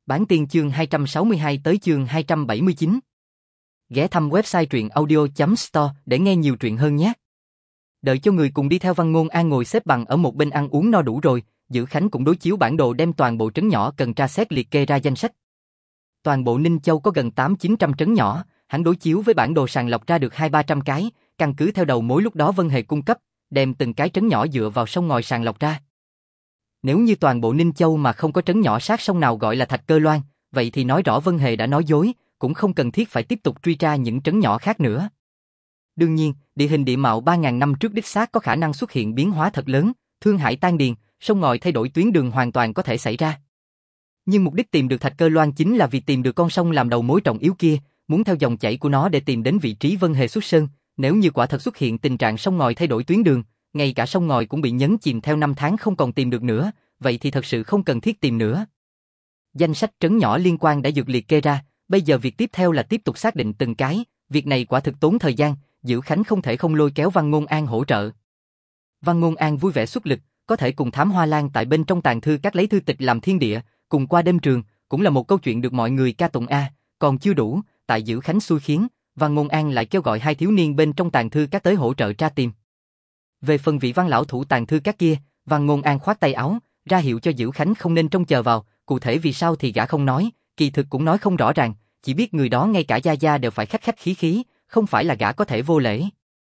Bản tiên chương 262 tới chương 279. Ghé thăm website truyện audio.store để nghe nhiều truyện hơn nhé. Đợi cho người cùng đi theo Văn Ngôn An ngồi xếp bằng ở một bên ăn uống no đủ rồi, Dữ Khánh cũng đối chiếu bản đồ đem toàn bộ trấn nhỏ cần tra xét liệt kê ra danh sách. Toàn bộ Ninh Châu có gần 800-900 trấn nhỏ, hắn đối chiếu với bản đồ sàng lọc ra được 200-300 cái, căn cứ theo đầu mối lúc đó Vân Hề cung cấp, đem từng cái trấn nhỏ dựa vào sông ngòi sàng lọc ra. Nếu như toàn bộ Ninh Châu mà không có trấn nhỏ sát sông nào gọi là Thạch Cơ Loan, vậy thì nói rõ Vân Hề đã nói dối, cũng không cần thiết phải tiếp tục truy tra những trấn nhỏ khác nữa. Đương nhiên, địa hình địa mạo 3.000 năm trước đích xác có khả năng xuất hiện biến hóa thật lớn, Thương Hải tan điền, sông ngòi thay đổi tuyến đường hoàn toàn có thể xảy ra. Nhưng mục đích tìm được Thạch Cơ Loan chính là vì tìm được con sông làm đầu mối trọng yếu kia, muốn theo dòng chảy của nó để tìm đến vị trí Vân Hề xuất sơn. Nếu như quả thật xuất hiện tình trạng sông ngòi thay đổi tuyến đường, ngay cả sông ngòi cũng bị nhấn chìm theo năm tháng không còn tìm được nữa, vậy thì thật sự không cần thiết tìm nữa. Danh sách trấn nhỏ liên quan đã được liệt kê ra, bây giờ việc tiếp theo là tiếp tục xác định từng cái, việc này quả thực tốn thời gian, Dữ Khánh không thể không lôi kéo Văn Ngôn An hỗ trợ. Văn Ngôn An vui vẻ xuất lực, có thể cùng Thám Hoa Lan tại bên trong tàng thư các lấy thư tịch làm thiên địa, cùng qua đêm trường, cũng là một câu chuyện được mọi người ca tụng a, còn chưa đủ, tại Dữ Khánh xui khiến, Văn Ngôn An lại kêu gọi hai thiếu niên bên trong tàng thư các tới hỗ trợ tra tìm. Về phần vị Văn lão thủ tàng thư các kia, Văn Ngôn An khoát tay áo, ra hiệu cho Dữ Khánh không nên trông chờ vào, cụ thể vì sao thì gã không nói, kỳ thực cũng nói không rõ ràng, chỉ biết người đó ngay cả gia gia đều phải khách khách khí khí, không phải là gã có thể vô lễ.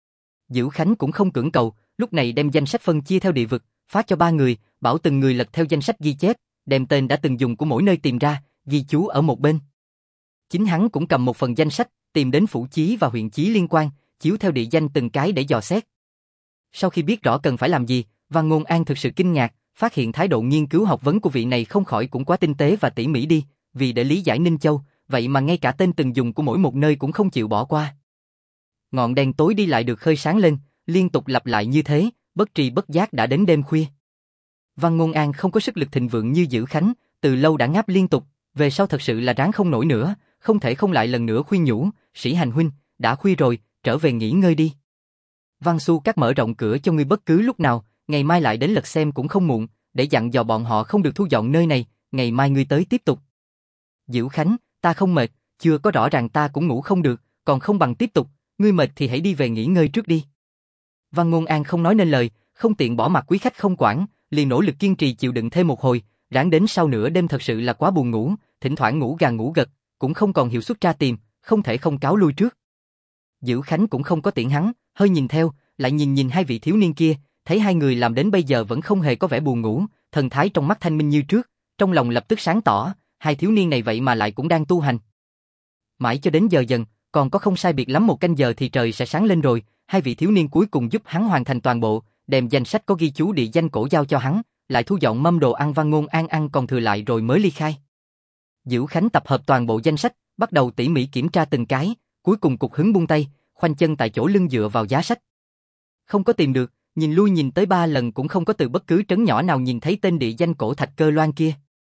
Dữ Khánh cũng không cưỡng cầu, lúc này đem danh sách phân chia theo địa vực, phát cho 3 người, bảo từng người lật theo danh sách ghi chép, đem tên đã từng dùng của mỗi nơi tìm ra, ghi chú ở một bên. Chính hắn cũng cầm một phần danh sách, tìm đến phủ chí và huyện chí liên quan, chiếu theo địa danh từng cái để dò xét. Sau khi biết rõ cần phải làm gì, Văn Ngôn An thực sự kinh ngạc, phát hiện thái độ nghiên cứu học vấn của vị này không khỏi cũng quá tinh tế và tỉ mỉ đi, vì để lý giải Ninh Châu, vậy mà ngay cả tên từng dùng của mỗi một nơi cũng không chịu bỏ qua. Ngọn đèn tối đi lại được khơi sáng lên, liên tục lặp lại như thế, bất tri bất giác đã đến đêm khuya. Văn Ngôn An không có sức lực thịnh vượng như Dữ Khánh, từ lâu đã ngáp liên tục, về sau thật sự là ráng không nổi nữa, không thể không lại lần nữa khuyên nhủ, Sĩ Hành huynh, đã khuya rồi, trở về nghỉ ngơi đi. Văn Xu Các mở rộng cửa cho ngươi bất cứ lúc nào, ngày mai lại đến lật xem cũng không muộn, để dặn dò bọn họ không được thu dọn nơi này, ngày mai ngươi tới tiếp tục. Dữ Khánh, ta không mệt, chưa có rõ ràng ta cũng ngủ không được, còn không bằng tiếp tục, ngươi mệt thì hãy đi về nghỉ ngơi trước đi. Văn Ngôn An không nói nên lời, không tiện bỏ mặt quý khách không quản, liền nỗ lực kiên trì chịu đựng thêm một hồi, ráng đến sau nửa đêm thật sự là quá buồn ngủ, thỉnh thoảng ngủ gà ngủ gật, cũng không còn hiệu suất tra tìm, không thể không cáo lui trước. Dữ Khánh cũng không có tiện hắn, hơi nhìn theo, lại nhìn hai vị thiếu niên kia, thấy hai người làm đến bây giờ vẫn không hề có vẻ buồn ngủ, thần thái trong mắt thanh minh như trước, trong lòng lập tức sáng tỏ, hai thiếu niên này vậy mà lại cũng đang tu hành. Mãi cho đến giờ dần, còn có không sai biệt lắm 1 canh giờ thì trời sẽ sáng lên rồi, hai vị thiếu niên cuối cùng giúp hắn hoàn thành toàn bộ, đem danh sách có ghi chú địa danh cổ giao cho hắn, lại thu dọn mâm đồ ăn Văn Ngôn An ăn còn thừa lại rồi mới ly khai. Dữ Khánh tập hợp toàn bộ danh sách, bắt đầu tỉ mỉ kiểm tra từng cái, cuối cùng cục hứng buông tay, khoanh chân tại chỗ lưng dựa vào giá sách. Không có tìm được, nhìn lui nhìn tới 3 lần cũng không có từ bất cứ trấn nhỏ nào nhìn thấy tên địa danh cổ Thạch Cơ Loan kia.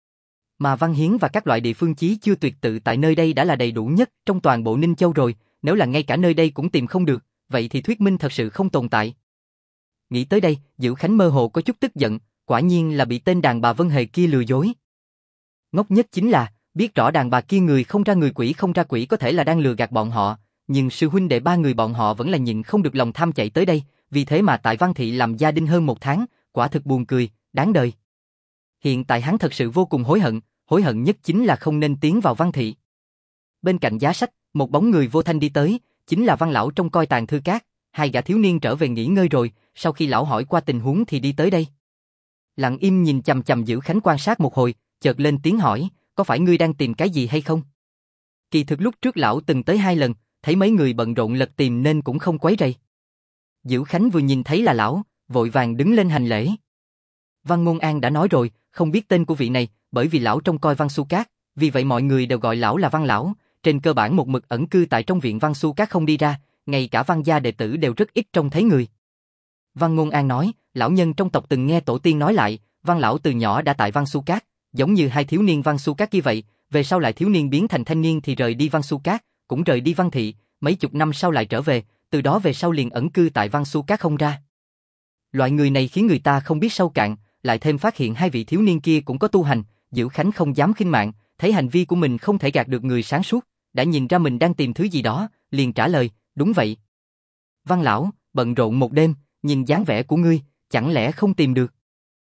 Mà văn hiến và các loại địa phương chí chưa tuyệt tự tại nơi đây đã là đầy đủ nhất trong toàn bộ Ninh Châu rồi, nếu là ngay cả nơi đây cũng tìm không được, vậy thì thuyết minh thật sự không tồn tại. Nghĩ tới đây, Dữ Khánh mơ hồ có chút tức giận, quả nhiên là bị tên đàn bà Vân Hề kia lừa dối. Ngốc nhất chính là, biết rõ đàn bà kia người không ra người quỷ không ra quỷ có thể là đang lừa gạt bọn họ, nhưng sư huynh đệ 3 người bọn họ vẫn là nhịn không được lòng tham chạy tới đây, vì thế mà tại Văn Thị làm gia đình hơn 1 tháng, quả thực buồn cười, đáng đời. Hiện tại hắn thật sự vô cùng hối hận nhất chính là không nên tiến vào Văn Thị. Bên cạnh giá sách, một bóng người vô thanh đi tới, chính là Văn lão trông coi tàng thư các, hai gã thiếu niên trở về nghỉ ngơi rồi, sau khi lão hỏi qua tình huống thì đi tới đây. Lặng im nhìn chằm chằm Dữ Khánh quan sát một hồi, chợt lên tiếng hỏi, có phải ngươi đang tìm cái gì hay không? Kỳ thực lúc trước lão từng tới 2 lần, thấy mấy người bận rộn lật tìm nên cũng không quấy rầy. Dữ Khánh vừa nhìn thấy là lão, vội vàng đứng lên hành lễ. Văn Ngôn An đã nói rồi, không biết tên của vị này, bởi vì lão trông coi Văn Xu Các, vì vậy mọi người đều gọi lão là Văn lão, trên cơ bản một mực ẩn cư tại trong viện Văn Xu Các không đi ra, ngay cả Văn gia đệ tử đều rất ít trông thấy người. Văn Ngôn An nói, lão nhân trong tộc từng nghe tổ tiên nói lại, Văn lão từ nhỏ đã tại Văn Xu Các, giống như hai thiếu niên Văn Xu Các kia vậy, về sau lại thiếu niên biến thành thanh niên thì rời đi Văn Xu Các, cũng rời đi Văn Thị, mấy chục năm sau lại trở về, từ đó về sau liền ẩn cư tại Văn Xu Các không ra. Loại người này khiến người ta không biết sâu cạn, lại thêm phát hiện hai vị thiếu niên kia cũng có tu hành, Dữ Khánh không dám khinh mạng, thấy hành vi của mình không thể gạt được người sáng suốt, đã nhìn ra mình đang tìm thứ gì đó, liền trả lời, đúng vậy. Văn lão, bận rộn một đêm, nhìn dáng vẻ của ngươi, chẳng lẽ không tìm được?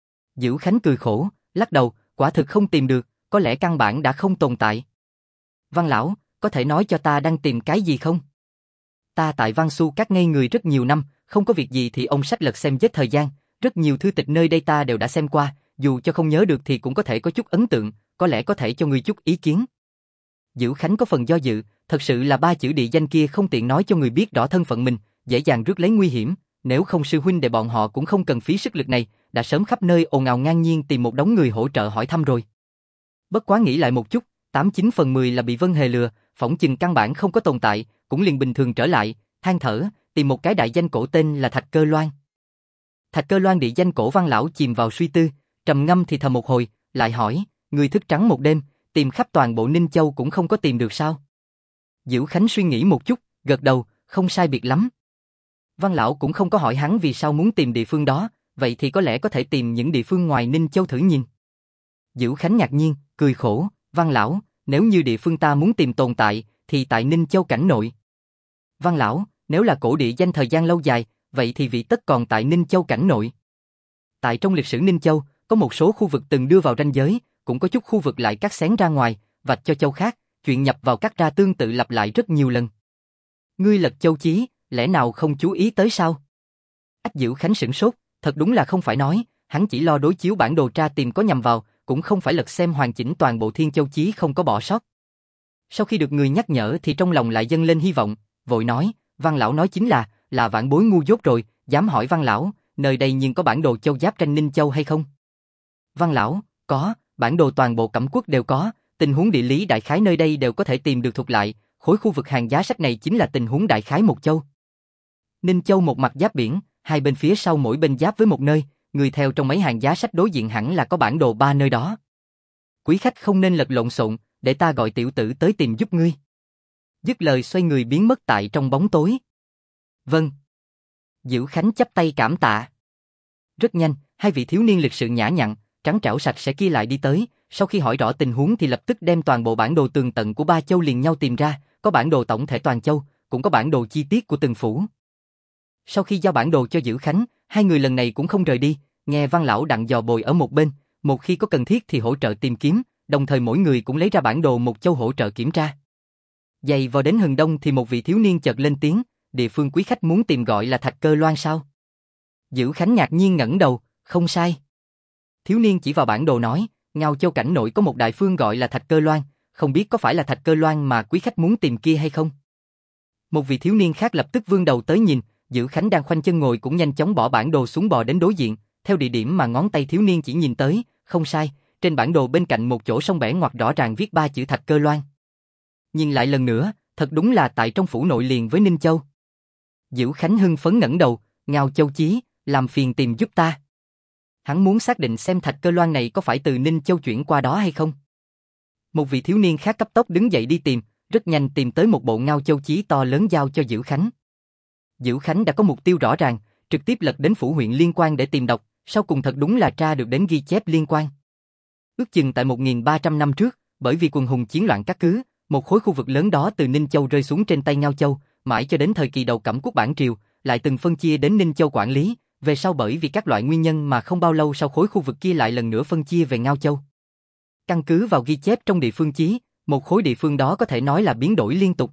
Dữ Khánh cười khổ, lắc đầu, quả thực không tìm được, có lẽ căn bản đã không tồn tại. Văn lão, có thể nói cho ta đang tìm cái gì không? Ta tại Văn Xu Các ngây người rất nhiều năm, không có việc gì thì ông sách lật xem giết thời gian, rất nhiều thư tịch nơi đây ta đều đã xem qua, dù cho không nhớ được thì cũng có thể có chút ấn tượng, có lẽ có thể cho ngươi chút ý kiến. Dữ Khánh có phần do dự, thật sự là 3 chữ địa danh kia không tiện nói cho người biết rõ thân phận mình, dễ dàng rước lấy nguy hiểm, nếu không sư huynh đệ bọn họ cũng không cần phí sức lực này, đã sớm khắp nơi ồn ào ngang nhiên tìm một đống người hỗ trợ hỏi thăm rồi. Bất quá nghĩ lại một chút, 89 phần 10 là bị Vân Hề lừa, phỏng chừng căn bản không có tồn tại, cũng liền bình thường trở lại, than thở, tìm một cái đại danh cổ tên là Thạch Cơ Loan. Thạch Cơ Loan địa danh cổ Văn lão chìm vào suy tư, trầm ngâm thì thầm một hồi, lại hỏi, người thức trắng một đêm, tìm khắp toàn bộ Ninh Châu cũng không có tìm được sao? Dữ Khánh suy nghĩ một chút, gật đầu, không sai biệt lắm. Văn lão cũng không có hỏi hắn vì sao muốn tìm địa phương đó, vậy thì có lẽ có thể tìm những địa phương ngoài Ninh Châu thử nhìn. Dữ Khánh ngạc nhiên, cười khổ, Văn lão, nếu như địa phương ta muốn tìm tồn tại, thì tại Ninh Châu cảnh nội. Văn lão, nếu là cổ địa danh thời gian lâu dài, vậy thì vị tất còn tại Ninh Châu cảnh nội. Tại trong lịch sử Ninh Châu, có một số khu vực từng đưa vào ranh giới, cũng có chút khu vực lại cắt xén ra ngoài, vạch cho châu khác, chuyện nhập vào cắt ra tương tự lặp lại rất nhiều lần. Ngươi lật châu chí, lẽ nào không chú ý tới sao? Ách Dữ Khánh sửng sốt, thật đúng là không phải nói, hắn chỉ lo đối chiếu bản đồ tra tìm có nhầm vào, cũng không phải lật xem hoàn chỉnh toàn bộ Thiên Châu chí không có bỏ sót. Sau khi được người nhắc nhở thì trong lòng lại dâng lên hy vọng, vội nói, Văn lão nói chính là vạn bối ngu dốt rồi, dám hỏi Văn lão, nơi đây nhưng có bản đồ châu giáp tranh Ninh Châu hay không? Văn lão, có, bản đồ toàn bộ Cẩm Quốc đều có, tình huống địa lý đại khái nơi đây đều có thể tìm được thuộc lại, khối khu vực hàng giá sách này chính là tình huống đại khái một châu. Ninh Châu một mặt giáp biển, hai bên phía sau mỗi bên giáp với một nơi, người theo trong mấy hàng giá sách đối diện hẳn là có bản đồ 3 nơi đó. Quý khách không nên lật lộn xộn, để ta gọi tiểu tử tới tìm giúp ngươi. Dứt lời xoay người biến mất tại trong bóng tối. Vâng. Dữ Khánh chắp tay cảm tạ. Rất nhanh, hai vị thiếu niên lịch sự nhã nhặn, trắng trẻo sạch sẽ kia lại đi tới, sau khi hỏi rõ tình huống thì lập tức đem toàn bộ bản đồ tường tận của 3 châu liền nhau tìm ra, có bản đồ tổng thể toàn châu, cũng có bản đồ chi tiết của từng phủ. Sau khi giao bản đồ cho Dữ Khánh, hai người lần này cũng không rời đi, nghe Văn lão đặng dò bồi ở một bên, một khi có cần thiết thì hỗ trợ tìm kiếm, đồng thời mỗi người cũng lấy ra bản đồ một châu hỗ trợ kiểm tra. Dày vào đến hừng đông thì một vị thiếu niên chợt lên tiếng, địa phương quý khách muốn tìm gọi là Thạch Cơ Loan sao? Dữ Khánh ngạc nhiên ngẩng đầu, không sai. Thiếu niên chỉ vào bản đồ nói, Ngao Châu cảnh nội có một đại phương gọi là Thạch Cơ Loan, không biết có phải là Thạch Cơ Loan mà quý khách muốn tìm kia hay không? Một vị thiếu niên khác lập tức vươn đầu tới nhìn, Dữ Khánh đang khoanh chân ngồi cũng nhanh chóng bỏ bản đồ xuống bò đến đối diện, theo địa điểm mà ngón tay thiếu niên chỉ nhìn tới, không sai, trên bản đồ bên cạnh một chỗ sông bẻ ngoặt rõ ràng viết 3 chữ Thạch Cơ Loan. Nhìn lại lần nữa, thật đúng là tại trong phủ nội liền với Ninh Châu. Dữ Khánh hưng phấn ngẩng đầu, Ngao Châu chí, làm phiền tìm giúp ta. Hắn muốn xác định xem Thạch Cơ Loan này có phải từ Ninh Châu chuyển qua đó hay không. Một vị thiếu niên khác cấp tốc đứng dậy đi tìm, rất nhanh tìm tới một bộ Ngao Châu chí to lớn giao cho Dữ Khánh. Dữ Khánh đã có mục tiêu rõ ràng, trực tiếp lật đến phủ huyện liên quan để tìm đọc, sau cùng thật đúng là tra được đến ghi chép liên quan. Ước chừng tại 1300 năm trước, bởi vì quần hùng chiến loạn cát cứ, một khối khu vực lớn đó từ Ninh Châu rơi xuống trên tay Ngao Châu, mãi cho đến thời kỳ đầu Cẩm Quốc bản triều, lại từng phân chia đến Ninh Châu quản lý, về sau bởi vì các loại nguyên nhân mà không bao lâu sau khối khu vực kia lại lần nữa phân chia về Ngao Châu. Căn cứ vào ghi chép trong địa phương chí, một khối địa phương đó có thể nói là biến đổi liên tục.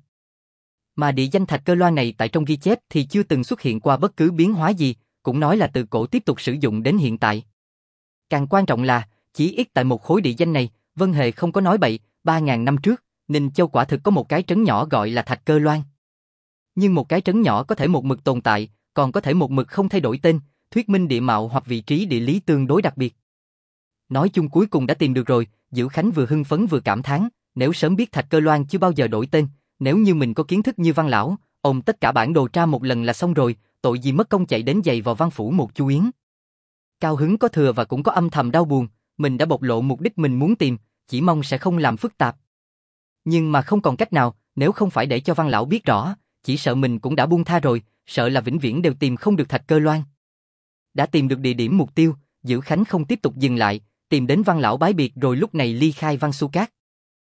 Mà địa danh Thạch Cơ Loan này tại trong ghi chép thì chưa từng xuất hiện qua bất cứ biến hóa gì, cũng nói là từ cổ tiếp tục sử dụng đến hiện tại. Càng quan trọng là, chỉ ít tại một khối địa danh này, Vân Hề không có nói bậy, 3.000 năm trước, Ninh Châu quả thực có một cái trấn nhỏ gọi là Thạch Cơ Loan. Nhưng một cái trấn nhỏ có thể một mực tồn tại, còn có thể một mực không thay đổi tên, thuyết minh địa mạo hoặc vị trí địa lý tương đối đặc biệt. Nói chung cuối cùng đã tìm được rồi, Dữ Khánh vừa hưng phấn vừa cảm thán, nếu sớm biết Thạch Cơ Loan chưa bao giờ đổi tên, nếu như mình có kiến thức như Văn lão, ôm tất cả bản đồ tra một lần là xong rồi, tội gì mất công chạy đến giày vào Văn phủ một chu yến. Cao hứng có thừa và cũng có âm thầm đau buồn, mình đã bộc lộ mục đích mình muốn tìm, chỉ mong sẽ không làm phức tạp. Nhưng mà không còn cách nào, nếu không phải để cho Văn lão biết rõ, chỉ sợ mình cũng đã buông tha rồi, sợ là vĩnh viễn đều tìm không được Thạch Cơ Loan. Đã tìm được địa điểm mục tiêu, Dữ Khánh không tiếp tục dừng lại, tìm đến Văn lão bái biệt rồi lúc này ly khai Văn Xu Các.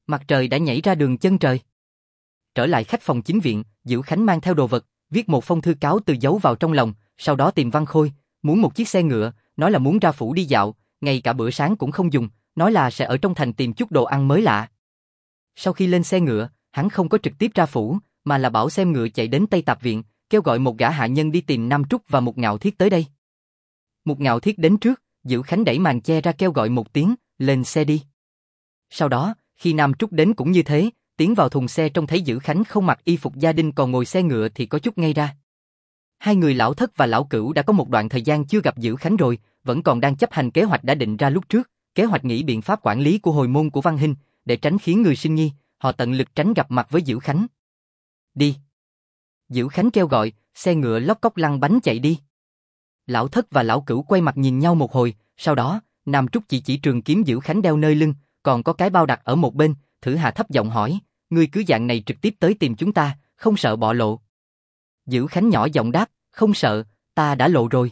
Mặt trời đã nhảy ra đường chân trời. Trở lại khách phòng chính viện, Dữ Khánh mang theo đồ vật, viết một phong thư cáo từ giấu vào trong lòng, sau đó tìm Văn Khôi, muốn một chiếc xe ngựa, nói là muốn ra phủ đi dạo, ngay cả bữa sáng cũng không dùng, nói là sẽ ở trong thành tìm chút đồ ăn mới lạ. Sau khi lên xe ngựa, hắn không có trực tiếp ra phủ, mà là bảo xem ngựa chạy đến Tây Tạp Viện, kêu gọi một gã hạ nhân đi tìm Nam Trúc và Mục Ngạo Thiết tới đây. Mục Ngạo Thiết đến trước, Dữ Khánh đẩy màn che ra kêu gọi một tiếng, lên xe đi. Sau đó, khi Nam Trúc đến cũng như thế, tiến vào thùng xe trông thấy Dữ Khánh không mặc y phục gia đình còn ngồi xe ngựa thì có chút ngây ra. Hai người Lão Thất và Lão Cửu đã có một đoạn thời gian chưa gặp Dữ Khánh rồi, vẫn còn đang chấp hành kế hoạch đã định ra lúc trước, kế hoạch nghĩ biện pháp quản lý của hồi môn của Văn Hinh, để tránh khiến người sinh nghi, họ tận lực tránh gặp mặt với Dữ Khánh. Đi. Dữ Khánh kêu gọi, xe ngựa lóc cóc lăn bánh chạy đi. Lão Thất và Lão Cửu quay mặt nhìn nhau một hồi, sau đó, Nam Trúc chỉ trường kiếm Dữ Khánh đeo nơi lưng, còn có cái bao đặt ở một bên, thử hạ thấp giọng hỏi, ngươi cứ dạng này trực tiếp tới tìm chúng ta, không sợ bại lộ. Dữ Khánh nhỏ giọng đáp, không sợ, ta đã lộ rồi.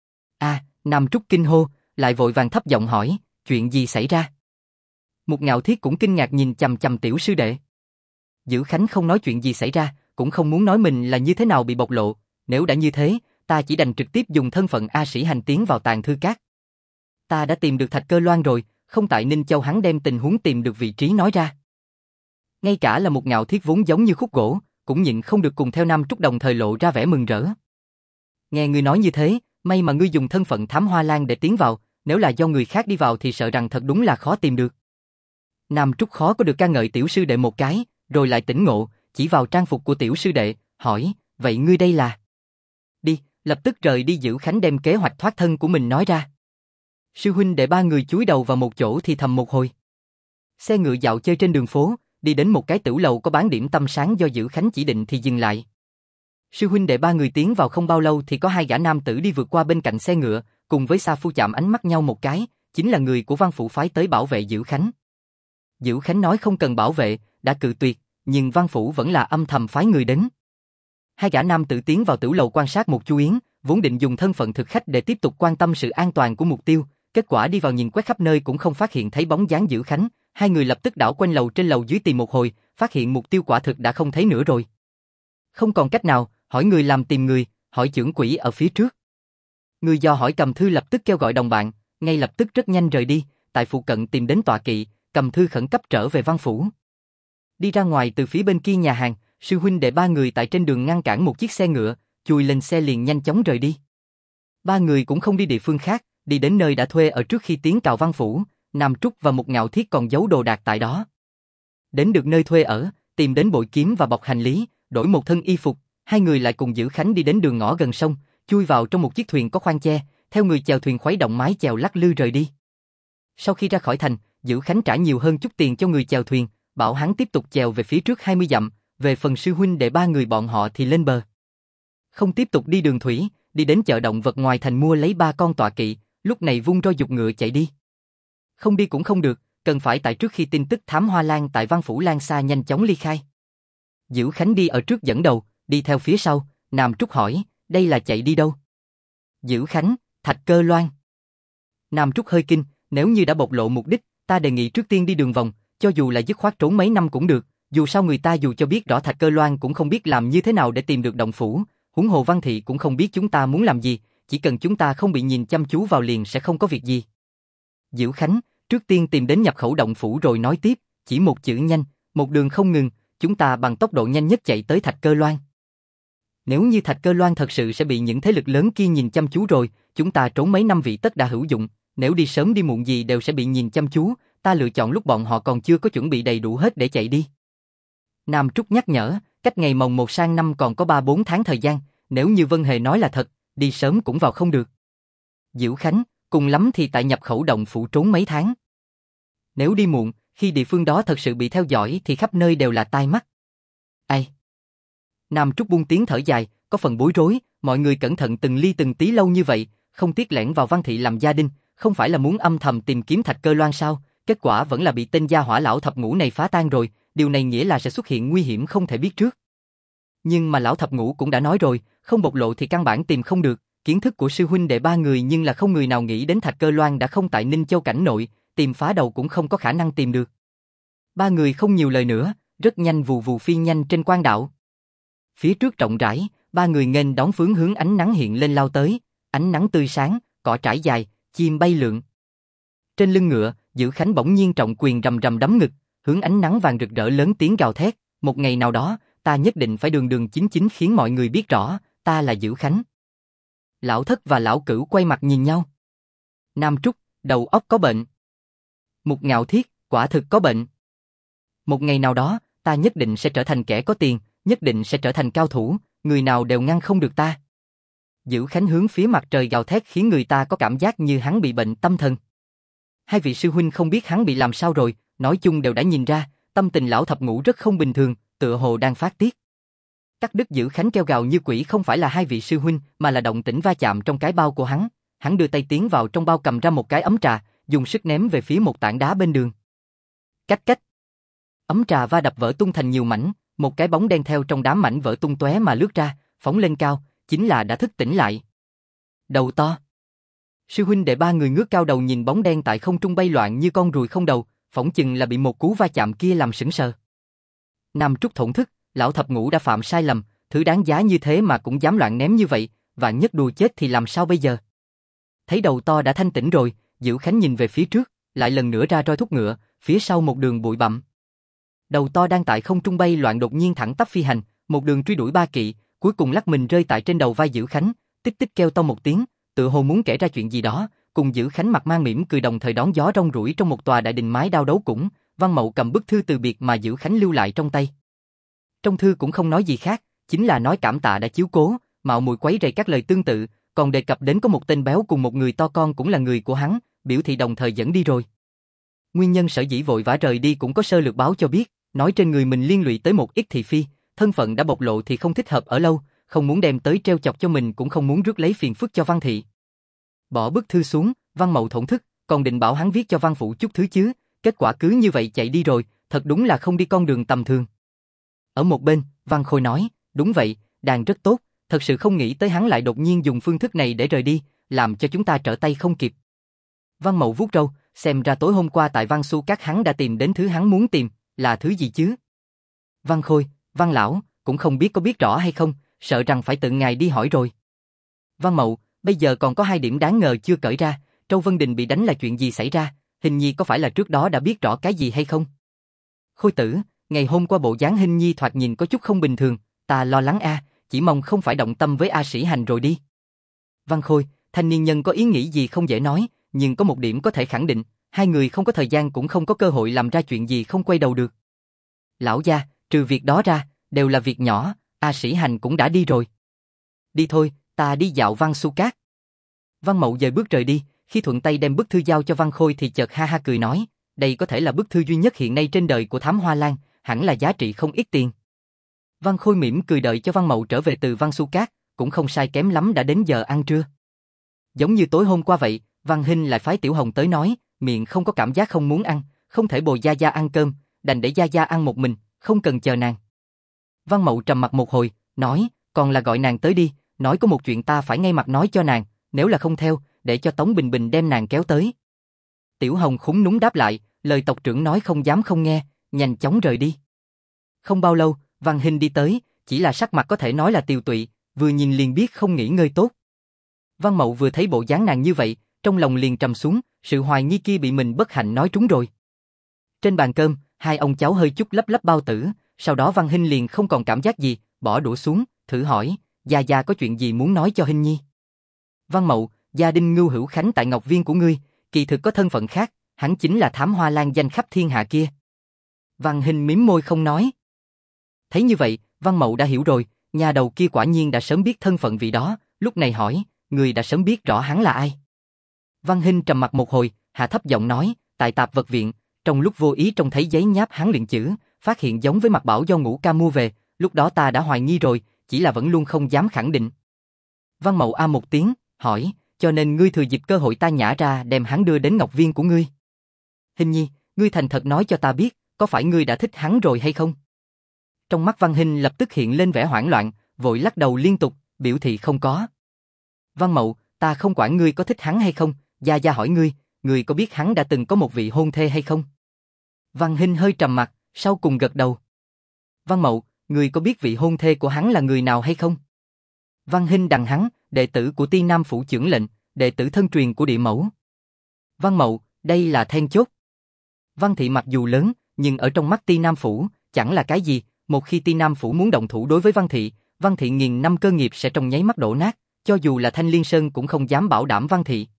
Nam Trúc kinh hô, lại vội vàng thấp giọng hỏi, chuyện gì xảy ra? Mục Ngạo Thiết cũng kinh ngạc nhìn chằm chằm tiểu sư đệ. Dữ Khánh không nói chuyện gì xảy ra, cũng không muốn nói mình là như thế nào bị bộc lộ, nếu đã như thế, ta chỉ đành trực tiếp dùng thân phận A Sĩ hành tiến vào Tàng Thư Các. Ta đã tìm được Thạch Cơ Loan rồi, không tại Ninh Châu hắn đem tình huống tìm được vị trí nói ra. Ngay cả là Mục Ngạo Thiết vốn giống như khúc gỗ, cũng nhịn không được cùng theo Nam Trúc đồng thời lộ ra vẻ mừng rỡ. Nghe ngươi nói như thế, may mà ngươi dùng thân phận Thám Hoa Lan để tiến vào, nếu là do người khác đi vào thì sợ rằng thật đúng là khó tìm được. Nam Trúc khó có được ca ngợi tiểu sư đệ một cái, rồi lại tỉnh ngộ, chỉ vào trang phục của tiểu sư đệ, hỏi, vậy ngươi đây là? Đi, lập tức rời đi. Dữ Khánh đem kế hoạch thoát thân của mình nói ra. Sư huynh đệ ba người chúi đầu vào một chỗ thì thầm một hồi. Xe ngựa dạo chơi trên đường phố, đi đến một cái tửu lầu có bán điểm tâm sáng do Dữ Khánh chỉ định thì dừng lại. Sư huynh đệ ba người tiến vào không bao lâu thì có hai gã nam tử đi vượt qua bên cạnh xe ngựa, cùng với Sa Phu chạm ánh mắt nhau một cái, chính là người của Văn Phủ phái tới bảo vệ Dữ Khánh. Dữ Khánh nói không cần bảo vệ, đã cự tuyệt, nhưng Văn Phủ vẫn là âm thầm phái người đến. Hai gã nam tử tiến vào tửu lầu quan sát một chu yến, vốn định dùng thân phận thực khách để tiếp tục quan tâm sự an toàn của mục tiêu, kết quả đi vào nhìn quét khắp nơi cũng không phát hiện thấy bóng dáng Dữ Khánh, hai người lập tức đảo quanh lầu trên lầu dưới tìm một hồi, phát hiện mục tiêu quả thực đã không thấy nữa rồi. Không còn cách nào, hỏi người làm tìm người, hỏi chưởng quỷ ở phía trước. Người do hỏi Cầm Thư lập tức kêu gọi đồng bạn, ngay lập tức rất nhanh rời đi, tại phụ cận tìm đến tọa kỵ, Cầm Thư khẩn cấp trở về Văn Phủ. Đi ra ngoài từ phía bên kia nhà hàng, sư huynh đệ ba người tại trên đường ngăn cản một chiếc xe ngựa, chui lên xe liền nhanh chóng rời đi. Ba người cũng không đi địa phương khác, đi đến nơi đã thuê ở trước khi tiến vào Văn Phủ, Nam Trúc và Mục Ngạo Thiết còn giấu đồ đạc tại đó. Đến được nơi thuê ở, tìm đến bội kiếm và bọc hành lý, đổi một thân y phục, hai người lại cùng Dữ Khánh đi đến đường ngõ gần sông, chui vào trong một chiếc thuyền có khoang che, theo người chèo thuyền khuấy động mái chèo lắc lư rời đi. Sau khi ra khỏi thành, Dữ Khánh trả nhiều hơn chút tiền cho người chèo thuyền, bảo hắn tiếp tục chèo về phía trước 20 dặm, về phần sư huynh đệ ba người bọn họ thì lên bờ. Không tiếp tục đi đường thủy, đi đến chợ động vật ngoài thành mua lấy 3 con tọa kỵ, lúc này vung roi giục ngựa chạy đi. Không đi cũng không được, cần phải tại trước khi tin tức Thám Hoa Lan tại Văn Phủ lan xa nhanh chóng ly khai. Dữ Khánh đi ở trước dẫn đầu, đi theo phía sau, Nam Trúc hỏi, đây là chạy đi đâu? Dữ Khánh, Thạch Cơ Loan. Nam Trúc hơi kinh, nếu như đã bộc lộ mục đích, ta đề nghị trước tiên đi đường vòng, cho dù là dứt khoát trốn mấy năm cũng được, dù sao người ta dù cho biết rõ Thạch Cơ Loan cũng không biết làm như thế nào để tìm được động phủ, huống hồ Văn Thị cũng không biết chúng ta muốn làm gì, chỉ cần chúng ta không bị nhìn chăm chú vào liền sẽ không có việc gì. Dữ Khánh, trước tiên tìm đến nhập khẩu động phủ rồi nói tiếp, chỉ một chữ nhanh, một đường không ngừng, chúng ta bằng tốc độ nhanh nhất chạy tới Thạch Cơ Loan. Nếu như Thạch Cơ Loan thật sự sẽ bị những thế lực lớn kia nhìn chăm chú rồi, chúng ta trốn mấy năm vị tất đã hữu dụng, nếu đi sớm đi muộn gì đều sẽ bị nhìn chăm chú, ta lựa chọn lúc bọn họ còn chưa có chuẩn bị đầy đủ hết để chạy đi. Nam Trúc nhắc nhở, cách ngày mồng 1 sang năm còn có 3-4 tháng thời gian, nếu như Vân Hề nói là thật, đi sớm cũng vào không được. Dữ Khánh, cùng lắm thì tại nhập khẩu động phủ trốn mấy tháng. Nếu đi muộn, khi địa phương đó thật sự bị theo dõi thì khắp nơi đều là tai mắt. Ai? Nam Trúc buông tiếng thở dài, có phần bối rối, mọi người cẩn thận từng ly từng tí lâu như vậy, không tiếc lẻn vào Văn Thị làm gia đình, không phải là muốn âm thầm tìm kiếm Thạch Cơ Loan sao, kết quả vẫn là bị tên gia hỏa lão thập ngũ này phá tan rồi, điều này nghĩa là sẽ xuất hiện nguy hiểm không thể biết trước. Nhưng mà lão thập ngũ cũng đã nói rồi, không bộc lộ thì căn bản tìm không được, kiến thức của sư huynh đệ ba người nhưng là không người nào nghĩ đến Thạch Cơ Loan đã không tại Ninh Châu cảnh nội, tìm phá đầu cũng không có khả năng tìm được. Ba người không nhiều lời nữa, rất nhanh vù vù phi nhanh trên quang đảo. Phía trước rộng rãi, ba người nghênh đón phương hướng ánh nắng hiện lên lao tới, ánh nắng tươi sáng, cỏ trải dài, chim bay lượn. Trên lưng ngựa, Dữ Khánh bỗng nhiên trọng quyền rầm rầm đấm ngực, hướng ánh nắng vàng rực rỡ lớn tiếng gào thét, một ngày nào đó, ta nhất định phải đường đường chính chính khiến mọi người biết rõ, ta là Dữ Khánh. Lão Thất và Lão Cửu quay mặt nhìn nhau. Nam Trúc, đầu óc có bệnh. Mục Ngạo Thiết, quả thực có bệnh. Một ngày nào đó, ta nhất định sẽ trở thành kẻ có tiền, nhất định sẽ trở thành cao thủ, người nào đều ngăn không được ta. Dữ Khánh hướng phía mặt trời gào thét khiến người ta có cảm giác như hắn bị bệnh tâm thần. Hai vị sư huynh không biết hắn bị làm sao rồi, nói chung đều đã nhìn ra, tâm tình lão thập ngũ rất không bình thường, tựa hồ đang phát tiết. Cắt đứt Dữ Khánh kêu gào như quỷ không phải là hai vị sư huynh, mà là động tĩnh va chạm trong cái bao của hắn. Hắn đưa tay tiến vào trong bao cầm ra một cái ấm trà, dùng sức ném về phía một tảng đá bên đường. Cách cách. Ấm trà va đập vỡ tung thành nhiều mảnh, một cái bóng đen theo trong đám mảnh vỡ tung tóe mà lướt ra, phóng lên cao, chính là đã thức tỉnh lại. Đầu to. Sư huynh đệ ba người ngước cao đầu nhìn bóng đen tại không trung bay loạn như con ruồi không đầu, phỏng chừng là bị một cú va chạm kia làm sững sờ. Nam Trúc thổn thức, lão thập ngũ đã phạm sai lầm, thứ đáng giá như thế mà cũng dám loạn ném như vậy, vạn nhất đùa chết thì làm sao bây giờ? Thấy đầu to đã thanh tỉnh rồi, Dữ Khánh nhìn về phía trước, lại lần nữa ra roi thúc ngựa, phía sau một đường bụi bặm. Đầu to đang tại không trung bay loạn đột nhiên thẳng tắp phi hành, một đường truy đuổi ba kỵ, cuối cùng lắc mình rơi tại trên đầu vai Dữ Khánh, tích tích kêu to một tiếng, tựa hồ muốn kể ra chuyện gì đó, cùng Dữ Khánh mặt mang mỉm cười đồng thời đón gió rong ruổi trong một tòa đại đình mái đao đấu cũng, Văn Mậu cầm bức thư từ biệt mà Dữ Khánh lưu lại trong tay. Trong thư cũng không nói gì khác, chính là nói cảm tạ đã chiếu cố, mạo muội quấy rầy các lời tương tự, còn đề cập đến có một tên béo cùng một người to con cũng là người của hắn, biểu thị đồng thời dẫn đi rồi. Nguyên nhân sở dĩ vội vã rời đi cũng có sơ lược báo cho biết, nói trên người mình liên lụy tới một ít thị phi, thân phận đã bộc lộ thì không thích hợp ở lâu, không muốn đem tới treo chọc cho mình cũng không muốn rước lấy phiền phức cho Văn thị. Bỏ bức thư xuống, Văn Mậu thổn thức, còn định bảo hắn viết cho Văn phủ chút thứ chứ, kết quả cứ như vậy chạy đi rồi, thật đúng là không đi con đường tầm thường. Ở một bên, Văn Khôi nói, đúng vậy, đàn rất tốt, thật sự không nghĩ tới hắn lại đột nhiên dùng phương thức này để rời đi, làm cho chúng ta trở tay không kịp. Văn Mậu vuốt râu, xem ra tối hôm qua tại Văn Xu Các hắn đã tìm đến thứ hắn muốn tìm, là thứ gì chứ? Văn Khôi, Văn Lão, cũng không biết có biết rõ hay không, sợ rằng phải tự ngài đi hỏi rồi. Văn Mậu, bây giờ còn có hai điểm đáng ngờ chưa cởi ra, Trâu Vân Đình bị đánh là chuyện gì xảy ra, Hình Nhi có phải là trước đó đã biết rõ cái gì hay không? Khôi tử, ngày hôm qua bộ dáng Hình Nhi thoạt nhìn có chút không bình thường, ta lo lắng chỉ mong không phải động tâm với A Sĩ Hành rồi đi. Văn Khôi, thanh niên nhân có ý nghĩ gì không dễ nói, nhưng có một điểm có thể khẳng định, hai người không có thời gian cũng không có cơ hội làm ra chuyện gì không quay đầu được. Lão gia, trừ việc đó ra, đều là việc nhỏ, A Sĩ Hành cũng đã đi rồi. Đi thôi, ta đi dạo Văn Xu Các. Văn Mậu dời bước rời đi, khi thuận tay đem bức thư giao cho Văn Khôi thì chợt ha ha cười nói, đây có thể là bức thư duy nhất hiện nay trên đời của Thám Hoa Lan, hẳn là giá trị không ít tiền. Văn Khôi mỉm cười đợi cho Văn Mậu trở về từ Văn Xu Các, cũng không sai kém lắm đã đến giờ ăn trưa. Giống như tối hôm qua vậy, Văn Hinh lại phái Tiểu Hồng tới nói, miệng không có cảm giác không muốn ăn, không thể bồi Gia Gia ăn cơm, đành để Gia Gia ăn một mình, không cần chờ nàng. Văn Mậu trầm mặt một hồi, nói, còn là gọi nàng tới đi, nói có một chuyện ta phải ngay mặt nói cho nàng, nếu là không theo, để cho Tống Bình Bình đem nàng kéo tới. Tiểu Hồng khúm núm đáp lại, lời tộc trưởng nói không dám không nghe, nhanh chóng rời đi. Không bao lâu, Văn Hinh đi tới, chỉ là sắc mặt có thể nói là tiều tụy, vừa nhìn liền biết không nghỉ ngơi tốt. Văn Mậu vừa thấy bộ dáng nàng như vậy, trong lòng liền trầm xuống, sự hoài nghi kia bị mình bất hạnh nói trúng rồi. Trên bàn cơm, hai ông cháu hơi chút lấp lấp bao tử, sau đó Văn Hinh liền không còn cảm giác gì, bỏ đũa xuống, thử hỏi, Gia Gia có chuyện gì muốn nói cho Hinh Nhi? Văn Mậu, gia đình Ngưu Hữu Khánh tại Ngọc Viên của ngươi, kỳ thực có thân phận khác, hắn chính là Thám Hoa Lan danh khắp thiên hạ kia. Văn Hinh mím môi không nói. Thấy như vậy, Văn Mậu đã hiểu rồi, nhà đầu kia quả nhiên đã sớm biết thân phận vị đó, lúc này hỏi, người đã sớm biết rõ hắn là ai? Văn Hinh trầm mặt một hồi, hạ thấp giọng nói, tại tạp vật viện, trong lúc vô ý trông thấy giấy nháp hắn luyện chữ, phát hiện giống với mặt bảo do Ngũ Ca mua về, lúc đó ta đã hoài nghi rồi, chỉ là vẫn luôn không dám khẳng định. Văn Mậu a một tiếng, hỏi, cho nên ngươi thừa dịp cơ hội ta nhả ra đem hắn đưa đến Ngọc Viên của ngươi. Hinh Nhi, ngươi thành thật nói cho ta biết, có phải ngươi đã thích hắn rồi hay không? Trong mắt Văn Hinh lập tức hiện lên vẻ hoảng loạn, vội lắc đầu liên tục, biểu thị không có. Văn Mậu, ta không quản ngươi có thích hắn hay không, Gia Gia hỏi ngươi, ngươi có biết hắn đã từng có một vị hôn thê hay không? Văn Hinh hơi trầm mặt, sau cùng gật đầu. Văn Mậu, người có biết vị hôn thê của hắn là người nào hay không? Văn Hinh đằng hắn, đệ tử của Ti Nam phủ trưởng lệnh, đệ tử thân truyền của địa mẫu. Văn Mậu, đây là then chốt. Văn thị mặc dù lớn, nhưng ở trong mắt Ti Nam phủ, chẳng là cái gì, một khi Ti Nam phủ muốn động thủ đối với Văn thị nghìn năm cơ nghiệp sẽ trong nháy mắt đổ nát, cho dù là Thanh Liên Sơn cũng không dám bảo đảm Văn thị.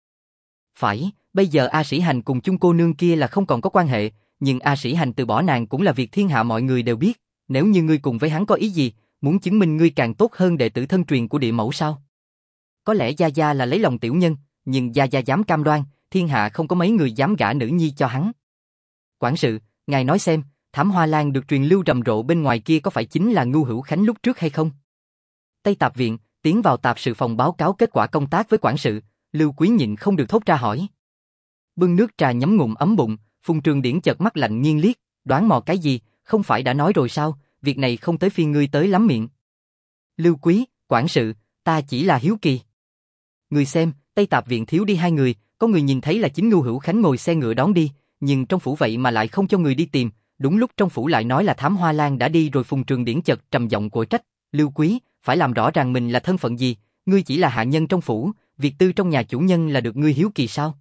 Phải, bây giờ A Sĩ Hành cùng chung cô nương kia là không còn có quan hệ, nhưng A Sĩ Hành từ bỏ nàng cũng là việc thiên hạ mọi người đều biết, nếu như ngươi cùng với hắn có ý gì, muốn chứng minh ngươi càng tốt hơn đệ tử thân truyền của địa mẫu sao? Có lẽ Gia Gia là lấy lòng tiểu nhân, nhưng Gia Gia dám cam đoan, thiên hạ không có mấy người dám gả nữ nhi cho hắn. Quản sự, ngài nói xem, thảm hoa lan được truyền lưu rầm rộ bên ngoài kia có phải chính là Ngưu Hữu Khánh lúc trước hay không? Tây Tạp Viện, tiến vào tạp sự phòng báo cáo kết quả công tác với quản sự, Lưu Quý nhịn không được thốt ra hỏi. Bưng nước trà nhấm ngụm ấm bụng, Phùng Trường Điển chợt mắt lạnh nghiêng liếc, đoán mò cái gì, không phải đã nói rồi sao, việc này không tới phiên ngươi tới lắm miệng. Lưu Quý, quản sự, ta chỉ là hiếu kỳ. Người xem, Tây Tạp Viện thiếu đi 2 người, có người nhìn thấy là chính Ngưu Hữu Khánh ngồi xe ngựa đón đi, nhưng trong phủ vậy mà lại không cho người đi tìm, đúng lúc trong phủ lại nói là thám hoa lan đã đi rồi. Phùng Trường Điển chợt trầm giọng của trách, Lưu Quý, phải làm rõ ràng mình là thân phận gì, ngươi chỉ là hạ nhân trong phủ, việc tư trong nhà chủ nhân là được ngươi hiếu kỳ sao?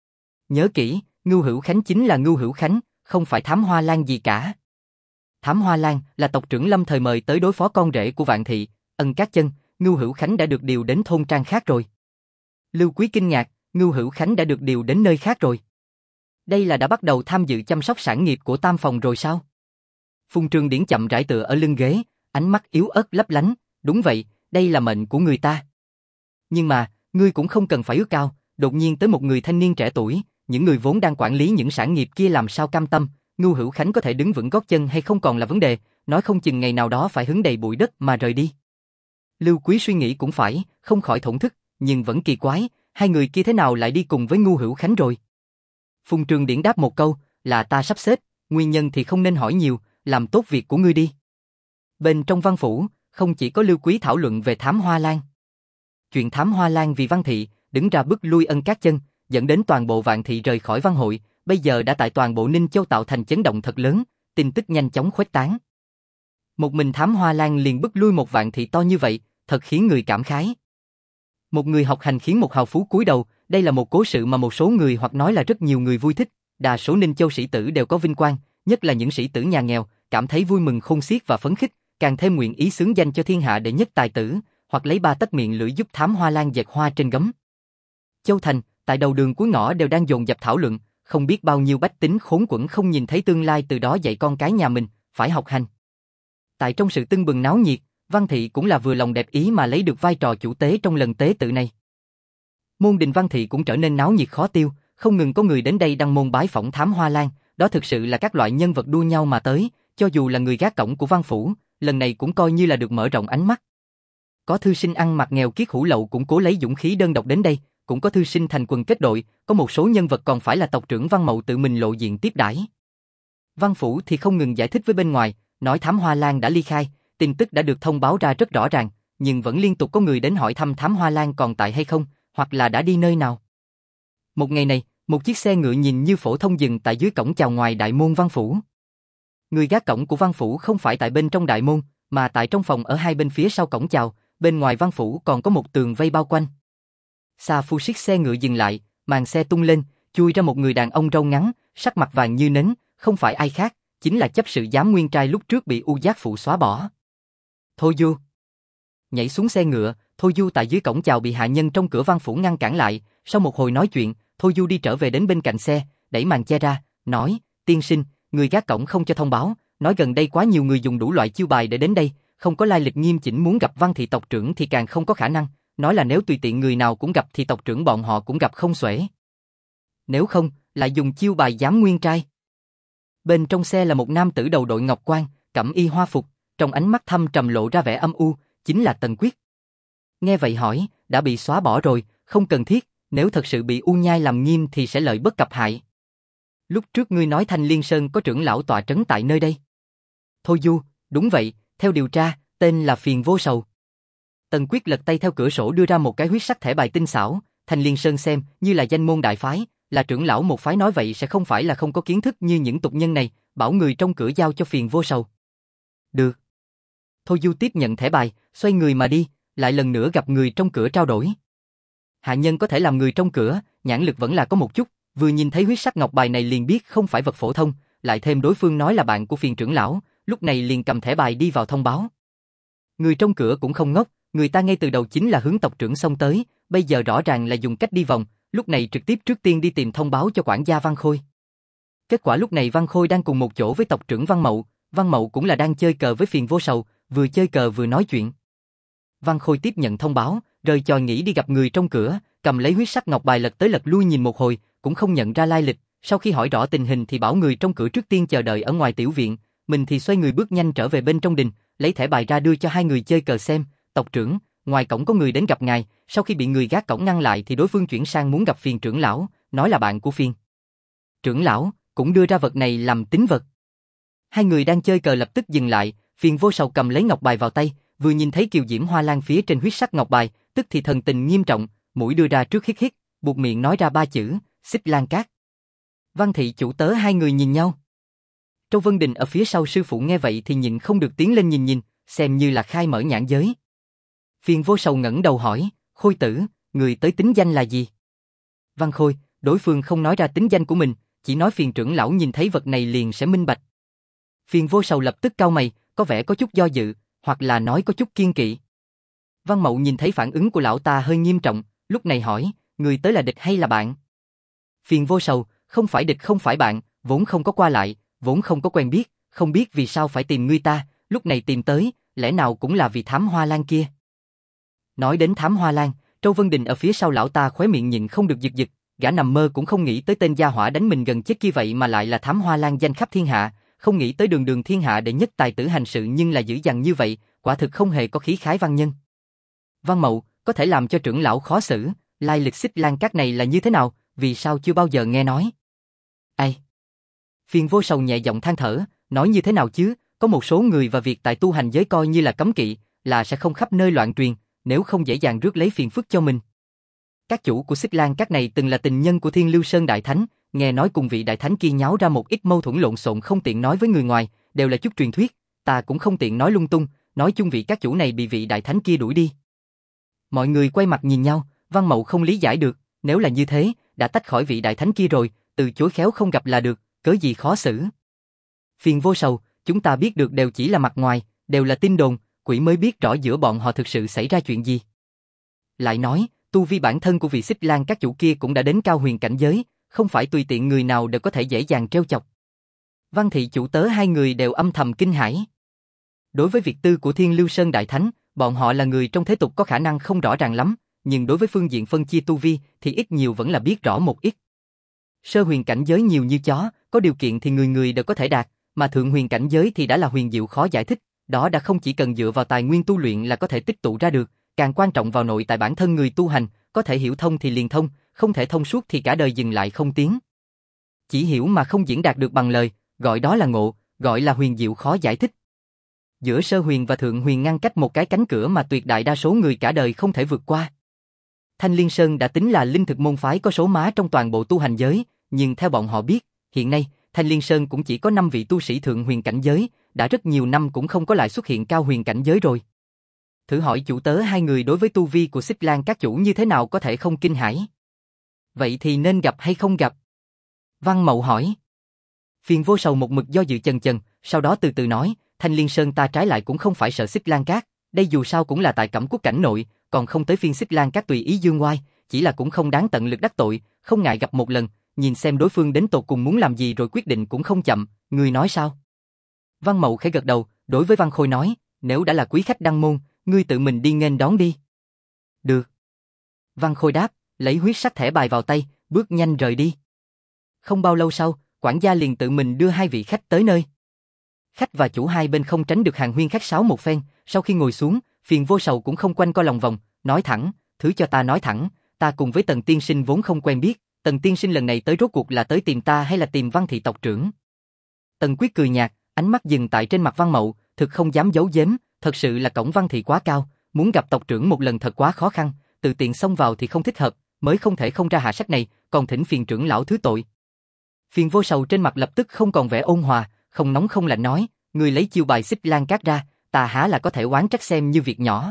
Nhớ kỹ, Ngưu Hữu Khánh chính là Ngưu Hữu Khánh, không phải thám hoa lan gì cả. Thám Hoa Lan là tộc trưởng lâm thời mời tới đối phó con rể của Vạn Thị, Ân Cát Chân, Ngưu Hữu Khánh đã được điều đến thôn trang khác rồi. Lưu Quý kinh ngạc, Ngưu Hữu Khánh đã được điều đến nơi khác rồi. Đây là đã bắt đầu tham dự chăm sóc sản nghiệp của Tam Phòng rồi sao? Phùng Trường Điển chậm rãi tựa ở lưng ghế, ánh mắt yếu ớt lấp lánh, đúng vậy, đây là mệnh của người ta. Nhưng mà, ngươi cũng không cần phải ước cao, đột nhiên tới một người thanh niên trẻ tuổi, những người vốn đang quản lý những sản nghiệp kia làm sao cam tâm, Ngưu Hữu Khánh có thể đứng vững gót chân hay không còn là vấn đề, nói không chừng ngày nào đó phải hứng đầy bụi đất mà rời đi. Lưu Quý suy nghĩ cũng phải, không khỏi thổn thức, nhưng vẫn kỳ quái, 2 người kia thế nào lại đi cùng với Ngưu Hữu Khánh rồi? Phùng Trường Điển đáp một câu, là ta sắp xếp, nguyên nhân thì không nên hỏi nhiều, làm tốt việc của ngươi đi. Bên trong văn phủ, không chỉ có Lưu Quý thảo luận về thám hoa lan. Chuyện thám hoa lan vì Văn Thị, đứng ra bức lui Ân Cát Chân, dẫn đến toàn bộ Vạn Thị rời khỏi văn hội, bây giờ đã tại toàn bộ Ninh Châu tạo thành chấn động thật lớn, tin tức nhanh chóng khuếch tán. Một mình thám hoa lan liền bức lui một Vạn Thị to như vậy, thật khiến người cảm khái. Một người học hành khiến một hào phú cúi đầu, đây là một cố sự mà một số người hoặc nói là rất nhiều người vui thích, đa số Ninh Châu sĩ tử đều có vinh quang, nhất là những sĩ tử nhà nghèo, cảm thấy vui mừng khôn xiết và phấn khích, càng thêm nguyện ý xướng danh cho thiên hạ đệ nhất tài tử, hoặc lấy 3 tấc miệng lưỡi giúp thám hoa lan dệt hoa trên gấm. Châu Thành, tại đầu đường cuối ngõ đều đang dồn dập thảo luận, không biết bao nhiêu bách tính khốn quẫn không nhìn thấy tương lai, từ đó dạy con cái nhà mình phải học hành. Tại trong sự tưng bừng náo nhiệt, Văn Thị cũng là vừa lòng đẹp ý mà lấy được vai trò chủ tế trong lần tế tự này. Môn đình Văn Thị cũng trở nên náo nhiệt khó tiêu, không ngừng có người đến đây đăng môn bái phỏng thám hoa lan, đó thực sự là các loại nhân vật đua nhau mà tới, cho dù là người gác cổng của văn phủ, lần này cũng coi như là được mở rộng ánh mắt. Có thư sinh ăn mặc nghèo kiết hủ lậu cũng cố lấy dũng khí đơn độc đến đây, cũng có thư sinh thành quần kết đội, có một số nhân vật còn phải là tộc trưởng Văn Mậu tự mình lộ diện tiếp đãi. Văn phủ thì không ngừng giải thích với bên ngoài, nói thám hoa lan đã ly khai, tin tức đã được thông báo ra rất rõ ràng, nhưng vẫn liên tục có người đến hỏi thăm thám hoa lan còn tại hay không, hoặc là đã đi nơi nào. Một ngày này, một chiếc xe ngựa nhìn như phổ thông dừng tại dưới cổng chào ngoài đại môn văn phủ. Người gác cổng của văn phủ không phải tại bên trong đại môn, mà tại trong phòng ở hai bên phía sau cổng chào, bên ngoài văn phủ còn có một tường vây bao quanh. Sa Phu siết xe ngựa dừng lại, màn xe tung lên, chui ra một người đàn ông râu ngắn, sắc mặt vàng như nến, không phải ai khác, chính là chấp sự giám nguyên trai lúc trước bị U Giác Phụ xóa bỏ. Thôi Du. Nhảy xuống xe ngựa, Thôi Du tại dưới cổng chào bị hạ nhân trong cửa văn phủ ngăn cản lại, sau một hồi nói chuyện, Thôi Du đi trở về đến bên cạnh xe, đẩy màn che ra, nói, tiên sinh, người gác cổng không cho thông báo, nói gần đây quá nhiều người dùng đủ loại chiêu bài để đến đây, không có lai lịch nghiêm chỉnh, muốn gặp Văn Thị tộc trưởng thì càng không có khả năng, nói là nếu tùy tiện người nào cũng gặp thì tộc trưởng bọn họ cũng gặp không xuể. Nếu không, lại dùng chiêu bài giám nguyên trai. Bên trong xe là một nam tử đầu đội ngọc quan, cẩm y hoa phục, trong ánh mắt thâm trầm lộ ra vẻ âm u, chính là Tần Quyết. Nghe vậy hỏi, đã bị xóa bỏ rồi, không cần thiết, nếu thật sự bị U Nhai làm nghiêm thì sẽ lợi bất cập hại. Lúc trước ngươi nói Thanh Liên Sơn có trưởng lão tọa trấn tại nơi đây. Thôi Du, đúng vậy, theo điều tra, tên là Phiền Vô Sầu. Tần Quyết lật tay theo cửa sổ đưa ra một cái huyết sắc thẻ bài tinh xảo, Thanh Liên Sơn xem như là danh môn đại phái, là trưởng lão một phái nói vậy sẽ không phải là không có kiến thức như những tục nhân này, bảo người trong cửa giao cho Phiền Vô Sầu. Được. Thôi Du tiếp nhận thẻ bài, xoay người mà đi, lại lần nữa gặp người trong cửa trao đổi. Hạ nhân có thể làm người trong cửa, nhãn lực vẫn là có một chút, vừa nhìn thấy huyết sắc ngọc bài này liền biết không phải vật phổ thông, lại thêm đối phương nói là bạn của Phiền trưởng lão, lúc này liền cầm thẻ bài đi vào thông báo. Người trong cửa cũng không ngốc, người ta ngay từ đầu chính là hướng tộc trưởng xông tới, bây giờ rõ ràng là dùng cách đi vòng, lúc này trực tiếp trước tiên đi tìm thông báo cho quản gia Văn Khôi. Kết quả lúc này Văn Khôi đang cùng một chỗ với tộc trưởng Văn Mậu cũng là đang chơi cờ với Phiền Vô Sầu, vừa chơi cờ vừa nói chuyện. Văn Khôi tiếp nhận thông báo, rời chòi nghĩ đi gặp người trong cửa, cầm lấy huyết sắc ngọc bài lật tới lật lui nhìn một hồi, cũng không nhận ra lai lịch, sau khi hỏi rõ tình hình thì bảo người trong cửa trước tiên chờ đợi ở ngoài tiểu viện, mình thì xoay người bước nhanh trở về bên trong đình, lấy thẻ bài ra đưa cho hai người chơi cờ xem, tộc trưởng, ngoài cổng có người đến gặp ngài, sau khi bị người gác cổng ngăn lại thì đối phương chuyển sang muốn gặp Phiền trưởng lão, nói là bạn của Phiền trưởng lão, cũng đưa ra vật này làm tín vật. Hai người đang chơi cờ lập tức dừng lại, Phiền Vô Sầu cầm lấy ngọc bài vào tay, vừa nhìn thấy kiều diễm hoa lan phía trên huyết sắc ngọc bài, tức thì thần tình nghiêm trọng, mũi đưa ra trước hít hít, buộc miệng nói ra ba chữ, Xích Lan Cát. Văn thị chủ tớ hai người nhìn nhau. Châu Vân Đình ở phía sau sư phụ nghe vậy thì nhịn không được tiến lên nhìn, xem như là khai mở nhãn giới. Phiền Vô Sầu ngẩng đầu hỏi, Khôi tử, người tới tính danh là gì? Văn Khôi, đối phương không nói ra tính danh của mình, chỉ nói Phiền trưởng lão nhìn thấy vật này liền sẽ minh bạch. Phiền Vô Sầu lập tức cau mày, có vẻ có chút do dự, hoặc là nói có chút kiên kỵ. Văn Mậu nhìn thấy phản ứng của lão ta hơi nghiêm trọng, lúc này hỏi, người tới là địch hay là bạn? Phiền Vô Sầu, không phải địch không phải bạn, vốn không có qua lại, vốn không có quen biết, không biết vì sao phải tìm ngươi ta, lúc này tìm tới, lẽ nào cũng là vì thám hoa lan kia. Nói đến thám hoa lan, Châu Vân Đình ở phía sau lão ta khóe miệng nhịn không được giật giật, gã nằm mơ cũng không nghĩ tới tên gia hỏa đánh mình gần chết kia vậy mà lại là thám hoa lan danh khắp thiên hạ, không nghĩ tới đường đường thiên hạ đệ nhất tài tử hành sự nhưng là dữ dằn như vậy, quả thực không hề có khí khái văn nhân. Văn Mậu, có thể làm cho trưởng lão khó xử, lai lịch Xích Lan Cát này là như thế nào, vì sao chưa bao giờ nghe nói? Ai? Phiền Vô Sầu nhẹ giọng than thở, nói như thế nào chứ, có một số người và việc tại tu hành giới coi như là cấm kỵ, là sẽ không khắp nơi loạn truyền, nếu không dễ dàng rước lấy phiền phức cho mình. Các chủ của Xích Lan Cát này từng là tình nhân của Thiên Lưu Sơn Đại Thánh, nghe nói cùng vị Đại Thánh kia nháo ra một ít mâu thuẫn lộn xộn không tiện nói với người ngoài, đều là chút truyền thuyết, ta cũng không tiện nói lung tung, nói chung vị các chủ này bị vị Đại Thánh kia đuổi đi. Mọi người quay mặt nhìn nhau, Văn Mậu không lý giải được, nếu là như thế, đã tách khỏi vị Đại Thánh kia rồi, từ chối khéo không gặp là được, cớ gì khó xử. Phiền Vô Sầu, chúng ta biết được đều chỉ là mặt ngoài, đều là tin đồn, quỷ mới biết rõ giữa bọn họ thực sự xảy ra chuyện gì. Lại nói, tu vi bản thân của vị Xích Lan các chủ kia cũng đã đến cao huyền cảnh giới, không phải tùy tiện người nào đều có thể dễ dàng trêu chọc. Văn thị chủ tớ hai người đều âm thầm kinh hãi. Đối với việc tư của Thiên Lưu Sơn Đại Thánh, bọn họ là người trong thế tục có khả năng không rõ ràng lắm, nhưng đối với phương diện phân chia tu vi thì ít nhiều vẫn là biết rõ một ít. Sơ huyền cảnh giới nhiều như chó, có điều kiện thì người người đều có thể đạt, mà thượng huyền cảnh giới thì đã là huyền diệu khó giải thích, đó đã không chỉ cần dựa vào tài nguyên tu luyện là có thể tích tụ ra được, càng quan trọng vào nội tại bản thân người tu hành, có thể hiểu thông thì liền thông, không thể thông suốt thì cả đời dừng lại không tiến. Chỉ hiểu mà không diễn đạt được bằng lời, gọi đó là ngộ, gọi là huyền diệu khó giải thích. Giữa sơ huyền và thượng huyền ngăn cách một cái cánh cửa mà tuyệt đại đa số người cả đời không thể vượt qua. Thanh Liên Sơn đã tính là linh thực môn phái có số má trong toàn bộ tu hành giới, nhưng theo bọn họ biết, hiện nay, Thanh Liên Sơn cũng chỉ có 5 vị tu sĩ thượng huyền cảnh giới, đã rất nhiều năm cũng không có lại xuất hiện cao huyền cảnh giới rồi. Thử hỏi chủ tớ hai người đối với tu vi của Xích Lan các chủ như thế nào có thể không kinh hãi? Vậy thì nên gặp hay không gặp? Văn Mậu hỏi. Phiền Vô Sầu một mực do dự chần chần, sau đó từ từ nói, Thanh Liên Sơn ta trái lại cũng không phải sợ Xích Lan Cát, đây dù sao cũng là tại Cẩm Quốc cảnh nội, còn không tới phiên Xích Lan Cát tùy ý dương oai, chỉ là cũng không đáng tận lực đắc tội, không ngại gặp một lần, nhìn xem đối phương đến tột cùng muốn làm gì rồi quyết định cũng không chậm, người nói sao? Văn Mậu khẽ gật đầu, đối với Văn Khôi nói, nếu đã là quý khách đăng môn, ngươi tự mình đi nghênh đón đi. Được. Văn Khôi đáp, lấy huyết sắc thẻ bài vào tay, bước nhanh rời đi. Không bao lâu sau, quản gia liền tự mình đưa hai vị khách tới nơi. Khách và chủ hai bên không tránh được hàng huyên khách sáo một phen, sau khi ngồi xuống, Phiền Vô Sầu cũng không quanh co lòng vòng, nói thẳng, thứ cho ta nói thẳng, ta cùng với Tần tiên sinh vốn không quen biết, Tần tiên sinh lần này tới rốt cuộc là tới tìm ta hay là tìm Văn thị tộc trưởng? Tần Quyết cười nhạt, ánh mắt dừng tại trên mặt Văn Mậu, thực không dám giấu giếm, thật sự là cổng Văn thị quá cao, muốn gặp tộc trưởng một lần thật quá khó khăn, tự tiện xông vào thì không thích hợp, mới không thể không ra hạ sách này, còn thỉnh phiền trưởng lão thứ tội. Phiền Vô Sầu trên mặt lập tức không còn vẻ ôn hòa, không nóng không lạnh nói, ngươi lấy chiêu bài Xích Lan Cát ra, ta há là có thể oán trách xem như việc nhỏ.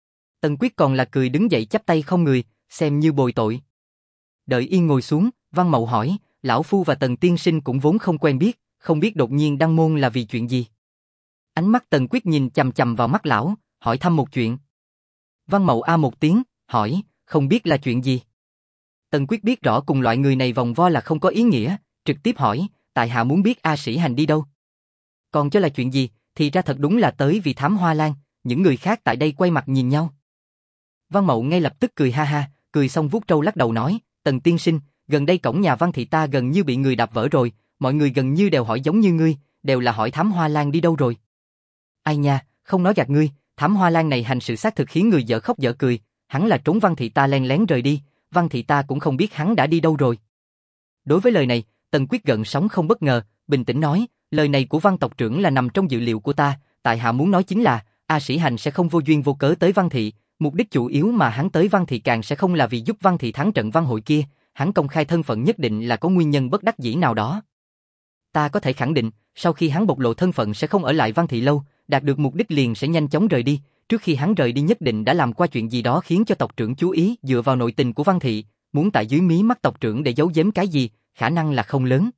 Tần Quyết còn là cười đứng dậy chắp tay không người, xem như bồi tội. Đợi yên ngồi xuống, Văn Mậu hỏi, lão phu và Tần tiên sinh cũng vốn không quen biết, không biết đột nhiên đăng môn là vì chuyện gì. Ánh mắt Tần Quyết nhìn chằm chằm vào mắt lão, hỏi thăm một chuyện. Văn Mậu a một tiếng, hỏi, không biết là chuyện gì. Tần Quyết biết rõ cùng loại người này vòng vo là không có ý nghĩa, trực tiếp hỏi, tại hạ muốn biết A Sĩ Hành đi đâu. Còn cho là chuyện gì, thì ra thật đúng là tới vì thám Hoa Lan, những người khác tại đây quay mặt nhìn nhau. Văn Mậu ngay lập tức cười ha ha, cười xong vuốt râu lắc đầu nói, Tần tiên sinh, gần đây cổng nhà Văn thị ta gần như bị người đạp vỡ rồi, mọi người gần như đều hỏi giống như ngươi, đều là hỏi thám Hoa Lan đi đâu rồi. Ai nha, không nói gạt ngươi, thám Hoa Lan này hành sự xác thực khiến người dở khóc dở cười, hắn là trốn Văn thị ta len lén rời đi, Văn thị ta cũng không biết hắn đã đi đâu rồi. Đối với lời này, Tần Quyết gợn sóng không bất ngờ, bình tĩnh nói, lời này của Văn tộc trưởng là nằm trong dự liệu của ta, tại hạ muốn nói chính là, A Sĩ Hành sẽ không vô duyên vô cớ tới Văn thị, mục đích chủ yếu mà hắn tới Văn thị càng sẽ không là vì giúp Văn thị thắng trận văn hội kia, hắn công khai thân phận nhất định là có nguyên nhân bất đắc dĩ nào đó. Ta có thể khẳng định, sau khi hắn bộc lộ thân phận sẽ không ở lại Văn thị lâu, đạt được mục đích liền sẽ nhanh chóng rời đi, trước khi hắn rời đi nhất định đã làm qua chuyện gì đó khiến cho tộc trưởng chú ý, dựa vào nội tình của Văn thị, muốn tại dưới mí mắt tộc trưởng để giấu giếm cái gì, khả năng là không lớn.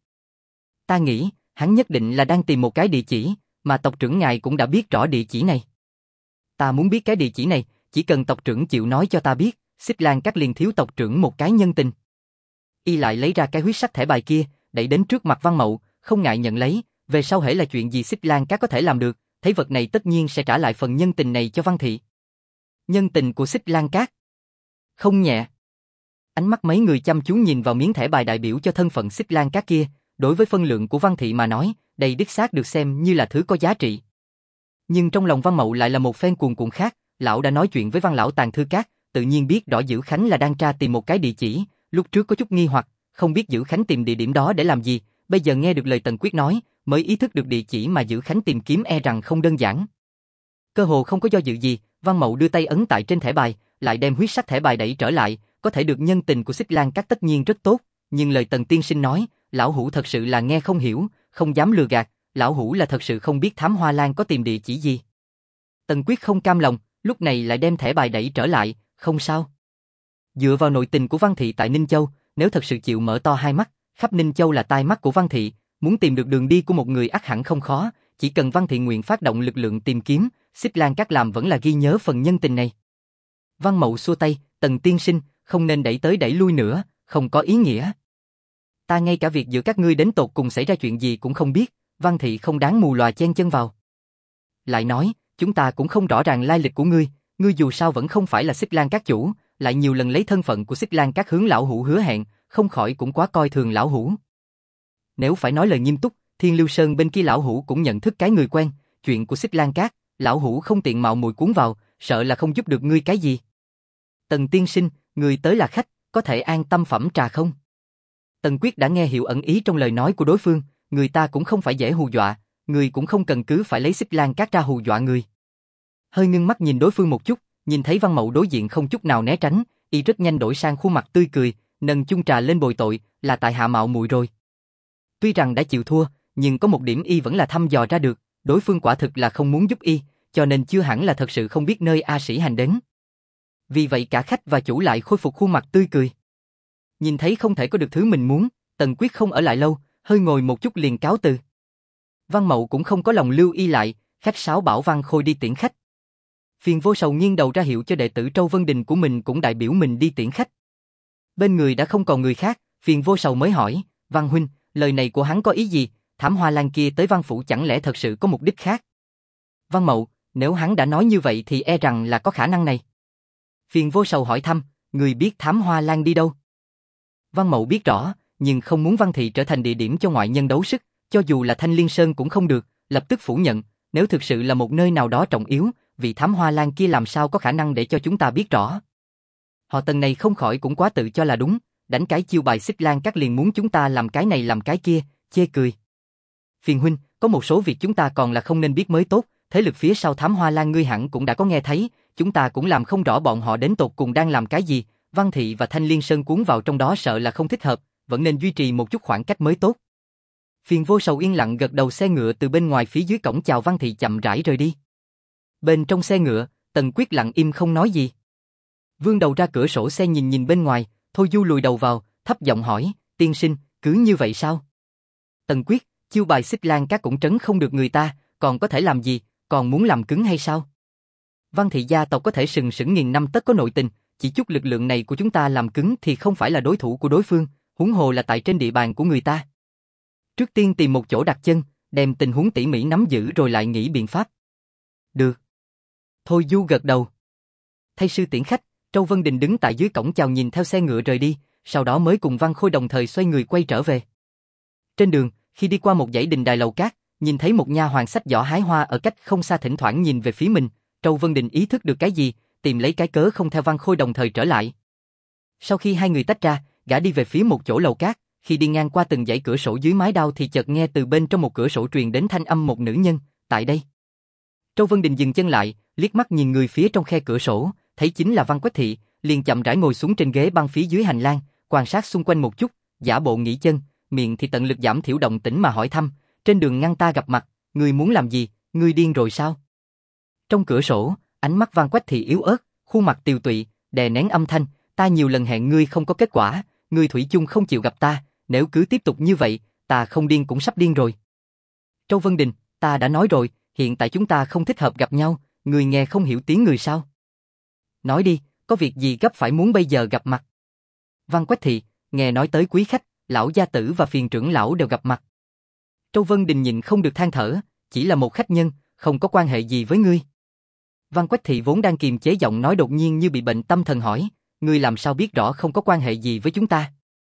Ta nghĩ, hắn nhất định là đang tìm một cái địa chỉ, mà tộc trưởng ngài cũng đã biết rõ địa chỉ này. Ta muốn biết cái địa chỉ này, chỉ cần tộc trưởng chịu nói cho ta biết, Xích Lan Các liền thiếu tộc trưởng một cái nhân tình. Y lại lấy ra cái huyết sắc thẻ bài kia, đẩy đến trước mặt Văn Mậu, không ngại nhận lấy, về sau hễ là chuyện gì Xích Lan Các có thể làm được, thấy vật này tất nhiên sẽ trả lại phần nhân tình này cho Văn thị. Nhân tình của Xích Lan Các không nhẹ. Ánh mắt mấy người chăm chú nhìn vào miếng thẻ bài đại biểu cho thân phận Xích Lan Các kia, đối với phân lượng của Văn thị mà nói, đây đích xác được xem như là thứ có giá trị. Nhưng trong lòng Văn Mậu lại là một phen cuồn cuộn khác, lão đã nói chuyện với Văn lão Tàng Thư Các, tự nhiên biết rõ Dữ Khánh là đang tra tìm một cái địa chỉ, lúc trước có chút nghi hoặc, không biết Dữ Khánh tìm địa điểm đó để làm gì, bây giờ nghe được lời Tần Quyết nói, mới ý thức được địa chỉ mà Dữ Khánh tìm kiếm e rằng không đơn giản. Cơ hồ không có do dự gì, Văn Mậu đưa tay ấn tại trên thẻ bài, lại đem huyết sắc thẻ bài đẩy trở lại, có thể được nhân tình của Xích Lan Các tất nhiên rất tốt, nhưng lời Tần tiên sinh nói, lão hủ thật sự là nghe không hiểu, không dám lừa gạt, lão hủ là thật sự không biết thám Hoa Lan có tìm địa chỉ gì. Tần Quyết không cam lòng, lúc này lại đem thẻ bài đẩy trở lại, không sao. Dựa vào nội tình của Văn thị tại Ninh Châu, nếu thật sự chịu mở to hai mắt, khắp Ninh Châu là tai mắt của Văn thị, muốn tìm được đường đi của một người ắt hẳn không khó, chỉ cần Văn thị nguyện phát động lực lượng tìm kiếm, Xích Lan Các làm vẫn là ghi nhớ phần nhân tình này. Văn Mậu xua tay, Tần tiên sinh, không nên đẩy tới đẩy lui nữa, không có ý nghĩa. Ta ngay cả việc giữa các ngươi đến tột cùng xảy ra chuyện gì cũng không biết, Văn thị không đáng mù lòa chen chân vào. Lại nói, chúng ta cũng không rõ ràng lai lịch của ngươi dù sao vẫn không phải là Xích Lan Các chủ, lại nhiều lần lấy thân phận của Xích Lan Các hướng lão hủ hứa hẹn, không khỏi cũng quá coi thường lão hủ. Nếu phải nói lời nghiêm túc, Thiên Lưu Sơn bên kia lão hủ cũng nhận thức cái người quen, chuyện của Xích Lan Các, lão hủ không tiện mạo muội cuốn vào, sợ là không giúp được ngươi cái gì. Tần tiên sinh, người tới là khách, có thể an tâm phẩm trà không? Tần Quyết đã nghe hiểu ẩn ý trong lời nói của đối phương, người ta cũng không phải dễ hù dọa, người cũng không cần cứ phải lấy Xích Lan Các ra hù dọa người. Hơi ngưng mắt nhìn đối phương một chút, nhìn thấy Văn Mậu đối diện không chút nào né tránh, y rất nhanh đổi sang khuôn mặt tươi cười, nâng chung trà lên bồi tội, là tại hạ mạo muội rồi. Tuy rằng đã chịu thua, nhưng có một điểm y vẫn là thăm dò ra được, đối phương quả thực là không muốn giúp y, cho nên chưa hẳn là thật sự không biết nơi A Sĩ Hành đến. Vì vậy cả khách và chủ lại khôi phục khuôn mặt tươi cười. Nhìn thấy không thể có được thứ mình muốn, Tần Quyết không ở lại lâu, hơi ngồi một chút liền cáo từ. Văn Mậu cũng không có lòng lưu y lại, khách sáo bảo Văn Khôi đi tiễn khách. Phiền Vô Sầu nghiêng đầu ra hiệu cho đệ tử Trâu Vân Đình của mình cũng đại biểu mình đi tiễn khách. Bên người đã không còn người khác, Phiền Vô Sầu mới hỏi, Văn huynh, lời này của hắn có ý gì, thám Hoa Lan kia tới Văn phủ chẳng lẽ thật sự có mục đích khác? Văn Mậu, nếu hắn đã nói như vậy thì e rằng là có khả năng này. Phiền Vô Sầu hỏi thăm, người biết thám Hoa Lan đi đâu? Văn Mậu biết rõ, nhưng không muốn Văn thị trở thành địa điểm cho ngoại nhân đấu sức, cho dù là Thanh Liên Sơn cũng không được, lập tức phủ nhận, nếu thực sự là một nơi nào đó trọng yếu, vị thám Hoa Lan kia làm sao có khả năng để cho chúng ta biết rõ. Họ Tần này không khỏi cũng quá tự cho là đúng, đánh cái chiêu bài Xích Lan Các liền muốn chúng ta làm cái này làm cái kia, chê cười. Phiền huynh, có một số việc chúng ta còn là không nên biết mới tốt, thế lực phía sau thám Hoa Lan ngươi hẳn cũng đã có nghe thấy, chúng ta cũng làm không rõ bọn họ đến tột cùng đang làm cái gì, Văn thị và Thanh Liên Sơn cuốn vào trong đó sợ là không thích hợp, vẫn nên duy trì một chút khoảng cách mới tốt. Phiền Vô Sầu yên lặng gật đầu, xe ngựa từ bên ngoài phía dưới cổng chào Văn Thị chậm rãi rời đi. Bên trong xe ngựa, Tần Quyết lặng im không nói gì. Vươn đầu ra cửa sổ xe nhìn nhìn bên ngoài, Thôi Du lùi đầu vào, thấp giọng hỏi, tiên sinh, cứ như vậy sao? Tần Quyết, chiêu bài Xích Lan Các cũng trấn không được người ta, còn có thể làm gì, còn muốn làm cứng hay sao? Văn Thị gia tộc có thể sừng sững nghìn năm tất có nội tình, chỉ chút lực lượng này của chúng ta làm cứng thì không phải là đối thủ của đối phương, huống hồ là tại trên địa bàn của người ta. Trước tiên tìm một chỗ đặt chân, đem tình huống tỉ mỉ nắm giữ rồi lại nghĩ biện pháp. Được. Thôi Du gật đầu. Thay sư tiễn khách, Châu Vân Đình đứng tại dưới cổng chào nhìn theo xe ngựa rời đi, sau đó mới cùng Văn Khôi đồng thời xoay người quay trở về. Trên đường, khi đi qua một dãy đình đài lầu cát, nhìn thấy một nha hoàn xách giỏ hái hoa ở cách không xa thỉnh thoảng nhìn về phía mình, Châu Vân Đình ý thức được cái gì, tìm lấy cái cớ không theo Văn Khôi đồng thời trở lại. Sau khi hai người tách ra, gã đi về phía một chỗ lầu cát, khi đi ngang qua từng dãy cửa sổ dưới mái đao thì chợt nghe từ bên trong một cửa sổ truyền đến thanh âm một nữ nhân, tại đây. Châu Vân Đình dừng chân lại, liếc mắt nhìn người phía trong khe cửa sổ, thấy chính là Văn Quách Thị, liền chậm rãi ngồi xuống trên ghế băng phía dưới hành lang, quan sát xung quanh một chút, giả bộ nghỉ chân, miệng thì tận lực giảm thiểu động tĩnh mà hỏi thăm, trên đường ngăn ta gặp mặt, ngươi muốn làm gì, ngươi điên rồi sao? Trong cửa sổ, ánh mắt Văn Quách Thị yếu ớt, khuôn mặt tiều tụy, đè nén âm thanh, ta nhiều lần hẹn ngươi không có kết quả, ngươi thủy chung không chịu gặp ta, nếu cứ tiếp tục như vậy, ta không điên cũng sắp điên rồi. Châu Vân Đình, ta đã nói rồi, hiện tại chúng ta không thích hợp gặp nhau, ngươi nghe không hiểu tiếng người sao? Nói đi, có việc gì gấp phải muốn bây giờ gặp mặt? Văn Quách Thị, nghe nói tới quý khách, lão gia tử và phiền trưởng lão đều gặp mặt. Châu Vân Đình nhịn không được than thở, chỉ là một khách nhân, không có quan hệ gì với ngươi. Văn Quách Thị vốn đang kiềm chế giọng nói đột nhiên như bị bệnh tâm thần hỏi, ngươi làm sao biết rõ không có quan hệ gì với chúng ta?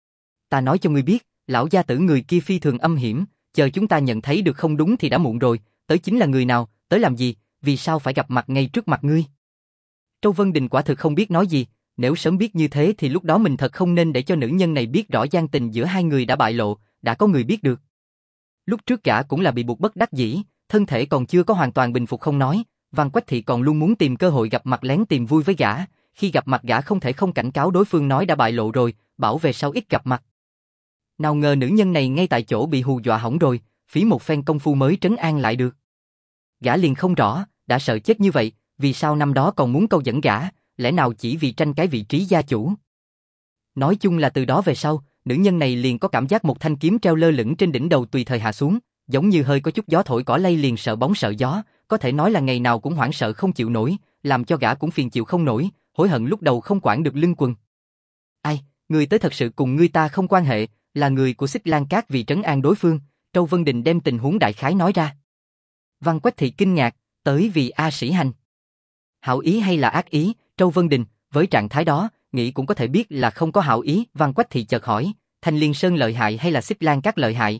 Ta nói cho ngươi biết, lão gia tử người kia phi thường âm hiểm, chờ chúng ta nhận thấy được không đúng thì đã muộn rồi, tới chính là người nào, tới làm gì, vì sao phải gặp mặt ngay trước mặt ngươi? Châu Vân Đình quả thực không biết nói gì, nếu sớm biết như thế thì lúc đó mình thật không nên để cho nữ nhân này biết rõ gian tình giữa hai người đã bại lộ, đã có người biết được. Lúc trước gã cũng là bị buộc bất đắc dĩ, thân thể còn chưa có hoàn toàn bình phục không nói, Văn Quách Thị còn luôn muốn tìm cơ hội gặp mặt lén tìm vui với gã, khi gặp mặt gã không thể không cảnh cáo đối phương nói đã bại lộ rồi, bảo về sau ít gặp mặt. Nào ngờ nữ nhân này ngay tại chỗ bị hù dọa hỏng rồi, phí một phen công phu mới trấn an lại được. Gã liền không rõ, đã sợ chết như vậy, vì sao năm đó còn muốn câu dẫn gã, lẽ nào chỉ vì tranh cái vị trí gia chủ. Nói chung là từ đó về sau, nữ nhân này liền có cảm giác một thanh kiếm treo lơ lửng trên đỉnh đầu tùy thời hạ xuống, giống như hơi có chút gió thổi cỏ lay liền sợ bóng sợ gió, có thể nói là ngày nào cũng hoảng sợ không chịu nổi, làm cho gã cũng phiền chịu không nổi, hối hận lúc đầu không quản được lưng quần. Ai, người tới thật sự cùng ngươi ta không quan hệ, là người của Xích Lan Các vì trấn an đối phương, Châu Vân Đình đem tình huống đại khái nói ra. Văn Quách Thị kinh ngạc, tới vì A Sĩ Hành. Hảo ý hay là ác ý, Châu Vân Đình, với trạng thái đó, nghĩ cũng có thể biết là không có hảo ý, Văn Quách Thị chợt hỏi, Thanh Liên Sơn lợi hại hay là Xích Lan Các lợi hại?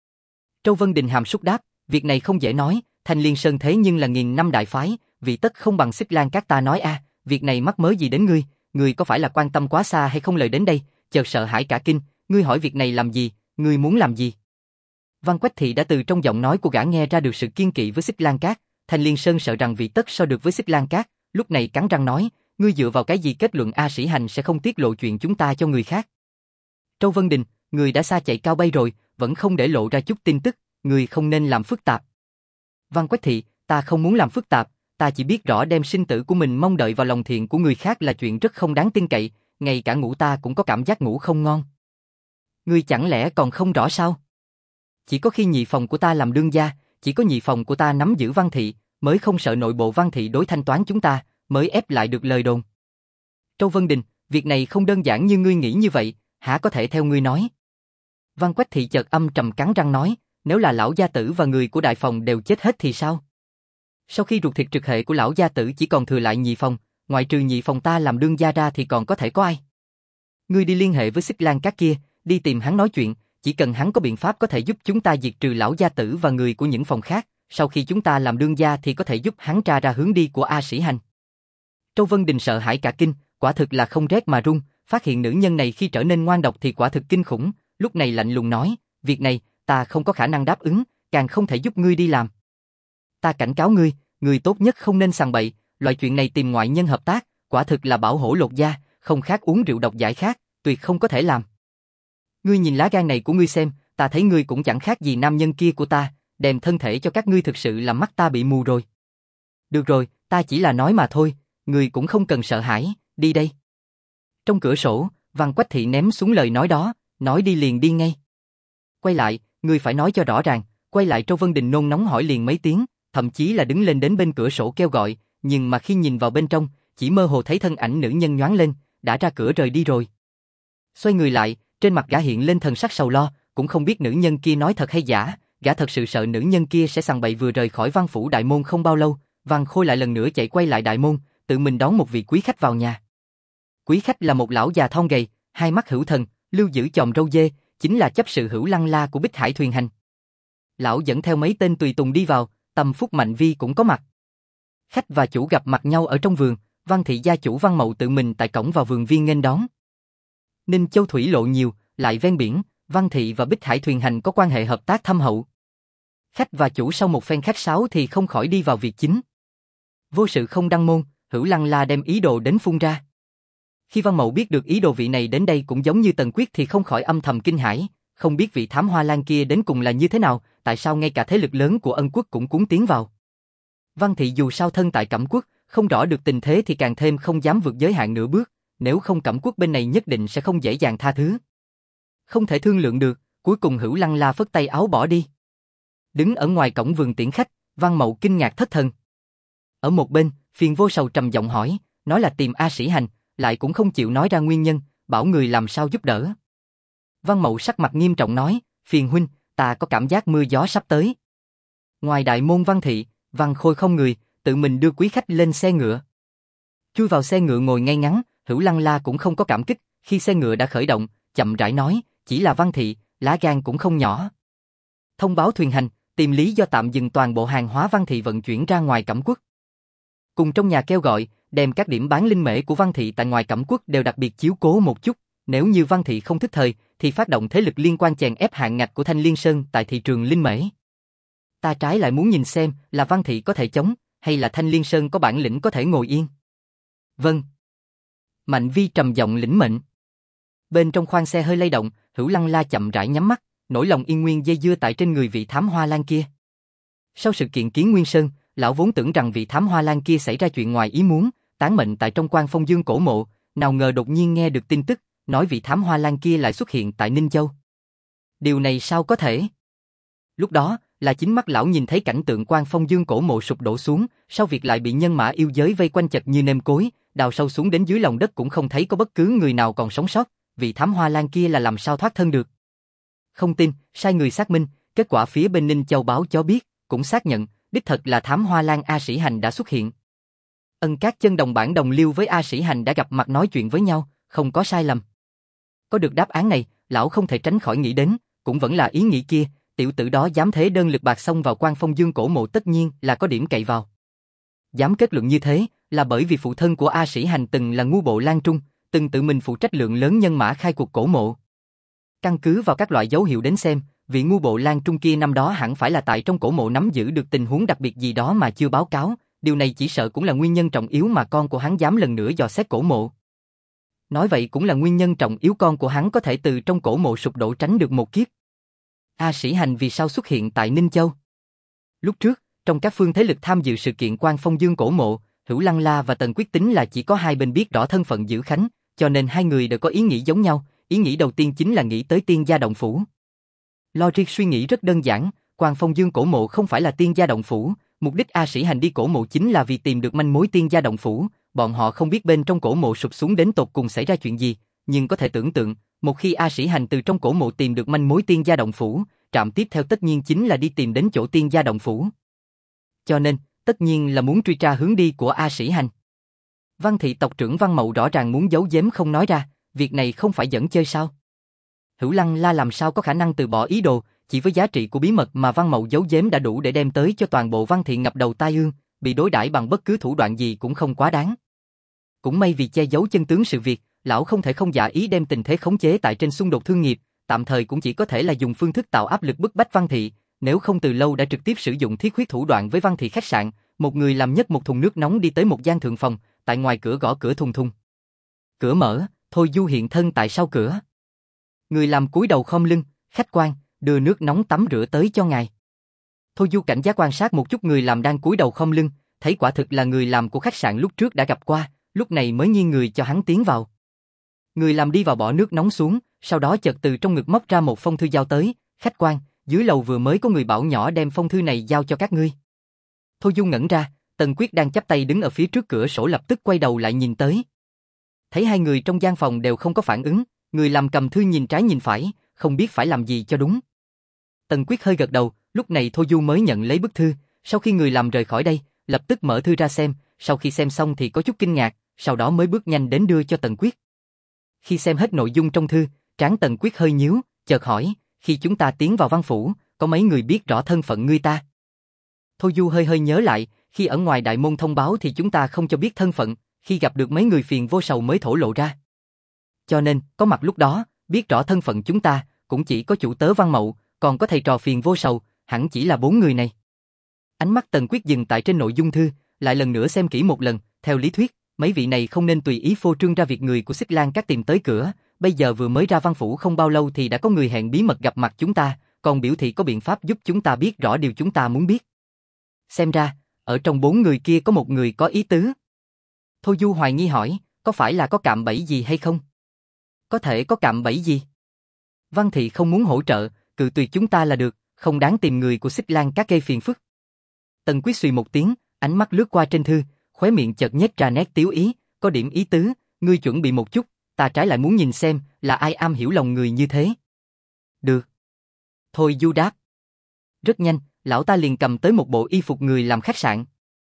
Châu Vân Đình hàm súc đáp, việc này không dễ nói, Thanh Liên Sơn thế nhưng là nghìn năm đại phái, vị tất không bằng Xích Lan Các ta nói a, việc này mắc mớ gì đến ngươi có phải là quan tâm quá xa hay không lời đến đây, chợt sợ hãi cả kinh, ngươi hỏi việc này làm gì, ngươi muốn làm gì? Văn Quách Thị đã từ trong giọng nói của gã nghe ra được sự kiên kỵ với Xích Lan Các, Thanh Liên Sơn sợ rằng vị tất so được với Xích Lan Các, lúc này cắn răng nói, ngươi dựa vào cái gì kết luận A Sĩ Hành sẽ không tiết lộ chuyện chúng ta cho người khác? Châu Vân Đình, người đã xa chạy cao bay rồi, vẫn không để lộ ra chút tin tức, người không nên làm phức tạp. Văn Quách Thị, ta không muốn làm phức tạp, ta chỉ biết rõ đem sinh tử của mình mong đợi vào lòng thiện của người khác là chuyện rất không đáng tin cậy, ngay cả ngủ ta cũng có cảm giác ngủ không ngon. Ngươi chẳng lẽ còn không rõ sao? Chỉ có khi nhị phòng của ta làm đương gia, chỉ có nhị phòng của ta nắm giữ Văn Thị, mới không sợ nội bộ Văn Thị đối thanh toán chúng ta, mới ép lại được lời đồn. Châu Vân Đình, việc này không đơn giản như ngươi nghĩ như vậy, hả có thể theo ngươi nói? Văn Quách Thị chợt âm trầm cắn răng nói, nếu là lão gia tử và người của đại phòng đều chết hết thì sao? Sau khi ruột thịt trực hệ của lão gia tử chỉ còn thừa lại nhị phòng, ngoại trừ nhị phòng ta làm đương gia ra thì còn có thể có ai? Ngươi đi liên hệ với Xích Lan Các kia, đi tìm hắn nói chuyện, chỉ cần hắn có biện pháp có thể giúp chúng ta diệt trừ lão gia tử và người của những phòng khác, sau khi chúng ta làm đương gia thì có thể giúp hắn tra ra hướng đi của A Sĩ Hành. Châu Vân Đình sợ hãi cả kinh, quả thực là không rét mà run, phát hiện nữ nhân này khi trở nên ngoan độc thì quả thực kinh khủng, lúc này lạnh lùng nói, việc này, ta không có khả năng đáp ứng, càng không thể giúp ngươi đi làm. Ta cảnh cáo ngươi, ngươi tốt nhất không nên sằng bậy, loại chuyện này tìm ngoại nhân hợp tác, quả thực là bảo hổ lột da, không khác uống rượu độc giải khát, tuyệt không có thể làm. Ngươi nhìn lá gan này của ngươi xem, ta thấy ngươi cũng chẳng khác gì nam nhân kia của ta, đem thân thể cho các ngươi thực sự làm mắt ta bị mù rồi. Được rồi, ta chỉ là nói mà thôi, ngươi cũng không cần sợ hãi, đi đây. Trong cửa sổ, Văn Quách Thị ném xuống lời nói đó, nói đi liền đi ngay. Quay lại, ngươi phải nói cho rõ ràng, quay lại. Trâu Vân Đình nôn nóng hỏi liền mấy tiếng, thậm chí là đứng lên đến bên cửa sổ kêu gọi, nhưng mà khi nhìn vào bên trong, chỉ mơ hồ thấy thân ảnh nữ nhân nhoáng lên, đã ra cửa rời đi rồi. Xoay người lại, trên mặt gã hiện lên thần sắc sầu lo, cũng không biết nữ nhân kia nói thật hay giả, gã thật sự sợ nữ nhân kia sẽ sằng bậy. Vừa rời khỏi Văn phủ đại môn không bao lâu, Văn Khôi lại lần nữa chạy quay lại đại môn, tự mình đón một vị quý khách vào nhà. Quý khách là một lão già thon gầy, hai mắt hữu thần, lưu giữ chòm râu dê, chính là chấp sự Hữu Lăng La của Bích Hải Thuyền Hành. Lão dẫn theo mấy tên tùy tùng đi vào, Tâm Phúc Mạnh Vi cũng có mặt. Khách và chủ gặp mặt nhau ở trong vườn, Văn thị gia chủ Văn Mậu tự mình tại cổng vào vườn viên nghênh đón. Ninh Châu thủy lộ nhiều, lại ven biển, Văn thị và Bích Hải Thuyền Hành có quan hệ hợp tác thâm hậu. Khách và chủ sau một phen khách sáo thì không khỏi đi vào việc chính. Vô sự không đăng môn, Hữu Lăng La đem ý đồ đến phun ra. Khi Văn Mậu biết được ý đồ vị này đến đây cũng giống như Tần Quyết thì không khỏi âm thầm kinh hãi, không biết vị thám hoa lan kia đến cùng là như thế nào, tại sao ngay cả thế lực lớn của Ân quốc cũng cuốn tiến vào. Văn thị dù sao thân tại Cẩm quốc, không rõ được tình thế thì càng thêm không dám vượt giới hạn nửa bước, nếu không Cẩm quốc bên này nhất định sẽ không dễ dàng tha thứ. Không thể thương lượng được, cuối cùng Hữu Lăng La phất tay áo bỏ đi. Đứng ở ngoài cổng vườn tiễn khách, Văn Mậu kinh ngạc thất thần. Ở một bên, Phiền Vô Sầu trầm giọng hỏi, nói là tìm A Sĩ Hành, lại cũng không chịu nói ra nguyên nhân, bảo người làm sao giúp đỡ. Văn Mậu sắc mặt nghiêm trọng nói, Phiền huynh, ta có cảm giác mưa gió sắp tới. Ngoài đại môn Văn thị, Văn Khôi không người, tự mình đưa quý khách lên xe ngựa. Chui vào xe ngựa ngồi ngay ngắn, Hữu Lăng La cũng không có cảm kích, khi xe ngựa đã khởi động, chậm rãi nói, chỉ là Văn thị, lá gan cũng không nhỏ. Thông báo Thuyền Hành, tìm lý do tạm dừng toàn bộ hàng hóa Văn thị vận chuyển ra ngoài Cẩm quốc. Cùng trong nhà kêu gọi, đem các điểm bán linh mễ của Văn thị tại ngoài Cẩm quốc đều đặc biệt chiếu cố một chút, nếu như Văn thị không thức thời, thì phát động thế lực liên quan chèn ép hạng ngạch của Thanh Liên Sơn tại thị trường linh mễ. Ta trái lại muốn nhìn xem là Văn thị có thể chống, hay là Thanh Liên Sơn có bản lĩnh có thể ngồi yên. Vâng. Mạnh Vi trầm giọng lĩnh mệnh. Bên trong khoang xe hơi lay động, Hữu Lăng La chậm rãi nhắm mắt, nỗi lòng yên nguyên dây dưa tại trên người vị thám hoa lan kia. Sau sự kiện Kiến Nguyên Sơn, lão vốn tưởng rằng vị thám hoa lan kia xảy ra chuyện ngoài ý muốn, tán mệnh tại trong Quan Phong Dương cổ mộ, nào ngờ đột nhiên nghe được tin tức, nói vị thám hoa lan kia lại xuất hiện tại Ninh Châu. Điều này sao có thể? Lúc đó, là chính mắt lão nhìn thấy cảnh tượng Quan Phong Dương cổ mộ sụp đổ xuống, sau việc lại bị nhân mã yêu giới vây quanh chật như nêm cối, đào sâu xuống đến dưới lòng đất cũng không thấy có bất cứ người nào còn sống sót, vị thám hoa lan kia là làm sao thoát thân được? Không tin, sai người xác minh, kết quả phía bên Ninh Châu báo cho biết, cũng xác nhận, đích thật là thám hoa lan A Sĩ Hành đã xuất hiện. Ân Các Chân đồng bản đồng liêu với A Sĩ Hành đã gặp mặt nói chuyện với nhau, không có sai lầm. Có được đáp án này, lão không thể tránh khỏi nghĩ đến, cũng vẫn là ý nghĩ kia, tiểu tử đó dám thế đơn lực bạc xông vào Quan Phong Dương cổ mộ tất nhiên là có điểm cậy vào. Dám kết luận như thế, là bởi vì phụ thân của A Sĩ Hành từng là ngu bộ Lan Trung, từng tự mình phụ trách lượng lớn nhân mã khai cuộc cổ mộ. Căn cứ vào các loại dấu hiệu đến xem, vị ngu bộ Lan Trung kia năm đó hẳn phải là tại trong cổ mộ nắm giữ được tình huống đặc biệt gì đó mà chưa báo cáo, điều này chỉ sợ cũng là nguyên nhân trọng yếu mà con của hắn dám lần nữa dò xét cổ mộ. Nói vậy cũng là nguyên nhân trọng yếu con của hắn có thể từ trong cổ mộ sụp đổ tránh được một kiếp. A Sĩ Hành vì sao xuất hiện tại Ninh Châu? Lúc trước, trong các phương thế lực tham dự sự kiện Quan Phong Dương cổ mộ, Hữu Lăng La và Tần Quyết tính là chỉ có hai bên biết rõ thân phận Dữ Khánh, cho nên hai người đều có ý nghĩ giống nhau, ý nghĩ đầu tiên chính là nghĩ tới Tiên Gia động phủ. Logic suy nghĩ rất đơn giản, Quan Phong Dương cổ mộ không phải là Tiên Gia động phủ, mục đích A Sĩ Hành đi cổ mộ chính là vì tìm được manh mối Tiên Gia động phủ, bọn họ không biết bên trong cổ mộ sụp xuống đến tột cùng xảy ra chuyện gì, nhưng có thể tưởng tượng, một khi A Sĩ Hành từ trong cổ mộ tìm được manh mối Tiên Gia động phủ, trạm tiếp theo tất nhiên chính là đi tìm đến chỗ Tiên Gia động phủ. Cho nên, tất nhiên là muốn truy tra hướng đi của A Sĩ Hành. Văn thị tộc trưởng Văn Mậu rõ ràng muốn giấu giếm không nói ra, việc này không phải giỡn chơi sao? Hữu Lăng La làm sao có khả năng từ bỏ ý đồ, chỉ với giá trị của bí mật mà Văn Mậu giấu giếm đã đủ để đem tới cho toàn bộ Văn thị ngập đầu tai ương, bị đối đãi bằng bất cứ thủ đoạn gì cũng không quá đáng. Cũng may vì che giấu chân tướng sự việc, lão không thể không giả ý đem tình thế khống chế tại trên xung đột thương nghiệp, tạm thời cũng chỉ có thể là dùng phương thức tạo áp lực bức bách Văn thị, nếu không từ lâu đã trực tiếp sử dụng thiết huyết thủ đoạn với Văn thị khách sạn, một người làm nhất một thùng nước nóng đi tới một gian thượng phòng, tại ngoài cửa gõ cửa thùng thùng. Cửa mở, Thôi Du hiện thân tại sau cửa. Người làm cúi đầu khom lưng, khách quan, đưa nước nóng tắm rửa tới cho ngài. Thôi Du cảnh giác quan sát một chút người làm đang cúi đầu khom lưng, thấy quả thực là người làm của khách sạn lúc trước đã gặp qua, lúc này mới nghiêng người cho hắn tiến vào. Người làm đi vào bỏ nước nóng xuống, sau đó chợt từ trong ngực móc ra một phong thư giao tới, khách quan, dưới lầu vừa mới có người bảo nhỏ đem phong thư này giao cho các ngươi. Thôi Du ngẩn ra, Tần Quyết đang chắp tay đứng ở phía trước cửa sổ lập tức quay đầu lại nhìn tới. Thấy hai người trong gian phòng đều không có phản ứng, người làm cầm thư nhìn trái nhìn phải, không biết phải làm gì cho đúng. Tần Quyết hơi gật đầu, lúc này Thôi Du mới nhận lấy bức thư, sau khi người làm rời khỏi đây, lập tức mở thư ra xem, sau khi xem xong thì có chút kinh ngạc, sau đó mới bước nhanh đến đưa cho Tần Quyết. Khi xem hết nội dung trong thư, trán Tần Quyết hơi nhíu, chợt hỏi, khi chúng ta tiến vào văn phủ, có mấy người biết rõ thân phận ngươi ta? Thôi Du hơi nhớ lại, khi ở ngoài đại môn thông báo thì chúng ta không cho biết thân phận, khi gặp được mấy người phiền vô sầu mới thổ lộ ra. Cho nên, có mặt lúc đó, biết rõ thân phận chúng ta, cũng chỉ có chủ tớ Văn Mậu, còn có thầy trò phiền vô sầu, hẳn chỉ là 4 người này. Ánh mắt Tần Quyết dừng tại trên nội dung thư, lại lần nữa xem kỹ một lần, theo lý thuyết, mấy vị này không nên tùy ý phô trương ra việc người của Xích Lan Các tìm tới cửa, bây giờ vừa mới ra văn phủ không bao lâu thì đã có người hẹn bí mật gặp mặt chúng ta, còn biểu thị có biện pháp giúp chúng ta biết rõ điều chúng ta muốn biết. Xem ra, ở trong 4 người kia có một người có ý tứ. Thôi Du hoài nghi hỏi, có phải là có cạm bẫy gì hay không? Có thể có cạm bẫy gì? Văn Thị không muốn hỗ trợ, cự tuyệt chúng ta là được, không đáng tìm người của Xích Lan Các gây phiền phức. Tần Quyết suy một tiếng, ánh mắt lướt qua trên thư, khóe miệng chợt nhếch ra nét tiếu ý, có điểm ý tứ, ngươi chuẩn bị một chút, ta trái lại muốn nhìn xem là ai am hiểu lòng người như thế. Được. Thôi Du đáp. Rất nhanh, lão ta liền cầm tới một bộ y phục người làm khách sạn.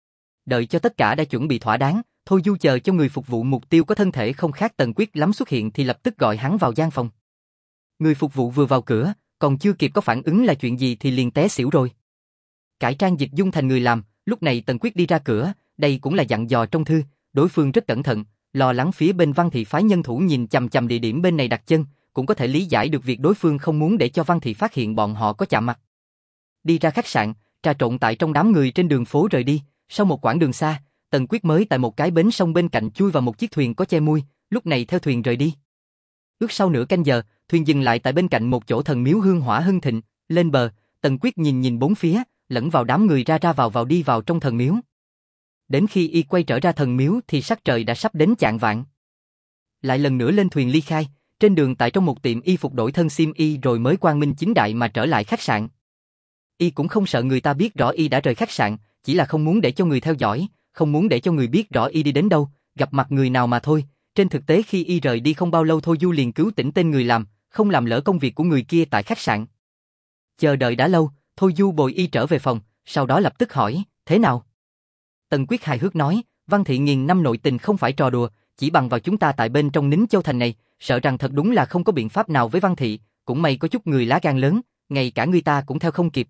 Đợi cho tất cả đã chuẩn bị thỏa đáng, Thôi Du chờ cho người phục vụ mục tiêu có thân thể không khác Tần Quyết lắm xuất hiện thì lập tức gọi hắn vào gian phòng. Người phục vụ vừa vào cửa, còn chưa kịp có phản ứng là chuyện gì thì liền té xỉu rồi. Cải trang dịch dung thành người làm, lúc này Tần Quyết đi ra cửa, đây cũng là dặn dò trong thư, đối phương rất cẩn thận, lo lắng phía bên Văn Thị phái nhân thủ nhìn chằm chằm địa điểm bên này đặt chân, cũng có thể lý giải được việc đối phương không muốn để cho Văn Thị phát hiện bọn họ có chạm mặt. Đi ra khách sạn, trà trộn tại trong đám người trên đường phố rời đi, sau một quãng đường xa, Tần Quyết mới tại một cái bến sông bên cạnh chui vào một chiếc thuyền có che mui, lúc này theo thuyền rời đi. Ước sau nửa canh giờ, thuyền dừng lại tại bên cạnh một chỗ thần miếu hương hỏa hưng thịnh, lên bờ, Tần Quyết nhìn bốn phía, lẫn vào đám người ra vào đi vào trong thần miếu. Đến khi y quay trở ra thần miếu thì sắc trời đã sắp đến chạng vạng. Lại lần nữa lên thuyền ly khai, trên đường tại trong một tiệm y phục đổi thân xiêm y rồi mới quang minh chính đại mà trở lại khách sạn. Y cũng không sợ người ta biết rõ y đã rời khách sạn, chỉ là không muốn để cho người theo dõi, không muốn để cho người biết rõ y đi đến đâu, gặp mặt người nào mà thôi. Trên thực tế khi y rời đi không bao lâu Thôi Du liền cứu tỉnh tên người làm, không làm lỡ công việc của người kia tại khách sạn. Chờ đợi đã lâu, Thôi Du bồi y trở về phòng, sau đó lập tức hỏi, thế nào? Tần Quyết hài hước nói, Văn Thị nghìn năm nội tình không phải trò đùa, chỉ bằng vào chúng ta tại bên trong Nín Châu Thành này, sợ rằng thật đúng là không có biện pháp nào với Văn Thị, cũng may có chút người lá gan lớn, ngay cả người ta cũng theo không kịp.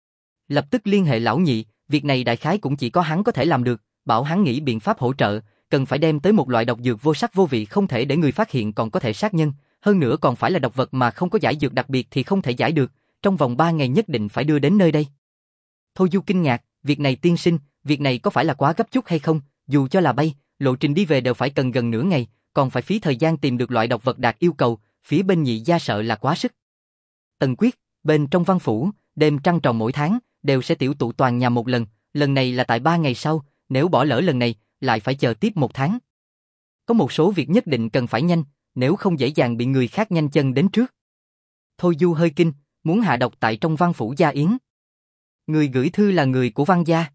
Lập tức liên hệ lão nhị, việc này đại khái cũng chỉ có hắn có thể làm được, bảo hắn nghĩ biện pháp hỗ trợ, cần phải đem tới một loại độc dược vô sắc vô vị không thể để người phát hiện còn có thể sát nhân, hơn nữa còn phải là độc vật mà không có giải dược đặc biệt thì không thể giải được, trong vòng 3 ngày nhất định phải đưa đến nơi đây. Thôi Du kinh ngạc, việc này tiên sinh, việc này có phải là quá gấp chút hay không, dù cho là bay, lộ trình đi về đều phải cần gần nửa ngày, còn phải phí thời gian tìm được loại độc vật đạt yêu cầu, phía bên nhị gia sợ là quá sức. Tần Quyết, bên trong văn phủ, đêm trăng tròn mỗi tháng, đều sẽ tiểu tụ toàn nhà một lần này là tại 3 ngày sau, nếu bỏ lỡ lần này, lại phải chờ tiếp 1 tháng. Có một số việc nhất định cần phải nhanh, nếu không dễ dàng bị người khác nhanh chân đến trước. Thôi Du hơi kinh, muốn hạ độc tại trong văn phủ gia yến. Người gửi thư là người của Văn gia.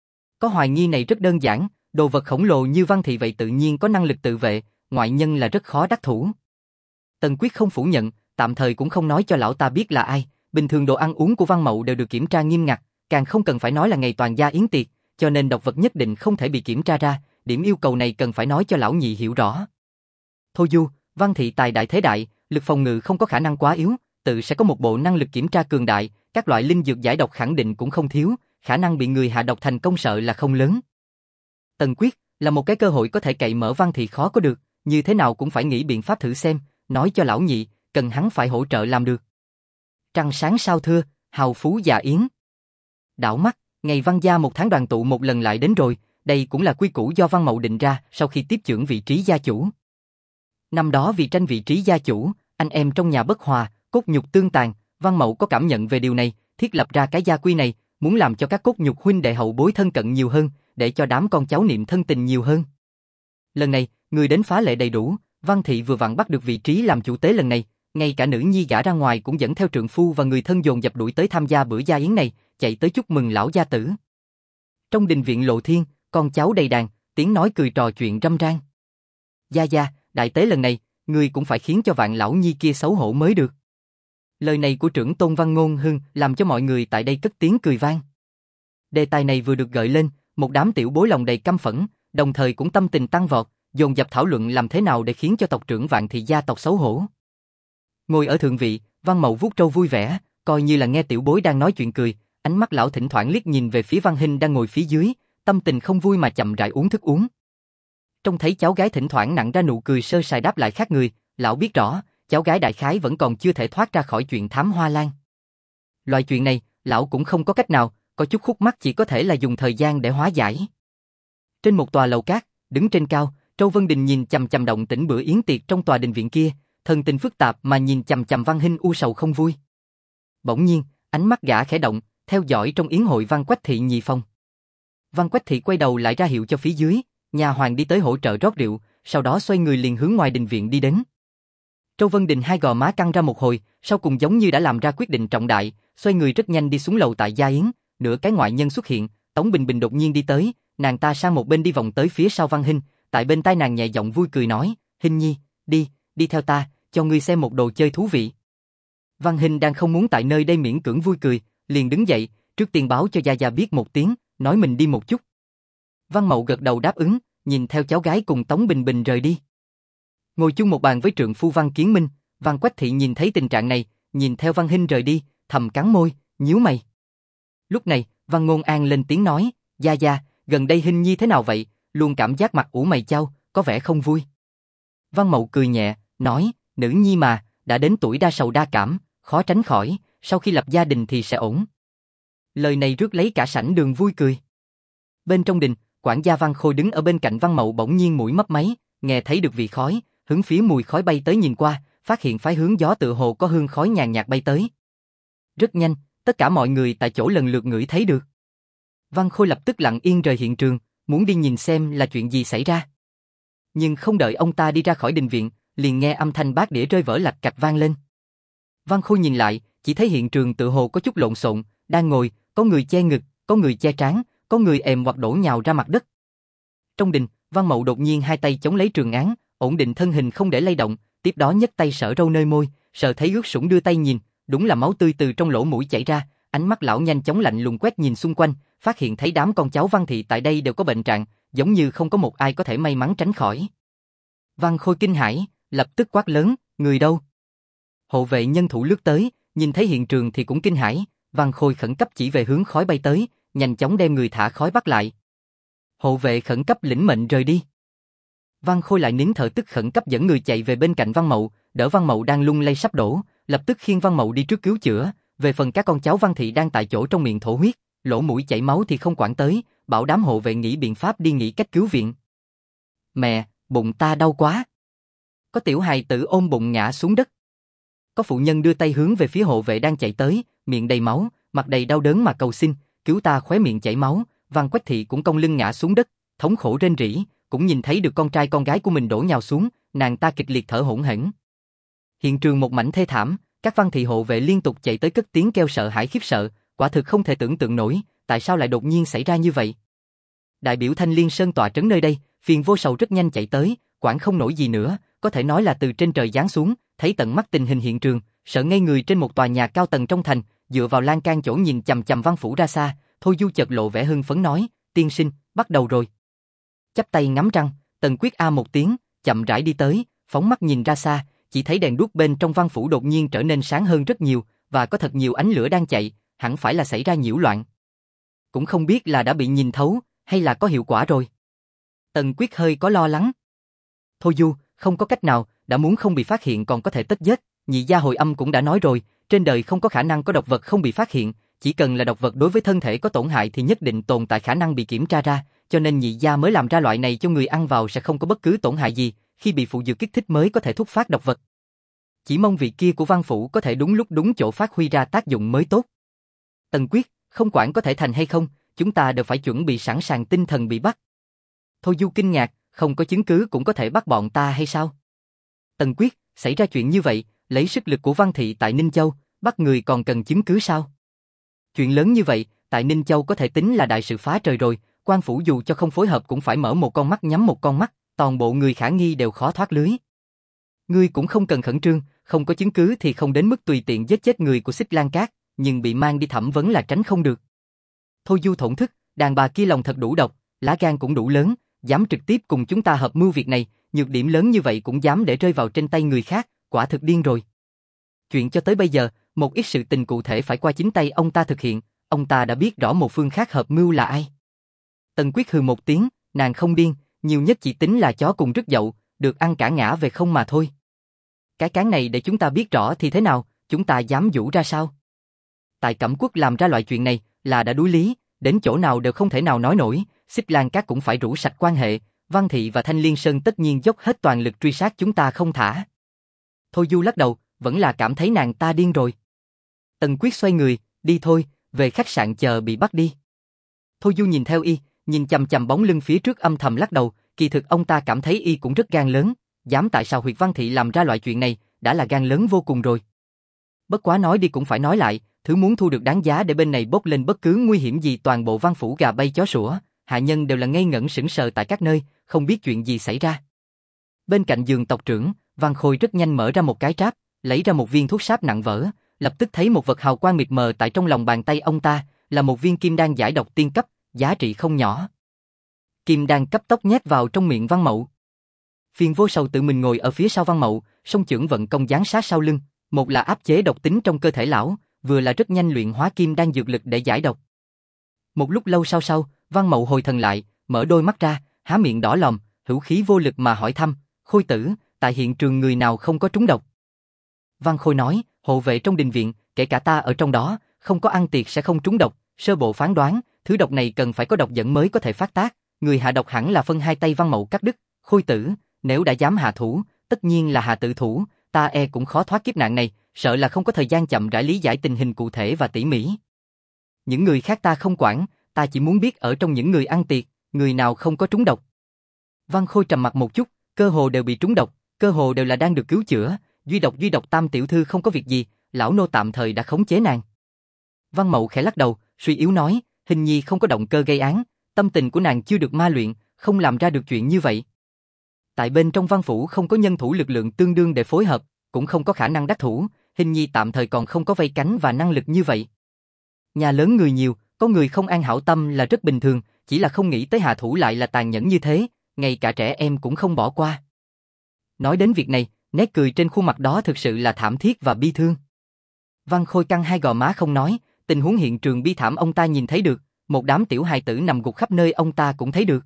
Có hoài nghi này rất đơn giản, đồ vật khổng lồ như Văn Thị vậy tự nhiên có năng lực tự vệ, ngoại nhân là rất khó đắc thủ. Tần Quyết không phủ nhận, tạm thời cũng không nói cho lão ta biết là ai, bình thường đồ ăn uống của Văn Mậu đều được kiểm tra nghiêm ngặt, càng không cần phải nói là ngày toàn gia yến tiệc, cho nên độc vật nhất định không thể bị kiểm tra ra, điểm yêu cầu này cần phải nói cho lão nhị hiểu rõ. Thôi Du, Văn Thị tài đại thế đại, lực phòng ngự không có khả năng quá yếu, tự sẽ có một bộ năng lực kiểm tra cường đại, các loại linh dược giải độc khẳng định cũng không thiếu, khả năng bị người hạ độc thành công sợ là không lớn. Tần Quyết, là một cái cơ hội có thể cậy mở Văn Thị khó có được, như thế nào cũng phải nghĩ biện pháp thử xem, nói cho lão nhị, cần hắn phải hỗ trợ làm được. Trăng sáng sao thưa, hào phú dạ yến. Đảo mắt, ngày Văn gia 1 tháng đoàn tụ một lần lại đến rồi, đây cũng là quy củ do Văn Mậu định ra sau khi tiếp chưởng vị trí gia chủ. Năm đó vì tranh vị trí gia chủ, anh em trong nhà bất hòa, cốt nhục tương tàn, Văn Mậu có cảm nhận về điều này, thiết lập ra cái gia quy này, muốn làm cho các cốt nhục huynh đệ hậu bối thân cận nhiều hơn, để cho đám con cháu niệm thân tình nhiều hơn. Lần này, người đến phá lệ đầy đủ, Văn Thị vừa vặn bắt được vị trí làm chủ tế lần này, ngay cả nữ nhi gả ra ngoài cũng dẫn theo trượng phu và người thân dồn dập đuổi tới tham gia bữa gia yến này, chạy tới chúc mừng lão gia tử. Trong đình viện lộ thiên, con cháu đầy đàn, tiếng nói cười trò chuyện râm ran. Gia, đại tế lần này, người cũng phải khiến cho Vạn lão nhi kia xấu hổ mới được. Lời này của trưởng tôn Văn Ngôn Hưng làm cho mọi người tại đây cất tiếng cười vang. Đề tài này vừa được gợi lên, một đám tiểu bối lòng đầy căm phẫn, đồng thời cũng tâm tình tăng vọt, dồn dập thảo luận làm thế nào để khiến cho tộc trưởng Vạn thị gia tộc xấu hổ. Ngồi ở thượng vị, Văn Mậu vuốt râu vui vẻ, coi như là nghe tiểu bối đang nói chuyện cười, ánh mắt lão thỉnh thoảng liếc nhìn về phía Văn Hinh đang ngồi phía dưới, tâm tình không vui mà chậm rãi uống thức uống. Trông thấy cháu gái thỉnh thoảng nặn ra nụ cười sơ sài đáp lại khác người, lão biết rõ, cháu gái đại khái vẫn còn chưa thể thoát ra khỏi chuyện thám hoa lan. Loại chuyện này, lão cũng không có cách nào, có chút khúc mắc chỉ có thể là dùng thời gian để hóa giải. Trên một tòa lầu cát, đứng trên cao, Châu Vân Đình nhìn chằm chằm động tĩnh bữa yến tiệc trong tòa đình viện kia, thần tình phức tạp mà nhìn chằm chằm Văn Hinh u sầu không vui. Bỗng nhiên, ánh mắt gã khẽ động, theo dõi trong yến hội Văn Quách thị nhị phòng. Văn Quách thị quay đầu lại ra hiệu cho phía dưới, nhà hoàng đi tới hỗ trợ rót rượu, sau đó xoay người liền hướng ngoài đình viện đi đến. Châu Vân Đình hai gò má căng ra một hồi, sau cùng giống như đã làm ra quyết định trọng đại, xoay người rất nhanh đi xuống lầu tại gia yến, nửa cái ngoại nhân xuất hiện, Tống Bình Bình đột nhiên đi tới, nàng ta sang một bên đi vòng tới phía sau Văn Hinh, tại bên tai nàng nhẹ giọng vui cười nói, Hinh nhi, đi theo ta, cho ngươi xem một đồ chơi thú vị. Văn Hinh đang không muốn tại nơi đây miễn cưỡng vui cười, liền đứng dậy, trước tiên báo cho Gia biết một tiếng, nói mình đi một chút. Văn Mậu gật đầu đáp ứng, nhìn theo cháu gái cùng Tống Bình Bình rời đi. Ngồi chung một bàn với trượng phu Văn Kiến Minh, Văn Quách thị nhìn thấy tình trạng này, nhìn theo Văn Hinh rời đi, thầm cắn môi, nhíu mày. Lúc này, Văn Ngôn An lên tiếng nói, Gia, gần đây Hinh nhi thế nào vậy, luôn cảm giác mặt ủ mày chau, có vẻ không vui. Văn Mậu cười nhẹ, nói, nữ nhi mà, đã đến tuổi đa sầu đa cảm, khó tránh khỏi, sau khi lập gia đình thì sẽ ổn. Lời này rước lấy cả sảnh đường vui cười. Bên trong đình, quản gia Văn Khôi đứng ở bên cạnh Văn Mậu bỗng nhiên mũi mấp máy, nghe thấy được vị khói, hướng phía mùi khói bay tới nhìn qua, phát hiện phái hướng gió tựa hồ có hương khói nhàn nhạt bay tới. Rất nhanh, tất cả mọi người tại chỗ lần lượt ngửi thấy được. Văn Khôi lập tức lặng yên rời hiện trường, muốn đi nhìn xem là chuyện gì xảy ra. Nhưng không đợi ông ta đi ra khỏi đình viện, liền nghe âm thanh bát đĩa rơi vỡ lạch cạch vang lên. Văn Khôi nhìn lại, chỉ thấy hiện trường tựa hồ có chút lộn xộn, đang ngồi, có người che ngực, có người che trán, có người ềm hoặc đổ nhào ra mặt đất. Trong đình, Văn Mậu đột nhiên hai tay chống lấy trường án, ổn định thân hình không để lay động, tiếp đó nhấc tay sờ râu nơi môi, sờ thấy ướt sũng đưa tay nhìn, đúng là máu tươi từ trong lỗ mũi chảy ra, ánh mắt lão nhanh chóng lạnh lùng quét nhìn xung quanh, phát hiện thấy đám con cháu Văn thị tại đây đều có bệnh trạng, giống như không có một ai có thể may mắn tránh khỏi. Văn Khôi kinh hãi, lập tức quát lớn, người đâu? Hộ vệ nhân thủ lướt tới, nhìn thấy hiện trường thì cũng kinh hãi, Văn Khôi khẩn cấp chỉ về hướng khói bay tới, nhanh chóng đem người thả khói bắt lại. Hộ vệ khẩn cấp lĩnh mệnh rời đi. Văn Khôi lại nín thở tức khẩn cấp dẫn người chạy về bên cạnh Văn Mậu, đỡ Văn Mậu đang lung lay sắp đổ, lập tức khiêng Văn Mậu đi trước cứu chữa, về phần các con cháu Văn thị đang tại chỗ trong miệng thổ huyết, lỗ mũi chảy máu thì không quản tới, bảo đám hộ vệ nghĩ biện pháp đi nghĩ cách cứu viện. Mẹ, bụng ta đau quá. Có tiểu hài tử ôm bụng ngã xuống đất. Có phụ nhân đưa tay hướng về phía hộ vệ đang chạy tới, miệng đầy máu, mặt đầy đau đớn mà cầu xin, cứu ta, khóe miệng chảy máu. Văn Quách thị cũng cong lưng ngã xuống đất, thống khổ rên rỉ, cũng nhìn thấy được con trai con gái của mình đổ nhào xuống, nàng ta kịch liệt thở hổn hển. Hiện trường một mảnh thê thảm, các Văn thị hộ vệ liên tục chạy tới cất tiếng kêu sợ hãi khiếp sợ, quả thực không thể tưởng tượng nổi, tại sao lại đột nhiên xảy ra như vậy. Đại biểu Thanh Liên Sơn tọa trấn nơi đây, Phiền Vô Sầu rất nhanh chạy tới, quản không nổi gì nữa, có thể nói là từ trên trời giáng xuống, thấy tận mắt tình hình hiện trường, sợ ngây người trên một tòa nhà cao tầng trong thành, dựa vào lan can chỗ nhìn chằm chằm Văn phủ ra xa, Thôi Du chợt lộ vẻ hưng phấn nói, tiên sinh, bắt đầu rồi. Chắp tay ngắm trăng, Tần Quyết a một tiếng, chậm rãi đi tới, phóng mắt nhìn ra xa, chỉ thấy đèn đuốc bên trong Văn phủ đột nhiên trở nên sáng hơn rất nhiều, và có thật nhiều ánh lửa đang chạy, hẳn phải là xảy ra nhiễu loạn. Cũng không biết là đã bị nhìn thấu, hay là có hiệu quả rồi. Tần Quyết hơi có lo lắng. Thôi Du, không có cách nào, đã muốn không bị phát hiện còn có thể tất giết, nhị gia hồi âm cũng đã nói rồi, trên đời không có khả năng có độc vật không bị phát hiện, chỉ cần là độc vật đối với thân thể có tổn hại thì nhất định tồn tại khả năng bị kiểm tra ra, cho nên nhị gia mới làm ra loại này cho người ăn vào sẽ không có bất cứ tổn hại gì, khi bị phụ dược kích thích mới có thể thúc phát độc vật. Chỉ mong vị kia của Văn Phủ có thể đúng lúc đúng chỗ phát huy ra tác dụng mới tốt. Tần Quyết, không quản có thể thành hay không, chúng ta đều phải chuẩn bị sẵn sàng tinh thần bị bắt. Thôi Du kinh ngạc, không có chứng cứ cũng có thể bắt bọn ta hay sao? Tần Quyết, xảy ra chuyện như vậy, lấy sức lực của Văn Thị tại Ninh Châu, bắt người còn cần chứng cứ sao? Chuyện lớn như vậy, tại Ninh Châu có thể tính là đại sự phá trời rồi, quan phủ dù cho không phối hợp cũng phải mở một con mắt nhắm một con mắt, toàn bộ người khả nghi đều khó thoát lưới. Ngươi cũng không cần khẩn trương, không có chứng cứ thì không đến mức tùy tiện giết chết người của Xích Lan Cát, nhưng bị mang đi thẩm vấn là tránh không được. Thôi Du thổn thức, đàn bà kia lòng thật đủ độc, lá gan cũng đủ lớn, dám trực tiếp cùng chúng ta hợp mưu việc này, nhược điểm lớn như vậy cũng dám để rơi vào trên tay người khác, quả thực điên rồi. Chuyện cho tới bây giờ, một ít sự tình cụ thể phải qua chính tay ông ta thực hiện, ông ta đã biết rõ một phương khác hợp mưu là ai. Tần Quyết hừ một tiếng, nàng không điên, nhiều nhất chỉ tính là chó cùng rứt dậu, được ăn cả ngã về không mà thôi. Cái cán này để chúng ta biết rõ thì thế nào, chúng ta dám vũ ra sao? Tại Cẩm Quốc làm ra loại chuyện này là đã đuối lý, đến chỗ nào đều không thể nào nói nổi, Xích Lan Cát cũng phải rũ sạch quan hệ, Văn Thị và Thanh Liên Sơn tất nhiên dốc hết toàn lực truy sát chúng ta không thả. Thôi Du lắc đầu, vẫn là cảm thấy nàng ta điên rồi. Tần Quyết xoay người, đi thôi, về khách sạn chờ bị bắt đi. Thôi Du nhìn theo y, nhìn chằm chằm bóng lưng phía trước âm thầm lắc đầu, kỳ thực ông ta cảm thấy y cũng rất gan lớn, dám tại sao Huyệt Văn Thị làm ra loại chuyện này, đã là gan lớn vô cùng rồi. Bất quá nói đi cũng phải nói lại, thứ muốn thu được đáng giá để bên này bốc lên bất cứ nguy hiểm gì toàn bộ Văn Phủ gà bay chó sủa, hạ nhân đều là ngây ngẩn sững sờ tại các nơi, không biết chuyện gì xảy ra. Bên cạnh giường tộc trưởng, Văn Khôi rất nhanh mở ra một cái tráp, lấy ra một viên thuốc sáp nặng vỡ, lập tức thấy một vật hào quang mịt mờ tại trong lòng bàn tay ông ta, là một viên kim đan giải độc tiên cấp, giá trị không nhỏ. Kim đan cấp tốc nhét vào trong miệng Văn Mậu. Phiền Vô Sầu tự mình ngồi ở phía sau Văn Mậu, song chưởng vận công giáng sát sau lưng, một là áp chế độc tính trong cơ thể lão, vừa là rất nhanh luyện hóa kim đan dược lực để giải độc. Một lúc lâu sau, Văn Mậu hồi thần lại, mở đôi mắt ra, há miệng đỏ lòm, hữu khí vô lực mà hỏi thăm, Khôi tử, tại hiện trường người nào không có trúng độc? Văn Khôi nói, hộ vệ trong đình viện, kể cả ta ở trong đó, không có ăn tiệc sẽ không trúng độc, sơ bộ phán đoán, thứ độc này cần phải có độc dẫn mới có thể phát tác, người hạ độc hẳn là phân hai tay Văn Mậu cắt đứt, Khôi tử, nếu đã dám hạ thủ, tất nhiên là hạ tự thủ, ta e cũng khó thoát kiếp nạn này, sợ là không có thời gian chậm rãi lý giải tình hình cụ thể và tỉ mỉ. Những người khác ta không quản, ta chỉ muốn biết ở trong những người ăn tiệc, người nào không có trúng độc. Văn Khôi trầm mặt một chút, cơ hồ đều bị trúng độc, cơ hồ đều là đang được cứu chữa, duy độc Tam tiểu thư không có việc gì, lão nô tạm thời đã khống chế nàng. Văn Mậu khẽ lắc đầu, suy yếu nói, Hình Nhi không có động cơ gây án, tâm tình của nàng chưa được ma luyện, không làm ra được chuyện như vậy. Tại bên trong Văn Phủ không có nhân thủ lực lượng tương đương để phối hợp, cũng không có khả năng đắc thủ, Hình Nhi tạm thời còn không có vây cánh và năng lực như vậy. Nhà lớn người nhiều, có người không an hảo tâm là rất bình thường, chỉ là không nghĩ tới hạ thủ lại là tàn nhẫn như thế, ngay cả trẻ em cũng không bỏ qua. Nói đến việc này, nét cười trên khuôn mặt đó thực sự là thảm thiết và bi thương. Văn Khôi căng hai gò má không nói, tình huống hiện trường bi thảm ông ta nhìn thấy được, một đám tiểu hài tử nằm gục khắp nơi ông ta cũng thấy được.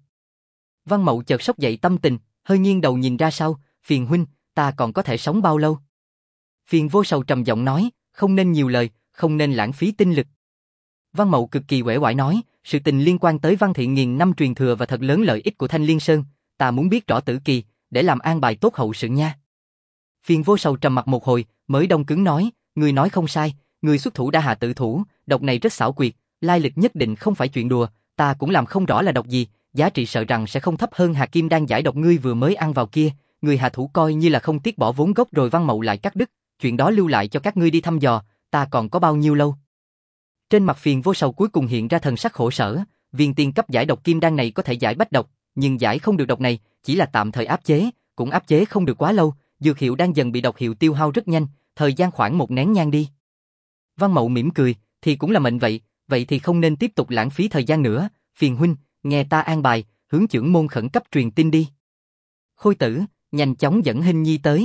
Văn Mậu chợt sốc dậy tâm tình, hơi nghiêng đầu nhìn ra sau, Phiền huynh, ta còn có thể sống bao lâu? Phiền Vô Sầu trầm giọng nói, không nên nhiều lời, không nên lãng phí tinh lực. Văn Mậu cực kỳ uể oải nói, sự tình liên quan tới Văn Thị nghìn năm truyền thừa và thật lớn lợi ích của Thanh Liên Sơn, ta muốn biết rõ tử kỳ, để làm an bài tốt hậu sự nha. Phiền Vô Sầu trầm mặt một hồi, mới đông cứng nói, người nói không sai, người xuất thủ đã hạ tử thủ, độc này rất xảo quyệt, lai lịch nhất định không phải chuyện đùa, ta cũng làm không rõ là độc gì, giá trị sợ rằng sẽ không thấp hơn hạt kim đan giải độc ngươi vừa mới ăn vào kia, người hạ thủ coi như là không tiếc bỏ vốn gốc rồi. Văn Mậu lại cắt đứt, chuyện đó lưu lại cho các ngươi đi thăm dò, ta còn có bao nhiêu lâu? Trên mặt Phiền Vô Sầu cuối cùng hiện ra thần sắc khổ sở, viên tiên cấp giải độc kim đan này có thể giải bách độc, nhưng giải không được độc này, chỉ là tạm thời áp chế, cũng áp chế không được quá lâu, dược hiệu đang dần bị độc hiệu tiêu hao rất nhanh, thời gian khoảng một nén nhang đi. Văn Mậu mỉm cười, thì cũng là mệnh vậy thì không nên tiếp tục lãng phí thời gian nữa, Phiền huynh, nghe ta an bài, hướng chưởng môn khẩn cấp truyền tin đi. Khôi tử, nhanh chóng dẫn Hình Nhi tới.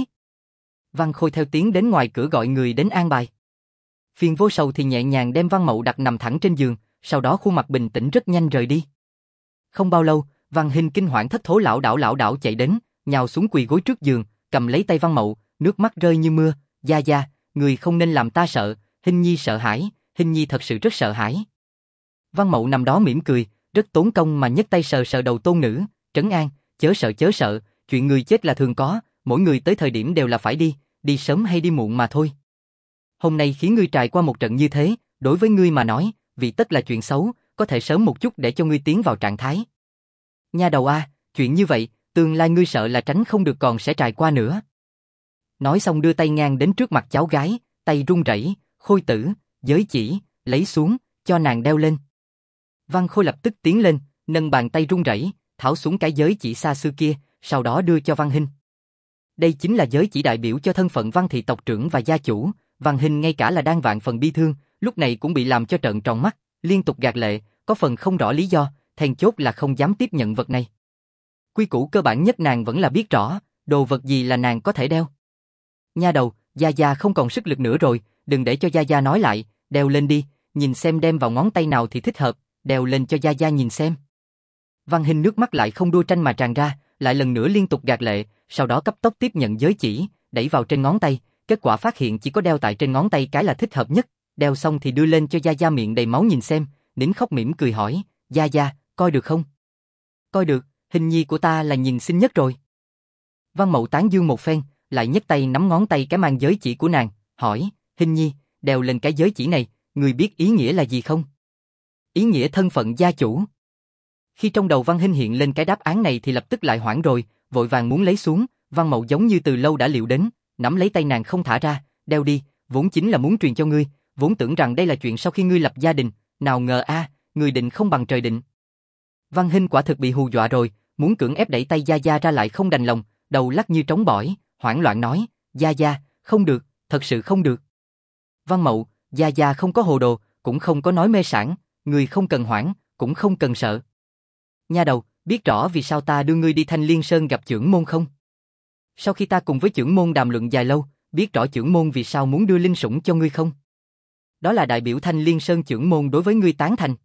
Văn Khôi theo tiếng đến ngoài cửa gọi người đến an bài. Phiền Vô Sầu thì nhẹ nhàng đem Văn Mậu đặt nằm thẳng trên giường, sau đó khuôn mặt bình tĩnh rất nhanh rời đi. Không bao lâu, Văn Hình kinh hoảng thất thố lảo đảo chạy đến, nhào xuống quỳ gối trước giường, cầm lấy tay Văn Mậu, nước mắt rơi như mưa, gia, người không nên làm ta sợ, Hình Nhi sợ hãi, Hình Nhi thật sự rất sợ hãi. Văn Mậu nằm đó mỉm cười, rất tốn công mà nhấc tay sờ đầu tôn nữ, trấn an, chớ sợ, chuyện người chết là thường có, mỗi người tới thời điểm đều là phải đi, đi sớm hay đi muộn mà thôi. Hôm nay khiến ngươi trải qua một trận như thế, đối với ngươi mà nói, vì tất là chuyện xấu, có thể sớm một chút để cho ngươi tiến vào trạng thái. Nha đầu a, chuyện như vậy, tương lai ngươi sợ là tránh không được còn sẽ trải qua nữa. Nói xong đưa tay ngang đến trước mặt cháu gái, tay run rẩy, Khôi tử, giới chỉ, lấy xuống, cho nàng đeo lên. Văn Khôi lập tức tiến lên, nâng bàn tay run rẩy, tháo xuống cái giới chỉ xa xưa kia, sau đó đưa cho Văn Hinh. Đây chính là giới chỉ đại biểu cho thân phận Văn thị tộc trưởng và gia chủ. Văn Hinh ngay cả là đang vạn phần bi thương, lúc này cũng bị làm cho trợn tròn mắt, liên tục gạt lệ, có phần không rõ lý do, then chốt là không dám tiếp nhận vật này. Quy củ cơ bản nhất nàng vẫn là biết rõ, đồ vật gì là nàng có thể đeo. Nha đầu, Gia Gia không còn sức lực nữa rồi, đừng để cho Gia Gia nói lại, đeo lên đi, nhìn xem đem vào ngón tay nào thì thích hợp, đeo lên cho Gia Gia nhìn xem. Văn Hinh nước mắt lại không đua tranh mà tràn ra, lại lần nữa liên tục gạt lệ, sau đó cấp tốc tiếp nhận giới chỉ, đẩy vào trên ngón tay, kết quả phát hiện chỉ có đeo tại trên ngón tay cái là thích hợp nhất, đeo xong thì đưa lên cho Gia Gia miệng đầy máu nhìn xem, nín khóc mỉm cười hỏi, Gia Gia, coi được không? Coi được, Hình nhi của ta là nhìn xinh nhất rồi. Văn Mậu tán dương một phen, lại nhấc tay nắm ngón tay cái mang giới chỉ của nàng, hỏi, Hình nhi, đeo lên cái giới chỉ này, người biết ý nghĩa là gì không? Ý nghĩa thân phận gia chủ. Khi trong đầu Văn Hinh hiện lên cái đáp án này thì lập tức lại hoảng rồi, vội vàng muốn lấy xuống, Văn Mậu giống như từ lâu đã liệu đến, nắm lấy tay nàng không thả ra, đeo đi, vốn chính là muốn truyền cho ngươi, vốn tưởng rằng đây là chuyện sau khi ngươi lập gia đình, nào ngờ người định không bằng trời định. Văn Hinh quả thực bị hù dọa rồi, muốn cưỡng ép đẩy tay Gia Gia ra lại không đành lòng, đầu lắc như trống bỏi, hoảng loạn nói, Gia Gia, không được, thật sự không được. Văn Mậu, Gia Gia không có hồ đồ, cũng không có nói mê sảng, người không cần hoảng, cũng không cần sợ. Nha đầu, biết rõ vì sao ta đưa ngươi đi Thanh Liên Sơn gặp chưởng môn không? Sau khi ta cùng với chưởng môn đàm luận dài lâu, biết rõ chưởng môn vì sao muốn đưa linh sủng cho ngươi không? Đó là đại biểu Thanh Liên Sơn chưởng môn đối với ngươi tán thành.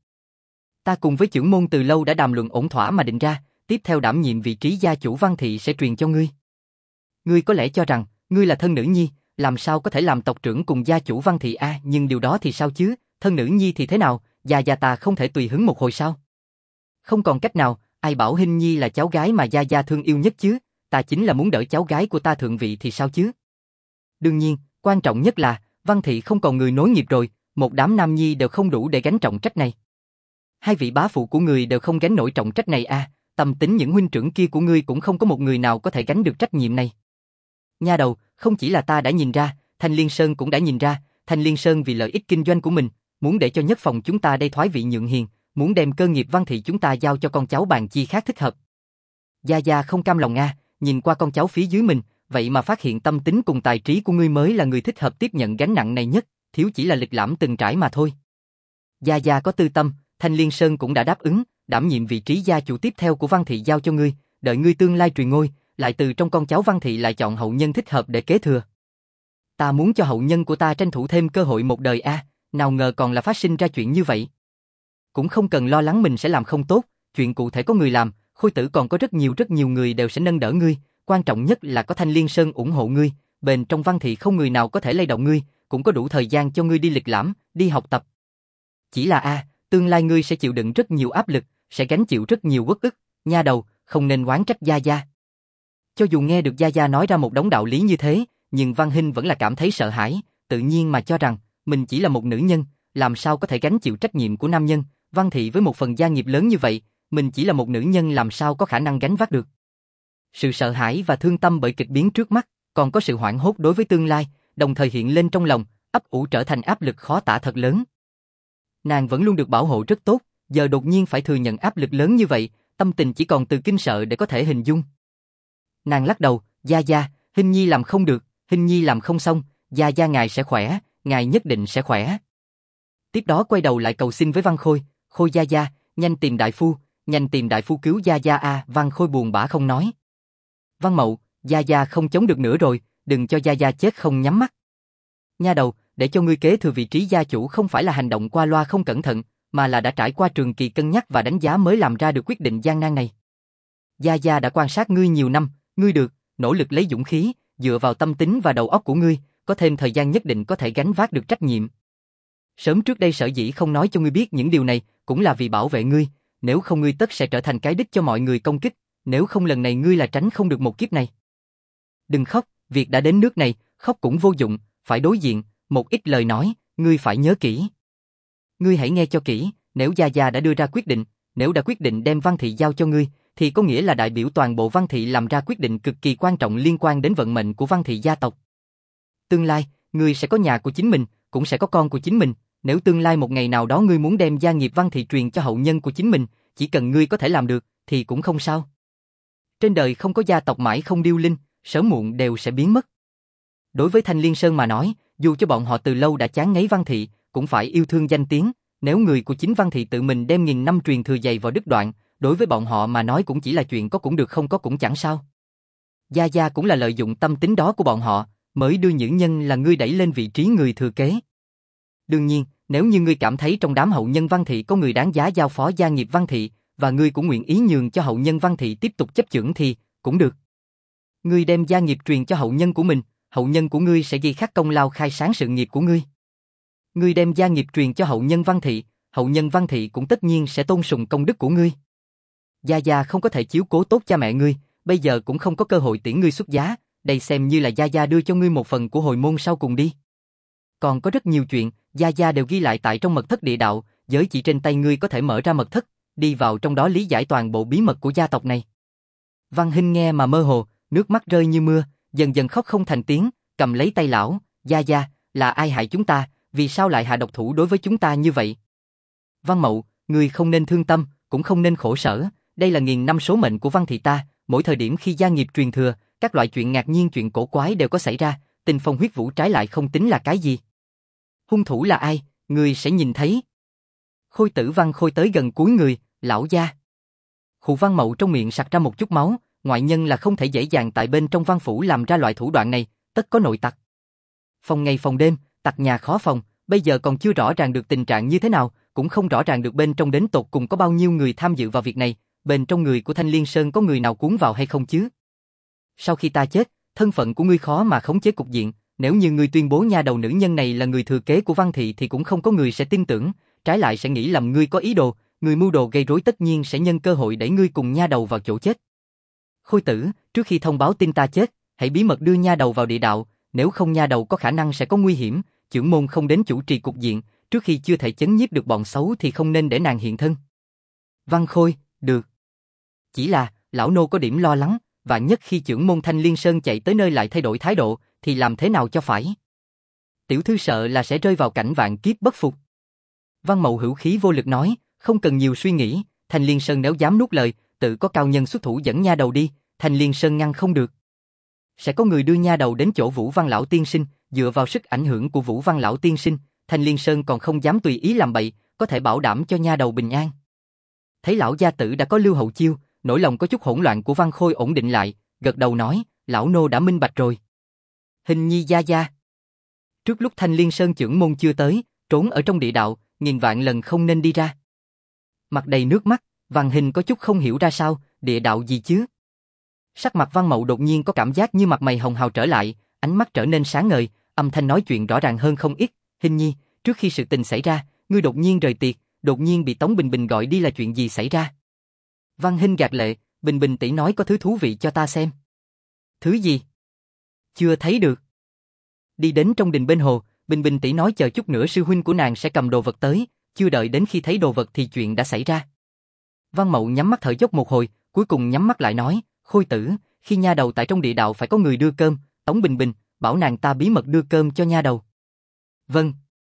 Ta cùng với chưởng môn từ lâu đã đàm luận ổn thỏa mà định ra, tiếp theo đảm nhiệm vị trí gia chủ Văn thị sẽ truyền cho ngươi. Ngươi có lẽ cho rằng, ngươi là thân nữ nhi, làm sao có thể làm tộc trưởng cùng gia chủ Văn thị nhưng điều đó thì sao chứ, thân nữ nhi thì thế nào, Gia Gia ta không thể tùy hứng một hồi sao? Không còn cách nào, ai bảo Hinh nhi là cháu gái mà Gia Gia thương yêu nhất chứ, ta chính là muốn đỡ cháu gái của ta thượng vị thì sao chứ? Đương nhiên, quan trọng nhất là, Văn thị không còn người nối nghiệp rồi, một đám nam nhi đều không đủ để gánh trọng trách này. Hai vị bá phụ của người đều không gánh nổi trọng trách này tâm tính những huynh trưởng kia của ngươi cũng không có một người nào có thể gánh được trách nhiệm này. Nha đầu, không chỉ là ta đã nhìn ra, Thanh Liên Sơn cũng đã nhìn ra, Thanh Liên Sơn vì lợi ích kinh doanh của mình, muốn để cho nhất phòng chúng ta đây thoái vị nhượng hiền, muốn đem cơ nghiệp Văn thị chúng ta giao cho con cháu Bàn Chi khác thích hợp. Gia Gia không cam lòng nhìn qua con cháu phía dưới mình, vậy mà phát hiện tâm tính cùng tài trí của ngươi mới là người thích hợp tiếp nhận gánh nặng này nhất, thiếu chỉ là lịch lãm từng trải mà thôi. Gia Gia có tư tâm, Thanh Liên Sơn cũng đã đáp ứng, đảm nhiệm vị trí gia chủ tiếp theo của Văn thị giao cho ngươi, đợi ngươi tương lai truyền ngôi, lại từ trong con cháu Văn thị lại chọn hậu nhân thích hợp để kế thừa. Ta muốn cho hậu nhân của ta tranh thủ thêm cơ hội một đời nào ngờ còn là phát sinh ra chuyện như vậy. Cũng không cần lo lắng mình sẽ làm không tốt, chuyện cụ thể có người làm, Khôi tử còn có rất nhiều người đều sẽ nâng đỡ ngươi, quan trọng nhất là có Thanh Liên Sơn ủng hộ ngươi, bên trong Văn thị không người nào có thể lay động ngươi, cũng có đủ thời gian cho ngươi đi lịch lãm, đi học tập. Chỉ là tương lai ngươi sẽ chịu đựng rất nhiều áp lực, sẽ gánh chịu rất nhiều uất ức, nha đầu, không nên oán trách Gia Gia. Cho dù nghe được Gia Gia nói ra một đống đạo lý như thế, nhưng Văn Hinh vẫn là cảm thấy sợ hãi, tự nhiên mà cho rằng mình chỉ là một nữ nhân, làm sao có thể gánh chịu trách nhiệm của nam nhân, Văn thị với một phần gia nghiệp lớn như vậy, mình chỉ là một nữ nhân làm sao có khả năng gánh vác được. Sự sợ hãi và thương tâm bởi kịch biến trước mắt, còn có sự hoảng hốt đối với tương lai, đồng thời hiện lên trong lòng, ấp ủ trở thành áp lực khó tả thật lớn. Nàng vẫn luôn được bảo hộ rất tốt, giờ đột nhiên phải thừa nhận áp lực lớn như vậy, tâm tình chỉ còn từ kinh sợ để có thể hình dung. Nàng lắc đầu, Gia Gia, Hinh nhi làm không được, Hinh nhi làm không xong, Gia Gia ngài sẽ khỏe, ngài nhất định sẽ khỏe. Tiếp đó quay đầu lại cầu xin với Văn Khôi, Khôi Gia Gia, nhanh tìm đại phu cứu Gia Gia Văn Khôi buồn bã không nói. Văn Mậu, Gia Gia không chống được nữa rồi, đừng cho Gia Gia chết không nhắm mắt. Nha đầu, để cho ngươi kế thừa vị trí gia chủ không phải là hành động qua loa không cẩn thận, mà là đã trải qua trường kỳ cân nhắc và đánh giá mới làm ra được quyết định gian nan này. Gia Gia đã quan sát ngươi nhiều năm, ngươi được, nỗ lực lấy dũng khí, dựa vào tâm tính và đầu óc của ngươi, có thêm thời gian nhất định có thể gánh vác được trách nhiệm. Sớm trước đây sở dĩ không nói cho ngươi biết những điều này, cũng là vì bảo vệ ngươi, nếu không ngươi tất sẽ trở thành cái đích cho mọi người công kích, nếu không lần này ngươi là tránh không được một kiếp này. Đừng khóc, việc đã đến nước này, Khóc cũng vô dụng, phải đối diện, một ít lời nói, ngươi phải nhớ kỹ. Ngươi hãy nghe cho kỹ, nếu Gia Gia đã đưa ra quyết định, nếu đã quyết định đem Văn Thị giao cho ngươi, thì có nghĩa là đại biểu toàn bộ Văn Thị làm ra quyết định cực kỳ quan trọng liên quan đến vận mệnh của Văn Thị gia tộc. Tương lai, ngươi sẽ có nhà của chính mình, cũng sẽ có con của chính mình, nếu tương lai một ngày nào đó ngươi muốn đem gia nghiệp Văn Thị truyền cho hậu nhân của chính mình, chỉ cần ngươi có thể làm được, thì cũng không sao. Trên đời không có gia tộc mãi không điêu linh, sớm muộn đều sẽ biến mất. Đối với Thanh Liên Sơn mà nói, dù cho bọn họ từ lâu đã chán ngấy Văn Thị, cũng phải yêu thương danh tiếng, nếu người của chính Văn Thị tự mình đem nghìn năm truyền thừa dày vào đứt đoạn, đối với bọn họ mà nói cũng chỉ là chuyện có cũng được không có cũng chẳng sao. Gia Gia cũng là lợi dụng tâm tính đó của bọn họ, mới đưa nữ nhân là ngươi đẩy lên vị trí người thừa kế. Đương nhiên, nếu như ngươi cảm thấy trong đám hậu nhân Văn Thị có người đáng giá giao phó gia nghiệp Văn Thị, và ngươi cũng nguyện ý nhường cho hậu nhân Văn Thị tiếp tục chấp chưởng thì cũng được. Ngươi đem gia nghiệp truyền cho hậu nhân của mình, hậu nhân của ngươi sẽ ghi khắc công lao khai sáng sự nghiệp của ngươi. Ngươi đem gia nghiệp truyền cho hậu nhân Văn Thị, hậu nhân Văn Thị cũng tất nhiên sẽ tôn sùng công đức của ngươi. Gia Gia không có thể chiếu cố tốt cha mẹ ngươi, bây giờ cũng không có cơ hội tiễn ngươi xuất giá, đây xem như là Gia Gia đưa cho ngươi một phần của hồi môn sau cùng đi. Còn có rất nhiều chuyện, Gia Gia đều ghi lại tại trong mật thất địa đạo, giới chỉ trên tay ngươi có thể mở ra mật thất, đi vào trong đó lý giải toàn bộ bí mật của gia tộc này. Văn Hinh nghe mà mơ hồ, nước mắt rơi như mưa, dần dần khóc không thành tiếng, cầm lấy tay lão, Gia Gia, là ai hại chúng ta, vì sao lại hạ độc thủ đối với chúng ta như vậy? Văn Mậu, ngươi không nên thương tâm, cũng không nên khổ sở, đây là nghìn năm số mệnh của Văn Thị ta, mỗi thời điểm khi gia nghiệp truyền thừa, các loại chuyện ngạc nhiên chuyện cổ quái đều có xảy ra, tình phong huyết vũ trái lại không tính là cái gì. Hung thủ là ai, ngươi sẽ nhìn thấy. Khôi Tử Văn Khôi tới gần cuối người, lão gia. Khụ Văn Mậu trong miệng sặc ra một chút máu, ngoại nhân là không thể dễ dàng tại bên trong Văn phủ làm ra loại thủ đoạn này, tất có nội tặc. Phòng ngày phòng đêm, tặc nhà khó phòng, bây giờ còn chưa rõ ràng được tình trạng như thế nào, cũng không rõ ràng được bên trong đến tột cùng có bao nhiêu người tham dự vào việc này, bên trong người của Thanh Liên Sơn có người nào cuốn vào hay không chứ? Sau khi ta chết, thân phận của ngươi khó mà khống chế cục diện, nếu như ngươi tuyên bố nha đầu nữ nhân này là người thừa kế của Văn Thị thì cũng không có người sẽ tin tưởng, trái lại sẽ nghĩ lầm ngươi có ý đồ, người mưu đồ gây rối tất nhiên sẽ nhân cơ hội đẩy ngươi cùng nha đầu vào chỗ chết. Khôi Tử, trước khi thông báo tin ta chết, hãy bí mật đưa nha đầu vào địa đạo, nếu không nha đầu có khả năng sẽ có nguy hiểm, chưởng môn không đến chủ trì cục diện, trước khi chưa thể chấn nhiếp được bọn xấu thì không nên để nàng hiện thân. Văn Khôi, được. Chỉ là, lão nô có điểm lo lắng, vạn nhất khi chưởng môn Thanh Liên Sơn chạy tới nơi lại thay đổi thái độ, thì làm thế nào cho phải? Tiểu thư sợ là sẽ rơi vào cảnh vạn kiếp bất phục. Văn Mậu hữu khí vô lực nói, không cần nhiều suy nghĩ, Thanh Liên Sơn nếu dám nuốt lời, tự có cao nhân xuất thủ dẫn nha đầu đi, Thanh Liên Sơn ngăn không được. Sẽ có người đưa nha đầu đến chỗ Vũ Văn Lão Tiên Sinh, dựa vào sức ảnh hưởng của Vũ Văn Lão Tiên Sinh, Thanh Liên Sơn còn không dám tùy ý làm bậy, có thể bảo đảm cho nha đầu bình an. Thấy lão gia tử đã có lưu hậu chiêu, nỗi lòng có chút hỗn loạn của Văn Khôi ổn định lại, gật đầu nói, lão nô đã minh bạch rồi. Hình nhi gia gia. Trước lúc Thanh Liên Sơn chưởng môn chưa tới, trốn ở trong địa đạo, nghìn vạn lần không nên đi ra. Mặt đầy nước mắt, Văn Hình có chút không hiểu ra sao, địa đạo gì chứ? Sắc mặt Văn Mậu đột nhiên có cảm giác như mặt mày hồng hào trở lại, ánh mắt trở nên sáng ngời, âm thanh nói chuyện rõ ràng hơn không ít. Hình nhi, trước khi sự tình xảy ra, ngươi đột nhiên rời tiệc, đột nhiên bị Tống Bình Bình gọi đi là chuyện gì xảy ra? Văn Hinh gạt lệ, Bình Bình tỷ nói có thứ thú vị cho ta xem. Thứ gì? Chưa thấy được. Đi đến trong đình bên hồ, Bình Bình tỷ nói chờ chút nữa sư huynh của nàng sẽ cầm đồ vật tới, chưa đợi đến khi thấy đồ vật thì chuyện đã xảy ra. Văn Mậu nhắm mắt thở dốc một hồi, cuối cùng nhắm mắt lại nói, Khôi Tử, khi nha đầu tại trong địa đạo phải có người đưa cơm, Tống Bình Bình, bảo nàng ta bí mật đưa cơm cho nha đầu. Vâng.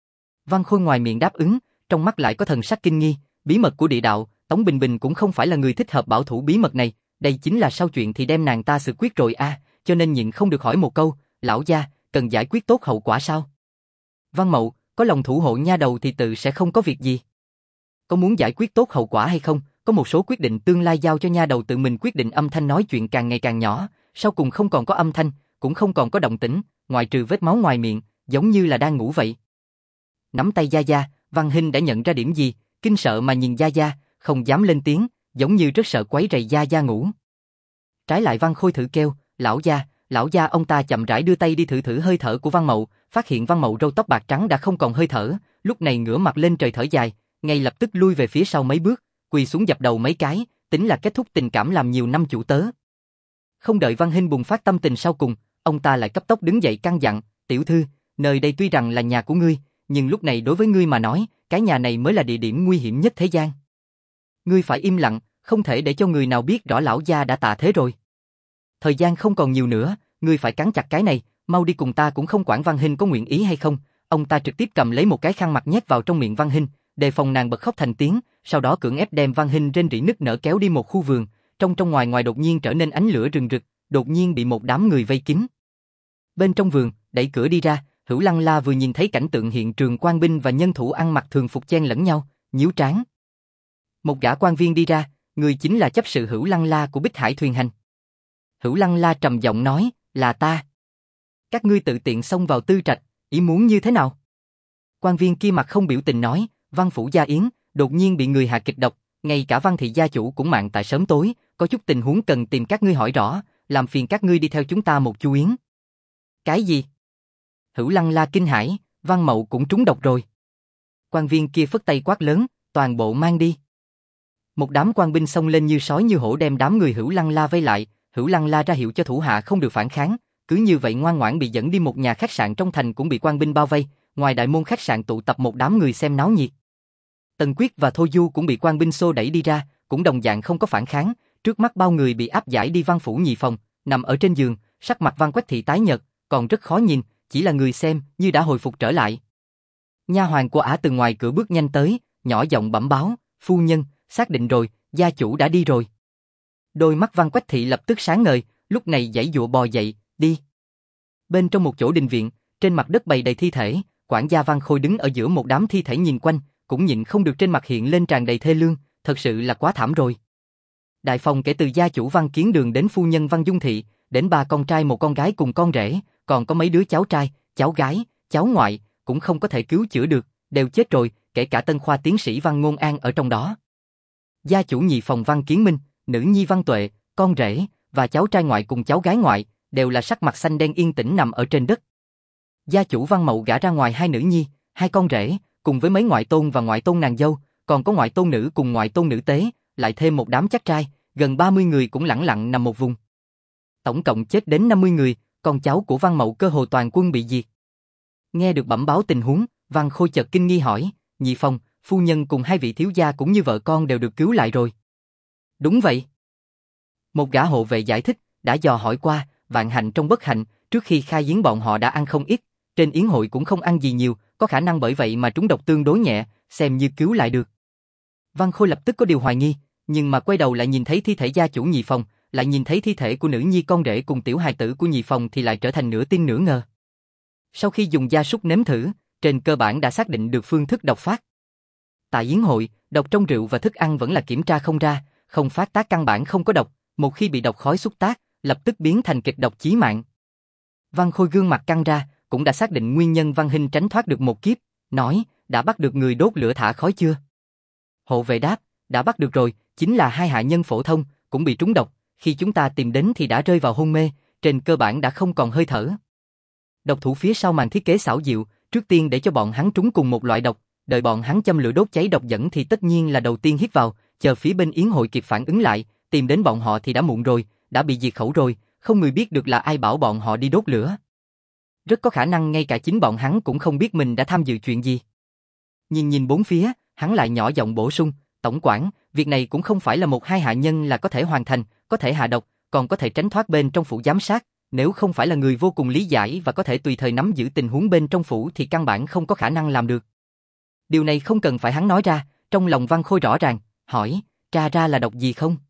Văn Khôi ngoài miệng đáp ứng, trong mắt lại có thần sắc kinh nghi, bí mật của địa đạo, Tống Bình Bình cũng không phải là người thích hợp bảo thủ bí mật này, đây chính là sau chuyện thì đem nàng ta xử quyết rồi cho nên nhịn không được hỏi một câu, lão gia, cần giải quyết tốt hậu quả sao? Văn Mậu, có lòng thủ hộ nha đầu thì tự sẽ không có việc gì. Có muốn giải quyết tốt hậu quả hay không, có một số quyết định tương lai giao cho nha đầu tự mình quyết định. Âm thanh nói chuyện càng ngày càng nhỏ, sau cùng không còn có âm thanh, cũng không còn có động tĩnh, ngoại trừ vết máu ngoài miệng, giống như là đang ngủ vậy. Nắm tay Gia Gia, Văn Hinh đã nhận ra điểm gì, kinh sợ mà nhìn Gia Gia, không dám lên tiếng, giống như rất sợ quấy rầy Gia Gia ngủ. Trái lại Văn Khôi thử kêu, lão gia, ông ta chậm rãi đưa tay đi thử thử hơi thở của Văn Mậu, phát hiện Văn Mậu râu tóc bạc trắng đã không còn hơi thở, lúc này ngửa mặt lên trời thở dài, ngay lập tức lui về phía sau mấy bước, quỳ xuống dập đầu mấy cái, tính là kết thúc tình cảm làm nhiều năm chủ tớ. Không đợi Văn Hinh bùng phát tâm tình sau cùng, ông ta lại cấp tốc đứng dậy căn dặn, tiểu thư, nơi đây tuy rằng là nhà của ngươi, nhưng lúc này đối với ngươi mà nói, cái nhà này mới là địa điểm nguy hiểm nhất thế gian. Ngươi phải im lặng, không thể để cho người nào biết rõ lão gia đã tạ thế rồi. Thời gian không còn nhiều nữa, ngươi phải cắn chặt cái này, mau đi cùng ta cũng không quản Văn Hinh có nguyện ý hay không. Ông ta trực tiếp cầm lấy một cái khăn mặt nhét vào trong miệng Văn Hinh, đề phòng nàng bật khóc thành tiếng, sau đó cưỡng ép đem Văn Hinh rên rỉ nức nở kéo đi một khu vườn, trong ngoài ngoài đột nhiên trở nên ánh lửa rừng rực, đột nhiên bị một đám người vây kín. Bên trong vườn, đẩy cửa đi ra, Hữu Lăng La vừa nhìn thấy cảnh tượng hiện trường quan binh và nhân thủ ăn mặc thường phục chen lẫn nhau, nhíu trán. Một gã quan viên đi ra, người chính là chấp sự Hữu Lăng La của Bích Hải Thuyền Hành. Hữu Lăng La trầm giọng nói, là ta. Các ngươi tự tiện xông vào tư trạch, ý muốn như thế nào? Quan viên kia mặt không biểu tình nói, Văn phủ gia yến, đột nhiên bị người hạ kịch độc, ngay cả Văn thị gia chủ cũng mạng tại sớm tối, có chút tình huống cần tìm các ngươi hỏi rõ, làm phiền các ngươi đi theo chúng ta một chu yến. Cái gì? Hữu Lăng La kinh hãi, Văn Mậu cũng trúng độc rồi. Quan viên kia phất tay quát lớn, toàn bộ mang đi. Một đám quan binh xông lên như sói như hổ đem đám người Hữu Lăng La vây lại, Hữu Lăng La ra hiệu cho thủ hạ không được phản kháng, cứ như vậy ngoan ngoãn bị dẫn đi một nhà khách sạn trong thành cũng bị quan binh bao vây, ngoài đại môn khách sạn tụ tập một đám người xem náo nhiệt. Tần Quyết và Thôi Du cũng bị quan binh xô đẩy đi ra, cũng đồng dạng không có phản kháng, trước mắt bao người bị áp giải đi Văn phủ nhị phòng, nằm ở trên giường, sắc mặt Văn Quách Thị tái nhợt, còn rất khó nhìn, chỉ là người xem như đã hồi phục trở lại. Nha hoàn của ả từ ngoài cửa bước nhanh tới, nhỏ giọng bẩm báo, phu nhân, xác định rồi, gia chủ đã đi rồi. Đôi mắt Văn Quách Thị lập tức sáng ngời, lúc này giãy giụa bò dậy, đi. Bên trong một chỗ đình viện, trên mặt đất bày đầy thi thể, quản gia Văn Khôi đứng ở giữa một đám thi thể nhìn quanh, cũng nhịn không được trên mặt hiện lên tràn đầy thê lương, thật sự là quá thảm rồi. Đại phòng kể từ gia chủ Văn Kiến Đường đến phu nhân Văn Dung Thị, đến 3 con trai một con gái cùng con rể, còn có mấy đứa cháu trai, cháu gái, cháu ngoại, cũng không có thể cứu chữa được, đều chết rồi, kể cả tân khoa tiến sĩ Văn Ngôn An ở trong đó. Gia chủ nhị phòng Văn Kiến Minh, nữ nhi Văn Tuệ, con rể và cháu trai ngoại cùng cháu gái ngoại đều là sắc mặt xanh đen yên tĩnh nằm ở trên đất. Gia chủ Văn Mậu gả ra ngoài 2 nữ nhi, 2 con rể, cùng với mấy ngoại tôn và ngoại tôn nàng dâu, còn có ngoại tôn nữ cùng ngoại tôn nữ tế, lại thêm một đám chắc trai, gần 30 người cũng lẳng lặng nằm một vùng. Tổng cộng chết đến 50 người, con cháu của Văn Mậu cơ hồ toàn quân bị diệt. Nghe được bẩm báo tình huống, Văn Khôi chợt kinh nghi hỏi, nhị phòng, phu nhân cùng 2 vị thiếu gia cũng như vợ con đều được cứu lại rồi. Đúng vậy. Một gã hộ vệ giải thích, đã dò hỏi qua, vạn hạnh trong bất hạnh, trước khi khai giếng bọn họ đã ăn không ít, trên yến hội cũng không ăn gì nhiều, có khả năng bởi vậy mà trúng độc tương đối nhẹ, xem như cứu lại được. Văn Khôi lập tức có điều hoài nghi, nhưng mà quay đầu lại nhìn thấy thi thể gia chủ nhị phòng, lại nhìn thấy thi thể của nữ nhi con rể cùng tiểu hài tử của nhị phòng thì lại trở thành nửa tin nửa ngờ. Sau khi dùng gia súc nếm thử, trên cơ bản đã xác định được phương thức độc phát. Tại yến hội, độc trong rượu và thức ăn vẫn là kiểm tra không ra, không phát tác căn bản không có độc, một khi bị độc khói xúc tác, lập tức biến thành kịch độc chí mạng. Văn Khôi gương mặt căng ra, cũng đã xác định nguyên nhân Văn Hinh tránh thoát được một kiếp, nói, đã bắt được người đốt lửa thả khói chưa? Hộ vệ đáp, đã bắt được rồi, chính là 2 hạ nhân phổ thông, cũng bị trúng độc, khi chúng ta tìm đến thì đã rơi vào hôn mê, trên cơ bản đã không còn hơi thở. Độc thủ phía sau màn thiết kế xảo diệu, trước tiên để cho bọn hắn trúng cùng một loại độc, đợi bọn hắn châm lửa đốt cháy độc dẫn thì tất nhiên là đầu tiên hít vào, chờ phía bên yến hội kịp phản ứng lại, tìm đến bọn họ thì đã muộn rồi, đã bị diệt khẩu rồi, không người biết được là ai bảo bọn họ đi đốt lửa. Rất có khả năng ngay cả chính bọn hắn cũng không biết mình đã tham dự chuyện gì. Nhìn bốn phía, hắn lại nhỏ giọng bổ sung, tổng quản, việc này cũng không phải là 1-2 hạ nhân là có thể hoàn thành, có thể hạ độc, còn có thể tránh thoát bên trong phủ giám sát, nếu không phải là người vô cùng lý giải và có thể tùy thời nắm giữ tình huống bên trong phủ thì căn bản không có khả năng làm được. Điều này không cần phải hắn nói ra, trong lòng Văn Khôi rõ ràng, hỏi, tra ra là độc gì không?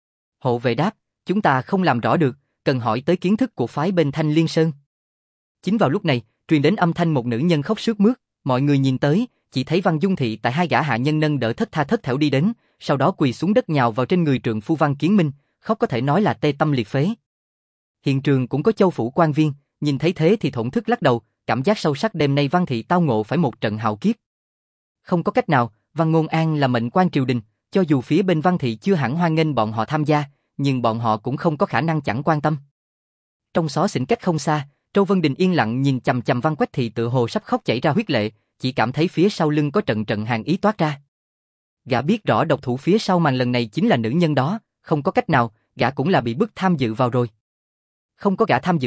Hộ vệ đáp, chúng ta không làm rõ được, cần hỏi tới kiến thức của phái bên Thanh Liên Sơn. Chính vào lúc này, truyền đến âm thanh một nữ nhân khóc sướt mướt, mọi người nhìn tới, chỉ thấy Văn Dung Thị tại 2 gã hạ nhân nâng đỡ thất tha thất thểu đi đến, sau đó quỳ xuống đất nhào vào trên người trượng phu Văn Kiến Minh, khóc có thể nói là tê tâm liệt phế. Hiện trường cũng có châu phủ quan viên, nhìn thấy thế thì thổn thức lắc đầu, cảm giác sâu sắc đêm nay Văn thị tao ngộ phải một trận hạo kiếp. Không có cách nào, Văn Ngôn An là mệnh quan triều đình, cho dù phía bên Văn thị chưa hẳn hoan nghênh bọn họ tham gia, nhưng bọn họ cũng không có khả năng chẳng quan tâm. Trong xó xỉnh cách không xa, Trâu Vân Đình yên lặng nhìn chằm chằm Văn Quách Thị tựa hồ sắp khóc chảy ra huyết lệ, chỉ cảm thấy phía sau lưng có trận trận hàn ý toát ra. Gã biết rõ độc thủ phía sau màn lần này chính là nữ nhân đó, không có cách nào, gã cũng là bị bức tham dự vào rồi. Không có gã tham dự vào,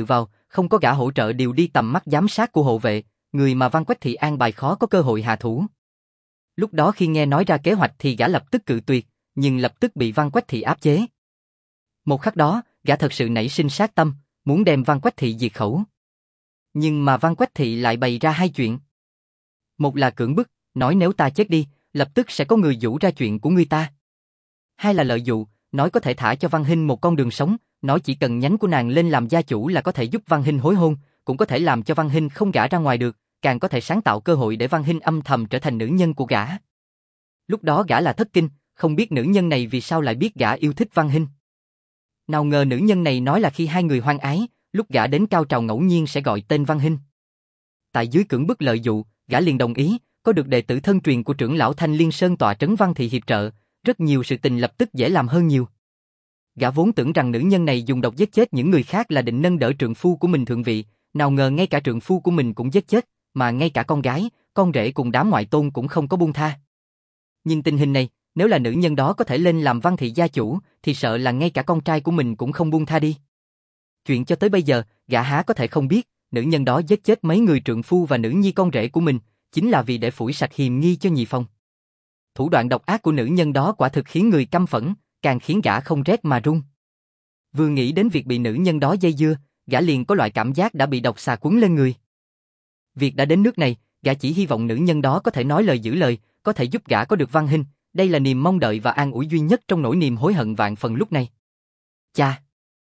không có gã hỗ trợ điều đi tầm mắt giám sát của hộ vệ, người mà Văn Quách Thị an bài khó có cơ hội hạ thủ. Lúc đó khi nghe nói ra kế hoạch thì gã lập tức cự tuyệt, nhưng lập tức bị Văn Quách Thị áp chế. Một khắc đó, gã thật sự nảy sinh sát tâm, muốn đem Văn Quách Thị diệt khẩu. Nhưng mà Văn Quách Thị lại bày ra hai chuyện. Một là cưỡng bức, nói nếu ta chết đi, lập tức sẽ có người giũ ra chuyện của người ta. Hai là lợi dụ, nói có thể thả cho Văn Hinh một con đường sống, nói chỉ cần nhánh của nàng lên làm gia chủ là có thể giúp Văn Hinh hối hôn, cũng có thể làm cho Văn Hinh không gả ra ngoài được, càng có thể sáng tạo cơ hội để Văn Hinh âm thầm trở thành nữ nhân của gã. Lúc đó gã là thất kinh, không biết nữ nhân này vì sao lại biết gã yêu thích Văn Hinh. Nào ngờ nữ nhân này nói là khi hai người hoan ái, lúc gã đến cao trào ngẫu nhiên sẽ gọi tên Văn Hinh. Tại dưới cưỡng bức lợi dụ, gã liền đồng ý, có được đệ tử thân truyền của trưởng lão Thanh Liên Sơn tọa trấn Văn Thị hiệp trợ, rất nhiều sự tình lập tức dễ làm hơn nhiều. Gã vốn tưởng rằng nữ nhân này dùng độc giết chết những người khác là định nâng đỡ trượng phu của mình thượng vị, nào ngờ ngay cả trượng phu của mình cũng giết chết, mà ngay cả con gái, con rể cùng đám ngoại tôn cũng không có buông tha. Nhìn tình hình này, nếu là nữ nhân đó có thể lên làm Văn Thị gia chủ, thì sợ là ngay cả con trai của mình cũng không buông tha đi. Chuyện cho tới bây giờ, gã há có thể không biết, nữ nhân đó giết chết mấy người trượng phu và nữ nhi con rể của mình, chính là vì để phủi sạch hiềm nghi cho Nhị Phong. Thủ đoạn độc ác của nữ nhân đó quả thực khiến người căm phẫn, càng khiến gã không rét mà run. Vừa nghĩ đến việc bị nữ nhân đó dây dưa, gã liền có loại cảm giác đã bị độc xà quấn lên người. Việc đã đến nước này, gã chỉ hy vọng nữ nhân đó có thể nói lời giữ lời, có thể giúp gã có được Văn Hinh, đây là niềm mong đợi và an ủi duy nhất trong nỗi niềm hối hận vạn phần lúc này. Cha!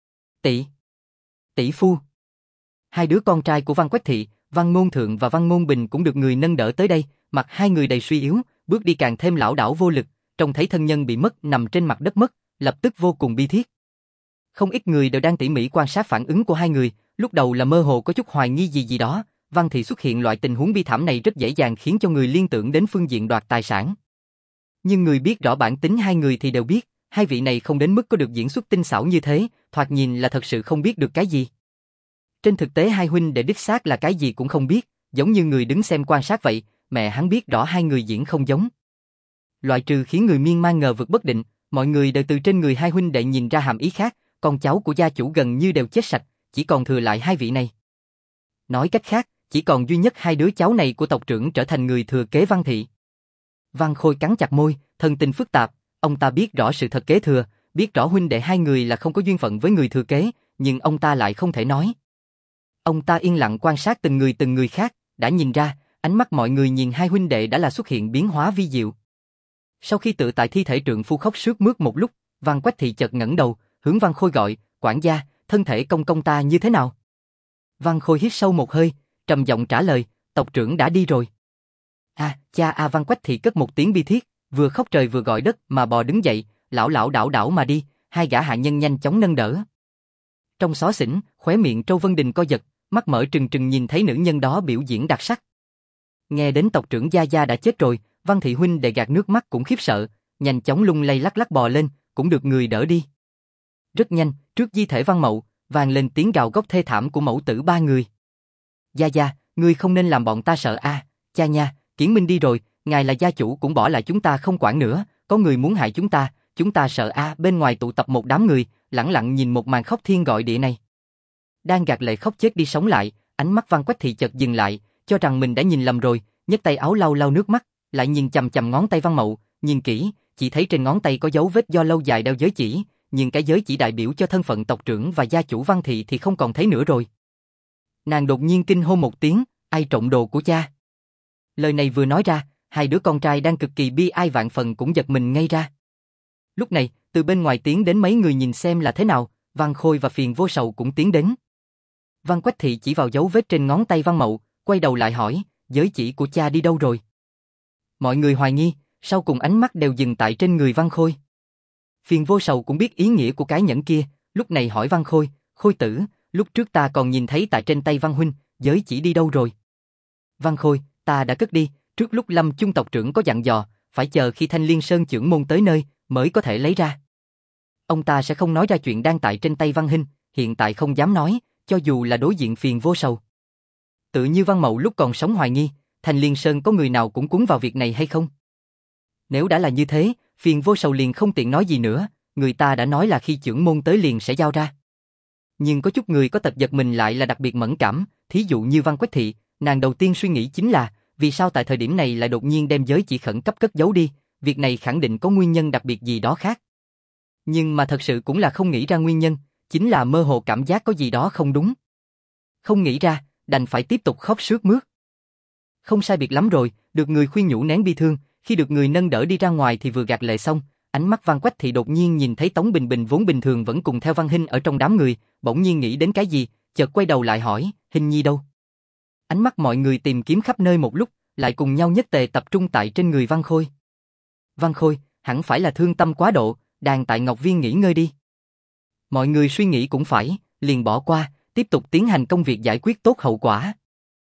Tỷ phu! Hai đứa con trai của Văn Quách Thị, Văn Ngôn Thượng và Văn Ngôn Bình cũng được người nâng đỡ tới đây, mặt hai người đầy suy yếu, bước đi càng thêm lảo đảo vô lực, trông thấy thân nhân bị mất nằm trên mặt đất mất, lập tức vô cùng bi thiết. Không ít người đều đang tỉ mỉ quan sát phản ứng của hai người, lúc đầu là mơ hồ có chút hoài nghi gì đó, Văn Thị xuất hiện loại tình huống bi thảm này rất dễ dàng khiến cho người liên tưởng đến phương diện đoạt tài sản. Nhưng người biết rõ bản tính hai người thì đều biết, hai vị này không đến mức có được diễn xuất tinh xảo như thế, thoạt nhìn là thật sự không biết được cái gì. Trên thực tế hai huynh đệ đích xác là cái gì cũng không biết, giống như người đứng xem quan sát vậy, mẹ hắn biết rõ hai người diễn không giống. Loại trừ khiến người miên man ngờ vực bất định, mọi người đều từ trên người hai huynh đệ nhìn ra hàm ý khác, con cháu của gia chủ gần như đều chết sạch, chỉ còn thừa lại hai vị này. Nói cách khác, chỉ còn duy nhất hai đứa cháu này của tộc trưởng trở thành người thừa kế Văn Thị. Văn Khôi cắn chặt môi, thần tình phức tạp, ông ta biết rõ sự thật kế thừa, biết rõ huynh đệ hai người là không có duyên phận với người thừa kế, nhưng ông ta lại không thể nói. Ông ta yên lặng quan sát từng người khác, đã nhìn ra, ánh mắt mọi người nhìn hai huynh đệ đã là xuất hiện biến hóa vi diệu. Sau khi tự tại thi thể trượng phu khóc sướt mướt một lúc, Văn Quách Thị chợt ngẩng đầu, hướng Văn Khôi gọi, quản gia, thân thể công công ta như thế nào? Văn Khôi hít sâu một hơi, trầm giọng trả lời, tộc trưởng đã đi rồi. Cha Văn Quách Thị cất một tiếng bi thiết, vừa khóc trời vừa gọi đất mà bò đứng dậy, lảo lảo đảo đảo mà đi, hai gã hạ nhân nhanh chóng nâng đỡ. Trong xó xỉnh, khóe miệng Trâu Vân Đình co giật, mắt mở trừng trừng nhìn thấy nữ nhân đó biểu diễn đặc sắc. Nghe đến tộc trưởng Gia Gia đã chết rồi, Văn Thị huynh đệ gạt nước mắt cũng khiếp sợ, nhanh chóng lung lay lắc lắc bò lên, cũng được người đỡ đi. Rất nhanh, trước di thể Văn Mậu, vang lên tiếng gào góc thê thảm của mẫu tử ba người. Gia Gia, ngươi không nên làm bọn ta sợ cha nha, Kiển Minh đi rồi, ngài là gia chủ cũng bỏ lại chúng ta không quản nữa, có người muốn hại chúng ta sợ bên ngoài tụ tập một đám người, lẳng lặng nhìn một màn khóc thiên gọi địa này. Đang gạt lệ khóc chết đi sống lại, ánh mắt Văn Quách Thị chợt dừng lại, cho rằng mình đã nhìn lầm rồi, nhấc tay áo lau lau nước mắt, lại nhìn chằm chằm ngón tay Văn Mậu, nhìn kỹ, chỉ thấy trên ngón tay có dấu vết do lâu dài đeo giới chỉ, nhưng cái giới chỉ đại biểu cho thân phận tộc trưởng và gia chủ Văn Thị thì không còn thấy nữa rồi. Nàng đột nhiên kinh hô một tiếng, ai trộm đồ của cha? Lời này vừa nói ra, hai đứa con trai đang cực kỳ bi ai vạn phần cũng giật mình ngay ra. Lúc này, từ bên ngoài tiến đến mấy người nhìn xem là thế nào, Văn Khôi và Phiền Vô Sầu cũng tiến đến. Văn Quách Thị chỉ vào dấu vết trên ngón tay Văn Mậu, quay đầu lại hỏi, giới chỉ của cha đi đâu rồi? Mọi người hoài nghi, sau cùng ánh mắt đều dừng tại trên người Văn Khôi. Phiền Vô Sầu cũng biết ý nghĩa của cái nhẫn kia, lúc này hỏi Văn Khôi, Khôi tử, lúc trước ta còn nhìn thấy tại trên tay Văn huynh, giới chỉ đi đâu rồi? Văn Khôi, ta đã cất đi, trước lúc Lâm Chung tộc trưởng có dặn dò, phải chờ khi Thanh Liên Sơn trưởng môn tới nơi, mới có thể lấy ra. Ông ta sẽ không nói ra chuyện đang tại trên tay Văn Hinh, hiện tại không dám nói, cho dù là đối diện Phiền Vô Sầu. Tự như Văn Mậu lúc còn sống hoài nghi, Thanh Liên Sơn có người nào cũng cuốn vào việc này hay không? Nếu đã là như thế, Phiền Vô Sầu liền không tiện nói gì nữa, người ta đã nói là khi trưởng môn tới liền sẽ giao ra. Nhưng có chút người có tật giật mình lại là đặc biệt mẫn cảm, thí dụ như Văn Quách Thị, nàng đầu tiên suy nghĩ chính là, vì sao tại thời điểm này lại đột nhiên đem giới chỉ khẩn cấp cất giấu đi, việc này khẳng định có nguyên nhân đặc biệt gì đó khác. Nhưng mà thật sự cũng là không nghĩ ra nguyên nhân, chính là mơ hồ cảm giác có gì đó không đúng. Không nghĩ ra, đành phải tiếp tục khóc sướt mướt. Không sai biệt lắm rồi, được người khuyên nhủ nén bi thương, khi được người nâng đỡ đi ra ngoài thì vừa gạt lệ xong, ánh mắt Văn Quách Thị đột nhiên nhìn thấy Tống Bình Bình vốn bình thường vẫn cùng theo Văn Hinh ở trong đám người, bỗng nhiên nghĩ đến cái gì, chợt quay đầu lại hỏi, Hinh Nhi đâu? Ánh mắt mọi người tìm kiếm khắp nơi một lúc, lại cùng nhau nhất tề tập trung tại trên người Văn Khôi. Văn Khôi, hẳn phải là thương tâm quá độ, đàn tại Ngọc Viên nghỉ ngơi đi. Mọi người suy nghĩ cũng phải, liền bỏ qua, tiếp tục tiến hành công việc giải quyết tốt hậu quả.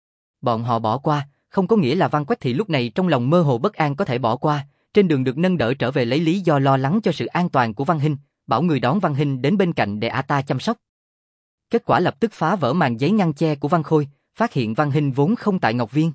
Bọn họ bỏ qua, không có nghĩa là Văn Quách Thị lúc này trong lòng mơ hồ bất an có thể bỏ qua, trên đường được nâng đỡ trở về lấy lý do lo lắng cho sự an toàn của Văn Hinh, bảo người đón Văn Hinh đến bên cạnh để ả ta chăm sóc. Kết quả lập tức phá vỡ màn giấy ngăn che của Văn Khôi, phát hiện Văn Hinh vốn không tại Ngọc Viên.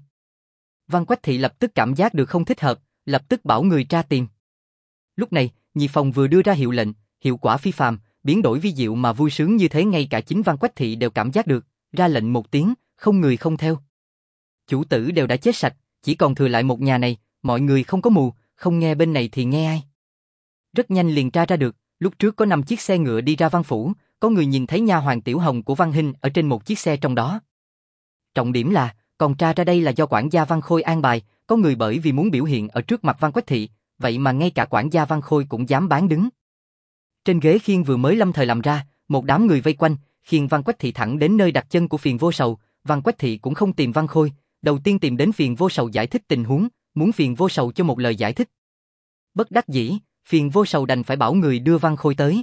Văn Quách Thị lập tức cảm giác được không thích hợp, lập tức bảo người tra tìm. Lúc này, nhị phòng vừa đưa ra hiệu lệnh, hiệu quả phi phàm, biến đổi vi diệu mà vui sướng như thế ngay cả chính Văn Quách Thị đều cảm giác được, ra lệnh một tiếng, không người không theo. Chủ tử đều đã chết sạch, chỉ còn thừa lại một nhà này, mọi người không có mù, không nghe bên này thì nghe ai. Rất nhanh liền tra ra được, lúc trước có 5 chiếc xe ngựa đi ra Văn phủ, có người nhìn thấy nha hoàn Tiểu Hồng của Văn Hinh ở trên một chiếc xe trong đó. Trọng điểm là, còn tra ra đây là do quản gia Văn Khôi an bài, có người bởi vì muốn biểu hiện ở trước mặt Văn Quách Thị, vậy mà ngay cả quản gia Văn Khôi cũng dám bán đứng. Trên ghế khiên vừa mới lâm thời làm ra, một đám người vây quanh, khiêng Văn Quách Thị thẳng đến nơi đặt chân của Phiền Vô Sầu, Văn Quách Thị cũng không tìm Văn Khôi, đầu tiên tìm đến Phiền Vô Sầu giải thích tình huống, muốn Phiền Vô Sầu cho một lời giải thích. Bất đắc dĩ, Phiền Vô Sầu đành phải bảo người đưa Văn Khôi tới.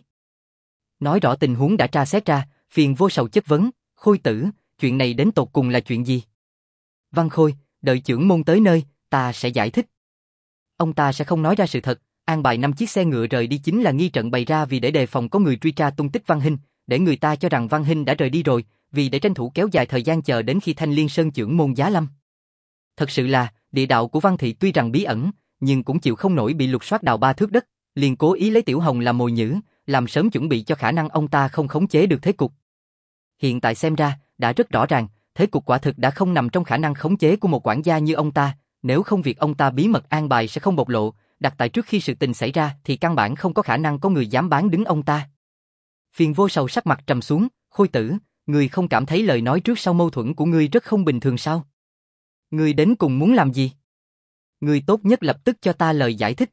Nói rõ tình huống đã tra xét ra, Phiền Vô Sầu chất vấn, Khôi tử, chuyện này đến tột cùng là chuyện gì? Văn Khôi, đợi trưởng môn tới nơi, ta sẽ giải thích. Ông ta sẽ không nói ra sự thật, an bài 5 chiếc xe ngựa rời đi chính là nghi trận bày ra vì để đề phòng có người truy tra tung tích Văn Hinh, để người ta cho rằng Văn Hinh đã rời đi rồi, vì để tranh thủ kéo dài thời gian chờ đến khi Thanh Liên Sơn trưởng môn giá lâm. Thật sự là, địa đạo của Văn Thị tuy rằng bí ẩn, nhưng cũng chịu không nổi bị lục soát đào 3 thước đất, liền cố ý lấy Tiểu Hồng làm mồi nhử, làm sớm chuẩn bị cho khả năng ông ta không khống chế được thế cục. Hiện tại xem ra, đã rất rõ ràng, thế cục quả thực đã không nằm trong khả năng khống chế của một quản gia như ông ta, nếu không việc ông ta bí mật an bài sẽ không bộc lộ, đặt tại trước khi sự tình xảy ra thì căn bản không có khả năng có người dám bán đứng ông ta. Phiền Vô Sầu sắc mặt trầm xuống, Khôi tử, ngươi không cảm thấy lời nói trước sau mâu thuẫn của ngươi rất không bình thường sao? Ngươi đến cùng muốn làm gì? Ngươi tốt nhất lập tức cho ta lời giải thích.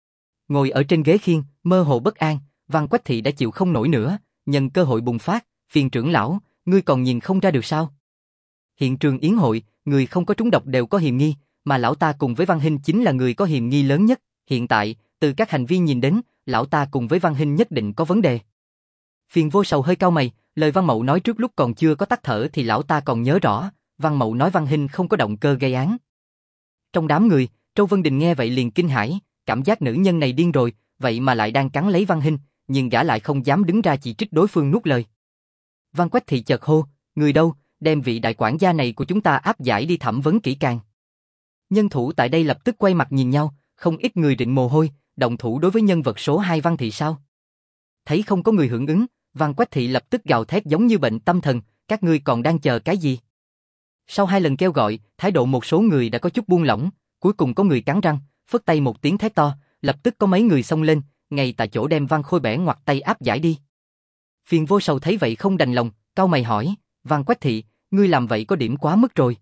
Ngồi ở trên ghế khiên, mơ hồ bất an, Văn Quách Thị đã chịu không nổi nữa, nhân cơ hội bùng phát, Phiền trưởng lão, ngươi còn nhìn không ra được sao? Hiện trường yến hội, người không có trúng độc đều có hiềm nghi, mà lão ta cùng với Văn Hinh chính là người có hiềm nghi lớn nhất, hiện tại, từ các hành vi nhìn đến, lão ta cùng với Văn Hinh nhất định có vấn đề. Phiền Vô Sầu hơi cau mày, lời Văn Mậu nói trước lúc còn chưa có tắt thở thì lão ta còn nhớ rõ, Văn Mậu nói Văn Hinh không có động cơ gây án. Trong đám người, Châu Vân Đình nghe vậy liền kinh hãi, cảm giác nữ nhân này điên rồi, vậy mà lại đang cắn lấy Văn Hinh, nhưng gã lại không dám đứng ra chỉ trích đối phương nuốt lời. Văn Quách Thị chợt hô, người đâu, đem vị đại quản gia này của chúng ta áp giải đi thẩm vấn kỹ càng. Nhân thủ tại đây lập tức quay mặt nhìn nhau, không ít người rịn mồ hôi, động thủ đối với nhân vật số 2 Văn Thị sao? Thấy không có người hưởng ứng, Văn Quách Thị lập tức gào thét giống như bệnh tâm thần, các ngươi còn đang chờ cái gì? Sau 2 lần kêu gọi, thái độ một số người đã có chút buông lỏng, cuối cùng có người cắn răng, phất tay một tiếng thét to, lập tức có mấy người xông lên, ngay tại chỗ đem Văn Khôi bẻ ngoặt tay áp giải đi. Phiền Vô Sầu thấy vậy không đành lòng, cau mày hỏi, Văn Quách Thị, ngươi làm vậy có điểm quá mức rồi.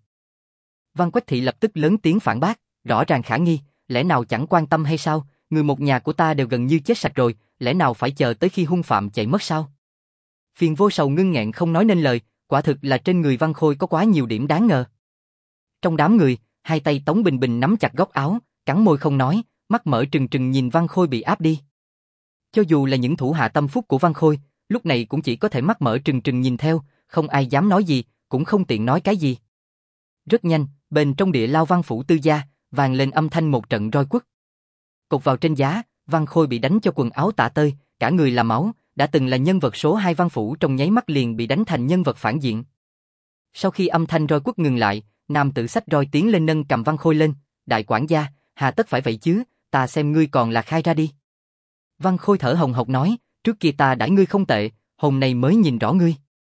Văn Quách Thị lập tức lớn tiếng phản bác, rõ ràng khả nghi, lẽ nào chẳng quan tâm hay sao, người một nhà của ta đều gần như chết sạch rồi, lẽ nào phải chờ tới khi hung phạm chạy mất sao? Phiền Vô Sầu ngưng nghẹn không nói nên lời, quả thực là trên người Văn Khôi có quá nhiều điểm đáng ngờ. Trong đám người, 2 tay Tống Bình Bình nắm chặt góc áo, cắn môi không nói, mắt mở trừng trừng nhìn Văn Khôi bị áp đi. Cho dù là những thủ hạ tâm phúc của Văn Khôi, lúc này cũng chỉ có thể mắt mở trừng trừng nhìn theo, không ai dám nói gì, cũng không tiện nói cái gì. Rất nhanh, bên trong địa lao Văn phủ Tư gia, vang lên âm thanh một trận roi quất. Cột vào trên giá, Văn Khôi bị đánh cho quần áo tả tơi, cả người là máu, đã từng là nhân vật số 2 Văn phủ trong nháy mắt liền bị đánh thành nhân vật phản diện. Sau khi âm thanh roi quất ngừng lại, nam tử xách roi tiến lên nâng cầm Văn Khôi lên, đại quản gia, hà tất phải vậy chứ, ta xem ngươi còn là khai ra đi. Văn Khôi thở hồng hộc nói, trước kia ta đãi ngươi không tệ, hôm nay mới nhìn rõ ngươi.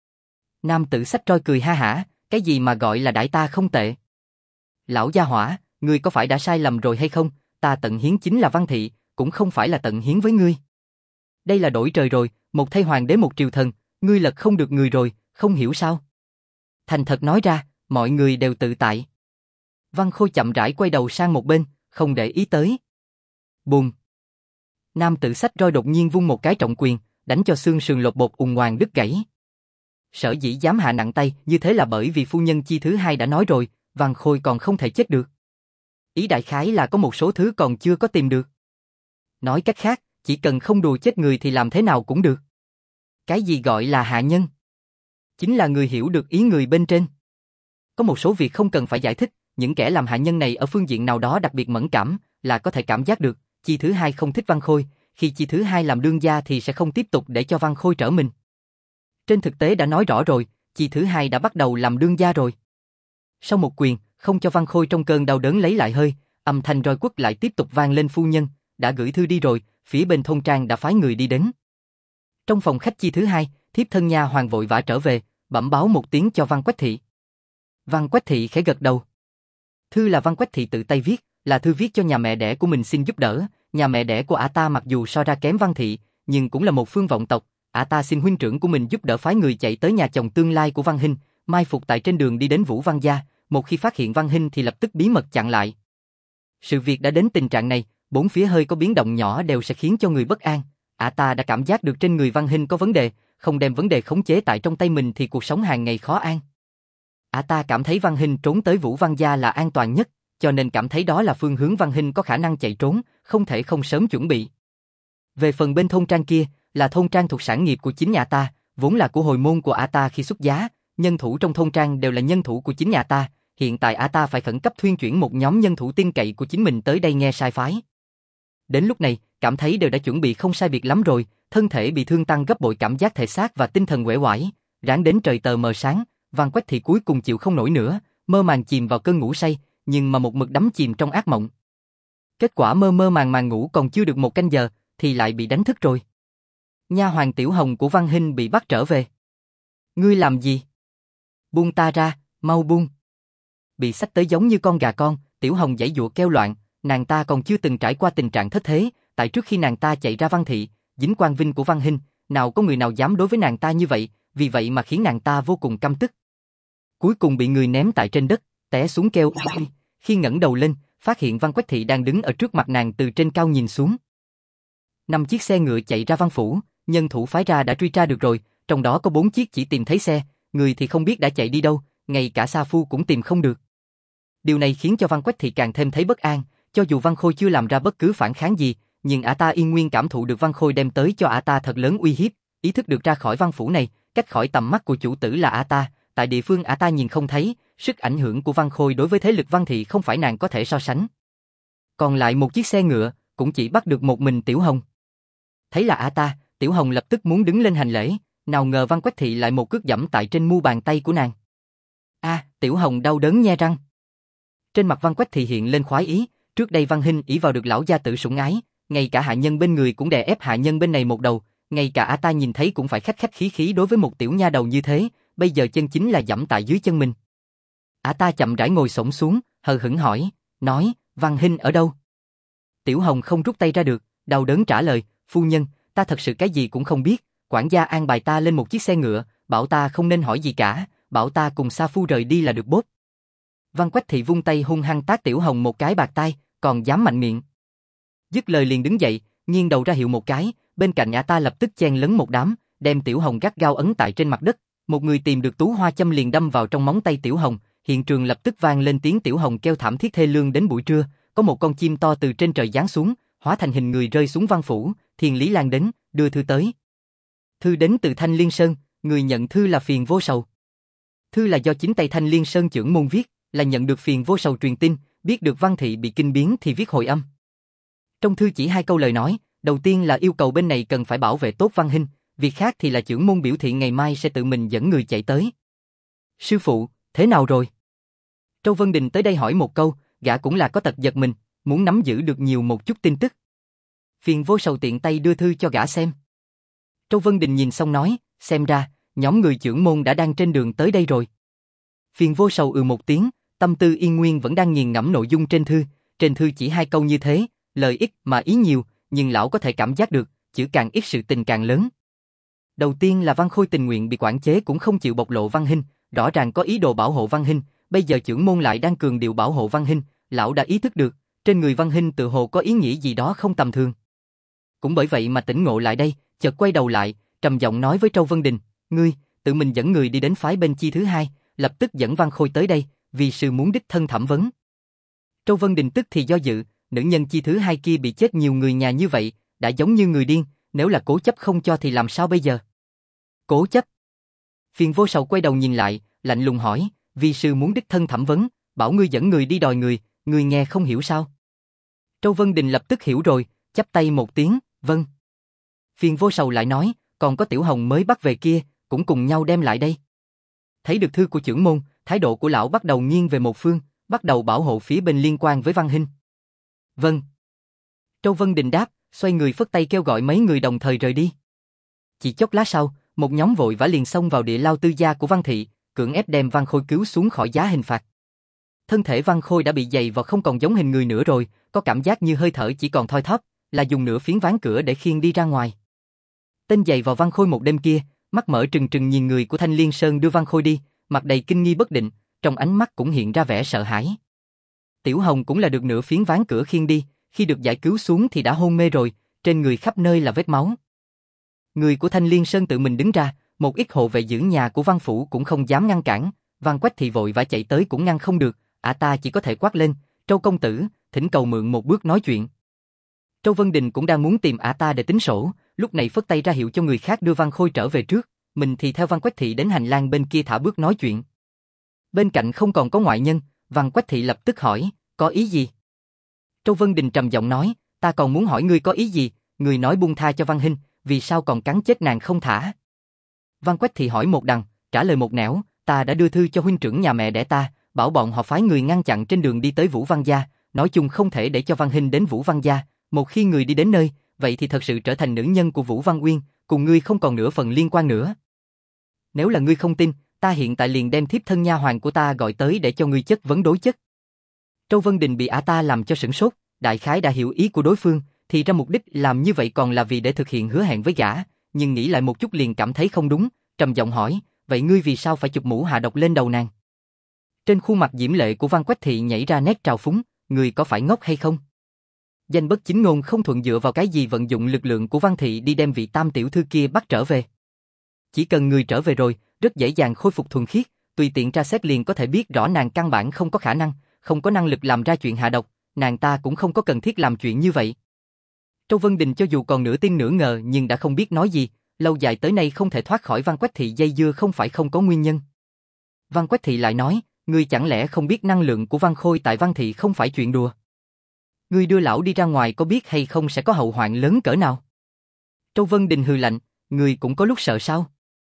Nam tử xách roi cười ha hả, cái gì mà gọi là đãi ta không tệ? Lão gia hỏa, ngươi có phải đã sai lầm rồi hay không? Ta tận hiến chính là Văn Thị, cũng không phải là tận hiến với ngươi. Đây là đổi trời rồi, một thay hoàng đế một triều thần, ngươi lật không được người rồi, không hiểu sao? Thành thật nói ra, mọi người đều tự tại. Văn Khôi chậm rãi quay đầu sang một bên, không để ý tới. Bùm. Nam tử xách roi đột nhiên vung một cái trọng quyền, đánh cho xương sườn lột bột ùng oàng đứt gãy. Sở dĩ dám hạ nặng tay như thế là bởi vì phu nhân Chi thứ hai đã nói rồi, Văn Khôi còn không thể chết được. Ý đại khái là có một số thứ còn chưa có tìm được. Nói cách khác, chỉ cần không đùa chết người thì làm thế nào cũng được. Cái gì gọi là hạ nhân? Chính là người hiểu được ý người bên trên. Có một số việc không cần phải giải thích, những kẻ làm hạ nhân này ở phương diện nào đó đặc biệt mẫn cảm, là có thể cảm giác được. Chi thứ hai không thích Văn Khôi, khi Chi thứ hai làm đương gia thì sẽ không tiếp tục để cho Văn Khôi trở mình. Trên thực tế đã nói rõ rồi, Chi thứ hai đã bắt đầu làm đương gia rồi. Sau một quyền, không cho Văn Khôi trong cơn đau đớn lấy lại hơi, âm thanh roi quất lại tiếp tục vang lên. Phu nhân, đã gửi thư đi rồi, phía bên thôn trang đã phái người đi đến. Trong phòng khách Chi thứ hai, thiếp thân nha hoàng vội vã trở về, bẩm báo một tiếng cho Văn Quách Thị. Văn Quách Thị khẽ gật đầu. Thư là Văn Quách Thị tự tay viết, là thư viết cho nhà mẹ đẻ của mình xin giúp đỡ. Nhà mẹ đẻ của ả ta mặc dù so ra kém Văn Thị, nhưng cũng là một phương vọng tộc. Ả ta xin huynh trưởng của mình giúp đỡ phái người chạy tới nhà chồng tương lai của Văn Hinh, mai phục tại trên đường đi đến Vũ Văn gia. Một khi phát hiện Văn Hinh thì lập tức bí mật chặn lại. Sự việc đã đến tình trạng này, bốn phía hơi có biến động nhỏ đều sẽ khiến cho người bất an. Ả ta đã cảm giác được trên người Văn Hinh có vấn đề, không đem vấn đề khống chế tại trong tay mình thì cuộc sống hàng ngày khó an. Ả ta cảm thấy Văn Hinh trốn tới Vũ Văn gia là an toàn nhất, cho nên cảm thấy đó là phương hướng Văn Hinh có khả năng chạy trốn, không thể không sớm chuẩn bị. Về phần bên thôn trang kia, là thôn trang thuộc sản nghiệp của chính nhà ta, vốn là của hồi môn của ả ta khi xuất giá, nhân thủ trong thôn trang đều là nhân thủ của chính nhà ta, hiện tại ả ta phải khẩn cấp thuyên chuyển một nhóm nhân thủ tin cậy của chính mình tới đây nghe sai phái. Đến lúc này, cảm thấy đều đã chuẩn bị không sai biệt lắm rồi, thân thể bị thương tăng gấp bội, cảm giác thể xác và tinh thần uể oải, ráng đến trời tờ mờ sáng, Văn Quách Thị cuối cùng chịu không nổi nữa, mơ màng chìm vào cơn ngủ say, nhưng mà một mực đắm chìm trong ác mộng. Kết quả mơ mơ màng màng ngủ còn chưa được một canh giờ, thì lại bị đánh thức rồi. Nha hoàn Tiểu Hồng của Văn Hinh bị bắt trở về. Ngươi làm gì? Buông ta ra, mau buông. Bị xách tới giống như con gà con, Tiểu Hồng giãy giụa kêu loạn, nàng ta còn chưa từng trải qua tình trạng thất thế, tại trước khi nàng ta chạy ra Văn Thị, dính quan vinh của Văn Hinh, nào có người nào dám đối với nàng ta như vậy, vì vậy mà khiến nàng ta vô cùng căm tức. Cuối cùng bị người ném tại trên đất, té xuống kêu ai. Khi ngẩng đầu lên, phát hiện Văn Quách Thị đang đứng ở trước mặt nàng từ trên cao nhìn xuống. 5 chiếc xe ngựa chạy ra Văn phủ, nhân thủ phái ra đã truy tra được rồi, trong đó có 4 chiếc chỉ tìm thấy xe, người thì không biết đã chạy đi đâu, ngay cả sa phu cũng tìm không được. Điều này khiến cho Văn Quách Thị càng thêm thấy bất an, cho dù Văn Khôi chưa làm ra bất cứ phản kháng gì, nhưng ả ta yên nguyên cảm thụ được Văn Khôi đem tới cho ả ta thật lớn uy hiếp, ý thức được ra khỏi Văn phủ này, cách khỏi tầm mắt của chủ tử là ả ta, tại địa phương ả ta nhìn không thấy, sức ảnh hưởng của Văn Khôi đối với thế lực Văn Thị không phải nàng có thể so sánh. Còn lại một chiếc xe ngựa, cũng chỉ bắt được một mình Tiểu Hồng. Thấy là ả ta, Tiểu Hồng lập tức muốn đứng lên hành lễ, nào ngờ Văn Quách Thị lại một cước giẫm tại trên mu bàn tay của nàng. Tiểu Hồng đau đớn nhe răng. Trên mặt Văn Quách Thị hiện lên khoái ý, trước đây Văn Hinh ỷ vào được lão gia tử sủng ái, ngay cả hạ nhân bên người cũng đè ép hạ nhân bên này một đầu, ngay cả ả ta nhìn thấy cũng phải khách khách khí khí đối với một tiểu nha đầu như thế, bây giờ chân chính là giẫm tại dưới chân mình. Ả ta chậm rãi ngồi xổm xuống, hờ hững hỏi, nói, Văn Hinh ở đâu? Tiểu Hồng không rút tay ra được, đau đớn trả lời, phu nhân, ta thật sự cái gì cũng không biết, quản gia an bài ta lên một chiếc xe ngựa, bảo ta không nên hỏi gì cả, bảo ta cùng sa phu rời đi là được bốt. Văn Quách Thị vung tay hung hăng tát Tiểu Hồng một cái bạc tai, còn dám mạnh miệng. Dứt lời liền đứng dậy, nghiêng đầu ra hiệu một cái, bên cạnh ả ta lập tức chen lấn một đám, đem Tiểu Hồng gắt gao ấn tại trên mặt đất, một người tìm được tú hoa châm liền đâm vào trong móng tay Tiểu Hồng, hiện trường lập tức vang lên tiếng Tiểu Hồng kêu thảm thiết thê lương. Đến buổi trưa, có một con chim to từ trên trời giáng xuống, hóa thành hình người rơi xuống Văn phủ, Thiên Lý Lan đến, đưa thư tới. Thư đến từ Thanh Liên Sơn, người nhận thư là Phiền Vô Sầu. Thư là do chính tay Thanh Liên Sơn trưởng môn viết, là nhận được Phiền Vô Sầu truyền tin, biết được Văn Thị bị kinh biến thì viết hồi âm. Trong thư chỉ 2 câu lời nói, đầu tiên là yêu cầu bên này cần phải bảo vệ tốt Văn Hinh, việc khác thì là trưởng môn biểu thị ngày mai sẽ tự mình dẫn người chạy tới. Sư phụ, thế nào rồi? Châu Vân Đình tới đây hỏi một câu, gã cũng là có tật giật mình, muốn nắm giữ được nhiều một chút tin tức. Phiền Vô Sầu tiện tay đưa thư cho gã xem. Châu Vân Đình nhìn xong nói, xem ra, nhóm người chưởng môn đã đang trên đường tới đây rồi. Phiền Vô Sầu một tiếng, tâm tư yên nguyên vẫn đang nghiền ngẫm nội dung trên thư chỉ 2 câu như thế, lời ít mà ý nhiều, nhưng lão có thể cảm giác được, chữ càng ít sự tình càng lớn. Đầu tiên là Văn Khôi tình nguyện bị quản chế cũng không chịu bộc lộ Văn Hinh, rõ ràng có ý đồ bảo hộ Văn Hinh, bây giờ chưởng môn lại đang cường điệu bảo hộ Văn Hinh, lão đã ý thức được, trên người Văn Hinh tự hồ có ý nghĩa gì đó không tầm thường. Cũng bởi vậy mà tỉnh ngộ lại đây, chợt quay đầu lại, trầm giọng nói với Châu Vân Đình, ngươi, tự mình dẫn người đi đến phái bên chi thứ 2, lập tức dẫn Văn Khôi tới đây, vì sư muốn đích thân thẩm vấn. Châu Vân Đình tức thì do dự, nữ nhân chi thứ 2 kia bị chết nhiều người nhà như vậy, đã giống như người điên, nếu là cố chấp không cho thì làm sao bây giờ? Cố chấp? Phiền Vô Sầu quay đầu nhìn lại, lạnh lùng hỏi, vì sư muốn đích thân thẩm vấn, bảo ngươi dẫn người đi đòi người nghe không hiểu sao? Châu Vân Đình lập tức hiểu rồi, chắp tay một tiếng, vâng. Phiền Vô Sầu lại nói, còn có Tiểu Hồng mới bắt về kia, cũng cùng nhau đem lại đây. Thấy được thư của chưởng môn, thái độ của lão bắt đầu nghiêng về một phương, bắt đầu bảo hộ phía bên liên quan với Văn Hinh. Vâng. Châu Vân Đình đáp, xoay người phất tay kêu gọi mấy người đồng thời rời đi. Chỉ chốc lát sau, một nhóm vội vã liền xông vào địa lao tư gia của Văn Thị, cưỡng ép đem Văn Khôi cứu xuống khỏi giá hình phạt. Thân thể Văn Khôi đã bị dày và không còn giống hình người nữa rồi, có cảm giác như hơi thở chỉ còn thoi thóp, là dùng nửa phiến ván cửa để khiêng đi ra ngoài. Tên dày vào Văn Khôi một đêm kia, mắt mở trừng trừng nhìn người của Thanh Liên Sơn đưa Văn Khôi đi, mặt đầy kinh nghi bất định, trong ánh mắt cũng hiện ra vẻ sợ hãi. Tiểu Hồng cũng là được nửa phiến ván cửa khiêng đi, khi được giải cứu xuống thì đã hôn mê rồi, trên người khắp nơi là vết máu. Người của Thanh Liên Sơn tự mình đứng ra, một ít hộ vệ giữ nhà của Văn Phủ cũng không dám ngăn cản, Văn Quách thì vội vã chạy tới cũng ngăn không được, ta chỉ có thể quát lên, Châu công tử, thỉnh cầu mượn một bước nói chuyện. Châu Vân Đình cũng đang muốn tìm ta để tính sổ, lúc này phất tay ra hiệu cho người khác đưa Văn Khôi trở về trước, mình thì theo Văn Quách Thị đến hành lang bên kia thả bước nói chuyện. Bên cạnh không còn có ngoại nhân, Văn Quách Thị lập tức hỏi, có ý gì? Châu Vân Đình trầm giọng nói, ta còn muốn hỏi ngươi có ý gì, ngươi nói buông tha cho Văn Hinh, vì sao còn cắn chết nàng không thả? Văn Quách Thị hỏi một đằng, trả lời một nẻo, ta đã đưa thư cho huynh trưởng nhà mẹ đẻ ta, bảo bọn họ phái người ngăn chặn trên đường đi tới Vũ Văn gia, nói chung không thể để cho Văn Hinh đến Vũ Văn gia, một khi người đi đến nơi, vậy thì thật sự trở thành nữ nhân của Vũ Văn Uyên, cùng ngươi không còn nửa phần liên quan nữa. Nếu là ngươi không tin, ta hiện tại liền đem thiếp thân nha hoàn của ta gọi tới để cho ngươi chất vấn đối chất. Châu Vân Đình bị ta làm cho sửng sốt, đại khái đã hiểu ý của đối phương, thì ra mục đích làm như vậy còn là vì để thực hiện hứa hẹn với gã, nhưng nghĩ lại một chút liền cảm thấy không đúng, trầm giọng hỏi, vậy ngươi vì sao phải chụp mũ hạ độc lên đầu nàng? Trên khuôn mặt diễm lệ của Văn Quách Thị nhảy ra nét trào phúng, ngươi có phải ngốc hay không? Danh bất chính ngôn không thuận dựa vào cái gì vận dụng lực lượng của Văn Thị đi đem vị tam tiểu thư kia bắt trở về. Chỉ cần người trở về rồi, rất dễ dàng khôi phục thuần khiết, tùy tiện tra xét liền có thể biết rõ nàng căn bản không có khả năng, không có năng lực làm ra chuyện hạ độc, nàng ta cũng không có cần thiết làm chuyện như vậy. Châu Vân Đình cho dù còn nửa tin nửa ngờ nhưng đã không biết nói gì, lâu dài tới nay không thể thoát khỏi Văn Quách Thị dây dưa không phải không có nguyên nhân. Văn Quách Thị lại nói, ngươi chẳng lẽ không biết năng lượng của Văn Khôi tại Văn Thị không phải chuyện đùa? Ngươi đưa lão đi ra ngoài có biết hay không sẽ có hậu hoạn lớn cỡ nào? Châu Vân Đình hừ lạnh, ngươi cũng có lúc sợ sao?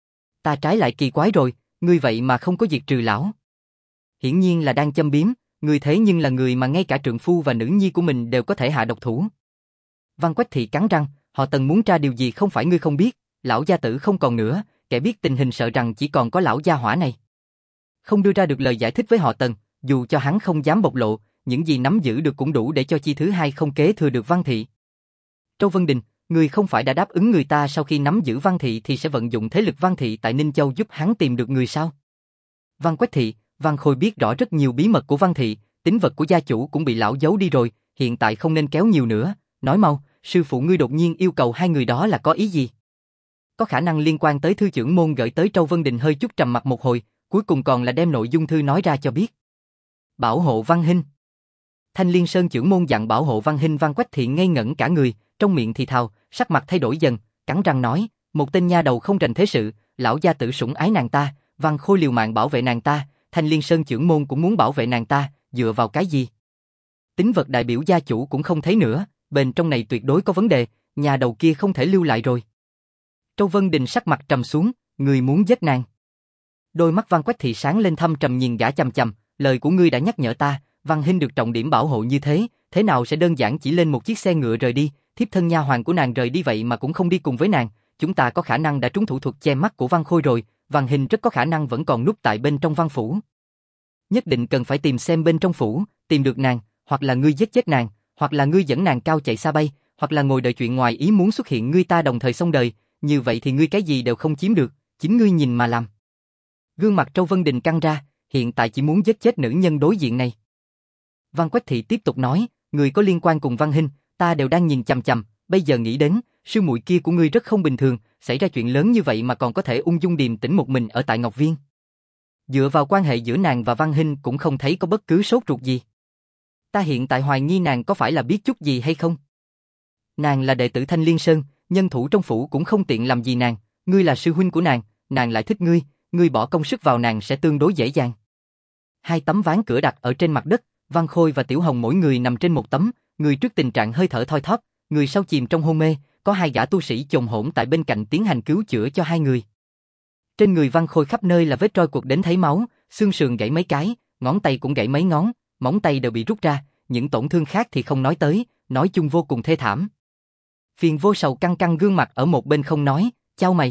Ta trái lại kỳ quái rồi, ngươi vậy mà không có diệt trừ lão. Hiển nhiên là đang châm biếm, ngươi thế nhưng là người mà ngay cả trượng phu và nữ nhi của mình đều có thể hạ độc thủ. Văn Quách Thị cắn răng, họ Tần muốn tra điều gì không phải ngươi không biết, lão gia tử không còn nữa, kẻ biết tình hình sợ rằng chỉ còn có lão gia hỏa này. Không đưa ra được lời giải thích với họ Tần, dù cho hắn không dám bộc lộ, những gì nắm giữ được cũng đủ để cho chi thứ hai không kế thừa được Văn Thị. Châu Vân Đình, ngươi không phải đã đáp ứng người ta sau khi nắm giữ Văn Thị thì sẽ vận dụng thế lực Văn Thị tại Ninh Châu giúp hắn tìm được người sao? Văn Quách Thị, Văn Khôi biết rõ rất nhiều bí mật của Văn Thị, tín vật của gia chủ cũng bị lão giấu đi rồi, hiện tại không nên kéo nhiều nữa, nói mau, sư phụ ngươi đột nhiên yêu cầu hai người đó là có ý gì? Có khả năng liên quan tới thư chưởng môn gửi tới Châu Vân Đình hơi chút trầm mặt một hồi, cuối cùng còn là đem nội dung thư nói ra cho biết. Bảo hộ Văn Hinh. Thanh Liên Sơn chưởng môn dặn bảo hộ Văn Hinh. Văn Quách Thị ngây ngẩn cả người, trong miệng thì thào, sắc mặt thay đổi dần, cắn răng nói, một tên nha đầu không rành thế sự, lão gia tử sủng ái nàng ta, Văn Khôi liều mạng bảo vệ nàng ta, Thanh Liên Sơn chưởng môn cũng muốn bảo vệ nàng ta, dựa vào cái gì? Tín vật đại biểu gia chủ cũng không thấy nữa, bên trong này tuyệt đối có vấn đề, nhà đầu kia không thể lưu lại rồi. Châu Vân Đình sắc mặt trầm xuống, người muốn giết nàng. Đôi mắt Văn Quách Thị sáng lên thâm trầm nhìn gã chằm chằm, lời của ngươi đã nhắc nhở ta, Văn Hinh được trọng điểm bảo hộ như thế nào sẽ đơn giản chỉ lên một chiếc xe ngựa rời đi, thiếp thân nha hoàn của nàng rời đi vậy mà cũng không đi cùng với nàng, chúng ta có khả năng đã trúng thủ thuật che mắt của Văn Khôi rồi, Văn Hình rất có khả năng vẫn còn núp tại bên trong Văn phủ. Nhất định cần phải tìm xem bên trong phủ, tìm được nàng, hoặc là ngươi giết chết nàng, hoặc là ngươi dẫn nàng cao chạy xa bay, hoặc là ngồi đợi chuyện ngoài ý muốn xuất hiện ngươi ta đồng thời xong đời, như vậy thì ngươi cái gì đều không chiếm được, chính ngươi nhìn mà làm. Gương mặt Châu Vân Đình căng ra, hiện tại chỉ muốn giết chết nữ nhân đối diện này. Văn Quách Thị tiếp tục nói, người có liên quan cùng Văn Hinh, ta đều đang nhìn chằm chằm, bây giờ nghĩ đến, sư muội kia của ngươi rất không bình thường, xảy ra chuyện lớn như vậy mà còn có thể ung dung điềm tĩnh một mình ở tại Ngọc Viên. Dựa vào quan hệ giữa nàng và Văn Hinh cũng không thấy có bất cứ sốt ruột gì. Ta hiện tại hoài nghi nàng có phải là biết chút gì hay không? Nàng là đệ tử Thanh Liên Sơn, nhân thủ trong phủ cũng không tiện làm gì nàng, ngươi là sư huynh của nàng lại thích ngươi bỏ công sức vào nàng sẽ tương đối dễ dàng. Hai tấm ván cửa đặt ở trên mặt đất, Văn Khôi và Tiểu Hồng mỗi người nằm trên một tấm, người trước tình trạng hơi thở thoi thóp, người sau chìm trong hôn mê, có hai gã tu sĩ chồm hổm tại bên cạnh tiến hành cứu chữa cho hai người. Trên người Văn Khôi khắp nơi là vết roi cuộc đến thấy máu, xương sườn gãy mấy cái, ngón tay cũng gãy mấy ngón, móng tay đều bị rút ra, những tổn thương khác thì không nói tới, nói chung vô cùng thê thảm. Phiền Vô Sầu căng căng gương mặt ở một bên không nói, chau mày.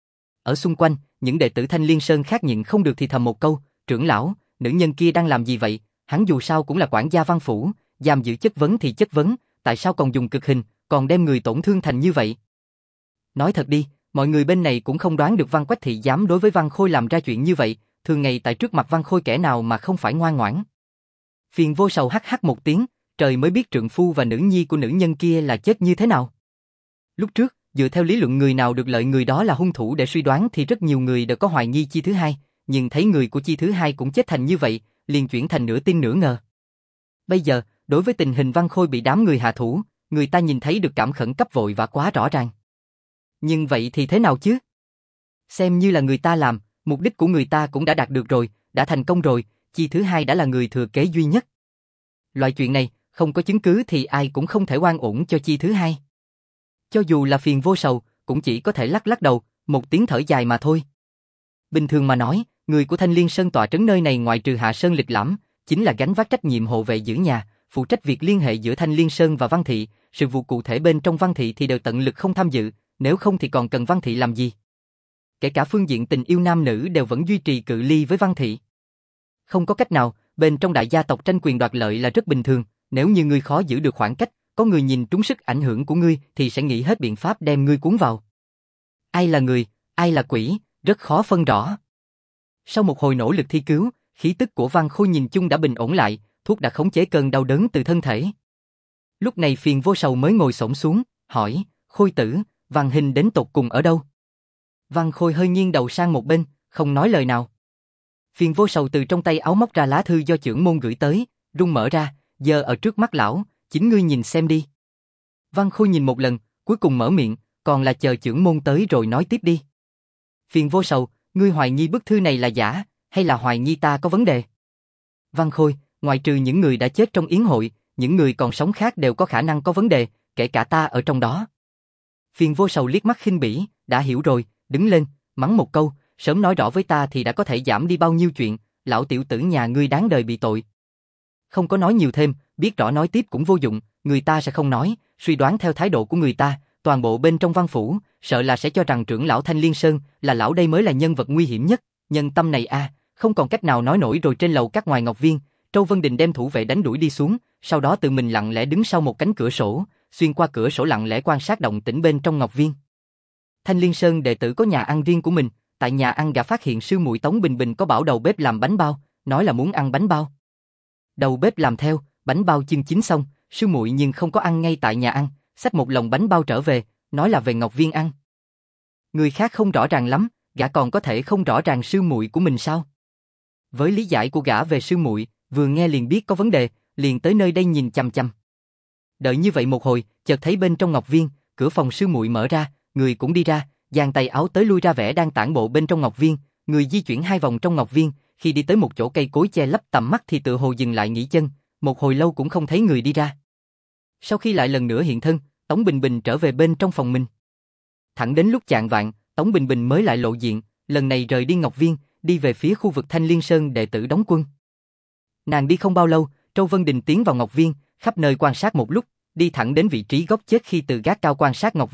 Ở xung quanh, những đệ tử Thanh Liên Sơn khác nhịn không được thì thầm một câu, trưởng lão, nữ nhân kia đang làm gì vậy? Hắn dù sao cũng là quản gia Văn phủ, giam giữ chất vấn thì chất vấn, tại sao còn dùng cực hình, còn đem người tổn thương thành như vậy? Nói thật đi, mọi người bên này cũng không đoán được Văn Quách Thị dám đối với Văn Khôi làm ra chuyện như vậy, thường ngày tại trước mặt Văn Khôi kẻ nào mà không phải ngoan ngoãn. Phiền Vô Sầu hắc hắc một tiếng, trời mới biết trượng phu và nữ nhi của nữ nhân kia là chết như thế nào. Lúc trước, dựa theo lý luận người nào được lợi người đó là hung thủ để suy đoán thì rất nhiều người đều có hoài nghi chi thứ hai, nhưng thấy người của chi thứ hai cũng chết thành như vậy, liền chuyển thành nửa tin nửa ngờ. Bây giờ, đối với tình hình Văn Khôi bị đám người hạ thủ, người ta nhìn thấy được cảm khẩn cấp vội và quá rõ ràng. Nhưng vậy thì thế nào chứ? Xem như là người ta làm, mục đích của người ta cũng đã đạt được rồi, đã thành công rồi, chi thứ hai đã là người thừa kế duy nhất. Loại chuyện này, không có chứng cứ thì ai cũng không thể oan uổng cho chi thứ hai. Cho dù là Phiền Vô Sầu, cũng chỉ có thể lắc lắc đầu, một tiếng thở dài mà thôi. Bình thường mà nói, người của Thanh Liên Sơn tọa trấn nơi này ngoại trừ Hạ Sơn Lịch Lãm, chính là gánh vác trách nhiệm hộ vệ giữ nhà, phụ trách việc liên hệ giữa Thanh Liên Sơn và Văn Thị, sự vụ cụ thể bên trong Văn Thị thì đều tận lực không tham dự, nếu không thì còn cần Văn Thị làm gì? Kể cả phương diện tình yêu nam nữ đều vẫn duy trì cự ly với Văn Thị. Không có cách nào, bên trong đại gia tộc tranh quyền đoạt lợi là rất bình thường, nếu như ngươi khó giữ được khoảng cách, có người nhìn trúng sức ảnh hưởng của ngươi thì sẽ nghĩ hết biện pháp đem ngươi cuốn vào. Ai là người, ai là quỷ, rất khó phân rõ. Sau một hồi nỗ lực thi cứu, khí tức của Văn Khôi nhìn chung đã bình ổn lại, thuốc đã khống chế cơn đau đớn từ thân thể. Lúc này Phiền Vô Sầu mới ngồi xổm xuống, hỏi, Khôi tử, Văn Hình đến tột cùng ở đâu? Văn Khôi hơi nghiêng đầu sang một bên, không nói lời nào. Phiền Vô Sầu từ trong tay áo móc ra lá thư do trưởng môn gửi tới, rung mở ra, giờ ở trước mắt lão, chính ngươi nhìn xem đi. Văn Khôi nhìn một lần, cuối cùng mở miệng, còn là chờ trưởng môn tới rồi nói tiếp đi. Phiền Vô Sầu, ngươi hoài nghi bức thư này là giả, hay là hoài nghi ta có vấn đề? Văn Khôi, ngoại trừ những người đã chết trong yến hội, những người còn sống khác đều có khả năng có vấn đề, kể cả ta ở trong đó. Phiền Vô Sầu liếc mắt khinh bỉ, đã hiểu rồi, đứng lên, mắng một câu, sớm nói rõ với ta thì đã có thể giảm đi bao nhiêu chuyện, lão tiểu tử nhà ngươi đáng đời bị tội. Không có nói nhiều thêm, biết rõ nói tiếp cũng vô dụng, người ta sẽ không nói, suy đoán theo thái độ của người ta, toàn bộ bên trong Văn phủ, sợ là sẽ cho rằng trưởng lão Thanh Liên Sơn là lão đây mới là nhân vật nguy hiểm nhất, nhân tâm này không còn cách nào nói nổi rồi. Trên lầu các ngoài Ngọc Viên, Châu Vân Đình đem thủ vệ đánh đuổi đi xuống, sau đó tự mình lặng lẽ đứng sau một cánh cửa sổ, xuyên qua cửa sổ lặng lẽ quan sát động tĩnh bên trong Ngọc Viên. Thanh Liên Sơn đệ tử có nhà ăn riêng của mình, tại nhà ăn gã phát hiện sư muội Tống Bình Bình có bảo đầu bếp làm bánh bao, nói là muốn ăn bánh bao. Đầu bếp làm theo, bánh bao chưng chín xong, sư muội nhưng không có ăn ngay tại nhà ăn, xách một lồng bánh bao trở về, nói là về Ngọc Viên ăn. Người khác không rõ ràng lắm, gã còn có thể không rõ ràng sư muội của mình sao? Với lý giải của gã về sư muội, vừa nghe liền biết có vấn đề, liền tới nơi đây nhìn chằm chằm. Đợi như vậy một hồi, chợt thấy bên trong Ngọc Viên, cửa phòng sư muội mở ra, người cũng đi ra, dang tay áo tới lui ra vẻ đang tản bộ bên trong Ngọc Viên, người di chuyển 2 vòng trong Ngọc Viên, khi đi tới một chỗ cây cối che lấp tầm mắt thì tựa hồ dừng lại nghỉ chân, một hồi lâu cũng không thấy người đi ra. Sau khi lại lần nữa hiện thân, Tống Bình Bình trở về bên trong phòng mình. Thẳng đến lúc chạng vạng, Tống Bình Bình mới lại lộ diện, lần này rời đi Ngọc Viên, đi về phía khu vực Thanh Liên Sơn đệ tử đóng quân. Nàng đi không bao lâu, Châu Vân Đình tiến vào Ngọc Viên, khắp nơi quan sát một lúc, đi thẳng đến vị trí góc chết khi từ gác cao quan sát Ngọc Viên,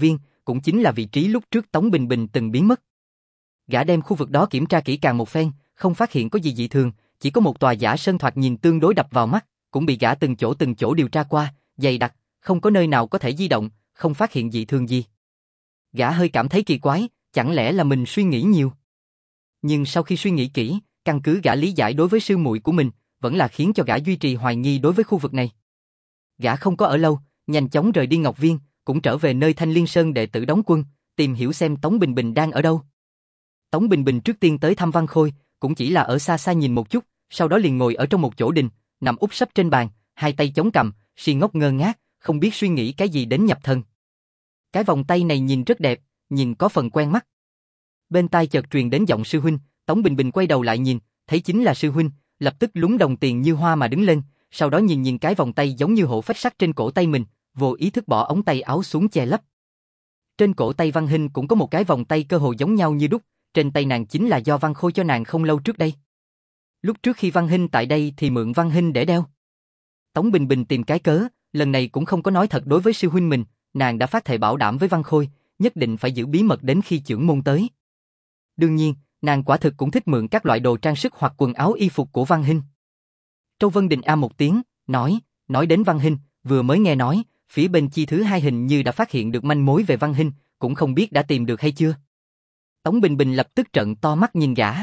cũng chính là vị trí lúc trước Tống Bình Bình từng biến mất. Gã đem khu vực đó kiểm tra kỹ càng một phen, không phát hiện có gì dị thường, chỉ có một tòa giả sơn thoạt nhìn tương đối đập vào mắt, cũng bị gã từng chỗ điều tra qua, dày đặc, không có nơi nào có thể di động, không phát hiện dị thường gì. Gã hơi cảm thấy kỳ quái, chẳng lẽ là mình suy nghĩ nhiều. Nhưng sau khi suy nghĩ kỹ, căn cứ gã lý giải đối với sư muội của mình, vẫn là khiến cho gã duy trì hoài nghi đối với khu vực này. Gã không có ở lâu, nhanh chóng rời đi Ngọc Viên, cũng trở về nơi Thanh Liên Sơn đệ tử đóng quân, tìm hiểu xem Tống Bình Bình đang ở đâu. Tống Bình Bình trước tiên tới thăm Văn Khôi, cũng chỉ là ở xa xa nhìn một chút, sau đó liền ngồi ở trong một chỗ đình, nằm úp sấp trên bàn, hai tay chống cằm, si ngốc ngơ ngác, không biết suy nghĩ cái gì đến nhập thần. Cái vòng tay này nhìn rất đẹp, nhìn có phần quen mắt. Bên tai chợt truyền đến giọng sư huynh, Tống Bình Bình quay đầu lại nhìn, thấy chính là sư huynh, lập tức lúng đồng tiền như hoa mà đứng lên, sau đó nhìn cái vòng tay giống như hổ phách sắt trên cổ tay mình, vô ý thức bỏ ống tay áo xuống che lấp. Trên cổ tay Văn Hinh cũng có một cái vòng tay cơ hồ giống nhau như đúc, trên tay nàng chính là do Văn Khôi cho nàng không lâu trước đây. Lúc trước khi Văn Hinh tại đây thì mượn Văn Hinh để đeo. Tống Bình Bình tìm cái cớ, lần này cũng không có nói thật đối với sư huynh mình, nàng đã phát thệ bảo đảm với Văn Khôi, nhất định phải giữ bí mật đến khi chưởng môn tới. Đương nhiên, nàng quả thực cũng thích mượn các loại đồ trang sức hoặc quần áo y phục của Văn Hinh. Châu Vân Đình a một tiếng, nói đến Văn Hinh, vừa mới nghe nói, phía bên chi thứ hai hình như đã phát hiện được manh mối về Văn Hinh, cũng không biết đã tìm được hay chưa. Tống Bình Bình lập tức trợn to mắt nhìn gã.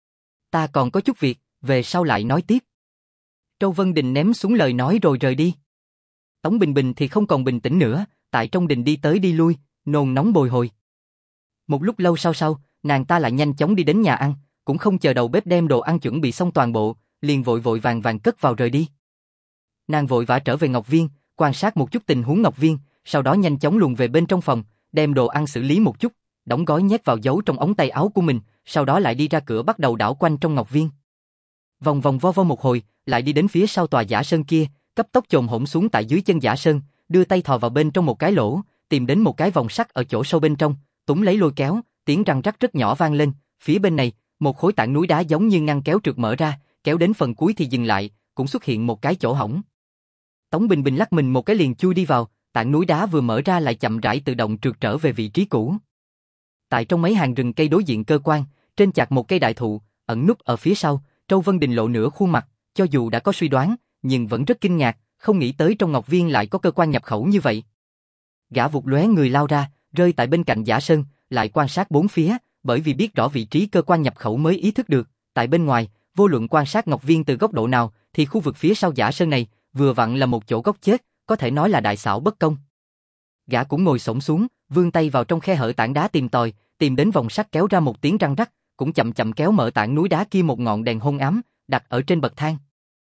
Ta còn có chút việc, về sau lại nói tiếp. Châu Vân Đình ném xuống lời nói rồi rời đi. Tống Bình Bình thì không còn bình tĩnh nữa, tại trong đình đi tới đi lui, nôn nóng bồi hồi. Một lúc lâu sau, nàng ta lại nhanh chóng đi đến nhà ăn, cũng không chờ đầu bếp đem đồ ăn chuẩn bị xong toàn bộ, liền vội vàng cất vào rời đi. Nàng vội vã trở về Ngọc Viên, quan sát một chút tình huống Ngọc Viên, sau đó nhanh chóng luồn về bên trong phòng, đem đồ ăn xử lý một chút, đóng gói nhét vào giấu trong ống tay áo của mình, sau đó lại đi ra cửa bắt đầu đảo quanh trong Ngọc Viên. Vòng vòng vo vo một hồi, lại đi đến phía sau tòa giả sơn kia, cấp tốc chồm hổm xuống tại dưới chân giả sơn, đưa tay thò vào bên trong một cái lỗ, tìm đến một cái vòng sắt ở chỗ sâu bên trong, túm lấy lôi kéo, tiếng răng rắc rất nhỏ vang lên, phía bên này, một khối tảng núi đá giống như ngăn kéo trượt mở ra, kéo đến phần cuối thì dừng lại, cũng xuất hiện một cái chỗ hổng. Tống Bình Bình lắc mình một cái liền chui đi vào, tảng núi đá vừa mở ra lại chậm rãi tự động trượt trở về vị trí cũ. Tại trong mấy hàng rừng cây đối diện cơ quan, trên chạc một cây đại thụ, ẩn núp ở phía sau, Châu Vân Đình lộ nửa khuôn mặt, cho dù đã có suy đoán, nhưng vẫn rất kinh ngạc, không nghĩ tới trong Ngọc Viên lại có cơ quan nhập khẩu như vậy. Gã vụt lóe người lao ra, rơi tại bên cạnh giả sơn, lại quan sát bốn phía, bởi vì biết rõ vị trí cơ quan nhập khẩu mới ý thức được, tại bên ngoài, vô luận quan sát Ngọc Viên từ góc độ nào, thì khu vực phía sau giả sơn này, vừa vặn là một chỗ góc chết, có thể nói là đại xảo bất công. Gã cũng ngồi xổm xuống, vươn tay vào trong khe hở tảng đá tìm tòi, tìm đến vòng sắt kéo ra một tiếng răng rắc, cũng chậm chậm kéo mở tảng núi đá kia một ngọn đèn hôn ám, đặt ở trên bậc thang.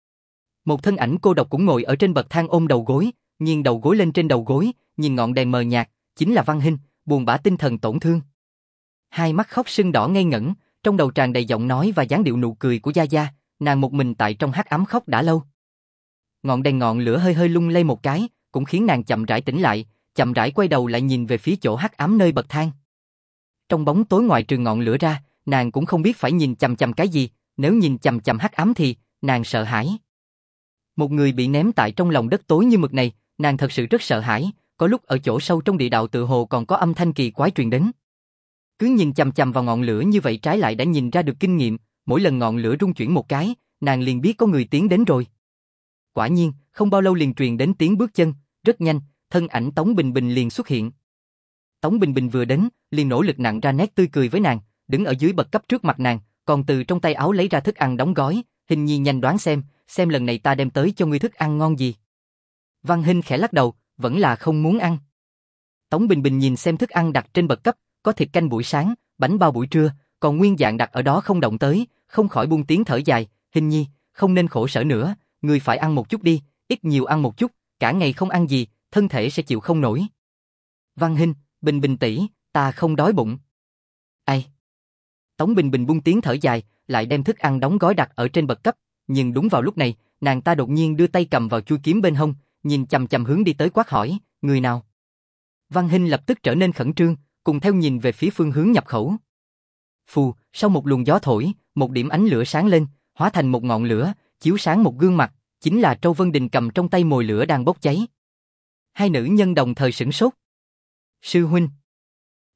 Một thân ảnh cô độc cũng ngồi ở trên bậc thang ôm đầu gối, nghiêng đầu gối lên trên đầu gối, nhìn ngọn đèn mờ nhạt, chính là Văn Hinh, buồn bã tinh thần tổn thương. Hai mắt khóc sưng đỏ ngây ngẩn, trong đầu tràn đầy giọng nói và dáng điệu nụ cười của Gia Gia, nàng một mình tại trong hắc ám khóc đã lâu. Ngọn đèn ngọn lửa hơi lung lay một cái, cũng khiến nàng chậm rãi tỉnh lại, chậm rãi quay đầu lại nhìn về phía chỗ hắc ám nơi bậc thang. Trong bóng tối ngoài trừ ngọn lửa ra, nàng cũng không biết phải nhìn chằm chằm cái gì, nếu nhìn chằm chằm hắc ám thì, nàng sợ hãi. Một người bị ném tại trong lòng đất tối như mực này, nàng thật sự rất sợ hãi, có lúc ở chỗ sâu trong địa đạo tự hồ còn có âm thanh kỳ quái truyền đến. Cứ nhìn chằm chằm vào ngọn lửa như vậy trái lại đã nhìn ra được kinh nghiệm, mỗi lần ngọn lửa rung chuyển một cái, nàng liền biết có người tiến đến rồi. Quả nhiên, không bao lâu liền truyền đến tiếng bước chân, rất nhanh, thân ảnh Tống Bình Bình liền xuất hiện. Tống Bình Bình vừa đến, liền nỗ lực nặn ra nét tươi cười với nàng, đứng ở dưới bậc cấp trước mặt nàng, còn từ trong tay áo lấy ra thức ăn đóng gói, Hình Nhi nhanh đoán xem lần này ta đem tới cho ngươi thức ăn ngon gì. Văn Hinh khẽ lắc đầu, vẫn là không muốn ăn. Tống Bình Bình nhìn xem thức ăn đặt trên bậc cấp, có thịt canh buổi sáng, bánh bao buổi trưa, còn nguyên dạng đặt ở đó không động tới, không khỏi buông tiếng thở dài, Hình Nhi, không nên khổ sở nữa, ngươi phải ăn một chút đi, ít nhiều ăn một chút, cả ngày không ăn gì, thân thể sẽ chịu không nổi. Văn Hinh, Bình Bình tỷ, ta không đói bụng. Ai? Tống Bình Bình buông tiếng thở dài, lại đem thức ăn đóng gói đặt ở trên bậc cấp, nhưng đúng vào lúc này, nàng ta đột nhiên đưa tay cầm vào chuôi kiếm bên hông, nhìn chằm chằm hướng đi tới quát hỏi, người nào? Văn Hinh lập tức trở nên khẩn trương, cùng theo nhìn về phía phương hướng nhập khẩu. Phù, sau một luồng gió thổi, một điểm ánh lửa sáng lên, hóa thành một ngọn lửa, chiếu sáng một gương mặt, chính là Châu Vân Đình cầm trong tay mồi lửa đang bốc cháy. Hai nữ nhân đồng thời sửng sốt. Sư huynh.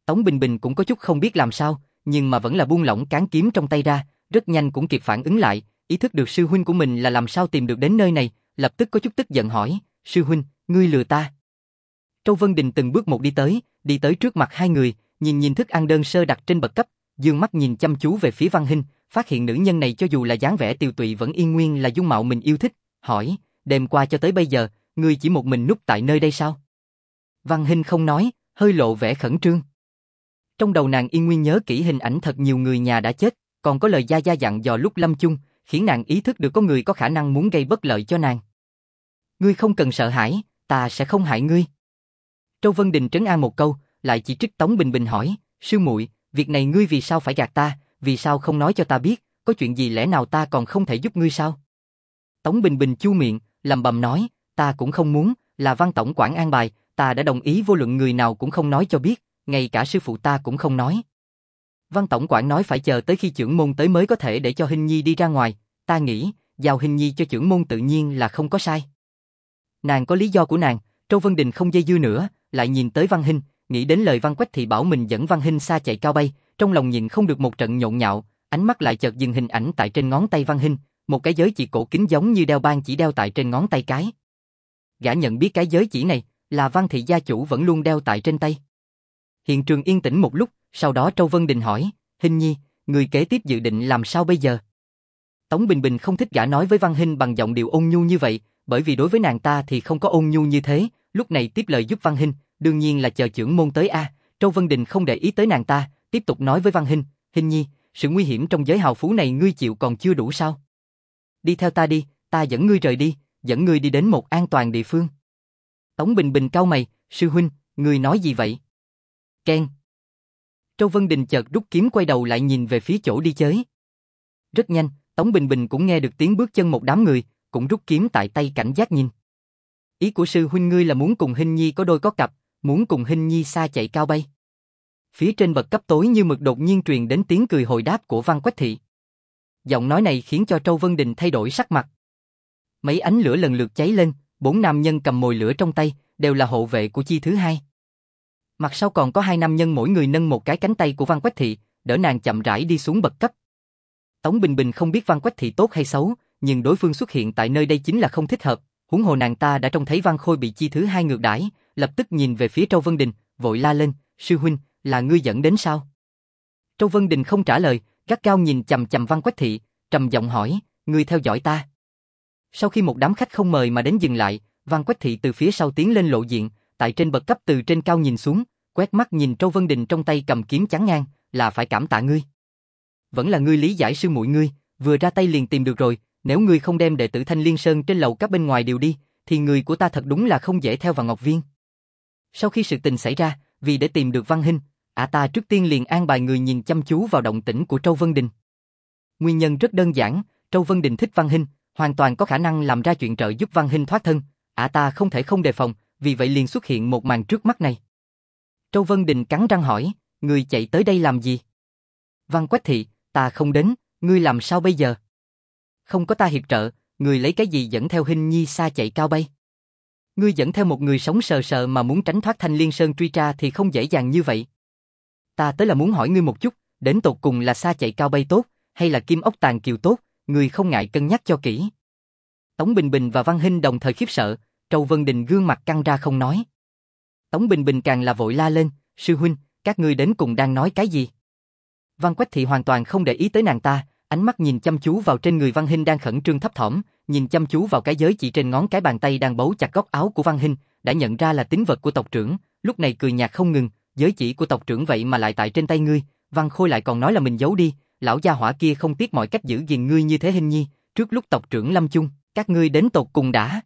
Tống Bình Bình cũng có chút không biết làm sao, nhưng mà vẫn là buông lỏng cán kiếm trong tay ra, rất nhanh cũng kịp phản ứng lại, ý thức được sư huynh của mình là làm sao tìm được đến nơi này, lập tức có chút tức giận hỏi, sư huynh, ngươi lừa ta. Châu Vân Đình từng bước một đi tới trước mặt hai người, nhìn thức ăn đơn sơ đặt trên bậc cấp, dương mắt nhìn chăm chú về phía Văn Hinh, phát hiện nữ nhân này cho dù là dáng vẻ tiều tụy vẫn yên nguyên là dung mạo mình yêu thích, hỏi, đêm qua cho tới bây giờ, ngươi chỉ một mình núp tại nơi đây sao? Văn Hinh không nói, hơi lộ vẻ khẩn trương. Trong đầu nàng yên nguyên nhớ kỹ hình ảnh thật nhiều người nhà đã chết, còn có lời gia gia dặn dò lúc lâm chung, khiến nàng ý thức được có người có khả năng muốn gây bất lợi cho nàng. Ngươi không cần sợ hãi, ta sẽ không hại ngươi. Châu Vân Đình trấn an một câu, lại chỉ trích Tống Bình Bình hỏi, sư muội, việc này ngươi vì sao phải gạt ta, vì sao không nói cho ta biết, có chuyện gì lẽ nào ta còn không thể giúp ngươi sao? Tống Bình Bình chu miệng, lẩm bẩm nói, ta cũng không muốn, là Văn tổng quản an bài, ta đã đồng ý vô luận người nào cũng không nói cho biết, ngay cả sư phụ ta cũng không nói. Văn tổng quản nói phải chờ tới khi trưởng môn tới mới có thể để cho Hinh Nhi đi ra ngoài, ta nghĩ, giao Hinh Nhi cho trưởng môn tự nhiên là không có sai. Nàng có lý do của nàng, Châu Vân Đình không dây dưa nữa, lại nhìn tới Văn Hinh, nghĩ đến lời Văn Quách Thị bảo mình dẫn Văn Hinh xa chạy cao bay, trong lòng nhịn không được một trận nhộn nhạo, ánh mắt lại chợt dừng hình ảnh tại trên ngón tay Văn Hinh, một cái giới chỉ cổ kính giống như đeo ban chỉ đeo tại trên ngón tay cái. Gã nhận biết cái giới chỉ này, là Văn thị gia chủ vẫn luôn đeo tại trên tay. Hiện trường yên tĩnh một lúc, sau đó Châu Vân Đình hỏi, Hinh Nhi, người kế tiếp dự định làm sao bây giờ? Tống Bình Bình không thích gã nói với Văn Hinh bằng giọng điệu ôn nhu như vậy, bởi vì đối với nàng ta thì không có ôn nhu như thế, lúc này tiếp lời giúp Văn Hinh, đương nhiên là chờ trưởng môn tới a. Châu Vân Đình không để ý tới nàng ta, tiếp tục nói với Văn Hinh, Hinh Nhi, sự nguy hiểm trong giới hào phú này ngươi chịu còn chưa đủ sao? Đi theo ta đi, ta dẫn ngươi rời đi, dẫn ngươi đi đến một an toàn địa phương. Tống Bình Bình cau mày, sư huynh, ngươi nói gì vậy? Keng. Châu Vân Đình chợt rút kiếm quay đầu lại nhìn về phía chỗ đi chơi. Rất nhanh, Tống Bình Bình cũng nghe được tiếng bước chân một đám người, cũng rút kiếm tại tay cảnh giác nhìn. Ý của sư huynh ngươi là muốn cùng Hinh Nhi có đôi có cặp, muốn cùng Hinh Nhi xa chạy cao bay. Phía trên bậc cấp tối như mực đột nhiên truyền đến tiếng cười hồi đáp của Văn Quách Thị. Giọng nói này khiến cho Châu Vân Đình thay đổi sắc mặt. Mấy ánh lửa lần lượt cháy lên, 4 nam nhân cầm mồi lửa trong tay, đều là hộ vệ của chi thứ hai. Mặt sau còn có 2 nam nhân mỗi người nâng một cái cánh tay của Văn Quách Thị, đỡ nàng chậm rãi đi xuống bậc cấp. Tống Bình Bình không biết Văn Quách Thị tốt hay xấu, nhưng đối phương xuất hiện tại nơi đây chính là không thích hợp, huống hồ nàng ta đã trông thấy Văn Khôi bị chi thứ hai ngược đãi, lập tức nhìn về phía Châu Vân Đình, vội la lên, sư huynh, là ngươi dẫn đến sao? Châu Vân Đình không trả lời, gắt gao nhìn chằm chằm Văn Quách Thị, trầm giọng hỏi, ngươi theo dõi ta? Sau khi một đám khách không mời mà đến dừng lại, Văn Quách Thị từ phía sau tiến lên lộ diện, tại trên bậc cấp từ trên cao nhìn xuống, quét mắt nhìn Châu Vân Đình trong tay cầm kiếm chắn ngang, là phải cảm tạ ngươi. Vẫn là ngươi lý giải sư muội ngươi, vừa ra tay liền tìm được rồi, nếu ngươi không đem đệ tử Thanh Liên Sơn trên lầu các bên ngoài điều đi, thì người của ta thật đúng là không dễ theo vào Ngọc Viên. Sau khi sự tình xảy ra, vì để tìm được Văn Hinh, ta trước tiên liền an bài người nhìn chăm chú vào động tĩnh của Châu Vân Đình. Nguyên nhân rất đơn giản, Châu Vân Đình thích Văn Hinh, hoàn toàn có khả năng làm ra chuyện trợ giúp Văn Hinh thoát thân, ta không thể không đề phòng, vì vậy liền xuất hiện một màn trước mắt này. Châu Vân Đình cắn răng hỏi, ngươi chạy tới đây làm gì? Văn Quách Thị, ta không đến, ngươi làm sao bây giờ? Không có ta hiệp trợ, ngươi lấy cái gì dẫn theo Hinh Nhi xa chạy cao bay? Ngươi dẫn theo một người sống sờ sờ mà muốn tránh thoát Thanh Liên Sơn truy tra thì không dễ dàng như vậy. Ta tới là muốn hỏi ngươi một chút, đến tột cùng là xa chạy cao bay tốt, hay là kim ốc tàng kiều tốt, ngươi không ngại cân nhắc cho kỹ. Tống Bình Bình và Văn Hinh đồng thời khiếp sợ, Châu Vân Đình gương mặt căng ra không nói. Tống Bình Bình càng là vội la lên, sư huynh, các ngươi đến cùng đang nói cái gì? Văn Quách Thị hoàn toàn không để ý tới nàng ta, ánh mắt nhìn chăm chú vào trên người Văn Hinh đang khẩn trương thấp thỏm, nhìn chăm chú vào cái giới chỉ trên ngón cái bàn tay đang bấu chặt góc áo của Văn Hinh, đã nhận ra là tín vật của tộc trưởng, lúc này cười nhạt không ngừng, giới chỉ của tộc trưởng vậy mà lại tại trên tay ngươi, Văn Khôi lại còn nói là mình giấu đi, lão gia hỏa kia không tiếc mọi cách giữ gìn ngươi như thế Hinh Nhi, trước lúc tộc trưởng lâm chung, các ngươi đến tột cùng đã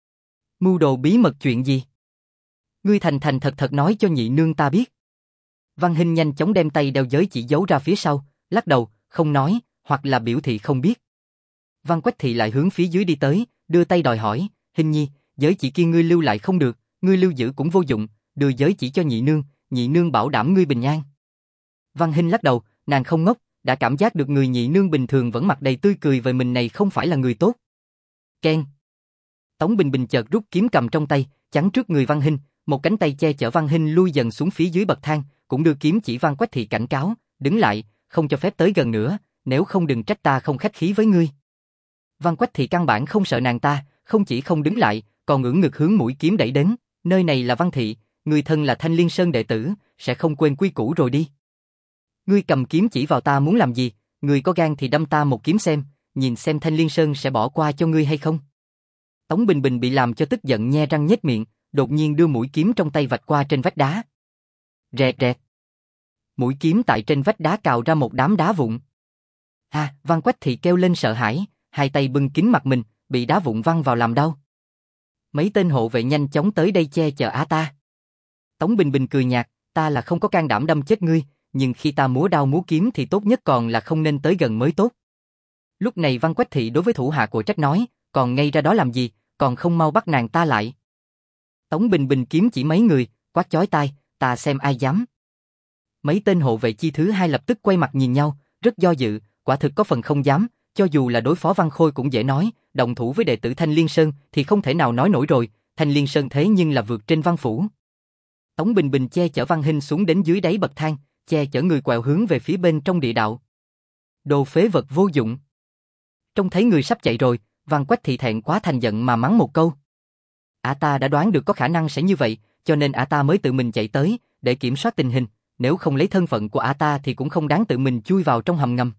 mưu đồ bí mật chuyện gì? Ngươi thành thành thật thật nói cho nhị nương ta biết. Văn Hinh nhanh chóng đem tay đeo giới chỉ giấu ra phía sau, lắc đầu, không nói, hoặc là biểu thị không biết. Văn Quách Thị lại hướng phía dưới đi tới, đưa tay đòi hỏi, Hinh Nhi, giới chỉ kia ngươi lưu lại không được, ngươi lưu giữ cũng vô dụng, đưa giới chỉ cho nhị nương bảo đảm ngươi bình an. Văn Hinh lắc đầu, nàng không ngốc, đã cảm giác được người nhị nương bình thường vẫn mặt đầy tươi cười về mình này không phải là người tốt. Keng. Tống Bình Bình chợt rút kiếm cầm trong tay, chắn trước người Văn Hinh, một cánh tay che chở Văn Hinh lui dần xuống phía dưới bậc thang, cũng đưa kiếm chỉ Văn Quách Thị cảnh cáo, đứng lại, không cho phép tới gần nữa, nếu không đừng trách ta không khách khí với ngươi. Văn Quách Thị căn bản không sợ nàng ta, không chỉ không đứng lại, còn ưỡn ngực hướng mũi kiếm đẩy đến, nơi này là Văn Thị, người thân là Thanh Liên Sơn đệ tử, sẽ không quên quy củ rồi đi. Ngươi cầm kiếm chỉ vào ta muốn làm gì, ngươi có gan thì đâm ta một kiếm xem, nhìn xem Thanh Liên Sơn sẽ bỏ qua cho ngươi hay không. Tống Bình Bình bị làm cho tức giận nhe răng nhếch miệng, đột nhiên đưa mũi kiếm trong tay vạch qua trên vách đá. Rẹt rẹt. Mũi kiếm tại trên vách đá cào ra một đám đá vụn. Văn Quách Thị kêu lên sợ hãi, hai tay bưng kín mặt mình, bị đá vụn văng vào làm đau. Mấy tên hộ vệ nhanh chóng tới đây che chở ta. Tống Bình Bình cười nhạt, ta là không có can đảm đâm chết ngươi, nhưng khi ta múa đao múa kiếm thì tốt nhất còn là không nên tới gần mới tốt. Lúc này Văn Quách Thị đối với thủ hạ của trách nói, còn ngây ra đó làm gì, còn không mau bắt nàng ta lại. Tống Bình Bình kiếm chỉ mấy người, quát chói tai, ta xem ai dám. Mấy tên hộ vệ chi thứ hai lập tức quay mặt nhìn nhau, rất do dự, quả thực có phần không dám, cho dù là đối phó Văn Khôi cũng dễ nói, đồng thủ với đệ tử Thanh Liên Sơn thì không thể nào nói nổi rồi, Thanh Liên Sơn thế nhưng là vượt trên Văn Phủ. Tống Bình Bình che chở Văn Hinh xuống đến dưới đáy bậc thang, che chở người quẹo hướng về phía bên trong địa đạo. Đồ phế vật vô dụng. Trông thấy người sắp chạy rồi, Văn Quách Thị thẹn quá thành giận mà mắng một câu. Ta đã đoán được có khả năng sẽ như vậy, cho nên ta mới tự mình chạy tới, để kiểm soát tình hình, nếu không lấy thân phận của ta thì cũng không đáng tự mình chui vào trong hầm ngầm.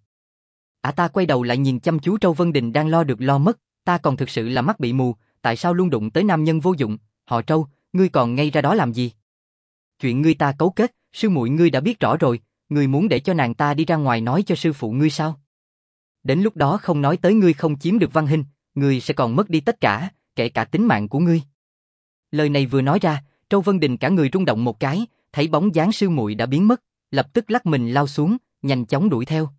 Ta quay đầu lại nhìn chăm chú Trâu Vân Đình đang lo được lo mất, ta còn thực sự là mắt bị mù, tại sao luôn đụng tới nam nhân vô dụng, họ Trâu, ngươi còn ngây ra đó làm gì? Chuyện ngươi ta cấu kết, sư muội ngươi đã biết rõ rồi, ngươi muốn để cho nàng ta đi ra ngoài nói cho sư phụ ngươi sao? Đến lúc đó không nói tới ngươi không chiếm được Văn Hinh, ngươi sẽ còn mất đi tất cả, kể cả tính mạng của ngươi. Lời này vừa nói ra, Trâu Vân Đình cả người rung động một cái, thấy bóng dáng sư muội đã biến mất, lập tức lắc mình lao xuống, nhanh chóng đuổi theo.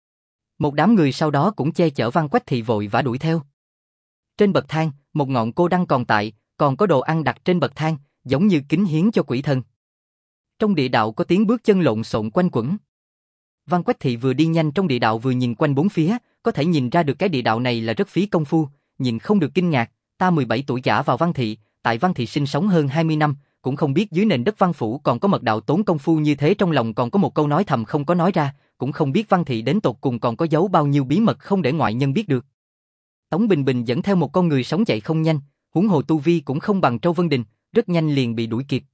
Một đám người sau đó cũng che chở Văn Quách Thị vội vã đuổi theo. Trên bậc thang, một ngọn cô đăng còn tại, còn có đồ ăn đặt trên bậc thang, giống như kính hiến cho quỷ thần. Trong địa đạo có tiếng bước chân lộn xộn quanh quẩn. Văn Quách Thị vừa đi nhanh trong địa đạo vừa nhìn quanh bốn phía, có thể nhìn ra được cái địa đạo này là rất phí công phu, nhìn không được kinh ngạc, ta 17 tuổi gả vào Văn Thị, tại Văn Thị sinh sống hơn 20 năm, cũng không biết dưới nền đất Văn Phủ còn có mật đạo tốn công phu như thế, trong lòng còn có một câu nói thầm không có nói ra, cũng không biết Văn Thị đến tột cùng còn có giấu bao nhiêu bí mật không để ngoại nhân biết được. Tống Bình Bình dẫn theo một con người sống chạy không nhanh, huống hồ tu vi cũng không bằng Trâu Vân Đình, rất nhanh liền bị đuổi kịp.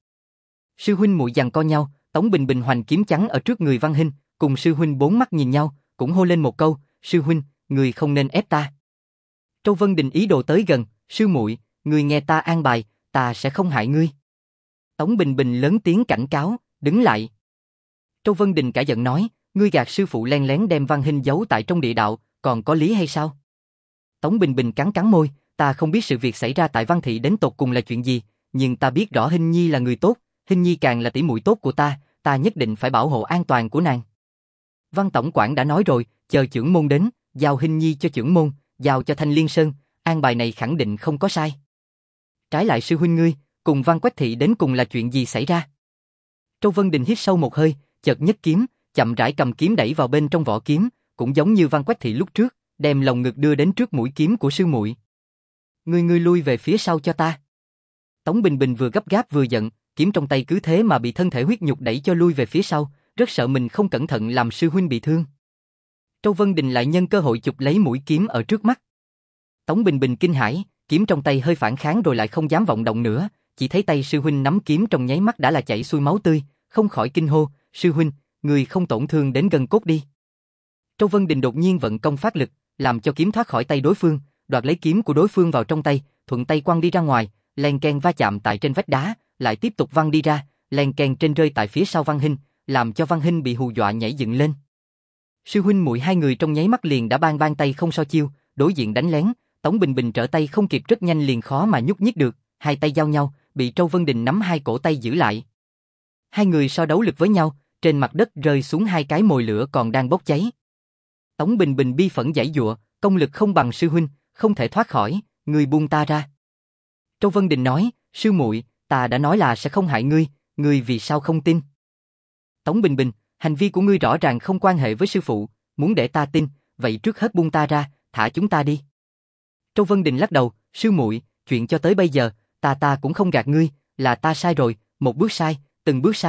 Sư huynh muội giằng co nhau, Tống Bình Bình hoành kiếm chắn ở trước người Văn Hinh, cùng sư huynh bốn mắt nhìn nhau, cũng hô lên một câu, sư huynh, người không nên ép ta. Trâu Vân Đình ý đồ tới gần, sư muội, người nghe ta an bài, ta sẽ không hại ngươi. Tống Bình Bình lớn tiếng cảnh cáo, đứng lại. Trâu Vân Đình cả giận nói, ngươi gạt sư phụ len lén đem Văn Hinh giấu tại trong địa đạo, còn có lý hay sao? Tống Bình Bình cắn cắn môi, ta không biết sự việc xảy ra tại Văn Thị đến tột cùng là chuyện gì, nhưng ta biết rõ Hinh Nhi là người tốt, Hinh Nhi càng là tỷ muội tốt của ta nhất định phải bảo hộ an toàn của nàng. Văn tổng quản đã nói rồi, chờ chưởng môn đến, giao Hinh Nhi cho chưởng môn, giao cho Thanh Liên Sơn, an bài này khẳng định không có sai. Trái lại sư huynh ngươi, cùng Văn Quách Thị đến cùng là chuyện gì xảy ra? Trâu Vân Đình hít sâu một hơi, chợt nhấc kiếm, chậm rãi cầm kiếm đẩy vào bên trong vỏ kiếm, cũng giống như Văn Quách Thị lúc trước, đem lồng ngực đưa đến trước mũi kiếm của sư muội. Ngươi lui về phía sau cho ta. Tống Bình Bình vừa gấp gáp vừa giận, kiếm trong tay cứ thế mà bị thân thể huyết nhục đẩy cho lui về phía sau, rất sợ mình không cẩn thận làm sư huynh bị thương. Trâu Vân Đình lại nhân cơ hội chụp lấy mũi kiếm ở trước mắt. Tống Bình Bình kinh hãi, kiếm trong tay hơi phản kháng rồi lại không dám vọng động nữa, chỉ thấy tay sư huynh nắm kiếm trong nháy mắt đã là chảy xuôi máu tươi, không khỏi kinh hô, sư huynh, người không tổn thương đến gân cốt đi. Trâu Vân Đình đột nhiên vận công phát lực, làm cho kiếm thoát khỏi tay đối phương, đoạt lấy kiếm của đối phương vào trong tay, thuận tay quăng đi ra ngoài, len keng va chạm tại trên vách đá, lại tiếp tục văng đi ra, len keng trên rơi tại phía sau Văn Hinh, làm cho Văn Hinh bị hù dọa nhảy dựng lên. Sư huynh muội hai người trong nháy mắt liền đã bang tay không so chiêu, đối diện đánh lén, Tống Bình Bình trở tay không kịp rất nhanh liền khó mà nhúc nhích được, hai tay giao nhau, bị Trâu Vân Đình nắm hai cổ tay giữ lại. Hai người so đấu lực với nhau, trên mặt đất rơi xuống hai cái mồi lửa còn đang bốc cháy. Tống Bình Bình bi phẫn giãy giụa, công lực không bằng sư huynh, không thể thoát khỏi, ngươi buông ta ra. Trâu Vân Đình nói, sư muội, ta đã nói là sẽ không hại ngươi vì sao không tin? Tống Bình Bình, hành vi của ngươi rõ ràng không quan hệ với sư phụ, muốn để ta tin, vậy trước hết buông ta ra, thả chúng ta đi. Trâu Vân Đình lắc đầu, sư muội, chuyện cho tới bây giờ, ta cũng không gạt ngươi, là ta sai rồi, một bước sai, từng bước sai,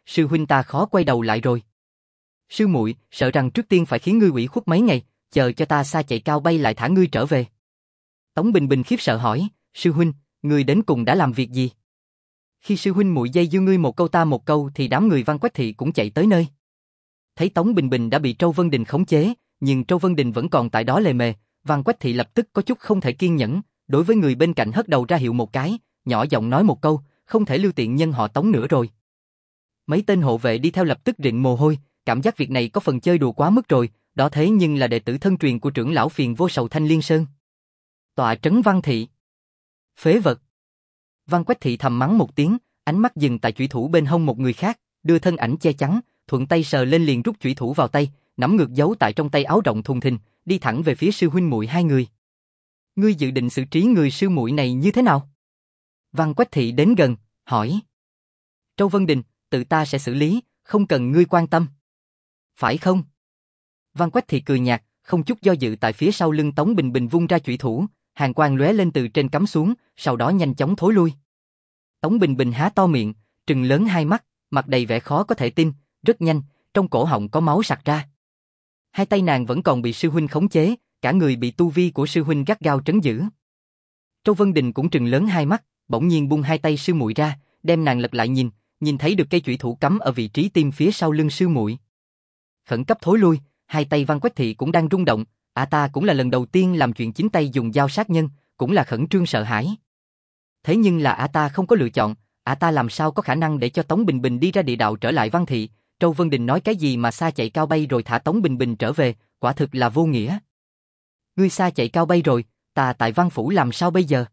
sư huynh ta khó quay đầu lại rồi. Sư muội, sợ rằng trước tiên phải khiến ngươi ủy khuất mấy ngày, chờ cho ta xa chạy cao bay lại thả ngươi trở về. Tống Bình Bình khiếp sợ hỏi, sư huynh, ngươi đến cùng đã làm việc gì? Khi sư huynh muội dây dưa ngươi một câu ta một câu thì đám người Văn Quách Thị cũng chạy tới nơi. Thấy Tống Bình Bình đã bị Trâu Vân Đình khống chế, nhưng Trâu Vân Đình vẫn còn tại đó lề mề, Văn Quách Thị lập tức có chút không thể kiên nhẫn, đối với người bên cạnh hất đầu ra hiệu một cái, nhỏ giọng nói một câu, không thể lưu tiện nhân họ Tống nữa rồi. Mấy tên hộ vệ đi theo lập tức rịn mồ hôi, cảm giác việc này có phần chơi đùa quá mức rồi, đó thế nhưng là đệ tử thân truyền của trưởng lão Phiền Vô Sầu Thanh Liên Sơn. Tọa trấn Văn Thị. Phế vật. Văn Quách Thị thầm mắng một tiếng, ánh mắt dừng tại chủy thủ bên hông một người khác, đưa thân ảnh che chắn, thuận tay sờ lên liền rút chủy thủ vào tay, nắm ngược giấu tại trong tay áo rộng thùng thình, đi thẳng về phía sư huynh muội hai người. Ngươi dự định xử trí người sư muội này như thế nào? Văn Quách Thị đến gần, hỏi. Trâu Vân Đình, tự ta sẽ xử lý, không cần ngươi quan tâm. Phải không? Văn Quách Thị cười nhạt, không chút do dự tại phía sau lưng Tống Bình Bình vung ra chủy thủ, hàn quang lóe lên từ trên cắm xuống, sau đó nhanh chóng thối lui. Tống Bình Bình há to miệng, trừng lớn hai mắt, mặt đầy vẻ khó có thể tin, rất nhanh, trong cổ họng có máu sặc ra. Hai tay nàng vẫn còn bị sư huynh khống chế, cả người bị tu vi của sư huynh gắt gao trấn giữ. Trâu Vân Đình cũng trừng lớn hai mắt, bỗng nhiên buông hai tay sư muội ra, đem nàng lật lại nhìn thấy được cây chủy thủ cắm ở vị trí tim phía sau lưng sư muội. Khẩn cấp thối lui, hai tay Văn Quách Thị cũng đang rung động, ta cũng là lần đầu tiên làm chuyện chính tay dùng dao sát nhân, cũng là khẩn trương sợ hãi. Thế nhưng là ta không có lựa chọn, ta làm sao có khả năng để cho Tống Bình Bình đi ra địa đạo trở lại Văn Thị, Trâu Vân Đình nói cái gì mà xa chạy cao bay rồi thả Tống Bình Bình trở về, quả thực là vô nghĩa. Ngươi xa chạy cao bay rồi, ta tại Văn Phủ làm sao bây giờ?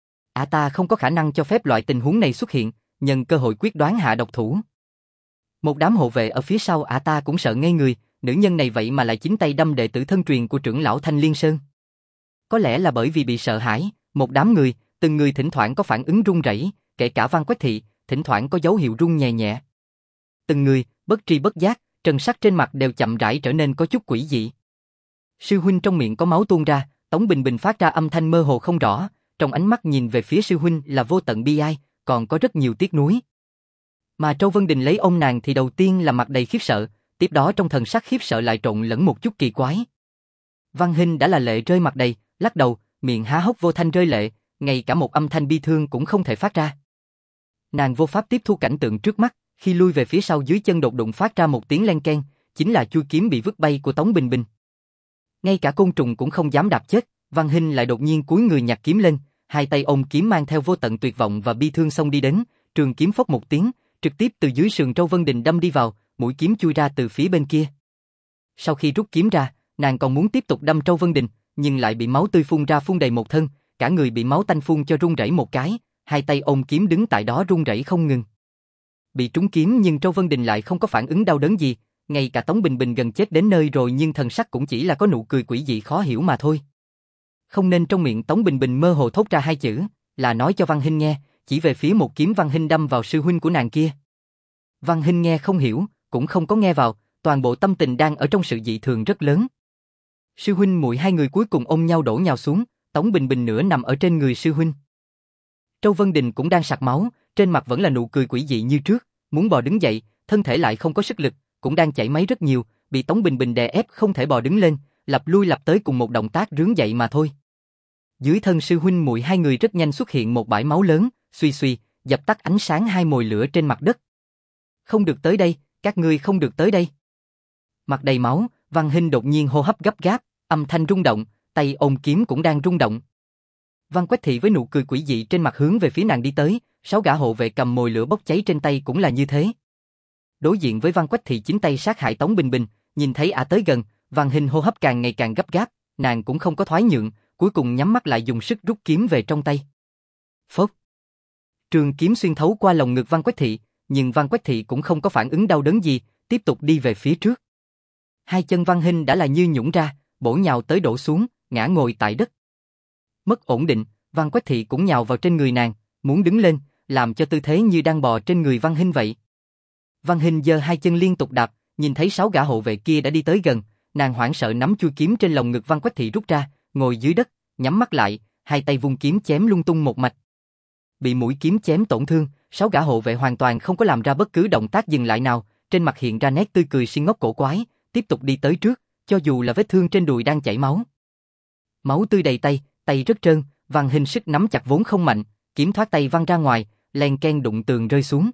Ta không có khả năng cho phép loại tình huống này xuất hiện, nhân cơ hội quyết đoán hạ độc thủ. Một đám hộ vệ ở phía sau ta cũng sợ ngây người, nữ nhân này vậy mà lại chính tay đâm đệ tử thân truyền của trưởng lão Thanh Liên Sơn. Có lẽ là bởi vì bị sợ hãi, một đám người, từng người thỉnh thoảng có phản ứng run rẩy, kể cả Văn Quách Thị, thỉnh thoảng có dấu hiệu run nhẹ nhẹ. Từng người, bất tri bất giác, trần sắc trên mặt đều chậm rãi trở nên có chút quỷ dị. Sư huynh trong miệng có máu tuôn ra, Tống Bình Bình phát ra âm thanh mơ hồ không rõ, trong ánh mắt nhìn về phía sư huynh là vô tận bi ai, còn có rất nhiều tiếc nuối. Mà Trâu Vân Đình lấy ông nàng thì đầu tiên là mặt đầy khiếp sợ, tiếp đó trong thần sắc khiếp sợ lại trộn lẫn một chút kỳ quái. Văn Hinh đã là lệ rơi mặt đầy, lắc đầu, miệng há hốc vô thanh rơi lệ, ngay cả một âm thanh bi thương cũng không thể phát ra. Nàng vô pháp tiếp thu cảnh tượng trước mắt, khi lui về phía sau dưới chân đột đụng phát ra một tiếng len keng, chính là chuôi kiếm bị vứt bay của Tống Bình Bình. Ngay cả côn trùng cũng không dám đạp chết, Văn Hinh lại đột nhiên cúi người nhặt kiếm lên, hai tay ôm kiếm mang theo vô tận tuyệt vọng và bi thương xông đi đến, trường kiếm phốc một tiếng, trực tiếp từ dưới sườn Trâu Vân Đình đâm đi vào, mũi kiếm chui ra từ phía bên kia. Sau khi rút kiếm ra, nàng còn muốn tiếp tục đâm Trâu Vân Đình, nhưng lại bị máu tươi phun ra phun đầy một thân, cả người bị máu tanh phun cho run rẩy một cái, hai tay ôm kiếm đứng tại đó run rẩy không ngừng. Bị trúng kiếm nhưng Trâu Vân Đình lại không có phản ứng đau đớn gì, ngay cả Tống Bình Bình gần chết đến nơi rồi nhưng thần sắc cũng chỉ là có nụ cười quỷ dị khó hiểu mà thôi. Không nên trong miệng Tống Bình Bình mơ hồ thốt ra hai chữ, là nói cho Văn Hinh nghe, chỉ về phía một kiếm Văn Hinh đâm vào sư huynh của nàng kia. Văn Hinh nghe không hiểu, cũng không có nghe vào, toàn bộ tâm tình đang ở trong sự dị thường rất lớn. Sư huynh muội hai người cuối cùng ôm nhau đổ nhào xuống, Tống Bình Bình nửa nằm ở trên người sư huynh. Trâu Vân Đình cũng đang sặc máu, trên mặt vẫn là nụ cười quỷ dị như trước, muốn bò đứng dậy, thân thể lại không có sức lực, cũng đang chảy máu rất nhiều, bị Tống Bình Bình đè ép không thể bò đứng lên, lặp lui lặp tới cùng một động tác rướn dậy mà thôi. Dưới thân sư huynh muội hai người rất nhanh xuất hiện một bãi máu lớn, suy suy, dập tắt ánh sáng hai mồi lửa trên mặt đất. Không được tới đây, các ngươi không được tới đây. Mặt đầy máu, Văn Hinh đột nhiên hô hấp gấp gáp, âm thanh rung động, tay ôm kiếm cũng đang rung động. Văn Quách Thị với nụ cười quỷ dị trên mặt hướng về phía nàng đi tới, 6 gã hộ vệ cầm mồi lửa bốc cháy trên tay cũng là như thế. Đối diện với Văn Quách Thị chính tay sát hại Tống Bình Bình, nhìn thấy tới gần, Văn Hinh hô hấp càng ngày càng gấp gáp, nàng cũng không có thoái nhượng, cuối cùng nhắm mắt lại dùng sức rút kiếm về trong tay. Phốc. Trường kiếm xuyên thấu qua lồng ngực Văn Quách Thị, nhưng Văn Quách Thị cũng không có phản ứng đau đớn gì, tiếp tục đi về phía trước. Hai chân Văn Hinh đã là như nhũn ra, bổ nhào tới đổ xuống, ngã ngồi tại đất. Mất ổn định, Văn Quách Thị cũng nhào vào trên người nàng, muốn đứng lên, làm cho tư thế như đang bò trên người Văn Hinh vậy. Văn Hinh giơ hai chân liên tục đạp, nhìn thấy 6 gã hộ vệ kia đã đi tới gần, nàng hoảng sợ nắm chuôi kiếm trên lồng ngực Văn Quách Thị rút ra, ngồi dưới đất, nhắm mắt lại, hai tay vung kiếm chém lung tung một mạch. Bị mũi kiếm chém tổn thương, 6 gã hộ vệ hoàn toàn không có làm ra bất cứ động tác dừng lại nào, trên mặt hiện ra nét tươi cười si ngốc cổ quái, tiếp tục đi tới trước, cho dù là vết thương trên đùi đang chảy máu. Máu tươi đầy tay, tay rất trơn, Văn Hinh sức nắm chặt vốn không mạnh, kiếm thoát tay văng ra ngoài, len ken đụng tường rơi xuống.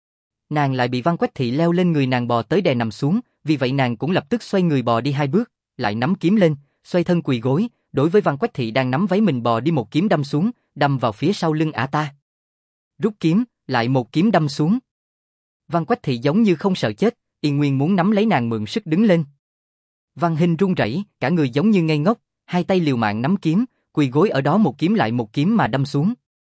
Nàng lại bị Văn Quách Thị leo lên người nàng bò tới đè nằm xuống, vì vậy nàng cũng lập tức xoay người bò đi 2 bước, lại nắm kiếm lên, xoay thân quỳ gối, đối với Văn Quách Thị đang nắm váy mình bò đi một kiếm đâm xuống, đâm vào phía sau lưng ả ta. Rút kiếm, lại một kiếm đâm xuống. Văn Quách Thị giống như không sợ chết, yên nguyên muốn nắm lấy nàng mượn sức đứng lên. Văn Hinh run rẩy, cả người giống như ngây ngốc, hai tay liều mạng nắm kiếm, quỳ gối ở đó một kiếm lại một kiếm mà đâm xuống.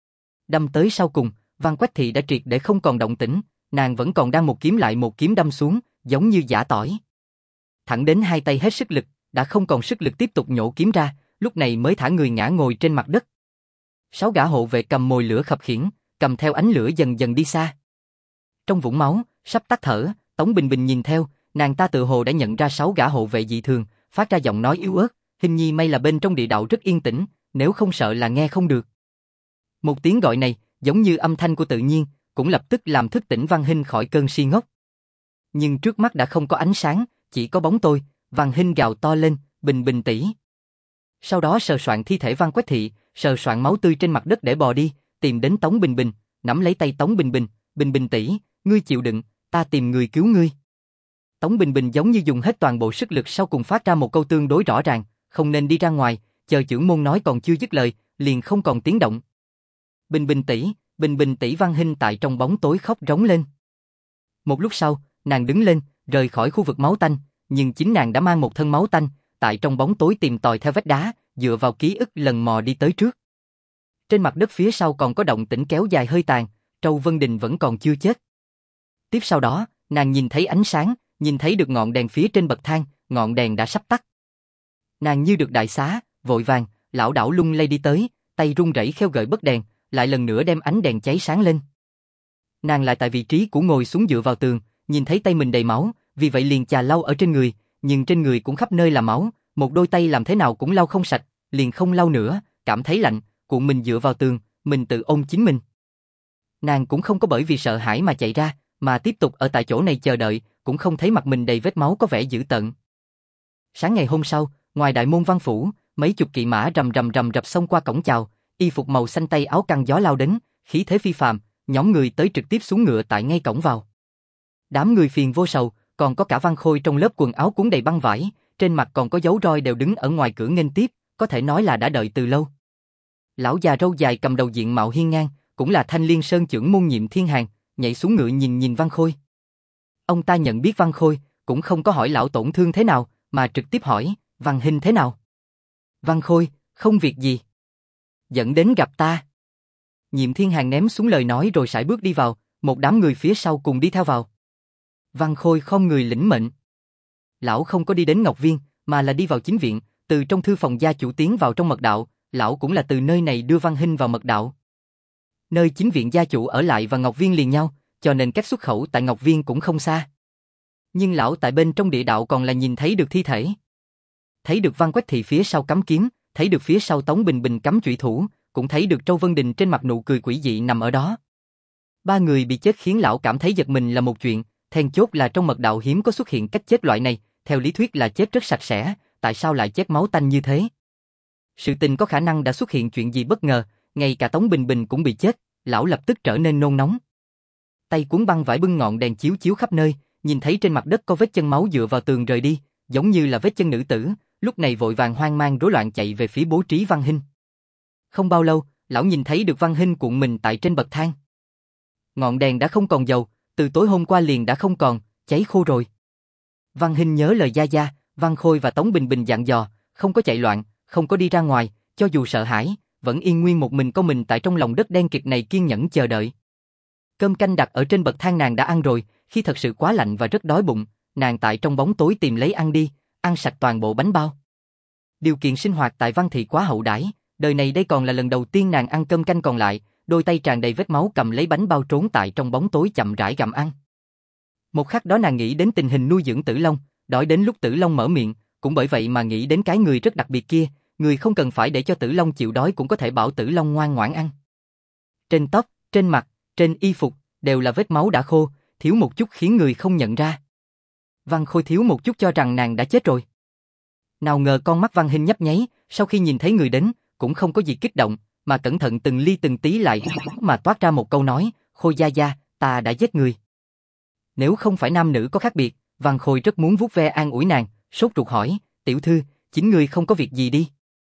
Đâm tới sau cùng, Văn Quách Thị đã triệt để không còn động tĩnh, nàng vẫn còn đang một kiếm lại một kiếm đâm xuống, giống như giã tỏi. Thẳng đến hai tay hết sức lực, đã không còn sức lực tiếp tục nhổ kiếm ra, lúc này mới thả người ngã ngồi trên mặt đất. 6 gã hộ vệ cầm mồi lửa khập khiễng, cầm theo ánh lửa dần dần đi xa. Trong vũng máu, sắp tắt thở, Tống Bình Bình nhìn theo, nàng ta tự hồ đã nhận ra 6 gã hộ vệ dị thường, phát ra giọng nói yếu ớt, hình nhi may là bên trong địa đạo rất yên tĩnh, nếu không sợ là nghe không được. Một tiếng gọi này, giống như âm thanh của tự nhiên, cũng lập tức làm thức tỉnh Văn Hinh khỏi cơn si ngốc. Nhưng trước mắt đã không có ánh sáng, chỉ có bóng tôi, Văn Hinh gào to lên, Bình Bình tỷ. Sau đó sờ soạn thi thể Văn Quách Thị, sờ soạn máu tươi trên mặt đất để bò đi, tìm đến Tống Bình Bình, nắm lấy tay Tống Bình Bình, Bình Bình tỷ, ngươi chịu đựng, ta tìm người cứu ngươi. Tống Bình Bình giống như dùng hết toàn bộ sức lực sau cùng phát ra một câu tương đối rõ ràng, không nên đi ra ngoài, chờ chưởng môn nói còn chưa dứt lời, liền không còn tiếng động. Bình Bình tỷ, Bình Bình tỷ, Văn Hinh tại trong bóng tối khóc rống lên. Một lúc sau, nàng đứng lên, rời khỏi khu vực máu tanh, nhưng chính nàng đã mang một thân máu tanh, tại trong bóng tối tìm tòi theo vách đá, dựa vào ký ức lần mò đi tới trước. Trên mặt đất phía sau còn có động tĩnh kéo dài hơi tàn, Trâu Vân Đình vẫn còn chưa chết. Tiếp sau đó, nàng nhìn thấy ánh sáng, nhìn thấy được ngọn đèn phía trên bậc thang, ngọn đèn đã sắp tắt. Nàng như được đại xá, vội vàng, lảo đảo lung lay đi tới, tay run rẩy khêu gợi bấc đèn, lại lần nữa đem ánh đèn cháy sáng lên. Nàng lại tại vị trí cũ ngồi xuống dựa vào tường, nhìn thấy tay mình đầy máu, vì vậy liền chà lau ở trên người, nhưng trên người cũng khắp nơi là máu, một đôi tay làm thế nào cũng lau không sạch, liền không lau nữa, cảm thấy lạnh, cuộn mình dựa vào tường, mình tự ôm chính mình. Nàng cũng không có bởi vì sợ hãi mà chạy ra, mà tiếp tục ở tại chỗ này chờ đợi, cũng không thấy mặt mình đầy vết máu có vẻ dữ tợn. Sáng ngày hôm sau, ngoài đại môn văn phủ, mấy chục kỵ mã rầm rập xông qua cổng chào, y phục màu xanh tây áo căng gió lao đến, khí thế phi phàm, nhóm người tới trực tiếp xuống ngựa tại ngay cổng vào. Đám người phiền vô sầu, còn có cả Văn Khôi trong lớp quần áo cuốn đầy băng vải, trên mặt còn có dấu roi đều đứng ở ngoài cửa nghênh tiếp, có thể nói là đã đợi từ lâu. Lão già râu dài cầm đầu diện mạo hiên ngang, cũng là Thanh Liên Sơn chưởng môn Nhiệm Thiên Hàn, nhảy xuống ngựa nhìn Văn Khôi. Ông ta nhận biết Văn Khôi, cũng không có hỏi lão tổn thương thế nào, mà trực tiếp hỏi, Văn Hinh thế nào? Văn Khôi, không việc gì. Dẫn đến gặp ta. Nhiệm Thiên Hàn ném xuống lời nói rồi sải bước đi vào, một đám người phía sau cùng đi theo vào. Văn Khôi không người lĩnh mệnh. Lão không có đi đến Ngọc Viên, mà là đi vào chính viện, từ trong thư phòng gia chủ tiến vào trong mật đạo, lão cũng là từ nơi này đưa Văn Hinh vào mật đạo. Nơi chính viện gia chủ ở lại và Ngọc Viên liền nhau, cho nên cách xuất khẩu tại Ngọc Viên cũng không xa. Nhưng lão tại bên trong địa đạo còn là nhìn thấy được thi thể. Thấy được Văn Quách Thị phía sau cắm kiếm, thấy được phía sau Tống Bình Bình cắm chủy thủ, cũng thấy được Trâu Vân Đình trên mặt nụ cười quỷ dị nằm ở đó. Ba người bị chết khiến lão cảm thấy giật mình là một chuyện, then chốt là trong mật đạo hiếm có xuất hiện cách chết loại này, theo lý thuyết là chết rất sạch sẽ, tại sao lại chết máu tanh như thế? Sự tình có khả năng đã xuất hiện chuyện gì bất ngờ, ngay cả Tống Bình Bình cũng bị chết, lão lập tức trở nên nôn nóng. Tay cuốn băng vải bưng ngọn đèn chiếu chiếu khắp nơi, nhìn thấy trên mặt đất có vết chân máu dựa vào tường rời đi, giống như là vết chân nữ tử, lúc này vội vàng hoang mang rối loạn chạy về phía bố trí Văn Hinh. Không bao lâu, lão nhìn thấy được Văn Hinh cuộn mình tại trên bậc thang. Ngọn đèn đã không còn dầu, từ tối hôm qua liền đã không còn, cháy khô rồi. Văn Hinh nhớ lời Gia Gia, Văn Khôi và Tống Bình Bình dặn dò, không có chạy loạn, không có đi ra ngoài, cho dù sợ hãi, vẫn yên nguyên một mình có mình tại trong lòng đất đen kịt này kiên nhẫn chờ đợi. Cơm canh đặt ở trên bậc thang nàng đã ăn rồi, khi thật sự quá lạnh và rất đói bụng, nàng tại trong bóng tối tìm lấy ăn đi, ăn sạch toàn bộ bánh bao. Điều kiện sinh hoạt tại Văn Thị quá hậu đãi, đời này đây còn là lần đầu tiên nàng ăn cơm canh còn lại, đôi tay tràn đầy vết máu cầm lấy bánh bao trốn tại trong bóng tối chậm rãi gặm ăn. Một khắc đó nàng nghĩ đến tình hình nuôi dưỡng Tử Long, đói đến lúc Tử Long mở miệng, cũng bởi vậy mà nghĩ đến cái người rất đặc biệt kia, người không cần phải để cho Tử Long chịu đói cũng có thể bảo Tử Long ngoan ngoãn ăn. trên tóc, trên mặt, trên y phục, đều là vết máu đã khô, thiếu một chút khiến người không nhận ra. Văn Khôi thiếu một chút cho rằng nàng đã chết rồi. Nào ngờ con mắt Văn Hinh nhấp nháy, sau khi nhìn thấy người đến, cũng không có gì kích động, mà cẩn thận từng ly từng tí lại mà toát ra một câu nói, Khôi gia gia, ta đã giết người. Nếu không phải nam nữ có khác biệt, Văn Khôi rất muốn vuốt ve an ủi nàng, sốt ruột hỏi, tiểu thư, chính ngươi không có việc gì đi.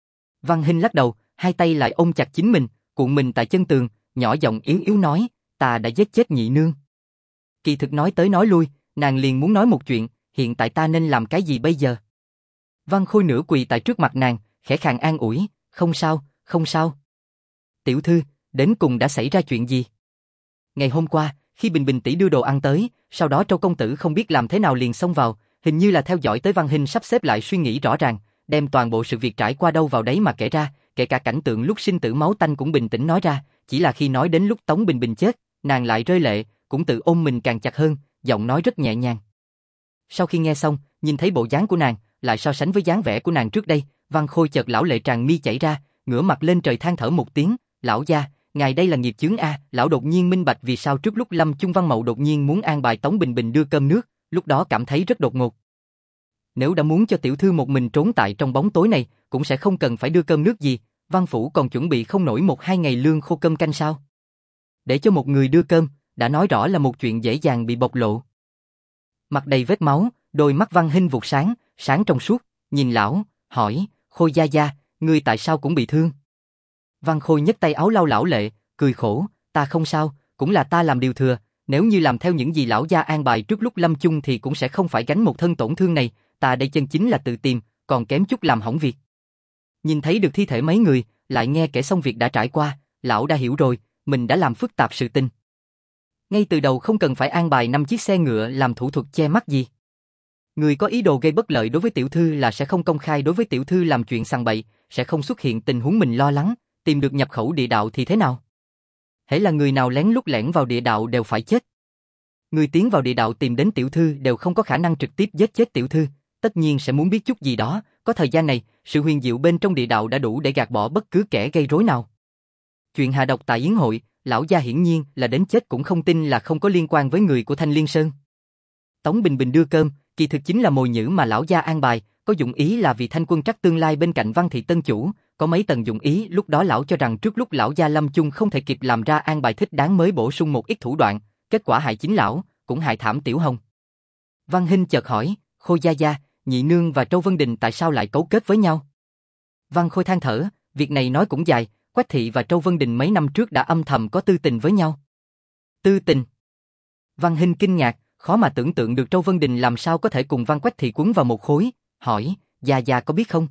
Văn Hinh lắc đầu, hai tay lại ôm chặt chính mình, cuộn mình tại chân tường, nhỏ giọng yếu yếu nói, ta đã giết chết nhị nương. Kỳ thực nói tới nói lui, nàng liền muốn nói một chuyện, hiện tại ta nên làm cái gì bây giờ? Văn Khôi nửa quỳ tại trước mặt nàng, khẽ khàng an ủi, không sao, không sao. Tiểu thư, đến cùng đã xảy ra chuyện gì? Ngày hôm qua, khi Bình Bình tỷ đưa đồ ăn tới, sau đó Trâu công tử không biết làm thế nào liền xông vào, hình như là theo dõi tới Văn Hinh sắp xếp lại suy nghĩ rõ ràng, đem toàn bộ sự việc trải qua đâu vào đấy mà kể ra, kể cả cảnh tượng lúc sinh tử máu tanh cũng bình tĩnh nói ra, chỉ là khi nói đến lúc Tống Bình Bình chết, nàng lại rơi lệ, cũng tự ôm mình càng chặt hơn, giọng nói rất nhẹ nhàng. Sau khi nghe xong, nhìn thấy bộ dáng của nàng, lại so sánh với dáng vẻ của nàng trước đây, Văn Khôi chợt lão lệ tràn mi chảy ra, ngửa mặt lên trời than thở một tiếng, lão gia, ngài đây là nghiệp chướng a. Lão đột nhiên minh bạch vì sao trước lúc Lâm Chung Văn Mậu đột nhiên muốn an bài Tống Bình Bình đưa cơm nước, lúc đó cảm thấy rất đột ngột. Nếu đã muốn cho tiểu thư một mình trốn tại trong bóng tối này, cũng sẽ không cần phải đưa cơm nước gì, Văn phủ còn chuẩn bị không nổi 1-2 ngày lương khô cơm canh sao? Để cho một người đưa cơm, đã nói rõ là một chuyện dễ dàng bị bộc lộ. Mặt đầy vết máu, đôi mắt Văn Hinh vụt sáng, sáng trong suốt, nhìn lão, hỏi, Khôi gia gia, ngươi tại sao cũng bị thương? Văn Khôi nhấc tay áo lau lão lệ, cười khổ, ta không sao, cũng là ta làm điều thừa, nếu như làm theo những gì lão gia an bài trước lúc lâm chung thì cũng sẽ không phải gánh một thân tổn thương này, ta đây chân chính là tự tìm, còn kém chút làm hỏng việc. Nhìn thấy được thi thể mấy người, lại nghe kể xong việc đã trải qua, lão đã hiểu rồi, mình đã làm phức tạp sự tình. Ngay từ đầu không cần phải an bài 5 chiếc xe ngựa làm thủ thuật che mắt gì. Người có ý đồ gây bất lợi đối với tiểu thư là sẽ không công khai đối với tiểu thư làm chuyện sằng bậy, sẽ không xuất hiện tình huống mình lo lắng, tìm được nhập khẩu địa đạo thì thế nào? Hễ là người nào lén lút lẻn vào địa đạo đều phải chết. Người tiến vào địa đạo tìm đến tiểu thư đều không có khả năng trực tiếp giết chết tiểu thư, tất nhiên sẽ muốn biết chút gì đó, có thời gian này, sự huyền diệu bên trong địa đạo đã đủ để gạt bỏ bất cứ kẻ gây rối nào. Chuyện hạ độc tại yến hội, lão gia hiển nhiên là đến chết cũng không tin là không có liên quan với người của Thanh Liên Sơn. Tống Bình Bình đưa cơm, kỳ thực chính là mồi nhử mà lão gia an bài, có dụng ý là vì Thanh Quân Trắc tương lai bên cạnh Văn thị tân chủ, có mấy tầng dụng ý, lúc đó lão cho rằng trước lúc lão gia lâm chung không thể kịp làm ra an bài thích đáng mới bổ sung một ít thủ đoạn, kết quả hại chính lão, cũng hại thảm Tiểu Hồng. Văn Hinh chợt hỏi, Khôi gia gia, nhị nương và Trâu Vân Đình tại sao lại cấu kết với nhau? Văn Khôi than thở, việc này nói cũng dài, Quách thị và Trâu Vân Đình mấy năm trước đã âm thầm có tư tình với nhau. Tư tình? Văn Hinh kinh ngạc, khó mà tưởng tượng được Trâu Vân Đình làm sao có thể cùng Văn Quách thị quấn vào một khối, hỏi, gia gia có biết không?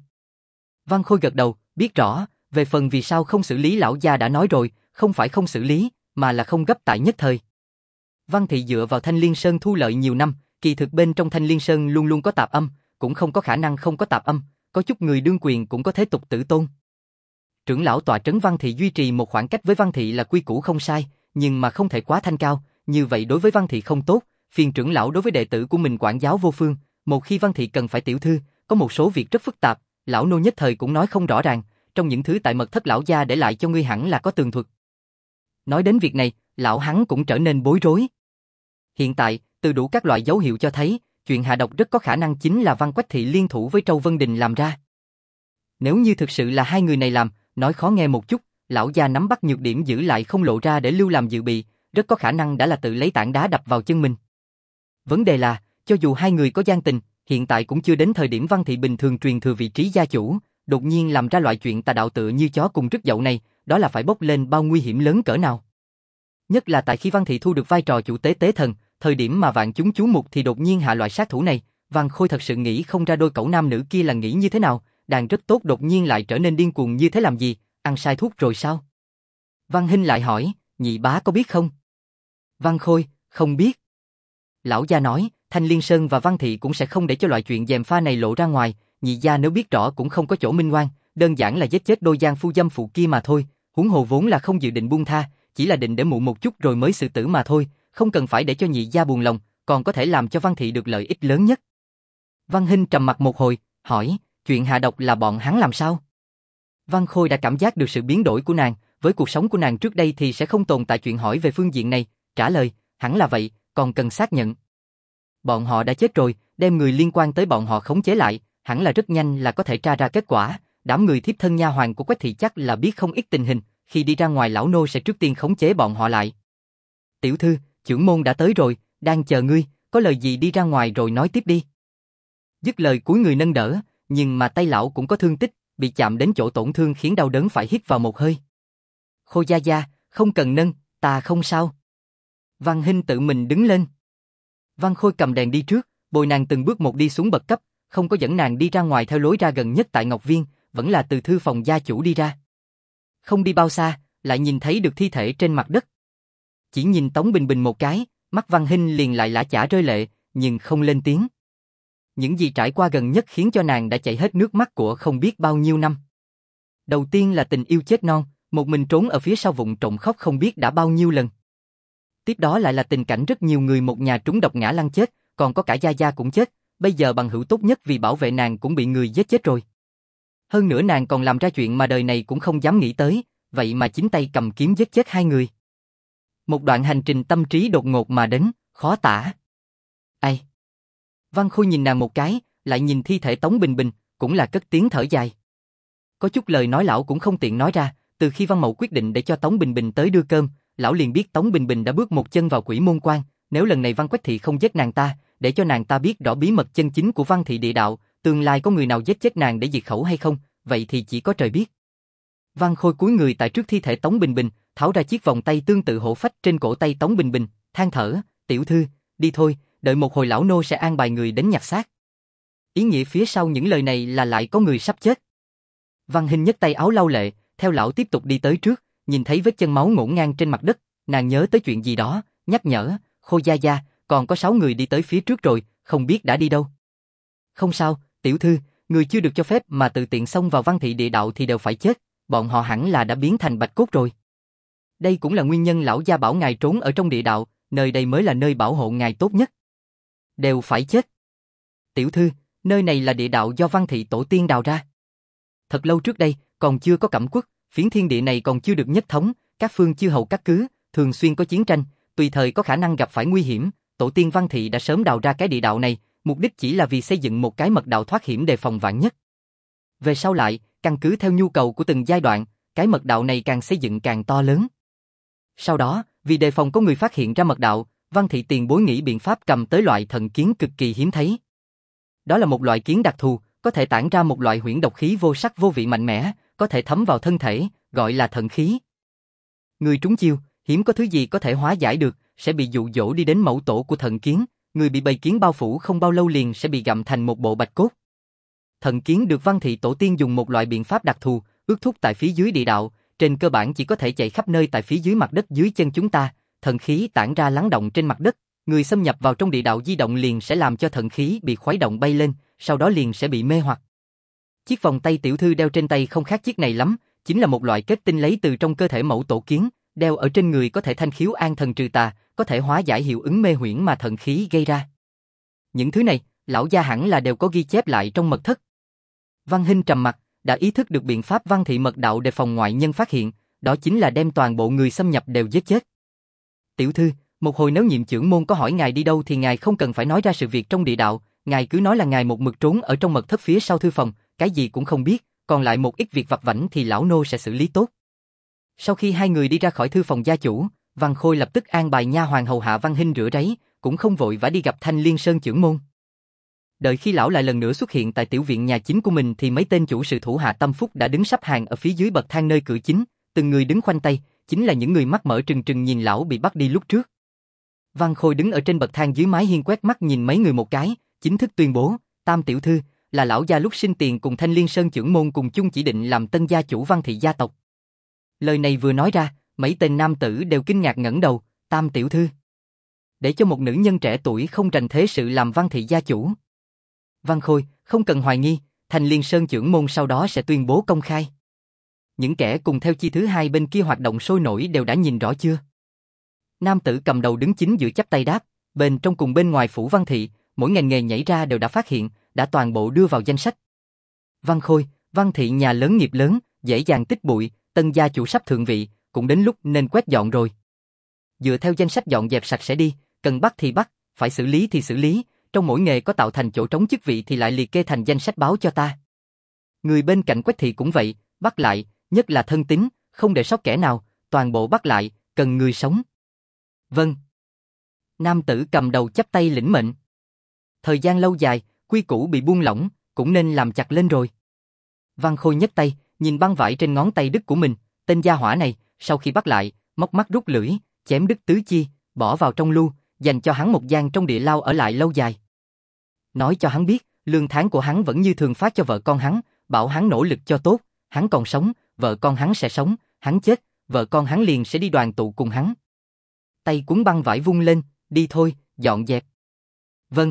Văn Khôi gật đầu, biết rõ, về phần vì sao không xử lý lão gia đã nói rồi, không phải không xử lý, mà là không gấp tại nhất thời. Văn thị dựa vào Thanh Liên Sơn thu lợi nhiều năm, kỳ thực bên trong Thanh Liên Sơn luôn luôn có tạp âm, cũng không có khả năng không có tạp âm, có chút người đương quyền cũng có thế tục tử tôn. Trưởng lão tọa trấn Văn thị duy trì một khoảng cách với Văn thị là quy củ không sai, nhưng mà không thể quá thanh cao, như vậy đối với Văn thị không tốt, phiền trưởng lão đối với đệ tử của mình quản giáo vô phương, một khi Văn thị cần phải tiểu thư, có một số việc rất phức tạp, lão nô nhất thời cũng nói không rõ ràng, trong những thứ tại mật thất lão gia để lại cho ngươi hẳn là có tường thuật. Nói đến việc này, lão hắn cũng trở nên bối rối. Hiện tại, từ đủ các loại dấu hiệu cho thấy, chuyện hạ độc rất có khả năng chính là Văn Quách thị liên thủ với Trâu Vân Đình làm ra. Nếu như thực sự là hai người này làm, nói khó nghe một chút, lão gia nắm bắt nhược điểm giữ lại không lộ ra để lưu làm dự bị, rất có khả năng đã là tự lấy tảng đá đập vào chân mình. Vấn đề là, cho dù hai người có gian tình, hiện tại cũng chưa đến thời điểm Văn thị bình thường truyền thừa vị trí gia chủ, đột nhiên làm ra loại chuyện tà đạo tựa như chó cùng rứt dậu này, đó là phải bốc lên bao nguy hiểm lớn cỡ nào. Nhất là tại khi Văn thị thu được vai trò chủ tế tế thần, thời điểm mà vạn chúng chú mục thì đột nhiên hạ loại sát thủ này, Văn Khôi thật sự nghĩ không ra đôi cẩu nam nữ kia là nghĩ như thế nào, đàn rất tốt đột nhiên lại trở nên điên cuồng như thế làm gì, ăn sai thuốc rồi sao? Văn Hinh lại hỏi, nhị bá có biết không? Văn Khôi, không biết. Lão gia nói, Thanh Liên Sơn và Văn thị cũng sẽ không để cho loại chuyện gièm pha này lộ ra ngoài, nhị gia nếu biết rõ cũng không có chỗ minh oan, đơn giản là giết chết đôi giang phu dâm phụ kia mà thôi, huống hồ vốn là không dự định buông tha, chỉ là định để muộn một chút rồi mới xử tử mà thôi, không cần phải để cho nhị gia buồn lòng, còn có thể làm cho Văn thị được lợi ích lớn nhất. Văn Hinh trầm mặt một hồi, hỏi, chuyện hạ độc là bọn hắn làm sao? Văn Khôi đã cảm giác được sự biến đổi của nàng, với cuộc sống của nàng trước đây thì sẽ không tồn tại chuyện hỏi về phương diện này. Trả lời, hẳn là vậy, còn cần xác nhận. Bọn họ đã chết rồi, đem người liên quan tới bọn họ khống chế lại, hẳn là rất nhanh là có thể tra ra kết quả. Đám người thiếp thân nha hoàn của Quách thị chắc là biết không ít tình hình, khi đi ra ngoài lão nô sẽ trước tiên khống chế bọn họ lại. Tiểu thư, chưởng môn đã tới rồi, đang chờ ngươi, có lời gì đi ra ngoài rồi nói tiếp đi. Dứt lời cúi người nâng đỡ, nhưng mà tay lão cũng có thương tích, bị chạm đến chỗ tổn thương khiến đau đớn phải hít vào một hơi. Khô gia gia, không cần nâng, ta không sao. Văn Hinh tự mình đứng lên. Văn Khôi cầm đèn đi trước, bồi nàng từng bước một đi xuống bậc cấp, không có dẫn nàng đi ra ngoài theo lối ra gần nhất tại Ngọc Viên, vẫn là từ thư phòng gia chủ đi ra. Không đi bao xa, lại nhìn thấy được thi thể trên mặt đất. Chỉ nhìn Tống Bình Bình một cái, mắt Văn Hinh liền lại lã chả rơi lệ, nhưng không lên tiếng. Những gì trải qua gần nhất khiến cho nàng đã chảy hết nước mắt của không biết bao nhiêu năm. Đầu tiên là tình yêu chết non, một mình trốn ở phía sau vụng trộm khóc không biết đã bao nhiêu lần. Tiếp đó lại là tình cảnh rất nhiều người một nhà trúng độc ngã lăn chết, còn có cả gia gia cũng chết, bây giờ bằng hữu tốt nhất vì bảo vệ nàng cũng bị người giết chết rồi. Hơn nữa nàng còn làm ra chuyện mà đời này cũng không dám nghĩ tới, vậy mà chính tay cầm kiếm giết chết hai người. Một đoạn hành trình tâm trí đột ngột mà đến, khó tả. Ai? Văn Khôi nhìn nàng một cái, lại nhìn thi thể Tống Bình Bình, cũng là cất tiếng thở dài. Có chút lời nói lão cũng không tiện nói ra, từ khi Văn Mậu quyết định để cho Tống Bình Bình tới đưa cơm, lão liền biết Tống Bình Bình đã bước một chân vào Quỷ Môn Quan, nếu lần này Văn Quách Thị không giết nàng ta, để cho nàng ta biết rõ bí mật chân chính của Văn Thị địa đạo, tương lai có người nào giết chết nàng để diệt khẩu hay không, vậy thì chỉ có trời biết. Văn Khôi cúi người tại trước thi thể Tống Bình Bình, tháo ra chiếc vòng tay tương tự hổ phách trên cổ tay Tống Bình Bình, than thở, tiểu thư, đi thôi, đợi một hồi lão nô sẽ an bài người đến nhặt xác. Ý nghĩa phía sau những lời này là lại có người sắp chết. Văn Hinh nhấc tay áo lau lệ, theo lão tiếp tục đi tới trước, nhìn thấy vết chân máu ngổn ngang trên mặt đất, nàng nhớ tới chuyện gì đó, nhắc nhở, Khô gia gia, còn có 6 người đi tới phía trước rồi, không biết đã đi đâu. Không sao, tiểu thư, người chưa được cho phép mà tự tiện xông vào Văn Thị địa đạo thì đều phải chết, bọn họ hẳn là đã biến thành bạch cốt rồi. Đây cũng là nguyên nhân lão gia bảo ngài trốn ở trong địa đạo, nơi đây mới là nơi bảo hộ ngài tốt nhất. Đều phải chết. Tiểu thư, nơi này là địa đạo do Văn Thị tổ tiên đào ra. Thật lâu trước đây, còn chưa có cẩm quốc, phiến thiên địa này còn chưa được nhất thống, các phương chư hầu cát cứ, thường xuyên có chiến tranh, tùy thời có khả năng gặp phải nguy hiểm, tổ tiên Văn Thị đã sớm đào ra cái địa đạo này, mục đích chỉ là vì xây dựng một cái mật đạo thoát hiểm đề phòng vạn nhất. Về sau lại, căn cứ theo nhu cầu của từng giai đoạn, cái mật đạo này càng xây dựng càng to lớn. Sau đó, vì đề phòng có người phát hiện ra mật đạo, Văn Thị tiền bối nghĩ biện pháp cầm tới loại thần kiến cực kỳ hiếm thấy. Đó là một loại kiến đặc thù, có thể tản ra một loại huyễn độc khí vô sắc vô vị mạnh mẽ, có thể thấm vào thân thể, gọi là thần khí. Người trúng chiêu, hiếm có thứ gì có thể hóa giải được, sẽ bị dụ dỗ đi đến mẫu tổ của thần kiến, người bị bầy kiến bao phủ không bao lâu liền sẽ bị gặm thành một bộ bạch cốt. Thần kiến được Văn Thị tổ tiên dùng một loại biện pháp đặc thù, ước thúc tại phía dưới địa đạo, trên cơ bản chỉ có thể chạy khắp nơi tại phía dưới mặt đất dưới chân chúng ta, thần khí tản ra lắng động trên mặt đất, người xâm nhập vào trong địa đạo di động liền sẽ làm cho thần khí bị khuấy động bay lên, sau đó liền sẽ bị mê hoặc. Chiếc vòng tay tiểu thư đeo trên tay không khác chiếc này lắm, chính là một loại kết tinh lấy từ trong cơ thể mẫu tổ kiến, đeo ở trên người có thể thanh khiếu an thần trừ tà, có thể hóa giải hiệu ứng mê huyễn mà thần khí gây ra. Những thứ này, lão gia hẳn là đều có ghi chép lại trong mật thất. Văn Hinh trầm mặt, đã ý thức được biện pháp Văn Thị mật đạo để phòng ngoại nhân phát hiện, đó chính là đem toàn bộ người xâm nhập đều giết chết. Tiểu thư, một hồi nếu nhiệm chưởng môn có hỏi ngài đi đâu thì ngài không cần phải nói ra sự việc trong địa đạo, ngài cứ nói là ngài một mực trốn ở trong mật thất phía sau thư phòng, cái gì cũng không biết, còn lại một ít việc vặt vãnh thì lão nô sẽ xử lý tốt. Sau khi hai người đi ra khỏi thư phòng gia chủ, Văn Khôi lập tức an bài nha hoàn hầu hạ Văn Hinh rửa ráy, cũng không vội vã đi gặp Thanh Liên Sơn chưởng môn. Đợi khi lão lại lần nữa xuất hiện tại tiểu viện nhà chính của mình thì mấy tên chủ sự thủ hạ tâm phúc đã đứng sắp hàng ở phía dưới bậc thang nơi cửa chính, từng người đứng khoanh tay, chính là những người mắt mở trừng trừng nhìn lão bị bắt đi lúc trước. Văn Khôi đứng ở trên bậc thang dưới mái hiên quét mắt nhìn mấy người một cái, chính thức tuyên bố, Tam tiểu thư là lão gia lúc sinh tiền cùng Thanh Liên Sơn chưởng môn cùng chung chỉ định làm tân gia chủ Văn Thị gia tộc. Lời này vừa nói ra, mấy tên nam tử đều kinh ngạc ngẩng đầu, Tam tiểu thư. Để cho một nữ nhân trẻ tuổi không rành thế sự làm Văn Thị gia chủ. Văn Khôi, không cần hoài nghi, Thanh Liên Sơn chưởng môn sau đó sẽ tuyên bố công khai. Những kẻ cùng theo chi thứ hai bên kia hoạt động sôi nổi đều đã nhìn rõ chưa? Nam tử cầm đầu đứng chính giữa chắp tay đáp, bên trong cùng bên ngoài phủ Văn Thị, mỗi ngành nghề nhảy ra đều đã phát hiện, đã toàn bộ đưa vào danh sách. Văn Khôi, Văn Thị nhà lớn nghiệp lớn, dễ dàng tích bụi, tân gia chủ sắp thượng vị, cũng đến lúc nên quét dọn rồi. Dựa theo danh sách dọn dẹp sạch sẽ đi, cần bắt thì bắt, phải xử lý thì xử lý, trong mỗi nghề có tạo thành chỗ trống chức vị thì lại liệt kê thành danh sách báo cho ta. Người bên cạnh Quách thị cũng vậy, bắt lại, nhất là thân tín, không để sót kẻ nào, toàn bộ bắt lại, cần người sống. Vâng. Nam tử cầm đầu chắp tay lĩnh mệnh. Thời gian lâu dài, quy củ bị buông lỏng, cũng nên làm chặt lên rồi. Văn Khôi nhấc tay, nhìn băng vải trên ngón tay đứt của mình, tên gia hỏa này, sau khi bắt lại, móc mắt rút lưỡi, chém đứt tứ chi, bỏ vào trong lu, dành cho hắn một gian trong địa lao ở lại lâu dài. Nói cho hắn biết, lương tháng của hắn vẫn như thường phát cho vợ con hắn, bảo hắn nỗ lực cho tốt, hắn còn sống, vợ con hắn sẽ sống, hắn chết, vợ con hắn liền sẽ đi đoàn tụ cùng hắn. Tay cuốn băng vải vung lên, đi thôi, dọn dẹp. Vâng.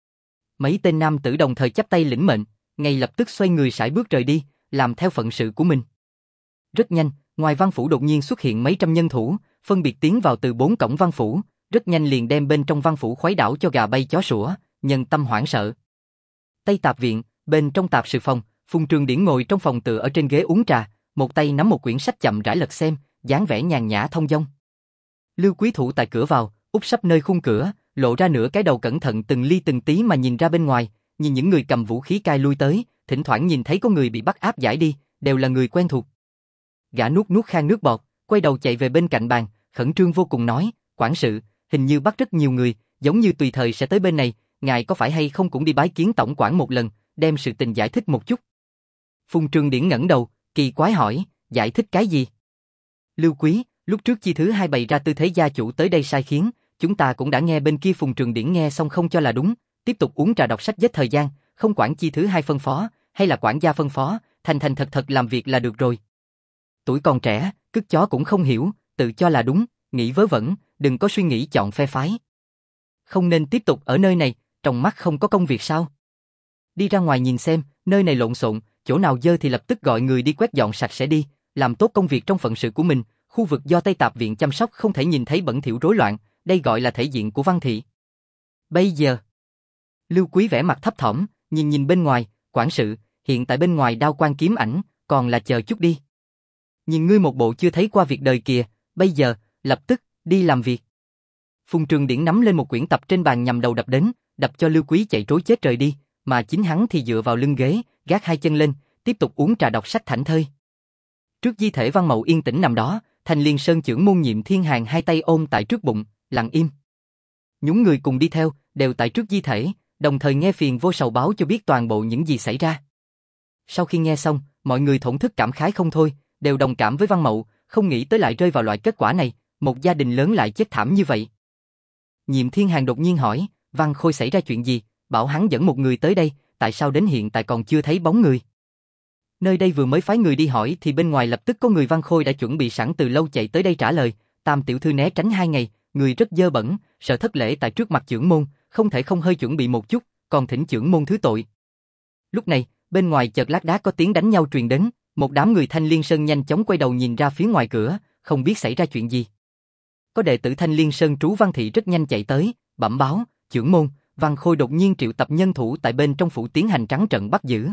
Mấy tên nam tử đồng thời chắp tay lĩnh mệnh, ngay lập tức xoay người sải bước rời đi, làm theo phận sự của mình. Rất nhanh, ngoài văn phủ đột nhiên xuất hiện mấy trăm nhân thủ, phân biệt tiến vào từ 4 cổng văn phủ, rất nhanh liền đem bên trong văn phủ khuấy đảo cho gà bay chó sủa, nhân tâm hoảng sợ. Tây Tạp viện, bên trong tạp sự phòng, Phùng Trường Điển ngồi trong phòng tựa ở trên ghế uống trà, một tay nắm một quyển sách chậm rãi lật xem, dáng vẻ nhàn nhã thông dong. Lưu Quý Thủ tại cửa vào, úp sấp nơi khung cửa, lộ ra nửa cái đầu cẩn thận từng ly từng tí mà nhìn ra bên ngoài, nhìn những người cầm vũ khí cai lui tới, thỉnh thoảng nhìn thấy có người bị bắt áp giải đi, đều là người quen thuộc. Gã nuốt nuốt khan nước bọt, quay đầu chạy về bên cạnh bàn, khẩn trương vô cùng nói, quản sự, hình như bắt rất nhiều người, giống như tùy thời sẽ tới bên này, ngài có phải hay không cũng đi bái kiến tổng quản một lần, đem sự tình giải thích một chút. Phùng Trường Điển ngẩng đầu, kỳ quái hỏi, giải thích cái gì? Lưu Quý, lúc trước chi thứ hai bày ra tư thế gia chủ tới đây sai khiến, chúng ta cũng đã nghe bên kia. Phùng Trường Điển nghe xong không cho là đúng, tiếp tục uống trà đọc sách giết thời gian, không quản chi thứ hai phân phó, hay là quản gia phân phó, thành thành thật thật làm việc là được rồi. Tuổi còn trẻ, cứt chó cũng không hiểu, tự cho là đúng, nghĩ vớ vẩn, đừng có suy nghĩ chọn phe phái. Không nên tiếp tục ở nơi này, trong mắt không có công việc sao? Đi ra ngoài nhìn xem, nơi này lộn xộn, chỗ nào dơ thì lập tức gọi người đi quét dọn sạch sẽ đi, làm tốt công việc trong phận sự của mình, khu vực do Tây Tạp viện chăm sóc không thể nhìn thấy bẩn thỉu rối loạn, đây gọi là thể diện của Văn thị. Bây giờ, Lưu Quý vẻ mặt thấp thỏm, nhìn nhìn bên ngoài, quản sự, hiện tại bên ngoài đao quan kiếm ảnh, còn là chờ chút đi. Nhìn ngươi một bộ chưa thấy qua việc đời kìa, bây giờ, lập tức, đi làm việc. Phùng Trường Điển nắm lên một quyển tập trên bàn nhằm đầu đập đến, đập cho Lưu Quý chạy trối chết rời đi, mà chính hắn thì dựa vào lưng ghế, gác hai chân lên, tiếp tục uống trà đọc sách thảnh thơi. Trước di thể Văn Mậu yên tĩnh nằm đó, Thanh Liên Sơn chưởng môn Nhiệm Thiên Hàn hai tay ôm tại trước bụng, lặng im. Những người cùng đi theo, đều tại trước di thể, đồng thời nghe Phiền Vô Sầu báo cho biết toàn bộ những gì xảy ra. Sau khi nghe xong, mọi người thổn thức cảm khái không thôi, đều đồng cảm với Văn Mậu, không nghĩ tới lại rơi vào loại kết quả này, một gia đình lớn lại chết thảm như vậy. Nhiệm Thiên Hàn đột nhiên hỏi, Văn Khôi xảy ra chuyện gì, bảo hắn dẫn một người tới đây, tại sao đến hiện tại còn chưa thấy bóng người? Nơi đây vừa mới phái người đi hỏi thì bên ngoài lập tức có người Văn Khôi đã chuẩn bị sẵn từ lâu chạy tới đây trả lời, Tam tiểu thư né tránh 2 ngày, người rất dơ bẩn, sợ thất lễ tại trước mặt chưởng môn, không thể không hơi chuẩn bị một chút, còn thỉnh chưởng môn thứ tội. Lúc này, bên ngoài chợt lác đác có tiếng đánh nhau truyền đến, một đám người Thanh Liên Sơn nhanh chóng quay đầu nhìn ra phía ngoài cửa, không biết xảy ra chuyện gì. Có đệ tử Thanh Liên Sơn trú Văn thị rất nhanh chạy tới, bẩm báo, chưởng môn, Văn Khôi đột nhiên triệu tập nhân thủ tại bên trong phủ tiến hành trắng trận bắt giữ.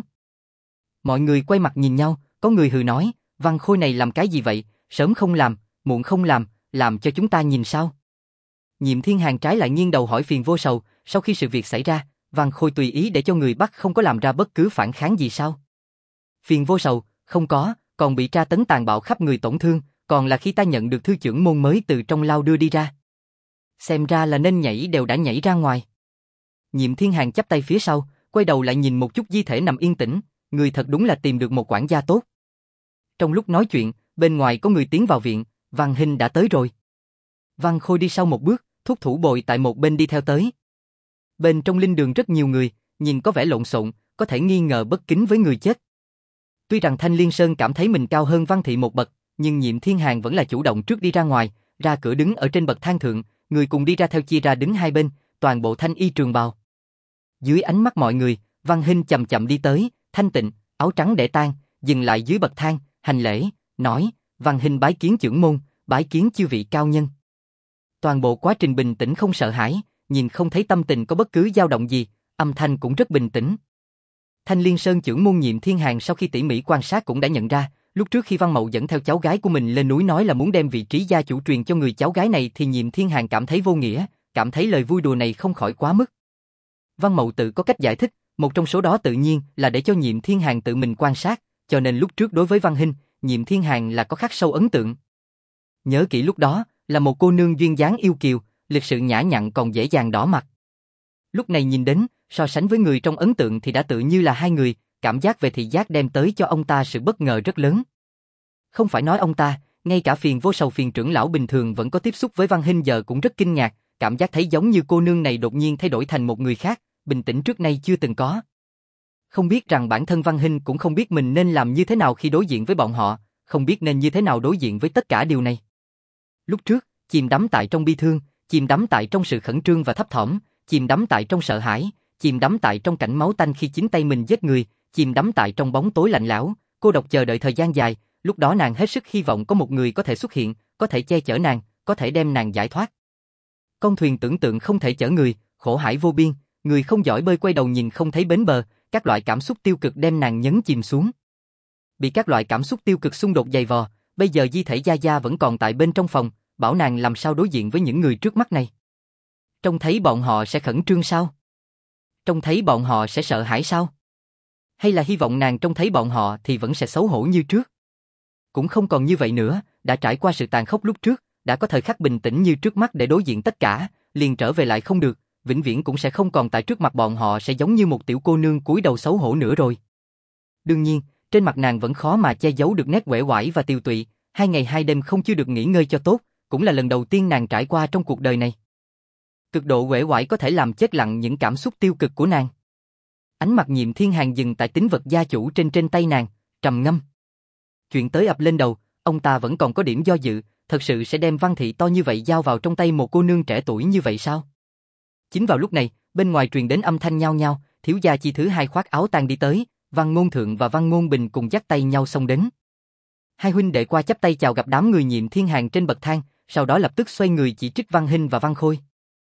Mọi người quay mặt nhìn nhau, có người hừ nói, Văn Khôi này làm cái gì vậy, sớm không làm, muộn không làm cho chúng ta nhìn sao? Nhiệm Thiên Hàn trái lại nghiêng đầu hỏi Phiền Vô Sầu, sau khi sự việc xảy ra, Văn Khôi tùy ý để cho người bắt không có làm ra bất cứ phản kháng gì sao? Phiền Vô Sầu, không có, còn bị tra tấn tàn bạo khắp người tổn thương, còn là khi ta nhận được thư chưởng môn mới từ trong lao đưa đi ra. Xem ra là nên nhảy đều đã nhảy ra ngoài. Nhiệm Thiên Hàn chắp tay phía sau, quay đầu lại nhìn một chút di thể nằm yên tĩnh, người thật đúng là tìm được một quản gia tốt. Trong lúc nói chuyện, bên ngoài có người tiến vào viện, Văn Hinh đã tới rồi. Văn Khôi đi sau một bước, thúc thủ bồi tại một bên đi theo tới. Bên trong linh đường rất nhiều người, nhìn có vẻ lộn xộn, có thể nghi ngờ bất kính với người chết. Tuy rằng Thanh Liên Sơn cảm thấy mình cao hơn Văn thị một bậc, nhưng Nhiệm Thiên Hàn vẫn là chủ động trước đi ra ngoài, ra cửa đứng ở trên bậc thang thượng, người cùng đi ra theo chia ra đứng hai bên, toàn bộ thanh y trường bào. Dưới ánh mắt mọi người, Văn Hinh chậm chậm đi tới, thanh tịnh, áo trắng để tang, dừng lại dưới bậc thang, hành lễ, nói, Văn Hinh bái kiến chưởng môn, bái kiến chư vị cao nhân. Toàn bộ quá trình bình tĩnh không sợ hãi, nhìn không thấy tâm tình có bất cứ dao động gì, âm thanh cũng rất bình tĩnh. Thanh Liên Sơn chưởng môn Nhiệm Thiên Hàn sau khi tỉ mỉ quan sát cũng đã nhận ra, Lúc trước khi Văn Mậu dẫn theo cháu gái của mình lên núi nói là muốn đem vị trí gia chủ truyền cho người cháu gái này thì Nhiệm Thiên Hàn cảm thấy vô nghĩa, cảm thấy lời vui đùa này không khỏi quá mức. Văn Mậu tự có cách giải thích, một trong số đó tự nhiên là để cho Nhiệm Thiên Hàn tự mình quan sát, cho nên lúc trước đối với Văn Hinh, Nhiệm Thiên Hàn là có khắc sâu ấn tượng. Nhớ kỹ lúc đó, là một cô nương duyên dáng yêu kiều, lịch sự nhã nhặn còn dễ dàng đỏ mặt. Lúc này nhìn đến, so sánh với người trong ấn tượng thì đã tự như là hai người, cảm giác về thị giác đem tới cho ông ta sự bất ngờ rất lớn. Không phải nói ông ta, ngay cả Phiền Vô Sầu Phiền trưởng lão bình thường vẫn có tiếp xúc với Văn Hinh giờ cũng rất kinh ngạc, cảm giác thấy giống như cô nương này đột nhiên thay đổi thành một người khác, bình tĩnh trước nay chưa từng có. Không biết rằng bản thân Văn Hinh cũng không biết mình nên làm như thế nào khi đối diện với bọn họ, không biết nên như thế nào đối diện với tất cả điều này. Lúc trước, chìm đắm tại trong bi thương, chìm đắm tại trong sự khẩn trương và thấp thỏm, chìm đắm tại trong sợ hãi, chìm đắm tại trong cảnh máu tanh khi chính tay mình giết người, chìm đắm tại trong bóng tối lạnh lẽo, cô độc chờ đợi thời gian dài, lúc đó nàng hết sức hy vọng có một người có thể xuất hiện, có thể che chở nàng, có thể đem nàng giải thoát. Con thuyền tưởng tượng không thể chở người, khổ hải vô biên, người không giỏi bơi quay đầu nhìn không thấy bến bờ, các loại cảm xúc tiêu cực đem nàng nhấn chìm xuống. Bị các loại cảm xúc tiêu cực xung đột dày vò, bây giờ di thể Gia Gia vẫn còn tại bên trong phòng, bảo nàng làm sao đối diện với những người trước mắt này. Trông thấy bọn họ sẽ khẩn trương sao? Trông thấy bọn họ sẽ sợ hãi sao? Hay là hy vọng nàng trông thấy bọn họ thì vẫn sẽ xấu hổ như trước? Cũng không còn như vậy nữa, đã trải qua sự tàn khốc lúc trước, đã có thời khắc bình tĩnh như trước mắt để đối diện tất cả, liền trở về lại không được, vĩnh viễn cũng sẽ không còn tại trước mặt bọn họ sẽ giống như một tiểu cô nương cúi đầu xấu hổ nữa rồi. Đương nhiên, trên mặt nàng vẫn khó mà che giấu được nét uể oải và tiều tụy, 2 ngày 2 đêm không chưa được nghỉ ngơi cho tốt, cũng là lần đầu tiên nàng trải qua trong cuộc đời này. Cực độ uể oải có thể làm chết lặng những cảm xúc tiêu cực của nàng. Ánh mặt Nhiệm Thiên Hàn dừng tại tín vật gia chủ trên tay nàng, trầm ngâm. Chuyện tới ập lên đầu, ông ta vẫn còn có điểm do dự, thật sự sẽ đem văn thị to như vậy giao vào trong tay một cô nương trẻ tuổi như vậy sao? Chính vào lúc này, bên ngoài truyền đến âm thanh nhao nhao, thiếu gia chi thứ hai khoác áo tang đi tới, Văn Ngôn Thượng và Văn Ngôn Bình cùng dắt tay nhau xông đến. Hai huynh đệ qua chắp tay chào gặp đám người Nhiệm Thiên Hàn trên bậc thang, sau đó lập tức xoay người chỉ trích Văn Hinh và Văn Khôi.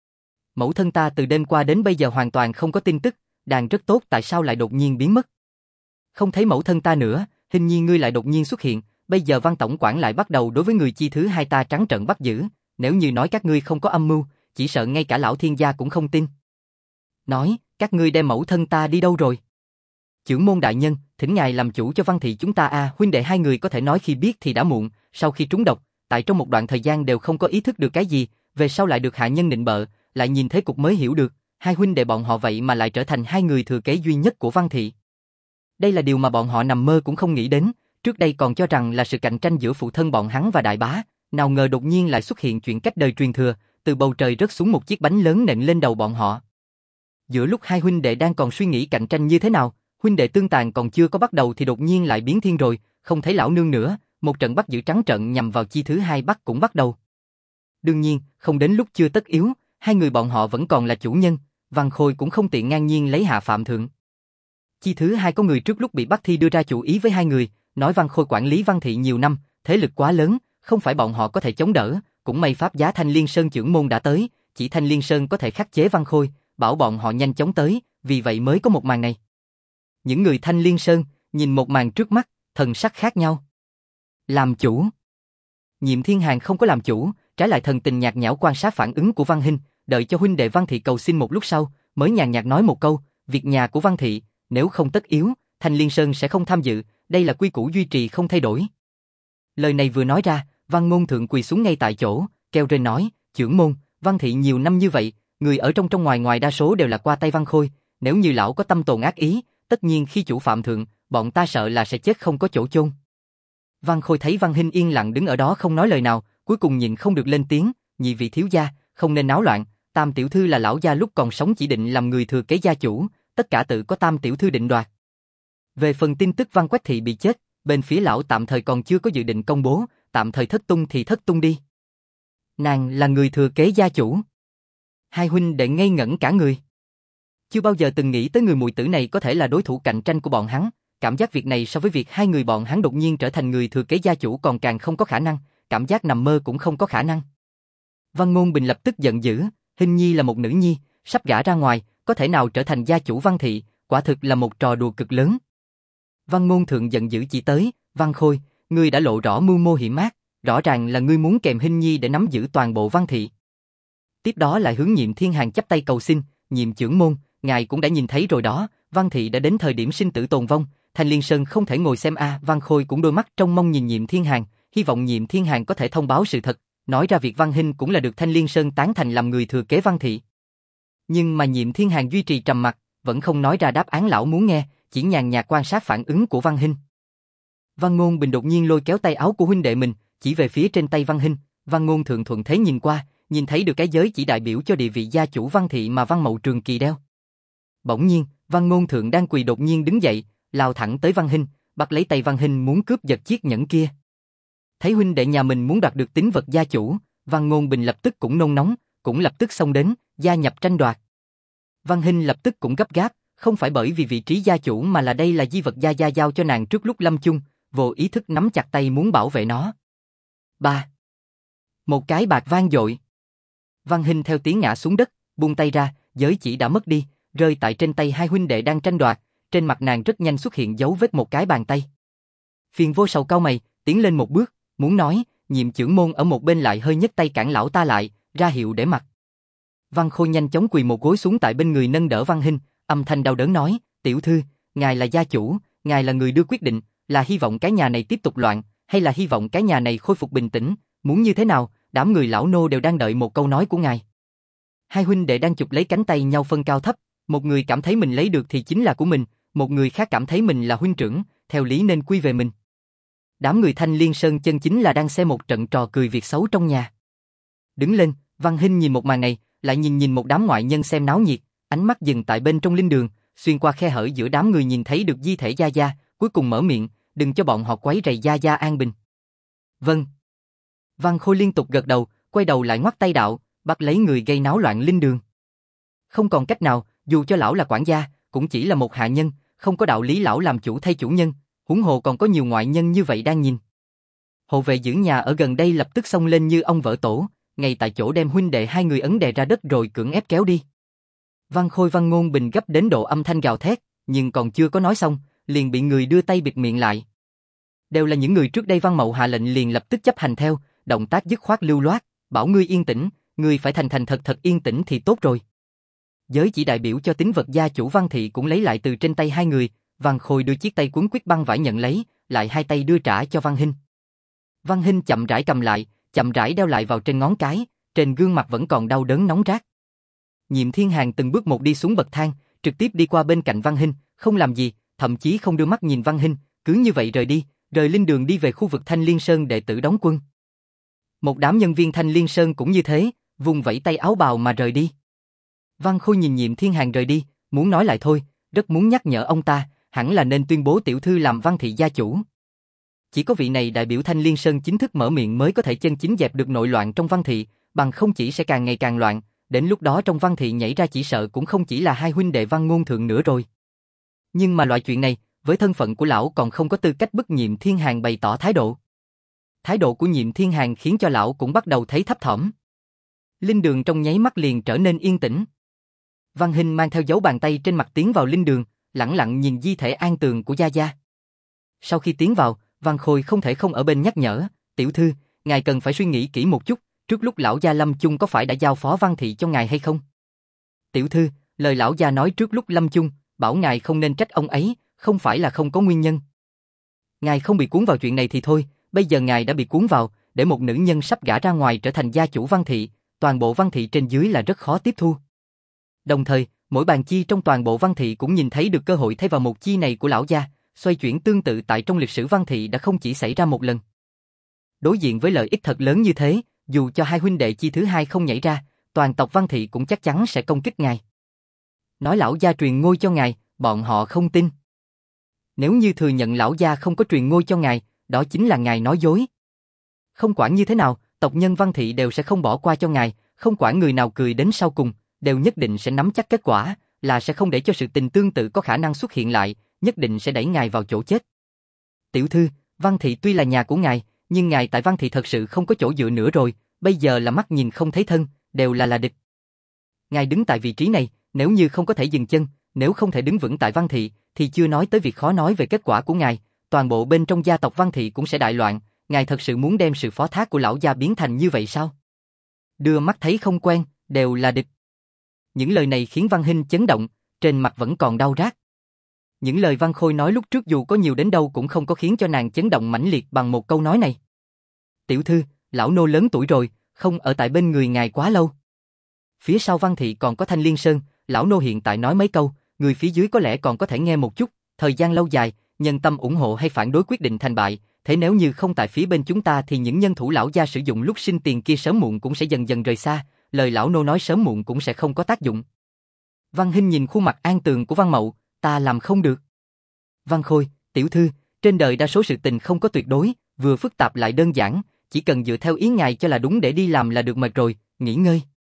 Mẫu thân ta từ đêm qua đến bây giờ hoàn toàn không có tin tức, đang rất tốt tại sao lại đột nhiên biến mất? Không thấy mẫu thân ta nữa, hình như ngươi lại đột nhiên xuất hiện, bây giờ Văn tổng quản lại bắt đầu đối với người chi thứ hai ta trắng trợn bắt giữ, nếu như nói các ngươi không có âm mưu, chỉ sợ ngay cả lão thiên gia cũng không tin. Nói, các ngươi đem mẫu thân ta đi đâu rồi? Chưởng môn đại nhân, thỉnh ngài làm chủ cho Văn thị chúng ta huynh đệ hai người có thể nói khi biết thì đã muộn, sau khi trúng độc, tại trong một đoạn thời gian đều không có ý thức được cái gì, về sau lại được hạ nhân nịnh bợ, lại nhìn thế cục mới hiểu được, hai huynh đệ bọn họ vậy mà lại trở thành hai người thừa kế duy nhất của Văn thị. Đây là điều mà bọn họ nằm mơ cũng không nghĩ đến, trước đây còn cho rằng là sự cạnh tranh giữa phụ thân bọn hắn và đại bá, nào ngờ đột nhiên lại xuất hiện chuyện cách đời truyền thừa, từ bầu trời rớt xuống một chiếc bánh lớn nện lên đầu bọn họ. Giữa lúc hai huynh đệ đang còn suy nghĩ cạnh tranh như thế nào, huynh đệ tương tàn còn chưa có bắt đầu thì đột nhiên lại biến thiên rồi, không thấy lão nương nữa, một trận bắt giữ trắng trợn nhằm vào chi thứ hai bắt cũng bắt đầu. Đương nhiên, không đến lúc chưa tất yếu, hai người bọn họ vẫn còn là chủ nhân, Văn Khôi cũng không tiện ngang nhiên lấy hạ phạm thượng. Chi thứ hai có người trước lúc bị bắt thì đưa ra chủ ý với hai người, nói Văn Khôi quản lý Văn thị nhiều năm, thế lực quá lớn, không phải bọn họ có thể chống đỡ, cũng may pháp giá Thanh Liên Sơn chưởng môn đã tới, chỉ Thanh Liên Sơn có thể khắc chế Văn Khôi, bảo bọn họ nhanh chóng tới, vì vậy mới có một màn này. Những người Thanh Liên Sơn, nhìn một màn trước mắt, thần sắc khác nhau. Làm chủ. Nhiệm Thiên Hàn không có làm chủ, trái lại thần tình nhạt nhẽo quan sát phản ứng của Văn Hinh, đợi cho huynh đệ Văn thị cầu xin một lúc sau, mới nhàn nhạt nói một câu, việc nhà của Văn thị, nếu không tất yếu, Thanh Liên Sơn sẽ không tham dự, đây là quy củ duy trì không thay đổi. Lời này vừa nói ra, Văn Ngôn Thượng quỳ xuống ngay tại chỗ, kêu rên nói, chưởng môn, Văn thị nhiều năm như vậy, người ở trong ngoài ngoài đa số đều là qua tay Văn Khôi, nếu như lão có tâm tồn ác ý, tất nhiên khi chủ phạm thượng, bọn ta sợ là sẽ chết không có chỗ chôn. Văn Khôi thấy Văn Hinh yên lặng đứng ở đó không nói lời nào, cuối cùng nhịn không được lên tiếng, nhị vị thiếu gia, không nên náo loạn, Tam tiểu thư là lão gia lúc còn sống chỉ định làm người thừa kế gia chủ, tất cả tự có Tam tiểu thư định đoạt. Về phần tin tức Văn Quách thị bị chết, bên phía lão tạm thời còn chưa có dự định công bố, tạm thời thất tung thì thất tung đi. Nàng là người thừa kế gia chủ. Hai huynh đệ ngây ngẩn cả người. Chưa bao giờ từng nghĩ tới người mùi tử này có thể là đối thủ cạnh tranh của bọn hắn, cảm giác việc này so với việc hai người bọn hắn đột nhiên trở thành người thừa kế gia chủ còn càng không có khả năng, cảm giác nằm mơ cũng không có khả năng. Văn Ngôn Bình lập tức giận dữ, Hinh Nhi là một nữ nhi, sắp gả ra ngoài, có thể nào trở thành gia chủ Văn thị, quả thực là một trò đùa cực lớn. Văn Ngôn Thượng giận dữ chỉ tới, Văn Khôi, ngươi đã lộ rõ mưu mô hiểm ác, rõ ràng là ngươi muốn kèm Hinh Nhi để nắm giữ toàn bộ Văn Thị. Tiếp đó lại hướng Nhiệm Thiên Hàn chắp tay cầu xin, Nhiệm trưởng môn, ngài cũng đã nhìn thấy rồi đó, Văn Thị đã đến thời điểm sinh tử tồn vong, Thanh Liên Sơn không thể ngồi xem a. Văn Khôi cũng đôi mắt trông mong nhìn Nhiệm Thiên Hàn, hy vọng Nhiệm Thiên Hàn có thể thông báo sự thật, nói ra việc Văn Hinh cũng là được Thanh Liên Sơn tán thành làm người thừa kế Văn Thị. Nhưng mà Nhiệm Thiên Hàn duy trì trầm mặc, vẫn không nói ra đáp án lão muốn nghe, chỉ nhàn nhạt quan sát phản ứng của Văn Hinh. Văn Ngôn Bình đột nhiên lôi kéo tay áo của huynh đệ mình, chỉ về phía trên tay Văn Hinh. Văn Ngôn Thượng thuận thế nhìn qua, nhìn thấy được cái giới chỉ đại biểu cho địa vị gia chủ Văn Thị mà Văn Mậu Trường Kỳ đeo. Bỗng nhiên, Văn Ngôn Thượng đang quỳ đột nhiên đứng dậy, lao thẳng tới Văn Hinh, bắt lấy tay Văn Hinh muốn cướp giật chiếc nhẫn kia. Thấy huynh đệ nhà mình muốn đoạt được tín vật gia chủ, Văn Ngôn Bình lập tức cũng nôn nóng, cũng lập tức xông đến, gia nhập tranh đoạt. Văn Hinh lập tức cũng gấp gáp, không phải bởi vì vị trí gia chủ mà là đây là di vật gia gia giao cho nàng trước lúc lâm chung, vô ý thức nắm chặt tay muốn bảo vệ nó. Ba. Một cái bạc vang dội. Văn Hinh theo tiếng ngã xuống đất, buông tay ra, giới chỉ đã mất đi, rơi tại trên tay hai huynh đệ đang tranh đoạt, trên mặt nàng rất nhanh xuất hiện dấu vết một cái bàn tay. Phiền Vô Sầu cau mày, tiến lên một bước, muốn nói, Nhiệm trưởng môn ở một bên lại hơi nhấc tay cản lão ta lại, ra hiệu để mặc. Văn Khôi nhanh chóng quỳ một gối xuống tại bên người nâng đỡ Văn Hinh, âm thanh đau đớn nói, tiểu thư, ngài là gia chủ, ngài là người đưa quyết định, là hy vọng cái nhà này tiếp tục loạn, hay là hy vọng cái nhà này khôi phục bình tĩnh, muốn như thế nào, đám người lão nô đều đang đợi một câu nói của ngài. Hai huynh đệ đang chụp lấy cánh tay nhau phân cao thấp, một người cảm thấy mình lấy được thì chính là của mình, một người khác cảm thấy mình là huynh trưởng, theo lý nên quy về mình. Đám người Thanh Liên Sơn chân chính là đang xem một trận trò cười việc xấu trong nhà. Đứng lên, Văn Hinh nhìn một màn này, lại nhìn một đám ngoại nhân xem náo nhiệt, ánh mắt dừng tại bên trong linh đường, xuyên qua khe hở giữa đám người nhìn thấy được di thể Gia Gia, cuối cùng mở miệng, đừng cho bọn họ quấy rầy Gia Gia an bình. Vâng. Văn Khôi liên tục gật đầu, quay đầu lại ngoắc tay đạo, bắt lấy người gây náo loạn linh đường. Không còn cách nào, dù cho lão là quản gia, cũng chỉ là một hạ nhân, không có đạo lý lão làm chủ thay chủ nhân, huống hồ còn có nhiều ngoại nhân như vậy đang nhìn. Hộ vệ giữ nhà ở gần đây lập tức xông lên như ong vỡ tổ, ngay tại chỗ đem huynh đệ hai người ấn đè ra đất rồi cưỡng ép kéo đi. Văn Khôi Văn Ngôn Bình gấp đến độ âm thanh gào thét, nhưng còn chưa có nói xong, liền bị người đưa tay bịt miệng lại. Đều là những người trước đây Văn Mậu hạ lệnh liền lập tức chấp hành theo, động tác dứt khoát lưu loát, bảo ngươi yên tĩnh, ngươi phải thành thật yên tĩnh thì tốt rồi. Giới chỉ đại biểu cho tín vật gia chủ Văn Thị cũng lấy lại từ trên tay hai người, Văn Khôi đưa chiếc tay cuốn quyết băng vải nhận lấy, lại hai tay đưa trả cho Văn Hinh. Văn Hinh chậm rãi cầm lại, chậm rãi đeo lại vào trên ngón cái, trên gương mặt vẫn còn đau đớn nóng rát. Nhiệm Thiên Hàn từng bước một đi xuống bậc thang, trực tiếp đi qua bên cạnh Văn Hinh, không làm gì, thậm chí không đưa mắt nhìn Văn Hinh, cứ như vậy rời đi, rời linh đường đi về khu vực Thanh Liên Sơn đệ tử đóng quân. Một đám nhân viên Thanh Liên Sơn cũng như thế, vùng vẫy tay áo bào mà rời đi. Văn Khôi nhìn Nhiệm Thiên Hàn rời đi, muốn nói lại thôi, rất muốn nhắc nhở ông ta, hẳn là nên tuyên bố tiểu thư làm Văn Thị gia chủ. Chỉ có vị này đại biểu Thanh Liên Sơn chính thức mở miệng mới có thể chân chính dẹp được nội loạn trong Văn Thị, bằng không chỉ sẽ càng ngày càng loạn, đến lúc đó trong Văn Thị nhảy ra chỉ sợ cũng không chỉ là hai huynh đệ Văn Ngôn Thượng nữa rồi. Nhưng mà loại chuyện này, với thân phận của lão còn không có tư cách bức Nhiệm Thiên Hàn bày tỏ thái độ. Thái độ của Nhiệm Thiên Hàn khiến cho lão cũng bắt đầu thấy thấp thỏm. Linh đường trong nháy mắt liền trở nên yên tĩnh. Văn Hinh mang theo dấu bàn tay trên mặt tiến vào linh đường, lẳng lặng nhìn di thể an tường của Gia Gia. Sau khi tiến vào, Văn Khôi không thể không ở bên nhắc nhở, tiểu thư, ngài cần phải suy nghĩ kỹ một chút, trước lúc lão gia lâm chung có phải đã giao phó Văn Thị cho ngài hay không? Tiểu thư, lời lão gia nói trước lúc lâm chung, bảo ngài không nên trách ông ấy, không phải là không có nguyên nhân. Ngài không bị cuốn vào chuyện này thì thôi, bây giờ ngài đã bị cuốn vào, để một nữ nhân sắp gả ra ngoài trở thành gia chủ Văn Thị, toàn bộ Văn Thị trên dưới là rất khó tiếp thu. Đồng thời, mỗi bàn chi trong toàn bộ Văn Thị cũng nhìn thấy được cơ hội thay vào một chi này của lão gia, xoay chuyển tương tự tại trong lịch sử Văn Thị đã không chỉ xảy ra một lần. Đối diện với lợi ích thật lớn như thế, dù cho hai huynh đệ chi thứ hai không nhảy ra, toàn tộc Văn Thị cũng chắc chắn sẽ công kích ngài. Nói lão gia truyền ngôi cho ngài, bọn họ không tin. Nếu như thừa nhận lão gia không có truyền ngôi cho ngài, đó chính là ngài nói dối. Không quản như thế nào, tộc nhân Văn Thị đều sẽ không bỏ qua cho ngài, không quản người nào cười đến sau cùng, đều nhất định sẽ nắm chắc kết quả, là sẽ không để cho sự tình tương tự có khả năng xuất hiện lại, nhất định sẽ đẩy ngài vào chỗ chết. Tiểu thư, Văn Thị tuy là nhà của ngài, nhưng ngài tại Văn Thị thật sự không có chỗ dựa nữa rồi, bây giờ là mắt nhìn không thấy thân, đều là địch. Ngài đứng tại vị trí này, nếu như không có thể dừng chân, nếu không thể đứng vững tại Văn Thị, thì chưa nói tới việc khó nói về kết quả của ngài, toàn bộ bên trong gia tộc Văn Thị cũng sẽ đại loạn, ngài thật sự muốn đem sự phó thác của lão gia biến thành như vậy sao? Đưa mắt thấy không quen, đều là địch. Những lời này khiến Văn Hinh chấn động, trên mặt vẫn còn đau rát. Những lời Văn Khôi nói lúc trước dù có nhiều đến đâu cũng không có khiến cho nàng chấn động mãnh liệt bằng một câu nói này. Tiểu thư, lão nô lớn tuổi rồi, không ở tại bên người ngài quá lâu. Phía sau Văn Thị còn có Thanh Liên Sơn, lão nô hiện tại nói mấy câu, người phía dưới có lẽ còn có thể nghe một chút, thời gian lâu dài, nhân tâm ủng hộ hay phản đối quyết định thành bại, thế nếu như không tại phía bên chúng ta thì những nhân thủ lão gia sử dụng lúc sinh tiền kia sớm muộn cũng sẽ dần dần rời xa, lời lão nô nói sớm muộn cũng sẽ không có tác dụng. Văn Hinh nhìn khuôn mặt an tường của Văn Mậu, ta làm không được. Văn Khôi, tiểu thư, trên đời đa số sự tình không có tuyệt đối, vừa phức tạp lại đơn giản, chỉ cần dựa theo ý ngài cho là đúng để đi làm là được mệt rồi, nghỉ ngơi.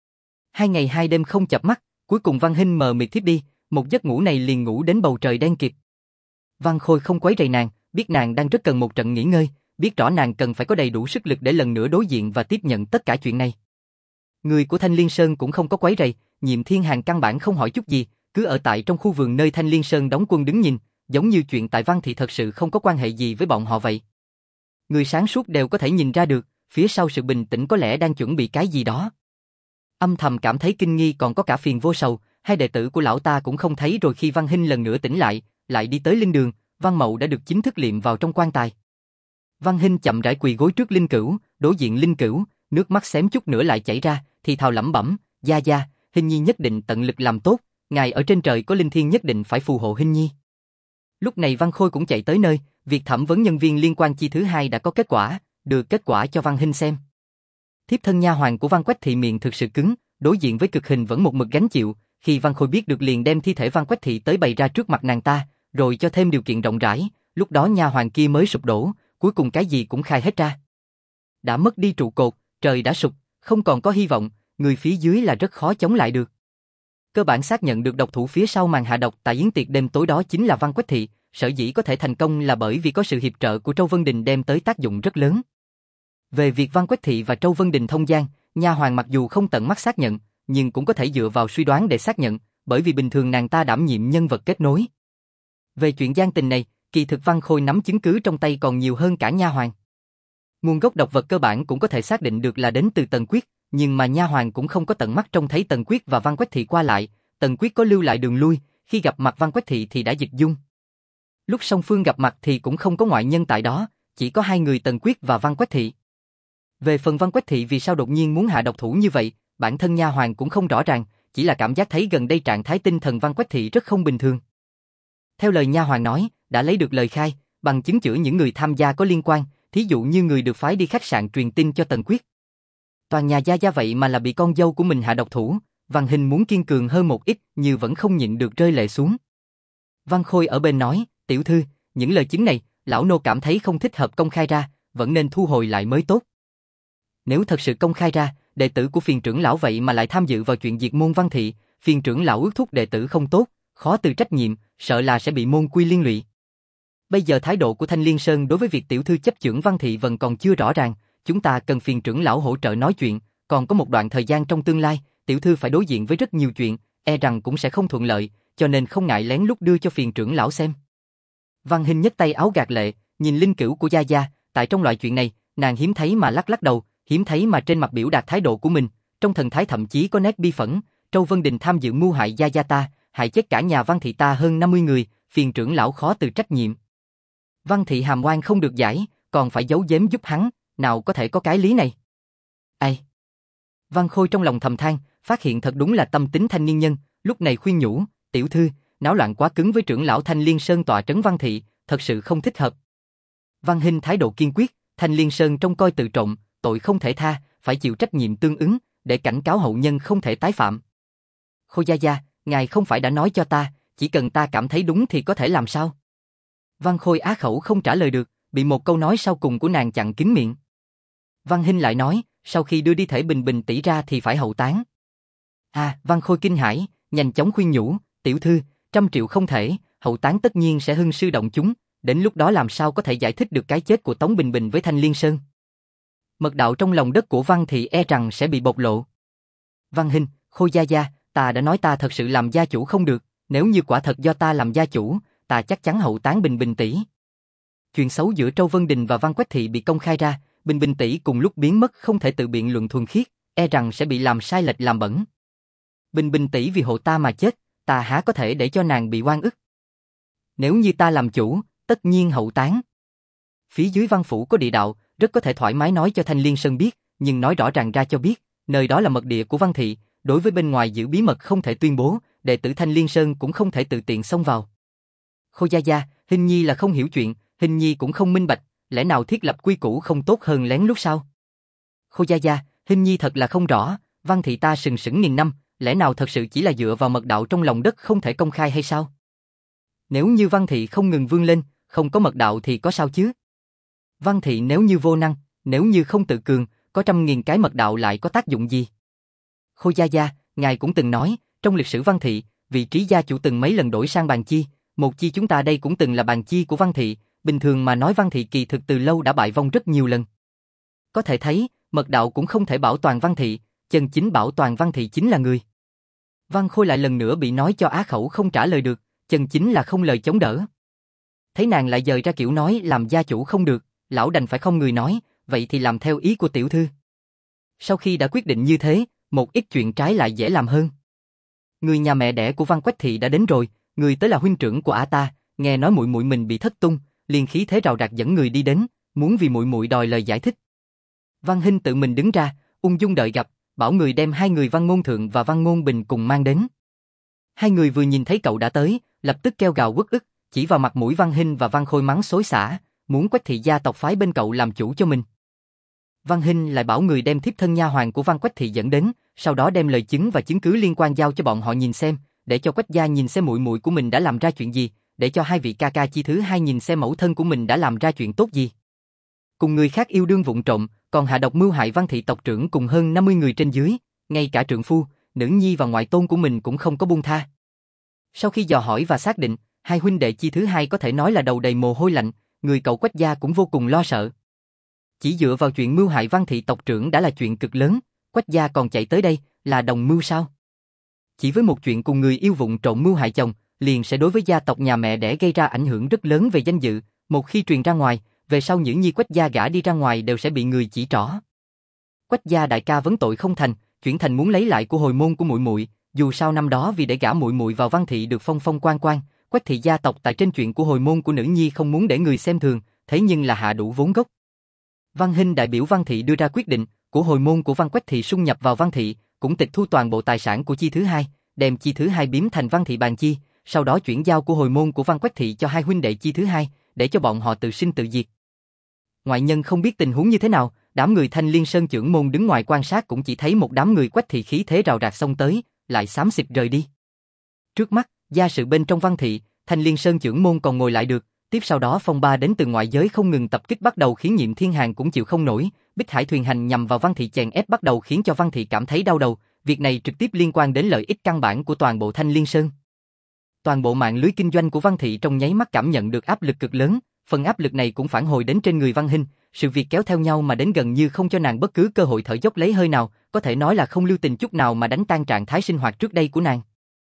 2 ngày 2 đêm không chợp mắt, cuối cùng Văn Hinh mờ mịt thiếp đi, một giấc ngủ này liền ngủ đến bầu trời đen kịt. Văn Khôi không quấy rầy nàng, biết nàng đang rất cần một trận nghỉ ngơi, biết rõ nàng cần phải có đầy đủ sức lực để lần nữa đối diện và tiếp nhận tất cả chuyện này. Người của Thanh Liên Sơn cũng không có quấy rầy, Nhiệm Thiên Hàn căn bản không hỏi chút gì, cứ ở tại trong khu vườn nơi Thanh Liên Sơn đóng quân đứng nhìn, giống như chuyện tại Văn Thị thật sự không có quan hệ gì với bọn họ vậy. Người sáng suốt đều có thể nhìn ra được, phía sau sự bình tĩnh có lẽ đang chuẩn bị cái gì đó. Âm thầm cảm thấy kinh nghi còn có cả phiền vô sầu, hai đệ tử của lão ta cũng không thấy rồi khi Văn Hinh lần nữa tỉnh lại đi tới linh đường, Văn Mậu đã được chính thức liệm vào trong quan tài. Văn Hinh chậm rãi quỳ gối trước Linh Cửu, đối diện Linh Cửu, nước mắt xém chút nữa lại chảy ra, thì thào lẩm bẩm, gia gia, Hinh Nhi nhất định tận lực làm tốt, ngài ở trên trời có linh thiên nhất định phải phù hộ Hinh Nhi. Lúc này Văn Khôi cũng chạy tới nơi, việc thẩm vấn nhân viên liên quan chi thứ hai đã có kết quả, đưa kết quả cho Văn Hinh xem. Thiếp thân nha hoàn của Văn Quách Thị miệng thực sự cứng, đối diện với cực hình vẫn một mực gánh chịu, khi Văn Khôi biết được liền đem thi thể Văn Quách Thị tới bày ra trước mặt nàng ta, rồi cho thêm điều kiện rộng rãi, lúc đó nha hoàn kia mới sụp đổ, cuối cùng cái gì cũng khai hết ra. Đã mất đi trụ cột, trời đã sụp, không còn có hy vọng, người phía dưới là rất khó chống lại được. Cơ bản xác nhận được độc thủ phía sau màn hạ độc tại yến tiệc đêm tối đó chính là Văn Quách Thị, sở dĩ có thể thành công là bởi vì có sự hiệp trợ của Trâu Vân Đình đem tới tác dụng rất lớn. Về việc Văn Quách Thị và Trâu Vân Đình thông gian, nha hoàn mặc dù không tận mắt xác nhận, nhưng cũng có thể dựa vào suy đoán để xác nhận, bởi vì bình thường nàng ta đảm nhiệm nhân vật kết nối. Về chuyện gian tình này, kỳ thực Văn Khôi nắm chứng cứ trong tay còn nhiều hơn cả nha hoàn. Nguồn gốc độc vật cơ bản cũng có thể xác định được là đến từ Tần Quyết, nhưng mà nha hoàn cũng không có tận mắt trông thấy Tần Quyết và Văn Quách Thị qua lại, Tần Quyết có lưu lại đường lui, khi gặp mặt Văn Quách Thị thì đã dịch dung. Lúc song phương gặp mặt thì cũng không có ngoại nhân tại đó, chỉ có hai người Tần Quyết và Văn Quách Thị. Về phần Văn Quách Thị vì sao đột nhiên muốn hạ độc thủ như vậy, bản thân nha hoàn cũng không rõ ràng, chỉ là cảm giác thấy gần đây trạng thái tinh thần Văn Quách Thị rất không bình thường. Theo lời nha hoàn nói, đã lấy được lời khai, bằng chứng chữa những người tham gia có liên quan, thí dụ như người được phái đi khách sạn truyền tin cho Tần Quyết. Toàn nhà gia vậy mà là bị con dâu của mình hạ độc thủ, Văn Hinh muốn kiên cường hơn một ít, nhưng vẫn không nhịn được rơi lệ xuống. Văn Khôi ở bên nói, tiểu thư, những lời chứng này, lão nô cảm thấy không thích hợp công khai ra, vẫn nên thu hồi lại mới tốt. Nếu thật sự công khai ra, đệ tử của phiền trưởng lão vậy mà lại tham dự vào chuyện diệt môn Văn Thị, phiền trưởng lão ước thúc đệ tử không tốt, khó từ trách nhiệm, sợ là sẽ bị môn quy liên lụy. Bây giờ thái độ của Thanh Liên Sơn đối với việc tiểu thư chấp chưởng Văn Thị vẫn còn chưa rõ ràng, chúng ta cần phiền trưởng lão hỗ trợ nói chuyện, còn có một đoạn thời gian trong tương lai, tiểu thư phải đối diện với rất nhiều chuyện, e rằng cũng sẽ không thuận lợi, cho nên không ngại lén lút đưa cho phiền trưởng lão xem. Văn Hinh nhấc tay áo gạt lệ, nhìn Linh Cửu của gia gia, tại trong loại chuyện này, nàng hiếm thấy mà lắc lắc đầu, hiếm thấy mà trên mặt biểu đạt thái độ của mình, trong thần thái thậm chí có nét bi phẫn, Trâu Vân Đình tham dự mưu hại gia gia ta, hại chết cả nhà Văn Thị ta hơn 50 người, phiền trưởng lão khó từ trách nhiệm. Văn Thị hàm oan không được giải, còn phải giấu giếm giúp hắn, nào có thể có cái lý này. Ai? Văn Khôi trong lòng thầm than, phát hiện thật đúng là tâm tính thanh niên nhân, lúc này khuyên nhủ, tiểu thư, náo loạn quá cứng với trưởng lão Thanh Liên Sơn tọa trấn Văn Thị, thật sự không thích hợp. Văn Hinh thái độ kiên quyết, Thanh Liên Sơn trông coi tự trọng, tội không thể tha, phải chịu trách nhiệm tương ứng, để cảnh cáo hậu nhân không thể tái phạm. Khôi gia gia, ngài không phải đã nói cho ta, chỉ cần ta cảm thấy đúng thì có thể làm sao? Văn Khôi á khẩu không trả lời được, bị một câu nói sau cùng của nàng chặn kín miệng. Văn Hinh lại nói, sau khi đưa đi thể Bình Bình tỷ ra thì phải hậu táng. Văn Khôi kinh hãi, nhanh chóng khuyên nhủ, tiểu thư, 100 triệu không thể, hậu táng tất nhiên sẽ hưng sư động chúng, đến lúc đó làm sao có thể giải thích được cái chết của Tống Bình Bình với Thanh Liên Sơn. Mật đạo trong lòng đất của Văn Thị e rằng sẽ bị bộc lộ. Văn Hinh, Khôi gia gia, ta đã nói ta thật sự làm gia chủ không được, nếu như quả thật do ta làm gia chủ, ta chắc chắn hậu táng Bình Bình tỷ. Chuyện xấu giữa Trâu Vân Đình và Văn Quách Thị bị công khai ra, Bình Bình tỷ cùng lúc biến mất không thể tự biện luận thuần khiết, e rằng sẽ bị làm sai lệch làm bẩn. Bình Bình tỷ vì hộ ta mà chết, ta há có thể để cho nàng bị oan ức. Nếu như ta làm chủ, tất nhiên hậu táng. Phía dưới Văn phủ có địa đạo, rất có thể thoải mái nói cho Thanh Liên Sơn biết, nhưng nói rõ ràng ra cho biết, nơi đó là mật địa của Văn thị, đối với bên ngoài giữ bí mật không thể tuyên bố, đệ tử Thanh Liên Sơn cũng không thể tự tiện xông vào. Khô gia gia, Hình nhi là không hiểu chuyện, Hình nhi cũng không minh bạch, lẽ nào thiết lập quy củ không tốt hơn lén lút sao? Khô gia gia, Hình nhi thật là không rõ, Văn thị ta sừng sững nghìn năm, lẽ nào thật sự chỉ là dựa vào mật đạo trong lòng đất không thể công khai hay sao? Nếu như Văn thị không ngừng vươn lên, không có mật đạo thì có sao chứ? Văn thị nếu như vô năng, nếu như không tự cường, có 100.000 cái mật đạo lại có tác dụng gì? Khô gia gia, ngài cũng từng nói, trong lịch sử Văn thị, vị trí gia chủ từng mấy lần đổi sang bàn chi, một chi chúng ta đây cũng từng là bàn chi của Văn thị, bình thường mà nói Văn thị kỳ thực từ lâu đã bại vong rất nhiều lần. Có thể thấy, mật đạo cũng không thể bảo toàn Văn thị, chân chính bảo toàn Văn thị chính là người. Văn Khôi lại lần nữa bị nói cho á khẩu không trả lời được, chân chính là không lời chống đỡ. Thấy nàng lại dời ra kiểu nói làm gia chủ không được, lão đành phải không người nói, vậy thì làm theo ý của tiểu thư. Sau khi đã quyết định như thế, một ít chuyện trái lại dễ làm hơn. Người nhà mẹ đẻ của Văn Quách Thị đã đến rồi, người tới là huynh trưởng của ả ta, nghe nói muội muội mình bị thất tung, liền khí thế rào rạc dẫn người đi đến, muốn vì muội muội đòi lời giải thích. Văn Hinh tự mình đứng ra, ung dung đợi gặp, bảo người đem hai người Văn Ngôn Thượng và Văn Ngôn Bình cùng mang đến. Hai người vừa nhìn thấy cậu đã tới, lập tức kêu gào uất ức, chỉ vào mặt mũi Văn Hinh và Văn Khôi mắng xối xả, muốn Quách thị gia tộc phái bên cậu làm chủ cho mình. Văn Hinh lại bảo người đem thiếp thân nha hoàn của Văn Quách thị dẫn đến, sau đó đem lời chứng và chứng cứ liên quan giao cho bọn họ nhìn xem, để cho Quách gia nhìn xem muội muội của mình đã làm ra chuyện gì, để cho hai vị ca ca chi thứ hai nhìn xem mẫu thân của mình đã làm ra chuyện tốt gì. Cùng người khác yêu đương vụng trộm, còn hạ độc mưu hại Văn thị tộc trưởng cùng hơn 50 người trên dưới, ngay cả trượng phu, nữ nhi và ngoại tôn của mình cũng không có buông tha. Sau khi dò hỏi và xác định, hai huynh đệ chi thứ hai có thể nói là đầu đầy mồ hôi lạnh, người cậu Quách gia cũng vô cùng lo sợ. Chỉ dựa vào chuyện mưu hại Văn thị tộc trưởng đã là chuyện cực lớn, Quách gia còn chạy tới đây, là đồng mưu sao? Chỉ với một chuyện cùng người yêu vụng trộm mưu hại chồng, liền sẽ đối với gia tộc nhà mẹ đẻ gây ra ảnh hưởng rất lớn về danh dự, một khi truyền ra ngoài, về sau những nhi Quách gia gả đi ra ngoài đều sẽ bị người chỉ trỏ. Quách gia đại ca vấn tội không thành, chuyển thành muốn lấy lại của hồi môn của muội muội, dù sao năm đó vì để gả muội muội vào Văn thị được phong phong quan quan, Quách thị gia tộc tại trên chuyện của hồi môn của nữ nhi không muốn để người xem thường, thế nhưng là hạ đủ vốn gốc. Văn Hinh đại biểu Văn thị đưa ra quyết định, của hồi môn của Văn Quách thị xung nhập vào Văn thị, cũng tịch thu toàn bộ tài sản của chi thứ hai, đem chi thứ hai biếm thành Văn thị bàn chi, sau đó chuyển giao của hồi môn của Văn Quách thị cho hai huynh đệ chi thứ hai, để cho bọn họ tự sinh tự diệt. Ngoại nhân không biết tình huống như thế nào, đám người Thanh Liên Sơn trưởng môn đứng ngoài quan sát cũng chỉ thấy một đám người Quách thị khí thế rào rạc xông tới, lại xám xịt rời đi. Trước mắt, gia sự bên trong Văn thị, Thanh Liên Sơn trưởng môn còn ngồi lại được, tiếp sau đó phong ba đến từ ngoại giới không ngừng tập kích bắt đầu khiến Nhiệm Thiên Hàn cũng chịu không nổi, Bích Hải thuyền hành nhằm vào Văn thị chèn ép bắt đầu khiến cho Văn thị cảm thấy đau đầu, việc này trực tiếp liên quan đến lợi ích căn bản của toàn bộ Thanh Liên Sơn. Toàn bộ mạng lưới kinh doanh của Văn thị trong nháy mắt cảm nhận được áp lực cực lớn, phần áp lực này cũng phản hồi đến trên người Văn Hinh, sự việc kéo theo nhau mà đến gần như không cho nàng bất cứ cơ hội thở dốc lấy hơi nào, có thể nói là không lưu tình chút nào mà đánh tan trạng thái sinh hoạt trước đây của nàng.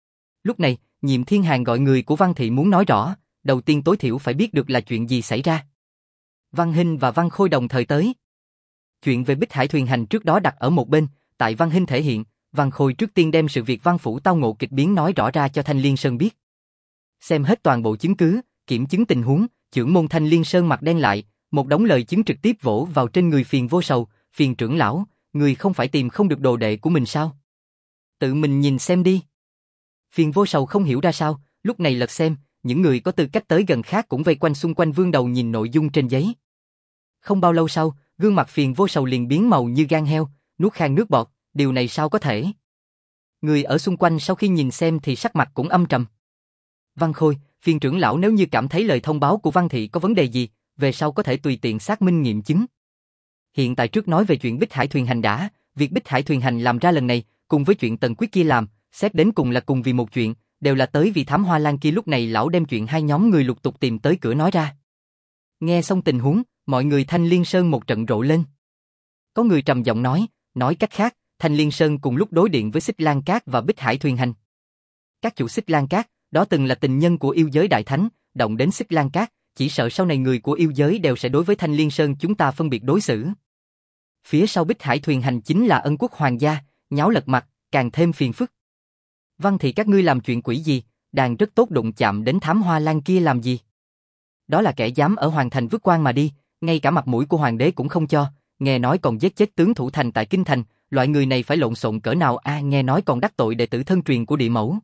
Lúc này, Nhiệm Thiên Hàn gọi người của Văn thị muốn nói rõ, đầu tiên tối thiểu phải biết được là chuyện gì xảy ra. Văn Hinh và Văn Khôi đồng thời tới. Chuyện về Bích Hải thuyền hành trước đó đặt ở một bên, tại Văn Hinh thể hiện, Văn Khôi trước tiên đem sự việc Văn phủ tao ngộ kịch biến nói rõ ra cho Thanh Liên Sơn biết. Xem hết toàn bộ chứng cứ, kiểm chứng tình huống, trưởng môn Thanh Liên Sơn mặt đen lại, một đống lời chứng trực tiếp vỗ vào trên người Phiền Vô Sầu, Phiền trưởng lão, người không phải tìm không được đồ đệ của mình sao? Tự mình nhìn xem đi. Phiền Vô Sầu không hiểu ra sao, lúc này lật xem, những người có tư cách tới gần khác cũng vây quanh xung quanh vương đầu nhìn nội dung trên giấy. Không bao lâu sau, gương mặt Phiền Vô Sầu liền biến màu như gan heo, nuốt khan nước bọt, điều này sao có thể? Người ở xung quanh sau khi nhìn xem thì sắc mặt cũng âm trầm. Văn Khôi, Phiền trưởng lão nếu như cảm thấy lời thông báo của Văn thị có vấn đề gì, về sau có thể tùy tiện xác minh nghiệm chứng. Hiện tại trước nói về chuyện Bích Hải thuyền hành đã, việc Bích Hải thuyền hành làm ra lần này, cùng với chuyện Tần Quyết kia làm, xét đến cùng là cùng vì một chuyện, đều là tới vì thám hoa lan kia lúc này lão đem chuyện hai nhóm người lục tục tìm tới cửa nói ra. Nghe xong tình huống, mọi người Thanh Liên Sơn một trận rộ lên. Có người trầm giọng nói cách khác, Thanh Liên Sơn cùng lúc đối điện với Xích Lan Cát và Bích Hải thuyền hành. Các chủ Xích Lan Cát, đó từng là tình nhân của yêu giới đại thánh, động đến Xích Lan Cát, chỉ sợ sau này người của yêu giới đều sẽ đối với Thanh Liên Sơn chúng ta phân biệt đối xử. Phía sau Bích Hải thuyền hành chính là Ân Quốc hoàng gia, nháo lật mặt, càng thêm phiền phức. Văn Thị các ngươi làm chuyện quỷ gì, đàn rất tốt đụng chạm đến Thám Hoa Lan kia làm gì? Đó là kẻ dám ở hoàng thành vứt quan mà đi, ngay cả mặt mũi của hoàng đế cũng không cho, nghe nói còn giết chết tướng thủ thành tại kinh thành, loại người này phải lộn xộn cỡ nào nghe nói còn đắc tội đệ tử thân truyền của địa mẫu.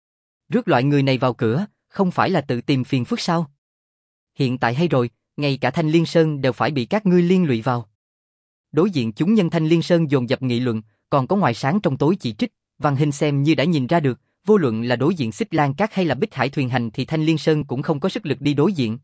Rước loại người này vào cửa, không phải là tự tìm phiền phức sao? Hiện tại hay rồi, ngay cả Thanh Liên Sơn đều phải bị các ngươi liên lụy vào. Đối diện chúng nhân Thanh Liên Sơn dồn dập nghị luận, còn có ngoài sáng trong tối chỉ trích, Văn Hinh xem như đã nhìn ra được, vô luận là đối diện Xích Lan Các hay là Bích Hải thuyền hành thì Thanh Liên Sơn cũng không có sức lực đi đối diện.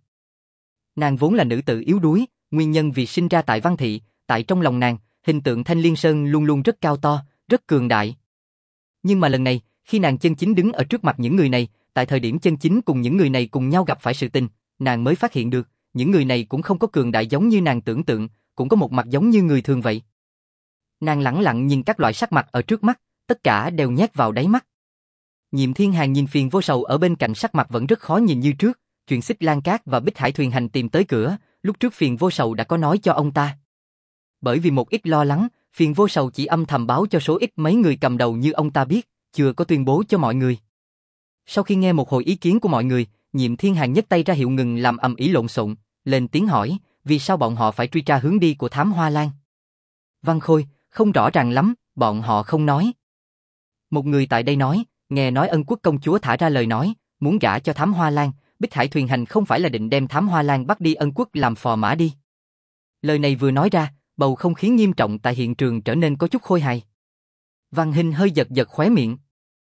Nàng vốn là nữ tử yếu đuối, nguyên nhân vì sinh ra tại Văn Thị, tại trong lòng nàng, hình tượng Thanh Liên Sơn luôn luôn rất cao to, rất cường đại. Nhưng mà lần này, khi nàng chân chính đứng ở trước mặt những người này, tại thời điểm chân chính cùng những người này cùng nhau gặp phải sự tình, nàng mới phát hiện được, những người này cũng không có cường đại giống như nàng tưởng tượng, cũng có một mặt giống như người thường vậy. Nàng lẳng lặng nhìn các loại sắc mặt ở trước mắt, tất cả đều nhét vào đáy mắt. Nhiệm Thiên Hàn nhìn Phiền Vô Sầu ở bên cạnh sắc mặt vẫn rất khó nhìn như trước, chuyện Xích Lan Các và Bích Hải thuyền hành tìm tới cửa, lúc trước Phiền Vô Sầu đã có nói cho ông ta. Bởi vì một ít lo lắng, Phiền Vô Sầu chỉ âm thầm báo cho số ít mấy người cầm đầu như ông ta biết, chưa có tuyên bố cho mọi người. Sau khi nghe một hồi ý kiến của mọi người, Nhiệm Thiên Hàn nhấc tay ra hiệu ngừng làm ầm ĩ lộn xộn, lên tiếng hỏi, vì sao bọn họ phải truy tra hướng đi của Thám Hoa Lan? Văn Khôi, không rõ ràng lắm, bọn họ không nói. Một người tại đây nói, nghe nói Ân Quốc công chúa thả ra lời nói, muốn gả cho Thám Hoa Lan, Bích Hải thuyền hành không phải là định đem Thám Hoa Lan bắt đi Ân Quốc làm phò mã đi. Lời này vừa nói ra, bầu không khí nghiêm trọng tại hiện trường trở nên có chút khôi hài. Văn Hinh hơi giật giật khóe miệng.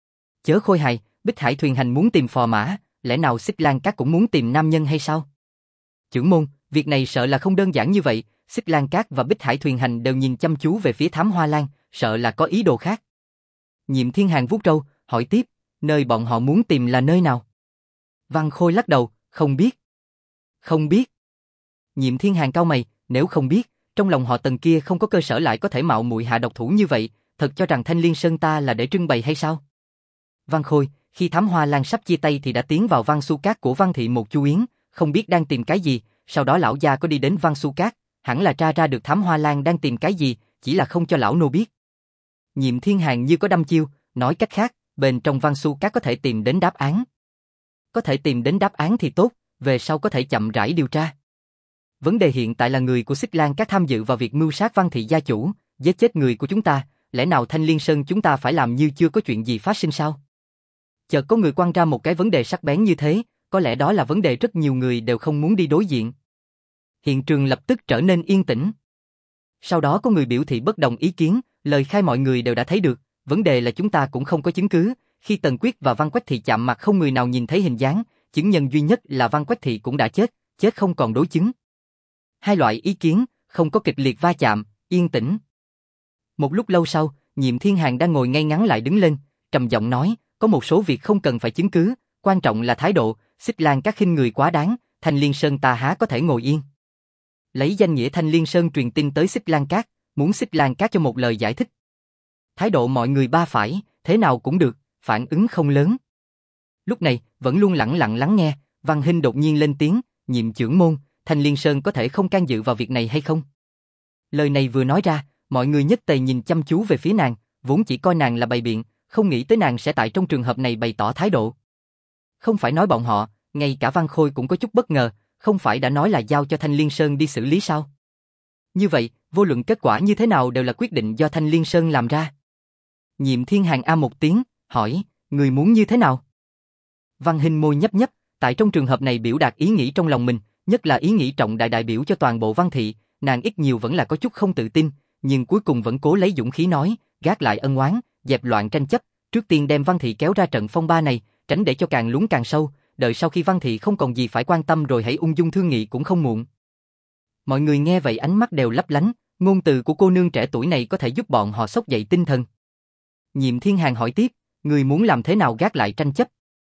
Chớ khôi hài, Bích Hải thuyền hành muốn tìm phò mã, lẽ nào Xích Lan Các cũng muốn tìm nam nhân hay sao? Chưởng môn, việc này sợ là không đơn giản như vậy, Xích Lan Các và Bích Hải thuyền hành đều nhìn chăm chú về phía Thám Hoa Lan, sợ là có ý đồ khác. Nhiệm Thiên Hàn vuốt râu, hỏi tiếp, nơi bọn họ muốn tìm là nơi nào? Văn Khôi lắc đầu, không biết. Không biết. Nhiệm Thiên Hàn cau mày, nếu không biết, trong lòng họ Tần kia không có cơ sở lại có thể mạo muội hạ độc thủ như vậy, thật cho rằng Thanh Liên Sơn ta là để trưng bày hay sao? Văn Khôi, khi Thám Hoa Lan sắp chia tay thì đã tiến vào Văn Xu Các của Văn Thị một chu yến, không biết đang tìm cái gì, sau đó lão gia có đi đến Văn Xu Các, hẳn là tra ra được Thám Hoa Lan đang tìm cái gì, chỉ là không cho lão nô biết. Nhiệm Thiên Hàn như có đăm chiêu, nói cách khác, bên trong Văn Xu Các có thể tìm đến đáp án. Có thể tìm đến đáp án thì tốt, về sau có thể chậm rãi điều tra. Vấn đề hiện tại là người của Xích Lan Các tham dự vào việc mưu sát Văn Thị gia chủ, giết chết người của chúng ta, lẽ nào Thanh Liên Sơn chúng ta phải làm như chưa có chuyện gì phát sinh sao? Chợt có người quăng ra một cái vấn đề sắc bén như thế, có lẽ đó là vấn đề rất nhiều người đều không muốn đi đối diện. Hiện trường lập tức trở nên yên tĩnh. Sau đó có người biểu thị bất đồng ý kiến, lời khai mọi người đều đã thấy được, vấn đề là chúng ta cũng không có chứng cứ, khi Tần Quyết và Văn Quách Thị chạm mặt không người nào nhìn thấy hình dáng, chứng nhân duy nhất là Văn Quách Thị cũng đã chết, chết không còn đối chứng. Hai loại ý kiến, không có kịch liệt va chạm, yên tĩnh. Một lúc lâu sau, Nhiệm Thiên Hàn đang ngồi ngay ngắn lại đứng lên, trầm giọng nói, có một số việc không cần phải chứng cứ, quan trọng là thái độ, Xích Lan Các khinh người quá đáng, Thanh Liên Sơn ta há có thể ngồi yên. Lấy danh nghĩa Thanh Liên Sơn truyền tin tới Xích Lan Các, muốn Xích Lan Các cho một lời giải thích. Thái độ mọi người ba phải, thế nào cũng được, phản ứng không lớn. Lúc này, vẫn luôn lẳng lặng lắng nghe, Văn Hinh đột nhiên lên tiếng, Nhiệm trưởng môn, Thanh Liên Sơn có thể không can dự vào việc này hay không? Lời này vừa nói ra, mọi người nhất tề nhìn chăm chú về phía nàng, vốn chỉ coi nàng là bày biện, không nghĩ tới nàng sẽ tại trong trường hợp này bày tỏ thái độ. Không phải nói bọn họ, ngay cả Văn Khôi cũng có chút bất ngờ, không phải đã nói là giao cho Thanh Liên Sơn đi xử lý sao? Như vậy, vô luận kết quả như thế nào đều là quyết định do Thanh Liên Sơn làm ra. Nhiệm Thiên Hàn a một tiếng, hỏi, người muốn như thế nào? Văn Hinh môi nhấp nhấp, tại trong trường hợp này biểu đạt ý nghĩ trong lòng mình, nhất là ý nghĩ trọng đại đại biểu cho toàn bộ Văn Thị, nàng ít nhiều vẫn là có chút không tự tin, nhưng cuối cùng vẫn cố lấy dũng khí nói, gác lại ân oán, dẹp loạn tranh chấp, trước tiên đem Văn Thị kéo ra trận phong ba này, tránh để cho càng lún càng sâu, đợi sau khi Văn Thị không còn gì phải quan tâm rồi hãy ung dung thương nghị cũng không muộn. Mọi người nghe vậy ánh mắt đều lấp lánh, ngôn từ của cô nương trẻ tuổi này có thể giúp bọn họ xốc dậy tinh thần. Nhiệm Thiên Hàn hỏi tiếp, người muốn làm thế nào gác lại tranh chấp?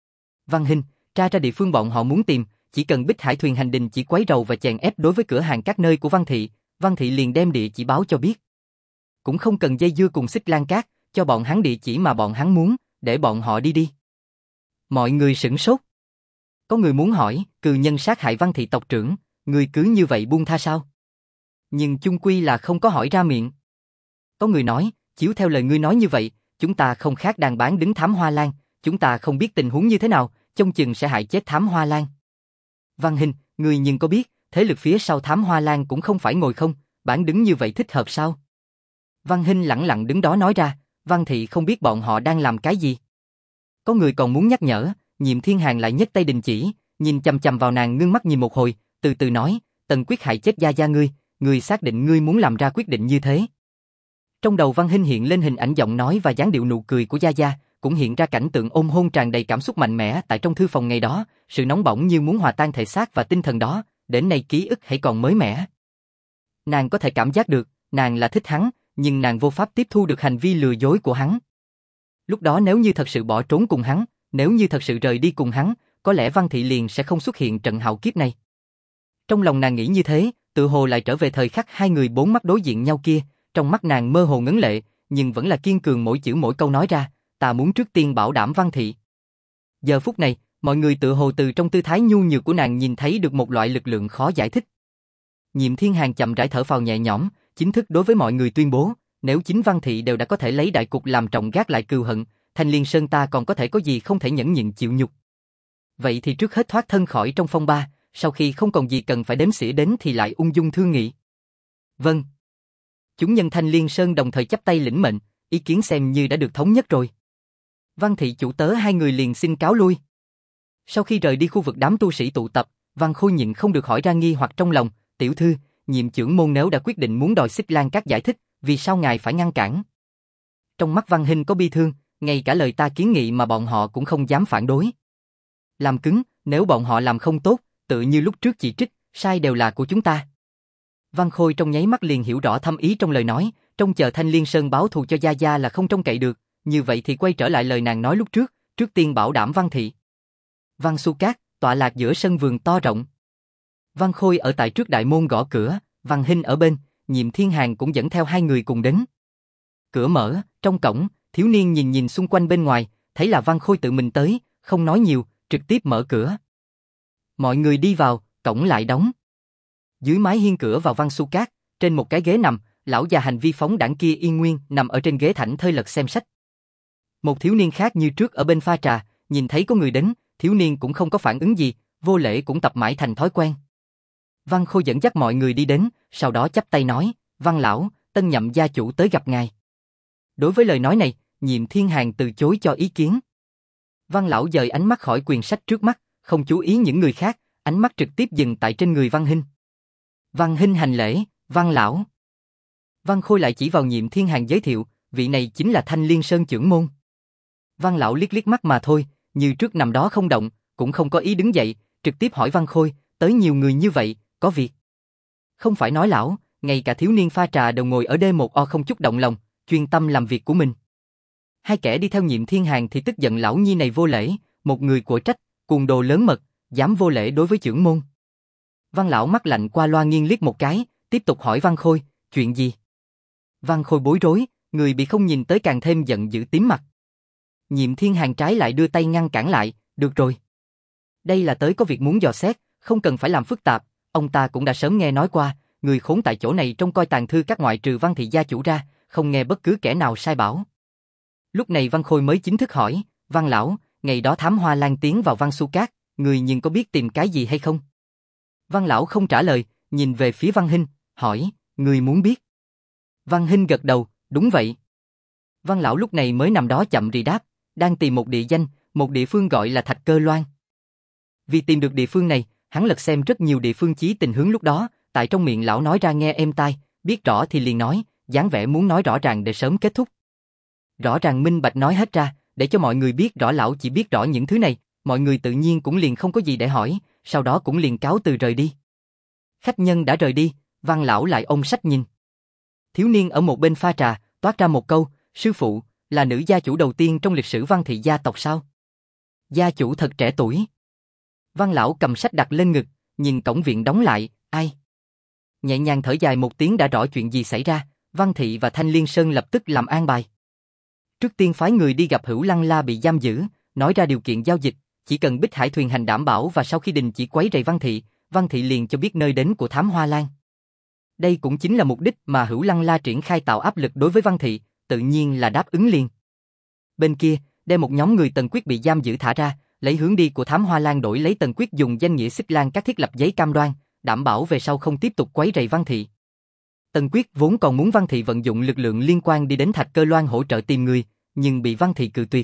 Văn Hinh, tra ra địa phương bọn họ muốn tìm, chỉ cần Bích Hải thuyền hành đình chỉ quấy rầy và chèn ép đối với cửa hàng các nơi của Văn Thị liền đem địa chỉ báo cho biết. Cũng không cần dây dưa cùng Xích Lan Các, cho bọn hắn địa chỉ mà bọn hắn muốn, để bọn họ đi đi. Mọi người sửng sốt. Có người muốn hỏi, cừu nhân sát hại Văn thị tộc trưởng, người cứ như vậy buông tha sao? Nhưng chung quy là không có hỏi ra miệng. Có người nói, chiếu theo lời ngươi nói như vậy, chúng ta không khác đàn bán đứng Thám Hoa Lan, chúng ta không biết tình huống như thế nào, trông chừng sẽ hại chết Thám Hoa Lan. Văn Hinh, ngươi nhưng có biết, thế lực phía sau Thám Hoa Lan cũng không phải ngồi không, bán đứng như vậy thích hợp sao? Văn Hinh lẳng lặng đứng đó nói ra, Văn thị không biết bọn họ đang làm cái gì. Có người còn muốn nhắc nhở, Nhiệm Thiên Hàn lại nhấc tay đình chỉ, nhìn chằm chằm vào nàng ngưng mắt nhìn một hồi, từ từ nói, Tần Quyết hại chết gia gia ngươi xác định ngươi muốn làm ra quyết định như thế. Trong đầu Văn Hinh hiện lên hình ảnh giọng nói và dáng điệu nụ cười của gia gia, cũng hiện ra cảnh tượng ôm hôn tràn đầy cảm xúc mạnh mẽ tại trong thư phòng ngày đó, sự nóng bỏng như muốn hòa tan thể xác và tinh thần đó, đến nay ký ức hãy còn mới mẻ. Nàng có thể cảm giác được, nàng là thích hắn, nhưng nàng vô pháp tiếp thu được hành vi lừa dối của hắn. Lúc đó nếu như thật sự bỏ trốn cùng hắn, nếu như thật sự rời đi cùng hắn, có lẽ Văn thị liền sẽ không xuất hiện trận hạo kiếp này. Trong lòng nàng nghĩ như thế, tự hồ lại trở về thời khắc hai người bốn mắt đối diện nhau kia, trong mắt nàng mơ hồ ngấn lệ, nhưng vẫn là kiên cường mỗi chữ mỗi câu nói ra, ta muốn trước tiên bảo đảm Văn thị. Giờ phút này, mọi người tự hồ từ trong tư thái nhu nhược của nàng nhìn thấy được một loại lực lượng khó giải thích. Nhiệm Thiên Hàn chậm rãi thở phào nhẹ nhõm, chính thức đối với mọi người tuyên bố, nếu chính Văn thị đều đã có thể lấy đại cục làm trọng gác lại cừu hận, Thanh Liên Sơn ta còn có thể có gì không thể nhẫn nhịn chịu nhục. Vậy thì trước hết thoát thân khỏi trong phong ba, sau khi không còn gì cần phải đếm xỉa đến thì lại ung dung thương nghị. Vâng. Chúng nhân Thanh Liên Sơn đồng thời chắp tay lĩnh mệnh, ý kiến xem như đã được thống nhất rồi. Văn thị chủ tớ hai người liền xin cáo lui. Sau khi rời đi khu vực đám tu sĩ tụ tập, Văn Khôi nhịn không được hỏi ra nghi hoặc trong lòng, tiểu thư, Nhiệm trưởng môn nếu đã quyết định muốn đòi Xích Lan Các giải thích, vì sao ngài phải ngăn cản? Trong mắt Văn Hinh có bi thương, ngay cả lời ta kiến nghị mà bọn họ cũng không dám phản đối. Làm cứng, nếu bọn họ làm không tốt, tự như lúc trước chỉ trích, sai đều là của chúng ta. Văn Khôi trong nháy mắt liền hiểu rõ thâm ý trong lời nói, trông chờ Thanh Liên Sơn báo thù cho gia gia là không trông cậy được, như vậy thì quay trở lại lời nàng nói lúc trước, trước tiên bảo đảm Văn thị. Văn Xu Cát, tọa lạc giữa sân vườn to rộng. Văn Khôi ở tại trước đại môn gõ cửa, Văn Hinh ở bên, Nhiệm Thiên Hàn cũng dẫn theo hai người cùng đến. Cửa mở, trong cổng, thiếu niên nhìn nhìn xung quanh bên ngoài, thấy là Văn Khôi tự mình tới, không nói nhiều, trực tiếp mở cửa. Mọi người đi vào, cổng lại đóng. Dưới mái hiên cửa vào Văn Xu Cát, trên một cái ghế nằm, lão già hành vi phóng đãng kia yên nguyên nằm ở trên ghế thảnh thơi lật xem sách. Một thiếu niên khác như trước ở bên pha trà, nhìn thấy có người đến, thiếu niên cũng không có phản ứng gì, vô lễ cũng tập mãi thành thói quen. Văn Khôi dẫn dắt mọi người đi đến, sau đó chắp tay nói, Văn lão, tân nhậm gia chủ tới gặp ngài. Đối với lời nói này, Nhiệm Thiên Hàn từ chối cho ý kiến. Văn lão dời ánh mắt khỏi quyển sách trước mắt, không chú ý những người khác, ánh mắt trực tiếp dừng tại trên người Văn Hinh. Văn Hinh hành lễ, Văn lão. Văn Khôi lại chỉ vào Nhiệm Thiên Hàn giới thiệu, vị này chính là Thanh Liên Sơn trưởng môn. Văn lão liếc liếc mắt mà thôi, như trước nằm đó không động, cũng không có ý đứng dậy, trực tiếp hỏi Văn Khôi, tới nhiều người như vậy, có việc. Không phải nói lão, ngay cả thiếu niên pha trà đều ngồi ở D1O không chút động lòng, chuyên tâm làm việc của mình. Hai kẻ đi theo Nhiệm Thiên Hàn thì tức giận lão nhi này vô lễ, một người của trách, cuồng đồ lớn mật, dám vô lễ đối với trưởng môn. Văn lão mắt lạnh qua loa nghiêng liếc một cái, tiếp tục hỏi Văn Khôi, chuyện gì? Văn Khôi bối rối, người bị không nhìn tới càng thêm giận dữ tím mặt. Nhiệm Thiên Hàn trái lại đưa tay ngăn cản lại, được rồi. Đây là tới có việc muốn dò xét, không cần phải làm phức tạp, ông ta cũng đã sớm nghe nói qua, người khốn tại chỗ này trông coi tàn thư các ngoại trừ Văn thị gia chủ ra, không nghe bất cứ kẻ nào sai bảo. Lúc này Văn Khôi mới chính thức hỏi, Văn lão, ngày đó Thám Hoa Lan tiến vào Văn Xu Cát, người nhưng có biết tìm cái gì hay không? Văn lão không trả lời, nhìn về phía Văn Hinh, hỏi, người muốn biết? Văn Hinh gật đầu, đúng vậy. Văn lão lúc này mới nằm đó chậm rì đáp, đang tìm một địa danh, một địa phương gọi là Thạch Cơ Loan. Vì tìm được địa phương này, hắn lật xem rất nhiều địa phương chí tình hướng lúc đó, tại trong miệng lão nói ra nghe êm tai, biết rõ thì liền nói, dáng vẻ muốn nói rõ ràng để sớm kết thúc. Rõ ràng minh bạch nói hết ra, để cho mọi người biết rõ lão chỉ biết rõ những thứ này, mọi người tự nhiên cũng liền không có gì để hỏi, sau đó cũng liền cáo từ rời đi. Khách nhân đã rời đi, Văn lão lại ôm sách nhìn. Thiếu niên ở một bên pha trà, toát ra một câu, sư phụ, là nữ gia chủ đầu tiên trong lịch sử Văn thị gia tộc sao? Gia chủ thật trẻ tuổi. Văn lão cầm sách đặt lên ngực, nhìn cổng viện đóng lại, ai? Nhẹ nhàng thở dài một tiếng đã rõ chuyện gì xảy ra, Văn thị và Thanh Liên Sơn lập tức làm an bài. Trước tiên phái người đi gặp Hữu Lăng La bị giam giữ, nói ra điều kiện giao dịch, chỉ cần Bích Hải thuyền hành đảm bảo và sau khi đình chỉ quấy rầy Văn Thị liền cho biết nơi đến của Thám Hoa Lan. Đây cũng chính là mục đích mà Hữu Lăng La triển khai tạo áp lực đối với Văn Thị, tự nhiên là đáp ứng liền. Bên kia, đem một nhóm người Tần Quyết bị giam giữ thả ra, lấy hướng đi của Thám Hoa Lan đổi lấy Tần Quyết dùng danh nghĩa Xích Lan các thiết lập giấy cam đoan, đảm bảo về sau không tiếp tục quấy rầy Văn Thị. Tần Quyết vốn còn muốn Văn Thị vận dụng lực lượng liên quan đi đến Thạch Cơ Loan hỗ trợ tìm người, nhưng bị Văn Thị cự tuyệt.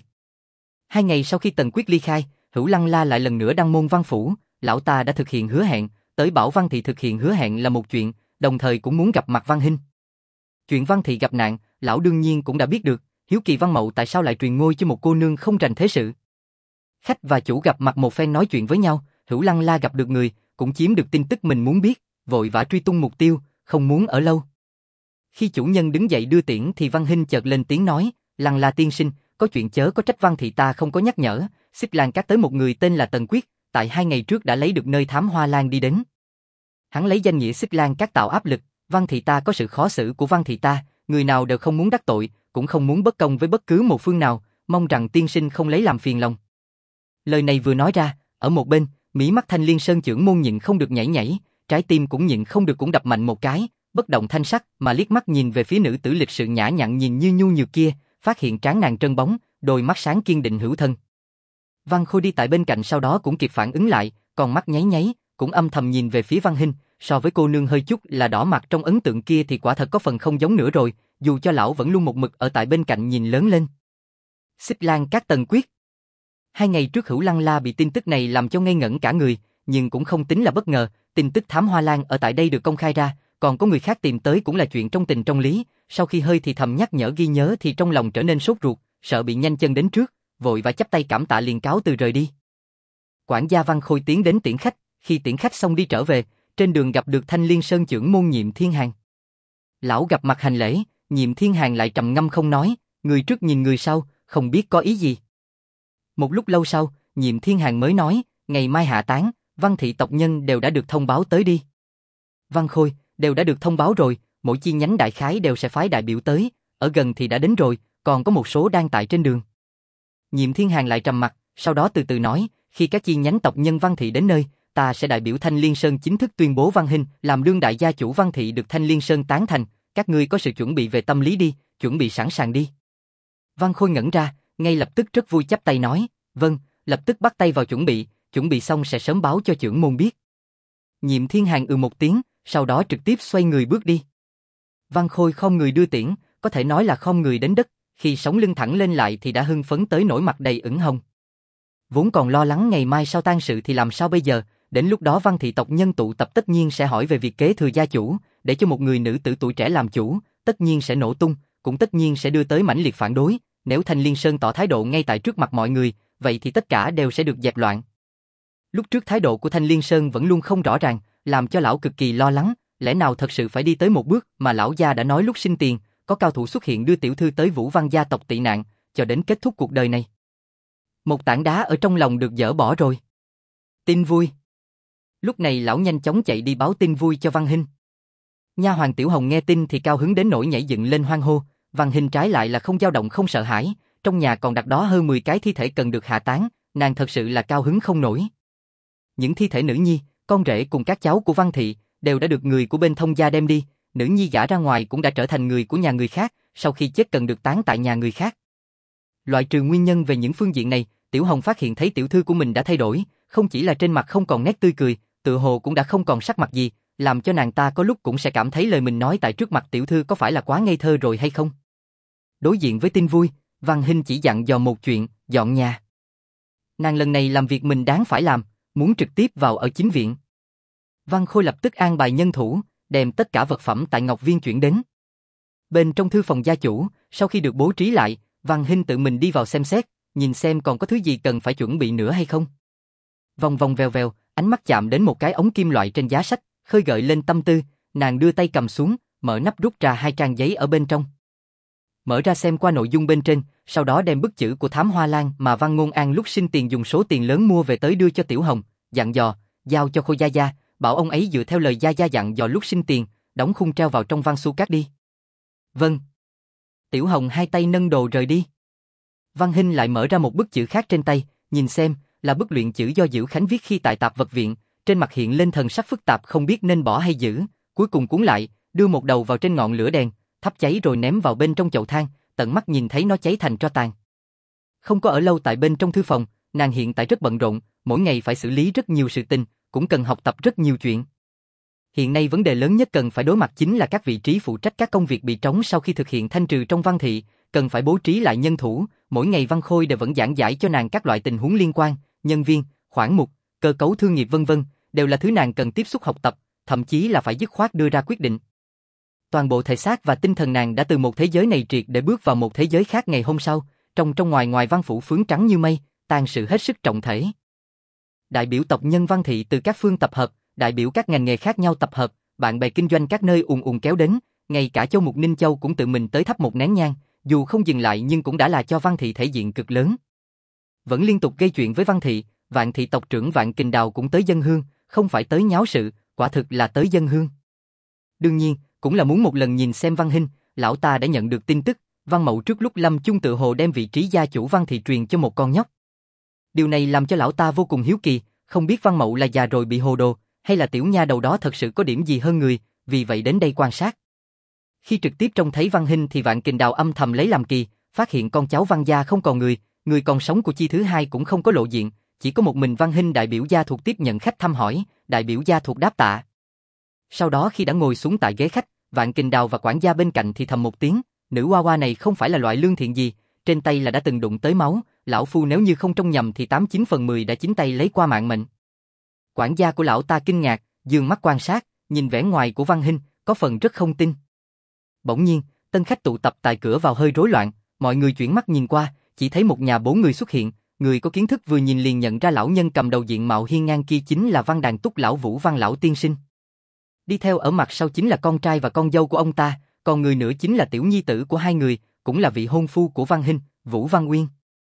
2 ngày sau khi Tần Quyết ly khai, Hữu Lăng La lại lần nữa đăng môn văn phủ, lão ta đã thực hiện hứa hẹn, tới bảo Văn Thị thực hiện hứa hẹn là một chuyện, đồng thời cũng muốn gặp mặt Văn Hinh. Chuyện Văn Thị gặp nạn, lão đương nhiên cũng đã biết được, hiếu kỳ Văn Mậu tại sao lại truyền ngôi cho một cô nương không rành thế sự. Khách và chủ gặp mặt một phen nói chuyện với nhau, Hữu Lăng La gặp được người, cũng chiếm được tin tức mình muốn biết, vội vã truy tung mục tiêu, không muốn ở lâu. Khi chủ nhân đứng dậy đưa tiễn thì Văn Hinh chợt lên tiếng nói, Lăng La tiên sinh, có chuyện chớ có trách Văn Thị ta không có nhắc nhở, Xích Lan các tới một người tên là Tần Quyết, tại 2 ngày trước đã lấy được nơi Thám Hoa Lan đi đến. Hắn lấy danh nghĩa Xích Lan các tạo áp lực, Văn Thị ta có sự khó xử của Văn Thị ta, người nào đều không muốn đắc tội, cũng không muốn bất công với bất cứ một phương nào, mong rằng tiên sinh không lấy làm phiền lòng. Lời này vừa nói ra, ở một bên, mí mắt Thanh Liên Sơn trưởng môn nhịn không được nhảy, trái tim cũng nhịn không được cũng đập mạnh một cái, bất động thanh sắc mà liếc mắt nhìn về phía nữ tử lịch sự nhã nhặn nhìn như nhu nhược kia, phát hiện trán nàng trơn bóng, đôi mắt sáng kiên định hữu thân. Văn Khôi đi tại bên cạnh sau đó cũng kịp phản ứng lại, còn mắt nháy, cũng âm thầm nhìn về phía Văn Hinh, so với cô nương hơi chút là đỏ mặt trong ấn tượng kia thì quả thật có phần không giống nữa rồi, dù cho lão vẫn luôn một mực ở tại bên cạnh nhìn lớn lên. Xích Lan các Tần Quyết. 2 ngày trước Hữu Lăng La bị tin tức này làm cho ngây ngẩn cả người, nhưng cũng không tính là bất ngờ, tin tức Thám Hoa Lan ở tại đây được công khai ra, còn có người khác tìm tới cũng là chuyện trong tình trong lý, sau khi hơi thì thầm nhắc nhở ghi nhớ thì trong lòng trở nên sốt ruột, sợ bị nhanh chân đến trước, vội và chắp tay cảm tạ liền cáo từ rời đi. Quản gia Văn Khôi tiến đến tiễn khách, khi tiễn khách xong đi trở về, trên đường gặp được Thanh Liên Sơn trưởng môn Nhiệm Thiên Hàn. Lão gặp mặt hành lễ, Nhiệm Thiên Hàn lại trầm ngâm không nói, người trước nhìn người sau, không biết có ý gì. Một lúc lâu sau, Nhiệm Thiên Hàn mới nói, ngày mai hạ táng, Văn thị tộc nhân đều đã được thông báo tới đi. Văn Khôi, đều đã được thông báo rồi, mỗi chi nhánh đại khái đều sẽ phái đại biểu tới, ở gần thì đã đến rồi, còn có một số đang tại trên đường. Nhiệm Thiên Hàn lại trầm mặt, sau đó từ từ nói, khi các chi nhánh tộc nhân Văn thị đến nơi, ta sẽ đại biểu Thanh Liên Sơn chính thức tuyên bố Văn Hinh làm đương đại gia chủ Văn thị được Thanh Liên Sơn tán thành, các ngươi có sự chuẩn bị về tâm lý đi, chuẩn bị sẵn sàng đi. Văn Khôi ngẩn ra, ngay lập tức rất vui chắp tay nói, vâng, lập tức bắt tay vào chuẩn bị xong sẽ sớm báo cho trưởng môn biết. Nhiệm Thiên Hàn một tiếng, sau đó trực tiếp xoay người bước đi. Văn Khôi khom người đưa tiễn, có thể nói là khom người đến đất, khi sống lưng thẳng lên lại thì đã hưng phấn tới nỗi mặt đầy ửng hồng. Vốn còn lo lắng ngày mai sau tang sự thì làm sao bây giờ, đến lúc đó Văn thị tộc nhân tụ tập tất nhiên sẽ hỏi về việc kế thừa gia chủ, để cho một người nữ tử tuổi trẻ làm chủ, tất nhiên sẽ nổ tung, cũng tất nhiên sẽ đưa tới mãnh liệt phản đối, nếu Thanh Liên Sơn tỏ thái độ ngay tại trước mặt mọi người, vậy thì tất cả đều sẽ được dẹp loạn. Lúc trước thái độ của Thanh Liên Sơn vẫn luôn không rõ ràng, làm cho lão cực kỳ lo lắng, lẽ nào thật sự phải đi tới một bước mà lão gia đã nói lúc sinh tiền, có cao thủ xuất hiện đưa tiểu thư tới Vũ Văn gia tộc tị nạn, cho đến kết thúc cuộc đời này. Một tảng đá ở trong lòng được dỡ bỏ rồi. Tin vui. Lúc này lão nhanh chóng chạy đi báo tin vui cho Văn Hinh. Nha hoàn Tiểu Hồng nghe tin thì cao hứng đến nỗi nhảy dựng lên hoan hô, Văn Hinh trái lại là không dao động không sợ hãi, trong nhà còn đặt đó hơn 10 cái thi thể cần được hạ táng, nàng thật sự là cao hứng không nổi. Những thi thể nữ nhi, con rể cùng các cháu của Văn thị đều đã được người của bên thông gia đem đi, nữ nhi gả ra ngoài cũng đã trở thành người của nhà người khác, sau khi chết cần được táng tại nhà người khác. Loại trừ nguyên nhân về những phương diện này, Tiểu Hồng phát hiện thấy tiểu thư của mình đã thay đổi, không chỉ là trên mặt không còn nét tươi cười, tựa hồ cũng đã không còn sắc mặt gì, làm cho nàng ta có lúc cũng sẽ cảm thấy lời mình nói tại trước mặt tiểu thư có phải là quá ngây thơ rồi hay không. Đối diện với tin vui, Văn Hinh chỉ dặn dò một chuyện, dọn nhà. Nàng lần này làm việc mình đáng phải làm, muốn trực tiếp vào ở chính viện. Văn Khôi lập tức an bài nhân thủ, đem tất cả vật phẩm tại Ngọc Viên chuyển đến. Bên trong thư phòng gia chủ, sau khi được bố trí lại, Văn Hinh tự mình đi vào xem xét, nhìn xem còn có thứ gì cần phải chuẩn bị nữa hay không. Vòng vòng vèo vèo, ánh mắt chạm đến một cái ống kim loại trên giá sách, khơi gợi lên tâm tư, nàng đưa tay cầm xuống, mở nắp rút ra 2 trang giấy ở bên trong. Mở ra xem qua nội dung bên trên, sau đó đem bức chữ của Thám Hoa Lan mà Văn Ngôn An lúc sinh tiền dùng số tiền lớn mua về tới đưa cho Tiểu Hồng, dặn dò, giao cho Khôi Gia Gia, bảo ông ấy dựa theo lời Gia Gia dặn dò lúc sinh tiền, đóng khung treo vào trong văn su cát đi. Vâng. Tiểu Hồng 2 tay nâng đồ rời đi. Văn Hinh lại mở ra một bức chữ khác trên tay, nhìn xem, là bức luyện chữ do Dữ Khánh viết khi tại Tạp Vật Viện, trên mặt hiện lên thần sắc phức tạp không biết nên bỏ hay giữ, cuối cùng cuốn lại, đưa một đầu vào trên ngọn lửa đèn, thắp cháy rồi ném vào bên trong chậu than, tận mắt nhìn thấy nó cháy thành tro tàn. Không có ở lâu tại bên trong thư phòng, nàng hiện tại rất bận rộn, mỗi ngày phải xử lý rất nhiều sự tình, cũng cần học tập rất nhiều chuyện. Hiện nay vấn đề lớn nhất cần phải đối mặt chính là các vị trí phụ trách các công việc bị trống sau khi thực hiện thanh trừ trong Văn thị, cần phải bố trí lại nhân thủ, mỗi ngày Văn Khôi đều vẫn giảng giải cho nàng các loại tình huống liên quan, nhân viên, khoản mục, cơ cấu thương nghiệp vân vân, đều là thứ nàng cần tiếp xúc học tập, thậm chí là phải dứt khoát đưa ra quyết định. Toàn bộ thể xác và tinh thần nàng đã từ một thế giới này triệt để bước vào một thế giới khác ngày hôm sau, trong ngoài ngoài Văn phủ phướng trắng như mây, tang sự hết sức trọng thể. Đại biểu tộc nhân Văn thị từ các phương tập hợp, đại biểu các ngành nghề khác nhau tập hợp, bạn bè kinh doanh các nơi ùn ùn kéo đến, ngay cả Châu Mục Ninh Châu cũng tự mình tới thắp một nén nhang, dù không dừng lại nhưng cũng đã là cho Văn thị thể diện cực lớn. Vẫn liên tục gây chuyện với Văn thị, Vạn thị tộc trưởng Vạn Kình Đào cũng tới dân hương, không phải tới nháo sự, quả thực là tới dân hương. Đương nhiên, cũng là muốn một lần nhìn xem Văn Hinh, lão ta đã nhận được tin tức, Văn Mậu trước lúc lâm chung tự hồ đem vị trí gia chủ Văn thị truyền cho một con nhóc. Điều này làm cho lão ta vô cùng hiếu kỳ, không biết Văn Mậu là già rồi bị hồ đồ, hay là tiểu nha đầu đó thật sự có điểm gì hơn người, vì vậy đến đây quan sát. Khi trực tiếp trông thấy Văn Hinh thì Vạn Kình Đào âm thầm lấy làm kỳ, phát hiện con cháu Văn gia không còn người còn sống của chi thứ hai cũng không có lộ diện, chỉ có một mình Văn Hinh đại biểu gia thuộc tiếp nhận khách thăm hỏi, đại biểu gia thuộc đáp tạ. Sau đó khi đã ngồi xuống tại ghế khách, Vạn Kình Đào và quản gia bên cạnh thì thầm một tiếng, nữ hoa hoa này không phải là loại lương thiện gì, trên tay là đã từng đụng tới máu, lão phu nếu như không trông nhầm thì 89 phần 10 đã chính tay lấy qua mạng mệnh. Quản gia của lão ta kinh ngạc, dương mắt quan sát, nhìn vẻ ngoài của Văn Hinh, có phần rất không tin. Bỗng nhiên, tân khách tụ tập tại cửa vào hơi rối loạn, mọi người chuyển mắt nhìn qua, chỉ thấy một nhà 4 người xuất hiện, người có kiến thức vừa nhìn liền nhận ra lão nhân cầm đầu diện mạo hiên ngang kia chính là Văn Đàn Túc lão Vũ Văn lão tiên sinh. Đi theo ở mặt sau chính là con trai và con dâu của ông ta, còn người nữa chính là tiểu nhi tử của hai người, cũng là vị hôn phu của Văn Hinh, Vũ Văn Uyên.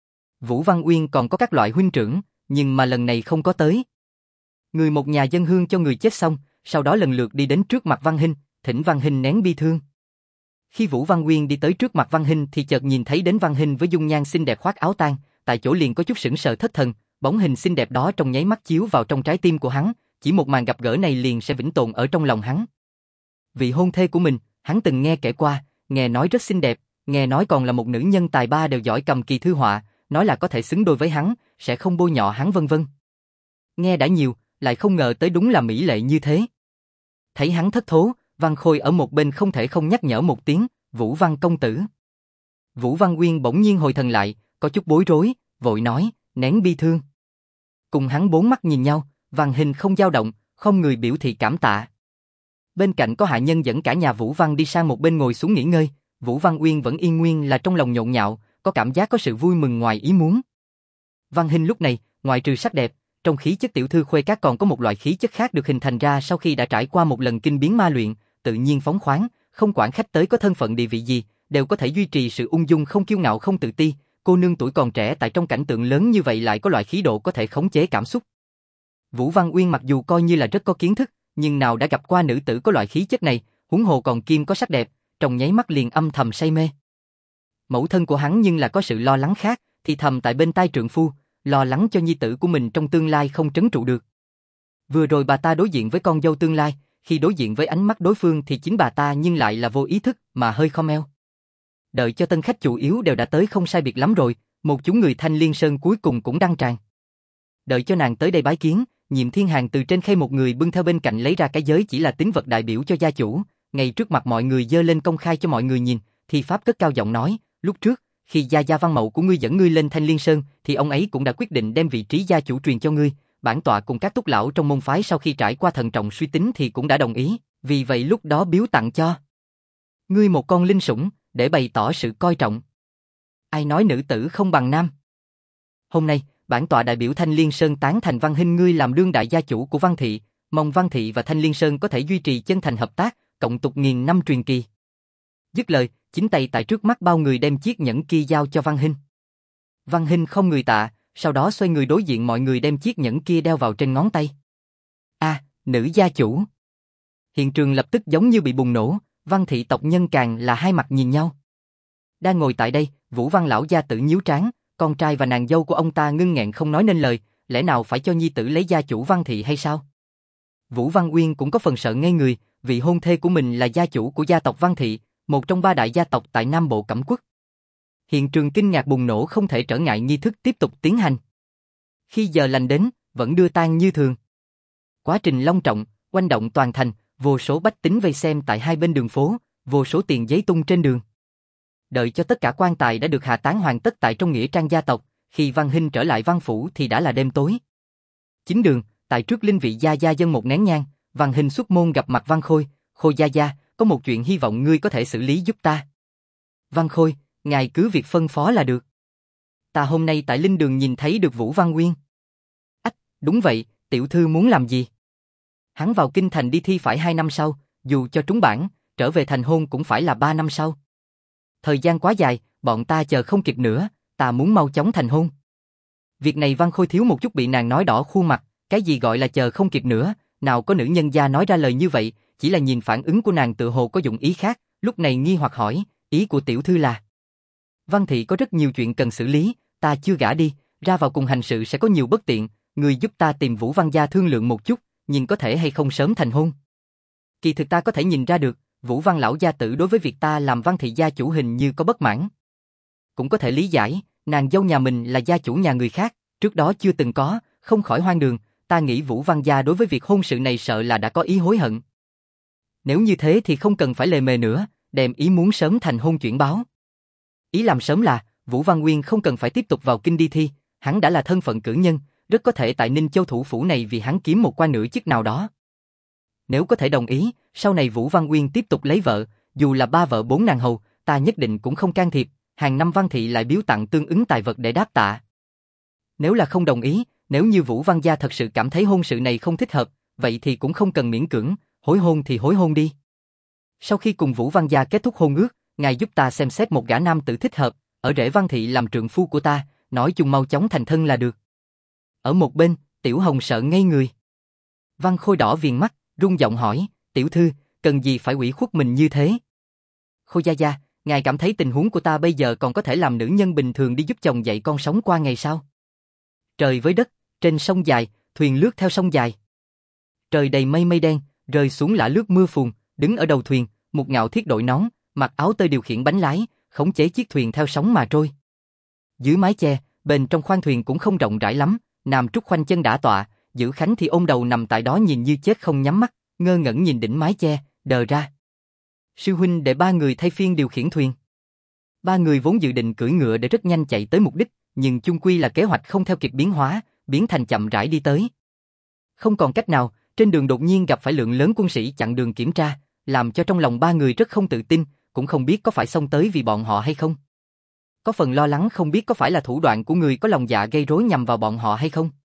Vũ Văn Uyên còn có các loại huynh trưởng, nhưng mà lần này không có tới. Người một nhà dân hương cho người chết xong, sau đó lần lượt đi đến trước mặt Văn Hinh, thỉnh Văn Hinh nén bi thương. Khi Vũ Văn Uyên đi tới trước mặt Văn Hinh thì chợt nhìn thấy đến Văn Hinh với dung nhan xinh đẹp khoác áo tang, tại chỗ liền có chút sững sờ thất thần, bóng hình xinh đẹp đó trong nháy mắt chiếu vào trong trái tim của hắn, chỉ một màn gặp gỡ này liền sẽ vĩnh tồn ở trong lòng hắn. Vị hôn thê của mình, hắn từng nghe kể qua, nghe nói rất xinh đẹp, nghe nói còn là một nữ nhân tài ba đều giỏi cầm kỳ thư họa, nói là có thể xứng đôi với hắn, sẽ không bôi nhọ hắn vân vân. Nghe đã nhiều, lại không ngờ tới đúng là mỹ lệ như thế. Thấy hắn thất thố, Văn Khôi ở một bên không thể không nhắc nhở một tiếng, Vũ Văn công tử. Vũ Văn Uyên bỗng nhiên hồi thần lại, có chút bối rối, vội nói, nén bi thương. Cùng hắn bốn mắt nhìn nhau, Văn Hinh không dao động, không người biểu thị cảm tạ. Bên cạnh có hạ nhân dẫn cả nhà Vũ Văn đi sang một bên ngồi xuống nghỉ ngơi, Vũ Văn Uyên vẫn yên nguyên là trong lòng nhộn nhạo, có cảm giác có sự vui mừng ngoài ý muốn. Văn Hinh lúc này, ngoại trừ sắc đẹp, trong khí chất tiểu thư khuê các còn có một loại khí chất khác được hình thành ra sau khi đã trải qua một lần kinh biến ma luyện, tự nhiên phóng khoáng, không quản khách tới có thân phận địa vị gì, đều có thể duy trì sự ung dung không kiêu ngạo không tự ti. Cô nương tuổi còn trẻ tại trong cảnh tượng lớn như vậy lại có loại khí độ có thể khống chế cảm xúc. Vũ Văn Uyên mặc dù coi như là rất có kiến thức, nhưng nào đã gặp qua nữ tử có loại khí chất này, huống hồ còn kim có sắc đẹp, trong nháy mắt liền âm thầm say mê. Mẫu thân của hắn nhưng là có sự lo lắng khác, thì thầm tại bên tai trượng phu, lo lắng cho nhi tử của mình trong tương lai không trấn trụ được. Vừa rồi bà ta đối diện với con dâu tương lai, khi đối diện với ánh mắt đối phương thì chính bà ta nhưng lại là vô ý thức mà hơi khom eo. Đợi cho tân khách chủ yếu đều đã tới không sai biệt lắm rồi, một chúng người Thanh Liên Sơn cuối cùng cũng đăng tràng. Đợi cho nàng tới đây bái kiến, Nhiệm Thiên Hàn từ trên khay một người bưng theo bên cạnh lấy ra cái giới chỉ là tín vật đại biểu cho gia chủ, ngay trước mặt mọi người giơ lên công khai cho mọi người nhìn, thì pháp cất cao giọng nói, lúc trước, khi gia gia Văn Mậu của ngươi dẫn ngươi lên Thanh Liên Sơn, thì ông ấy cũng đã quyết định đem vị trí gia chủ truyền cho ngươi, bản tọa cùng các túc lão trong môn phái sau khi trải qua thận trọng suy tính thì cũng đã đồng ý, vì vậy lúc đó biếu tặng cho ngươi một con linh sủng, để bày tỏ sự coi trọng. Ai nói nữ tử không bằng nam? Hôm nay, bản tọa đại biểu Thanh Liên Sơn tán thành Văn Hinh ngươi làm đương đại gia chủ của Văn thị, mong Văn thị và Thanh Liên Sơn có thể duy trì chân thành hợp tác, cộng tục nghìn năm truyền kỳ. Dứt lời, chính tay tại trước mắt bao người đem chiếc nhẫn kia giao cho Văn Hinh. Văn Hinh không người tạ, sau đó xoay người đối diện mọi người đem chiếc nhẫn kia đeo vào trên ngón tay. Nữ gia chủ. Hiện trường lập tức giống như bị bùng nổ, Văn thị tộc nhân càng là hai mặt nhìn nhau. Đang ngồi tại đây, Vũ Văn lão gia tử nhíu trán, con trai và nàng dâu của ông ta ngưng nghẹn không nói nên lời, lẽ nào phải cho nhi tử lấy gia chủ Văn thị hay sao? Vũ Văn Uyên cũng có phần sợ ngây người, vị hôn thê của mình là gia chủ của gia tộc Văn thị, một trong 3 đại gia tộc tại Nam Bộ Cẩm Quốc. Hiện trường kinh ngạc bùng nổ không thể trở ngại nghi thức tiếp tục tiến hành. Khi giờ lành đến, vẫn đưa tang như thường. Quá trình long trọng, oanh động toàn thành, vô số bách tính vây xem tại hai bên đường phố, vô số tiền giấy tung trên đường. Đợi cho tất cả quan tài đã được hạ táng hoàn tất tại trong nghĩa trang gia tộc, khi Văn Hinh trở lại Văn phủ thì đã là đêm tối. Chính đường, tại trước linh vị gia gia dâng một nén nhang, Văn Hinh xuất môn gặp mặt Văn Khôi, Khôi gia gia, có một chuyện hy vọng ngươi có thể xử lý giúp ta. Văn Khôi, ngài cứ việc phân phó là được. Ta hôm nay tại linh đường nhìn thấy được Vũ Văn Uyên. Ách, đúng vậy, tiểu thư muốn làm gì? Hắn vào kinh thành đi thi phải 2 năm sau, dù cho trúng bảng, trở về thành hôn cũng phải là 3 năm sau. Thời gian quá dài, bọn ta chờ không kịp nữa, ta muốn mau chóng thành hôn. Việc này Văn Khôi thiếu một chút bị nàng nói đỏ khuôn mặt, cái gì gọi là chờ không kịp nữa, nào có nữ nhân gia nói ra lời như vậy, chỉ là nhìn phản ứng của nàng tự hồ có dụng ý khác, lúc này nghi hoặc hỏi, ý của tiểu thư là? Văn thị có rất nhiều chuyện cần xử lý, ta chưa gả đi, ra vào cùng hành sự sẽ có nhiều bất tiện, người giúp ta tìm Vũ Văn gia thương lượng một chút, nhìn có thể hay không sớm thành hôn. Kỳ thực ta có thể nhìn ra được, Vũ Văn lão gia tử đối với việc ta làm Văn thị gia chủ hình như có bất mãn. Cũng có thể lý giải, nàng dâu nhà mình là gia chủ nhà người khác, trước đó chưa từng có, không khỏi hoang đường, ta nghĩ Vũ Văn gia đối với việc hôn sự này sợ là đã có ý hối hận. Nếu như thế thì không cần phải lề mề nữa, đem ý muốn sớm thành hôn chuyển báo. Ý làm sớm là, Vũ Văn Uyên không cần phải tiếp tục vào kinh đi thi, hắn đã là thân phận cử nhân, rất có thể tại Ninh Châu thủ phủ này vì hắn kiếm một quan nửa chức nào đó. Nếu có thể đồng ý, sau này Vũ Văn Uyên tiếp tục lấy vợ, dù là 3 vợ 4 nàng hầu, ta nhất định cũng không can thiệp, hàng năm Văn thị lại biếu tặng tương ứng tài vật để đáp tạ. Nếu là không đồng ý, nếu như Vũ Văn gia thật sự cảm thấy hôn sự này không thích hợp, vậy thì cũng không cần miễn cưỡng, hối hôn thì hối hôn đi. Sau khi cùng Vũ Văn gia kết thúc hôn ước, ngài giúp ta xem xét một gã nam tử thích hợp, ở rể Văn thị làm trượng phu của ta, nói chung mau chóng thành thân là được. Ở một bên, Tiểu Hồng sợ ngây người. Văn Khôi đỏ viền mắt, run giọng hỏi, tiểu thư, cần gì phải ủy khuất mình như thế? Khôi gia gia, ngài cảm thấy tình huống của ta bây giờ còn có thể làm nữ nhân bình thường đi giúp chồng dạy con sống qua ngày sao? Trời với đất, trên sông dài, thuyền lướt theo sông dài. Trời đầy mây mây đen, rơi xuống lả lướt mưa phùn, đứng ở đầu thuyền, một ngạo thiết đội nón, mặc áo tơi điều khiển bánh lái, khống chế chiếc thuyền theo sóng mà trôi. Dưới mái che, bên trong khoang thuyền cũng không rộng rãi lắm, Nam Trúc khoanh chân đả tọa, Giữ Khánh thì ôm đầu nằm tại đó nhìn như chết không nhắm mắt, ngơ ngẩn nhìn đỉnh mái che, đờ ra. Sư huynh để 3 người thay phiên điều khiển thuyền. 3 người vốn dự định cưỡi ngựa để rất nhanh chạy tới mục đích, nhưng chung quy là kế hoạch không theo kịp biến hóa, biến thành chậm rãi đi tới. Không còn cách nào, trên đường đột nhiên gặp phải lượng lớn quân sĩ chặn đường kiểm tra, làm cho trong lòng 3 người rất không tự tin, cũng không biết có phải xông tới vì bọn họ hay không. Có phần lo lắng không biết có phải là thủ đoạn của người có lòng dạ gây rối nhằm vào bọn họ hay không.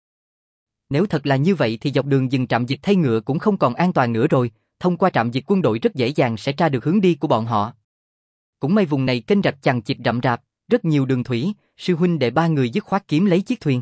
Nếu thật là như vậy thì dọc đường dừng trạm dịch thay ngựa cũng không còn an toàn nữa rồi, thông qua trạm dịch quân đội rất dễ dàng sẽ tra được hướng đi của bọn họ. Cũng may vùng này kênh rạch chằng chịt rậm rạp, rất nhiều đường thủy, sư huynh đệ 3 người dứt khoát kiếm lấy chiếc thuyền.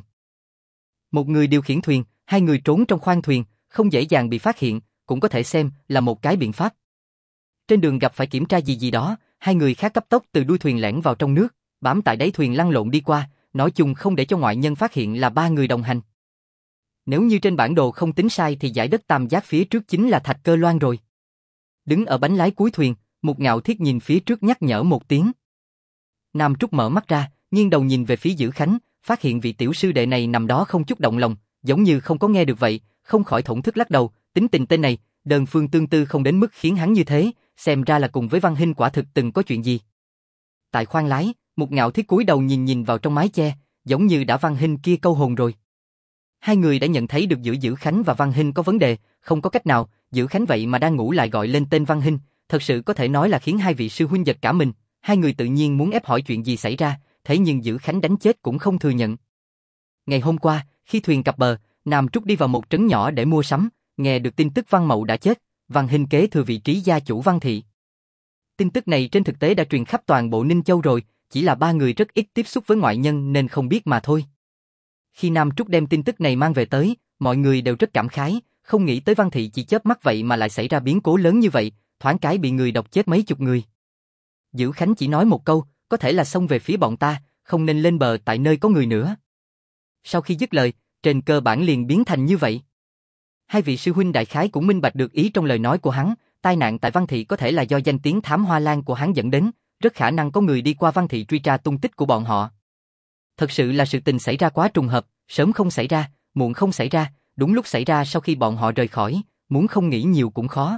Một người điều khiển thuyền, 2 người trốn trong khoang thuyền, không dễ dàng bị phát hiện, cũng có thể xem là một cái biện pháp. Trên đường gặp phải kiểm tra gì đó, 2 người khác cấp tốc từ đuôi thuyền lẻn vào trong nước, bám tại đáy thuyền lăn lộn đi qua, nói chung không để cho ngoại nhân phát hiện là 3 người đồng hành. Nếu như trên bản đồ không tính sai thì dải đất tam giác phía trước chính là Thạch Cơ Loan rồi. Đứng ở bánh lái cuối thuyền, một ngạo thiết nhìn phía trước nhắc nhở một tiếng. Nam Trúc mở mắt ra, nghiêng đầu nhìn về phía Giữ Khánh, phát hiện vị tiểu sư đệ này nằm đó không chút động lòng, giống như không có nghe được vậy, không khỏi thổn thức lắc đầu, tính tình tên này, đơn phương tương tư không đến mức khiến hắn như thế, xem ra là cùng với Văn Hinh quả thực từng có chuyện gì. Tại khoang lái, một ngạo thiết cúi đầu nhìn vào trong mái che, giống như đã Văn Hinh kia câu hồn rồi. 2 người đã nhận thấy được giữa Giữ Khánh và Văn Hinh có vấn đề, không có cách nào, Giữ Khánh vậy mà đang ngủ lại gọi lên tên Văn Hinh, thật sự có thể nói là khiến 2 vị sư huynh giật cả mình. 2 người tự nhiên muốn ép hỏi chuyện gì xảy ra, thế nhưng Giữ Khánh đánh chết cũng không thừa nhận. Ngày hôm qua, khi thuyền cập bờ, Nam Trúc đi vào một trấn nhỏ để mua sắm, nghe được tin tức Văn Mậu đã chết, Văn Hinh kế thừa vị trí gia chủ Văn thị. Tin tức này trên thực tế đã truyền khắp toàn bộ Ninh Châu rồi, chỉ là 3 người rất ít tiếp xúc với ngoại nhân nên không biết mà thôi. Khi Nam Trúc đem tin tức này mang về tới, mọi người đều rất cảm khái, không nghĩ tới Văn thị chỉ chớp mắt vậy mà lại xảy ra biến cố lớn như vậy, thoáng cái bị người độc chết mấy chục người. Giữ Khánh chỉ nói một câu, có thể là xông về phía bọn ta, không nên lên bờ tại nơi có người nữa. Sau khi dứt lời, trên cơ bản liền biến thành như vậy. Hai vị sư huynh đại khái cũng minh bạch được ý trong lời nói của hắn, tai nạn tại Văn Thị có thể là do danh tiếng thám hoa lan của hắn dẫn đến, rất khả năng có người đi qua Văn Thị truy tra tung tích của bọn họ. Thật sự là sự tình xảy ra quá trùng hợp, sớm không xảy ra, muộn không xảy ra, đúng lúc xảy ra sau khi bọn họ rời khỏi, muốn không nghĩ nhiều cũng khó.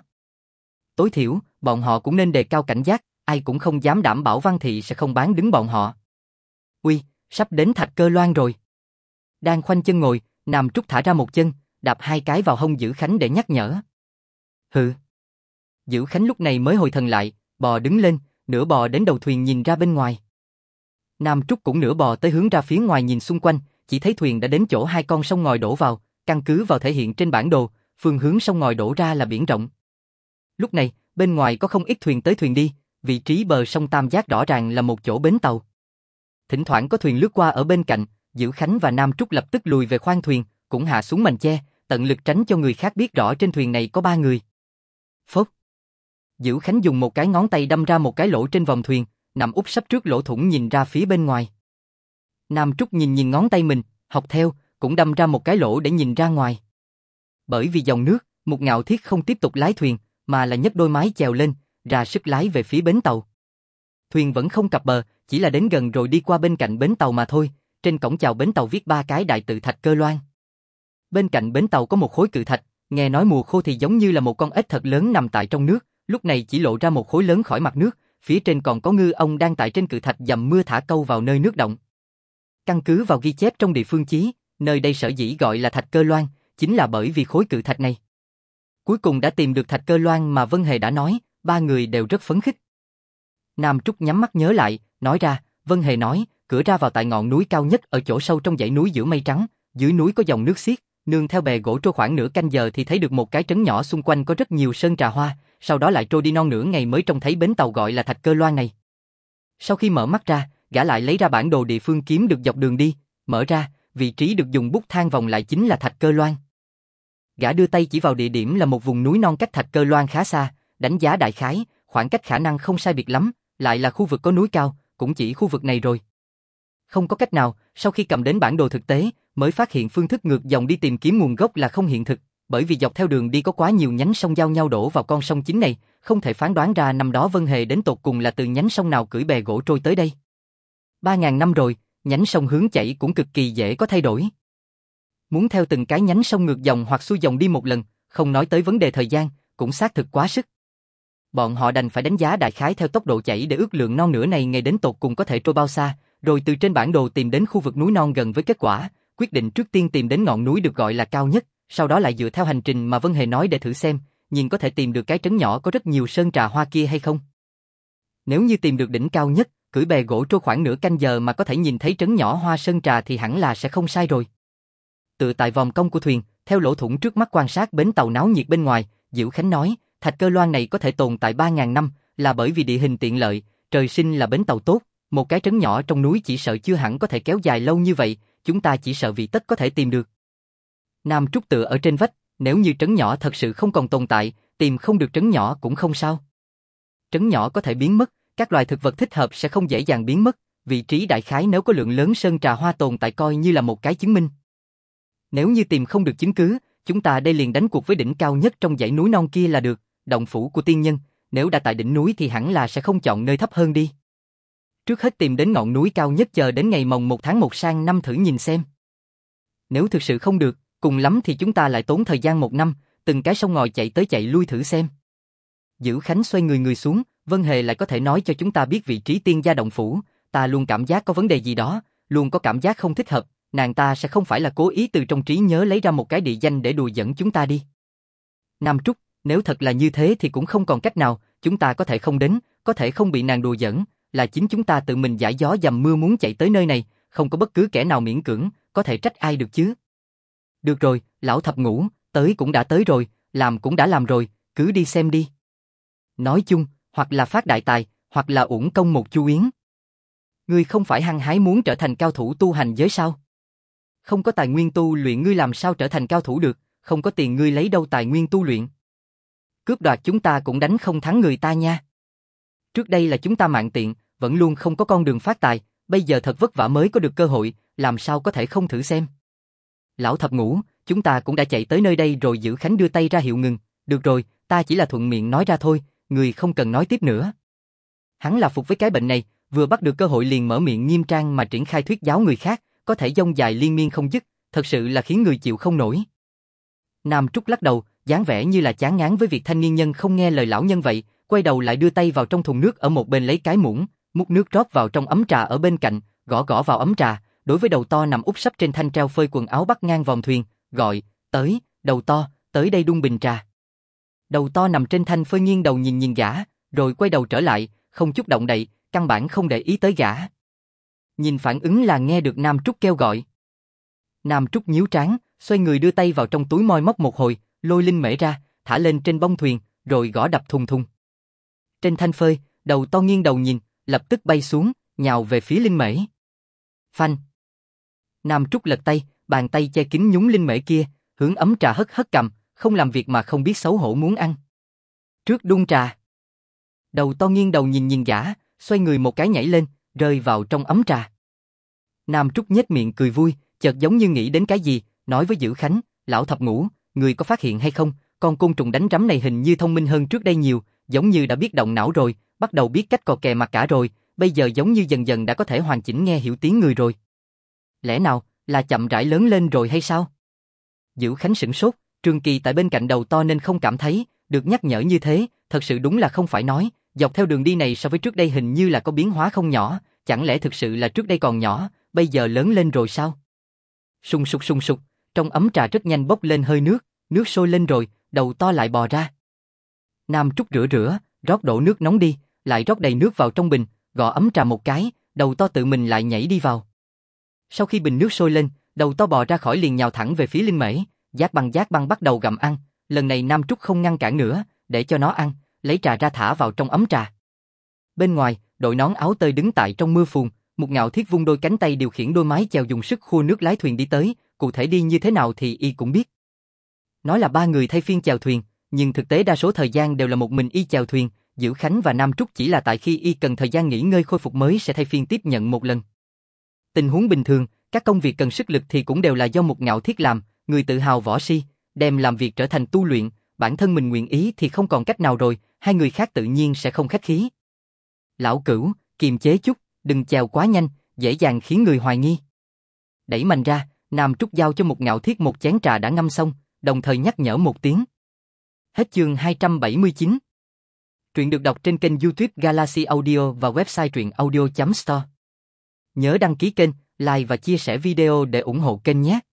Tối thiểu, bọn họ cũng nên đề cao cảnh giác, ai cũng không dám đảm bảo Văn Thị sẽ không bán đứng bọn họ. Uy, sắp đến Thạch Cơ Loan rồi. Đang khoanh chân ngồi, Nam Trúc thả ra một chân, đạp hai cái vào hông Dữ Khánh để nhắc nhở. Hừ. Dữ Khánh lúc này mới hồi thần lại, bò đứng lên, nửa bò đến đầu thuyền nhìn ra bên ngoài. Nam Trúc cũng nửa bò tới hướng ra phía ngoài nhìn xung quanh, chỉ thấy thuyền đã đến chỗ hai con sông ngòi đổ vào, căn cứ vào thể hiện trên bản đồ, phương hướng sông ngòi đổ ra là biển rộng. Lúc này, bên ngoài có không ít thuyền tới thuyền đi, vị trí bờ sông Tam Giác rõ ràng là một chỗ bến tàu. Thỉnh thoảng có thuyền lướt qua ở bên cạnh, Dữ Khánh và Nam Trúc lập tức lùi về khoang thuyền, cũng hạ xuống mành che, tận lực tránh cho người khác biết rõ trên thuyền này có 3 người. Phốc. Dữ Khánh dùng một cái ngón tay đâm ra một cái lỗ trên vòng thuyền, nằm úp sấp trước lỗ thủng nhìn ra phía bên ngoài. Nam Trúc nhìn ngón tay mình, học theo, cũng đâm ra một cái lỗ để nhìn ra ngoài. Bởi vì dòng nước, Mục Ngạo Thiết không tiếp tục lái thuyền, mà là nhấc đôi mái chèo lên, ra sức lái về phía bến tàu. Thuyền vẫn không cập bờ, chỉ là đến gần rồi đi qua bên cạnh bến tàu mà thôi, trên cổng chào bến tàu viết 3 cái đại tự Thạch Cơ Loan. Bên cạnh bến tàu có một khối cự thạch, nghe nói mùa khô thì giống như là một con ếch thật lớn nằm tại trong nước, lúc này chỉ lộ ra một khối lớn khỏi mặt nước, phía trên còn có ngư ông đang tại trên cự thạch dầm mưa thả câu vào nơi nước động. Căn cứ vào ghi chép trong địa phương chí, nơi đây sở dĩ gọi là Thạch Cơ Loan, chính là bởi vì khối cự thạch này. Cuối cùng đã tìm được Thạch Cơ Loan mà Vân Hề đã nói, 3 người đều rất phấn khích. Nam Trúc nhắm mắt nhớ lại, nói ra, Vân Hề nói, cửa ra vào tại ngọn núi cao nhất ở chỗ sâu trong dãy núi giữa mây trắng, dưới núi có dòng nước xiết, nương theo bè gỗ trôi khoảng nửa canh giờ thì thấy được một cái trấn nhỏ xung quanh có rất nhiều sơn trà hoa, sau đó lại trôi đi non nửa ngày mới trông thấy bến tàu gọi là Thạch Cơ Loan này. Sau khi mở mắt ra, gã lại lấy ra bản đồ địa phương kiếm được dọc đường đi, mở ra, vị trí được dùng bút than vòng lại chính là Thạch Cơ Loan. Gã đưa tay chỉ vào địa điểm là một vùng núi non cách Thạch Cơ Loan khá xa, đánh giá đại khái, khoảng cách khả năng không sai biệt lắm, lại là khu vực có núi cao, cũng chỉ khu vực này rồi. Không có cách nào, sau khi cầm đến bản đồ thực tế, mới phát hiện phương thức ngược dòng đi tìm kiếm nguồn gốc là không hiện thực, bởi vì dọc theo đường đi có quá nhiều nhánh sông giao nhau đổ vào con sông chính này, không thể phán đoán ra năm đó Vân Hề đến tột cùng là từ nhánh sông nào cưỡi bè gỗ trôi tới đây. 3.000 năm rồi, nhánh sông hướng chảy cũng cực kỳ dễ có thay đổi. Muốn theo từng cái nhánh sông ngược dòng hoặc xuôi dòng đi một lần, không nói tới vấn đề thời gian, cũng xác thực quá sức. Bọn họ đành phải đánh giá đại khái theo tốc độ chảy để ước lượng non nửa này ngày đến tột cùng có thể trôi bao xa, rồi từ trên bản đồ tìm đến khu vực núi non gần với kết quả, quyết định trước tiên tìm đến ngọn núi được gọi là cao nhất, sau đó lại dựa theo hành trình mà Vân Hề nói để thử xem, nhìn có thể tìm được cái trấn nhỏ có rất nhiều sơn trà hoa kia hay không. Nếu như tìm được đỉnh cao nhất, cưỡi bè gỗ trôi khoảng nửa canh giờ mà có thể nhìn thấy trấn nhỏ hoa sơn trà thì hẳn là sẽ không sai rồi. Tựa tại vòng cong của thuyền, theo lỗ thủng trước mắt quan sát bến tàu náo nhiệt bên ngoài, Diệu Khánh nói, Thạch Cơ Loan này có thể tồn tại 3.000 năm, là bởi vì địa hình tiện lợi, trời sinh là bến tàu tốt, một cái trấn nhỏ trong núi chỉ sợ chưa hẳn có thể kéo dài lâu như vậy, chúng ta chỉ sợ vì tất có thể tìm được. Nam Trúc tựa ở trên vách, nếu như trấn nhỏ thật sự không còn tồn tại, tìm không được trấn nhỏ cũng không sao. Trấn nhỏ có thể biến mất, các loài thực vật thích hợp sẽ không dễ dàng biến mất, vị trí đại khái nếu có lượng lớn sơn trà hoa tồn tại coi như là một cái chứng minh. Nếu như tìm không được chứng cứ, chúng ta đây liền đánh cuộc với đỉnh cao nhất trong dãy núi non kia là được, động phủ của tiên nhân, nếu đã tại đỉnh núi thì hẳn là sẽ không chọn nơi thấp hơn đi. Trước hết tìm đến ngọn núi cao nhất chờ đến ngày mồng 1 tháng 1 sang năm thử nhìn xem. Nếu thực sự không được, cùng lắm thì chúng ta lại tốn thời gian 1 năm, từng cái sông ngòi chạy tới chạy lui thử xem. Dữ Khánh xoay người xuống, Vân Hề lại có thể nói cho chúng ta biết vị trí tiên gia động phủ, ta luôn cảm giác có vấn đề gì đó, luôn có cảm giác không thích hợp, nàng ta sẽ không phải là cố ý từ trong trí nhớ lấy ra một cái địa danh để đùa dẫn chúng ta đi. Nam Trúc, nếu thật là như thế thì cũng không còn cách nào, chúng ta có thể không đến, có thể không bị nàng đùa dẫn, là chính chúng ta tự mình giải gió dầm mưa muốn chạy tới nơi này, không có bất cứ kẻ nào miễn cưỡng, có thể trách ai được chứ. Được rồi, lão thập ngũ, tới cũng đã tới rồi, làm cũng đã làm rồi, cứ đi xem đi. Nói chung, hoặc là phát đại tài, hoặc là uổng công một chu yến. Ngươi không phải hăng hái muốn trở thành cao thủ tu hành giới sao? Không có tài nguyên tu luyện ngươi làm sao trở thành cao thủ được, không có tiền ngươi lấy đâu tài nguyên tu luyện. Cướp đoạt chúng ta cũng đánh không thắng người ta nha. Trước đây là chúng ta mạng tiện, vẫn luôn không có con đường phát tài, bây giờ thật vất vả mới có được cơ hội, làm sao có thể không thử xem. Lão thập ngũ, chúng ta cũng đã chạy tới nơi đây rồi. Dữ Khánh đưa tay ra hiệu ngừng. Được rồi, ta chỉ là thuận miệng nói ra thôi, người không cần nói tiếp nữa. Hắn là phục với cái bệnh này, vừa bắt được cơ hội liền mở miệng nghiêm trang mà triển khai thuyết giáo người khác, có thể dông dài liên miên không dứt, thật sự là khiến người chịu không nổi. Nam Trúc lắc đầu, dáng vẻ như là chán ngán với việc thanh niên nhân không nghe lời lão nhân vậy, quay đầu lại đưa tay vào trong thùng nước ở một bên lấy cái muỗng, múc nước rót vào trong ấm trà ở bên cạnh, gõ gõ vào ấm trà, đối với đầu to nằm úp sấp trên thanh treo phơi quần áo bắt ngang vòm thuyền, gọi, tới, đầu to, tới đây đun bình trà. Đầu to nằm trên thanh phơi nghiêng đầu nhìn gã, rồi quay đầu trở lại, không chút động đậy, căn bản không để ý tới gã. Nhìn phản ứng là nghe được Nam Trúc kêu gọi. Nam Trúc nhíu trán, xoay người đưa tay vào trong túi moi móc một hồi, lôi linh mễ ra, thả lên trên bông thuyền, rồi gõ đập thùng thùng. Trên thanh phơi, đầu to nghiêng đầu nhìn, lập tức bay xuống, nhào về phía linh mễ. Phanh. Nam Trúc lật tay, bàn tay che kín nhúng linh mễ kia, hướng ấm trà hất hất cầm, không làm việc mà không biết xấu hổ muốn ăn. Trước đun trà. Đầu to nghiêng đầu nhìn gã, xoay người một cái nhảy lên, rơi vào trong ấm trà. Nam Trúc nhếch miệng cười vui, chợt giống như nghĩ đến cái gì, nói với Dữ Khánh, lão thập ngũ, người có phát hiện hay không, con côn trùng đánh rắm này hình như thông minh hơn trước đây nhiều, giống như đã biết động não rồi, bắt đầu biết cách cò kè mặt cả rồi, bây giờ giống như dần dần đã có thể hoàn chỉnh nghe hiểu tiếng người rồi. Lẽ nào, là chậm rãi lớn lên rồi hay sao? Dữ Khánh sửng sốt, Trường Kỳ tại bên cạnh đầu to nên không cảm thấy, được nhắc nhở như thế, thật sự đúng là không phải nói, dọc theo đường đi này so với trước đây hình như là có biến hóa không nhỏ, chẳng lẽ thực sự là trước đây còn nhỏ, bây giờ lớn lên rồi sao? Sùng sục, trong ấm trà rất nhanh bốc lên hơi nước, nước sôi lên rồi, đầu to lại bò ra. Nam Trúc rửa, rót đổ nước nóng đi, lại rót đầy nước vào trong bình, gõ ấm trà một cái, đầu to tự mình lại nhảy đi vào. Sau khi bình nước sôi lên, đầu to bò ra khỏi liền nhào thẳng về phía linh mễ, giác băng bắt đầu gặm ăn, lần này Nam Trúc không ngăn cản nữa, để cho nó ăn, lấy trà ra thả vào trong ấm trà. Bên ngoài, đội nón áo tơi đứng tại trong mưa phùn, Một Ngạo Thiết vung đôi cánh tay điều khiển đôi mái chèo dùng sức khua nước lái thuyền đi tới, cụ thể đi như thế nào thì y cũng biết. Nói là ba người thay phiên chèo thuyền, nhưng thực tế đa số thời gian đều là một mình y chèo thuyền, Dữ Khánh và Nam Trúc chỉ là tại khi y cần thời gian nghỉ ngơi khôi phục mới sẽ thay phiên tiếp nhận một lần. Tình huống bình thường, các công việc cần sức lực thì cũng đều là do Một Ngạo Thiết làm, người tự hào võ si, đem làm việc trở thành tu luyện, bản thân mình nguyện ý thì không còn cách nào rồi, hai người khác tự nhiên sẽ không khách khí. Lão Cửu, kiềm chế chút, đừng chèo quá nhanh, dễ dàng khiến người hoài nghi. Đẩy mạnh ra, Nam Trúc giao cho Một Ngạo Thiết một chén trà đã ngâm xong, đồng thời nhắc nhở một tiếng. Hết chương 279. Truyện được đọc trên kênh YouTube Galaxy Audio và website truyệnaudio.store. Nhớ đăng ký kênh, like và chia sẻ video để ủng hộ kênh nhé.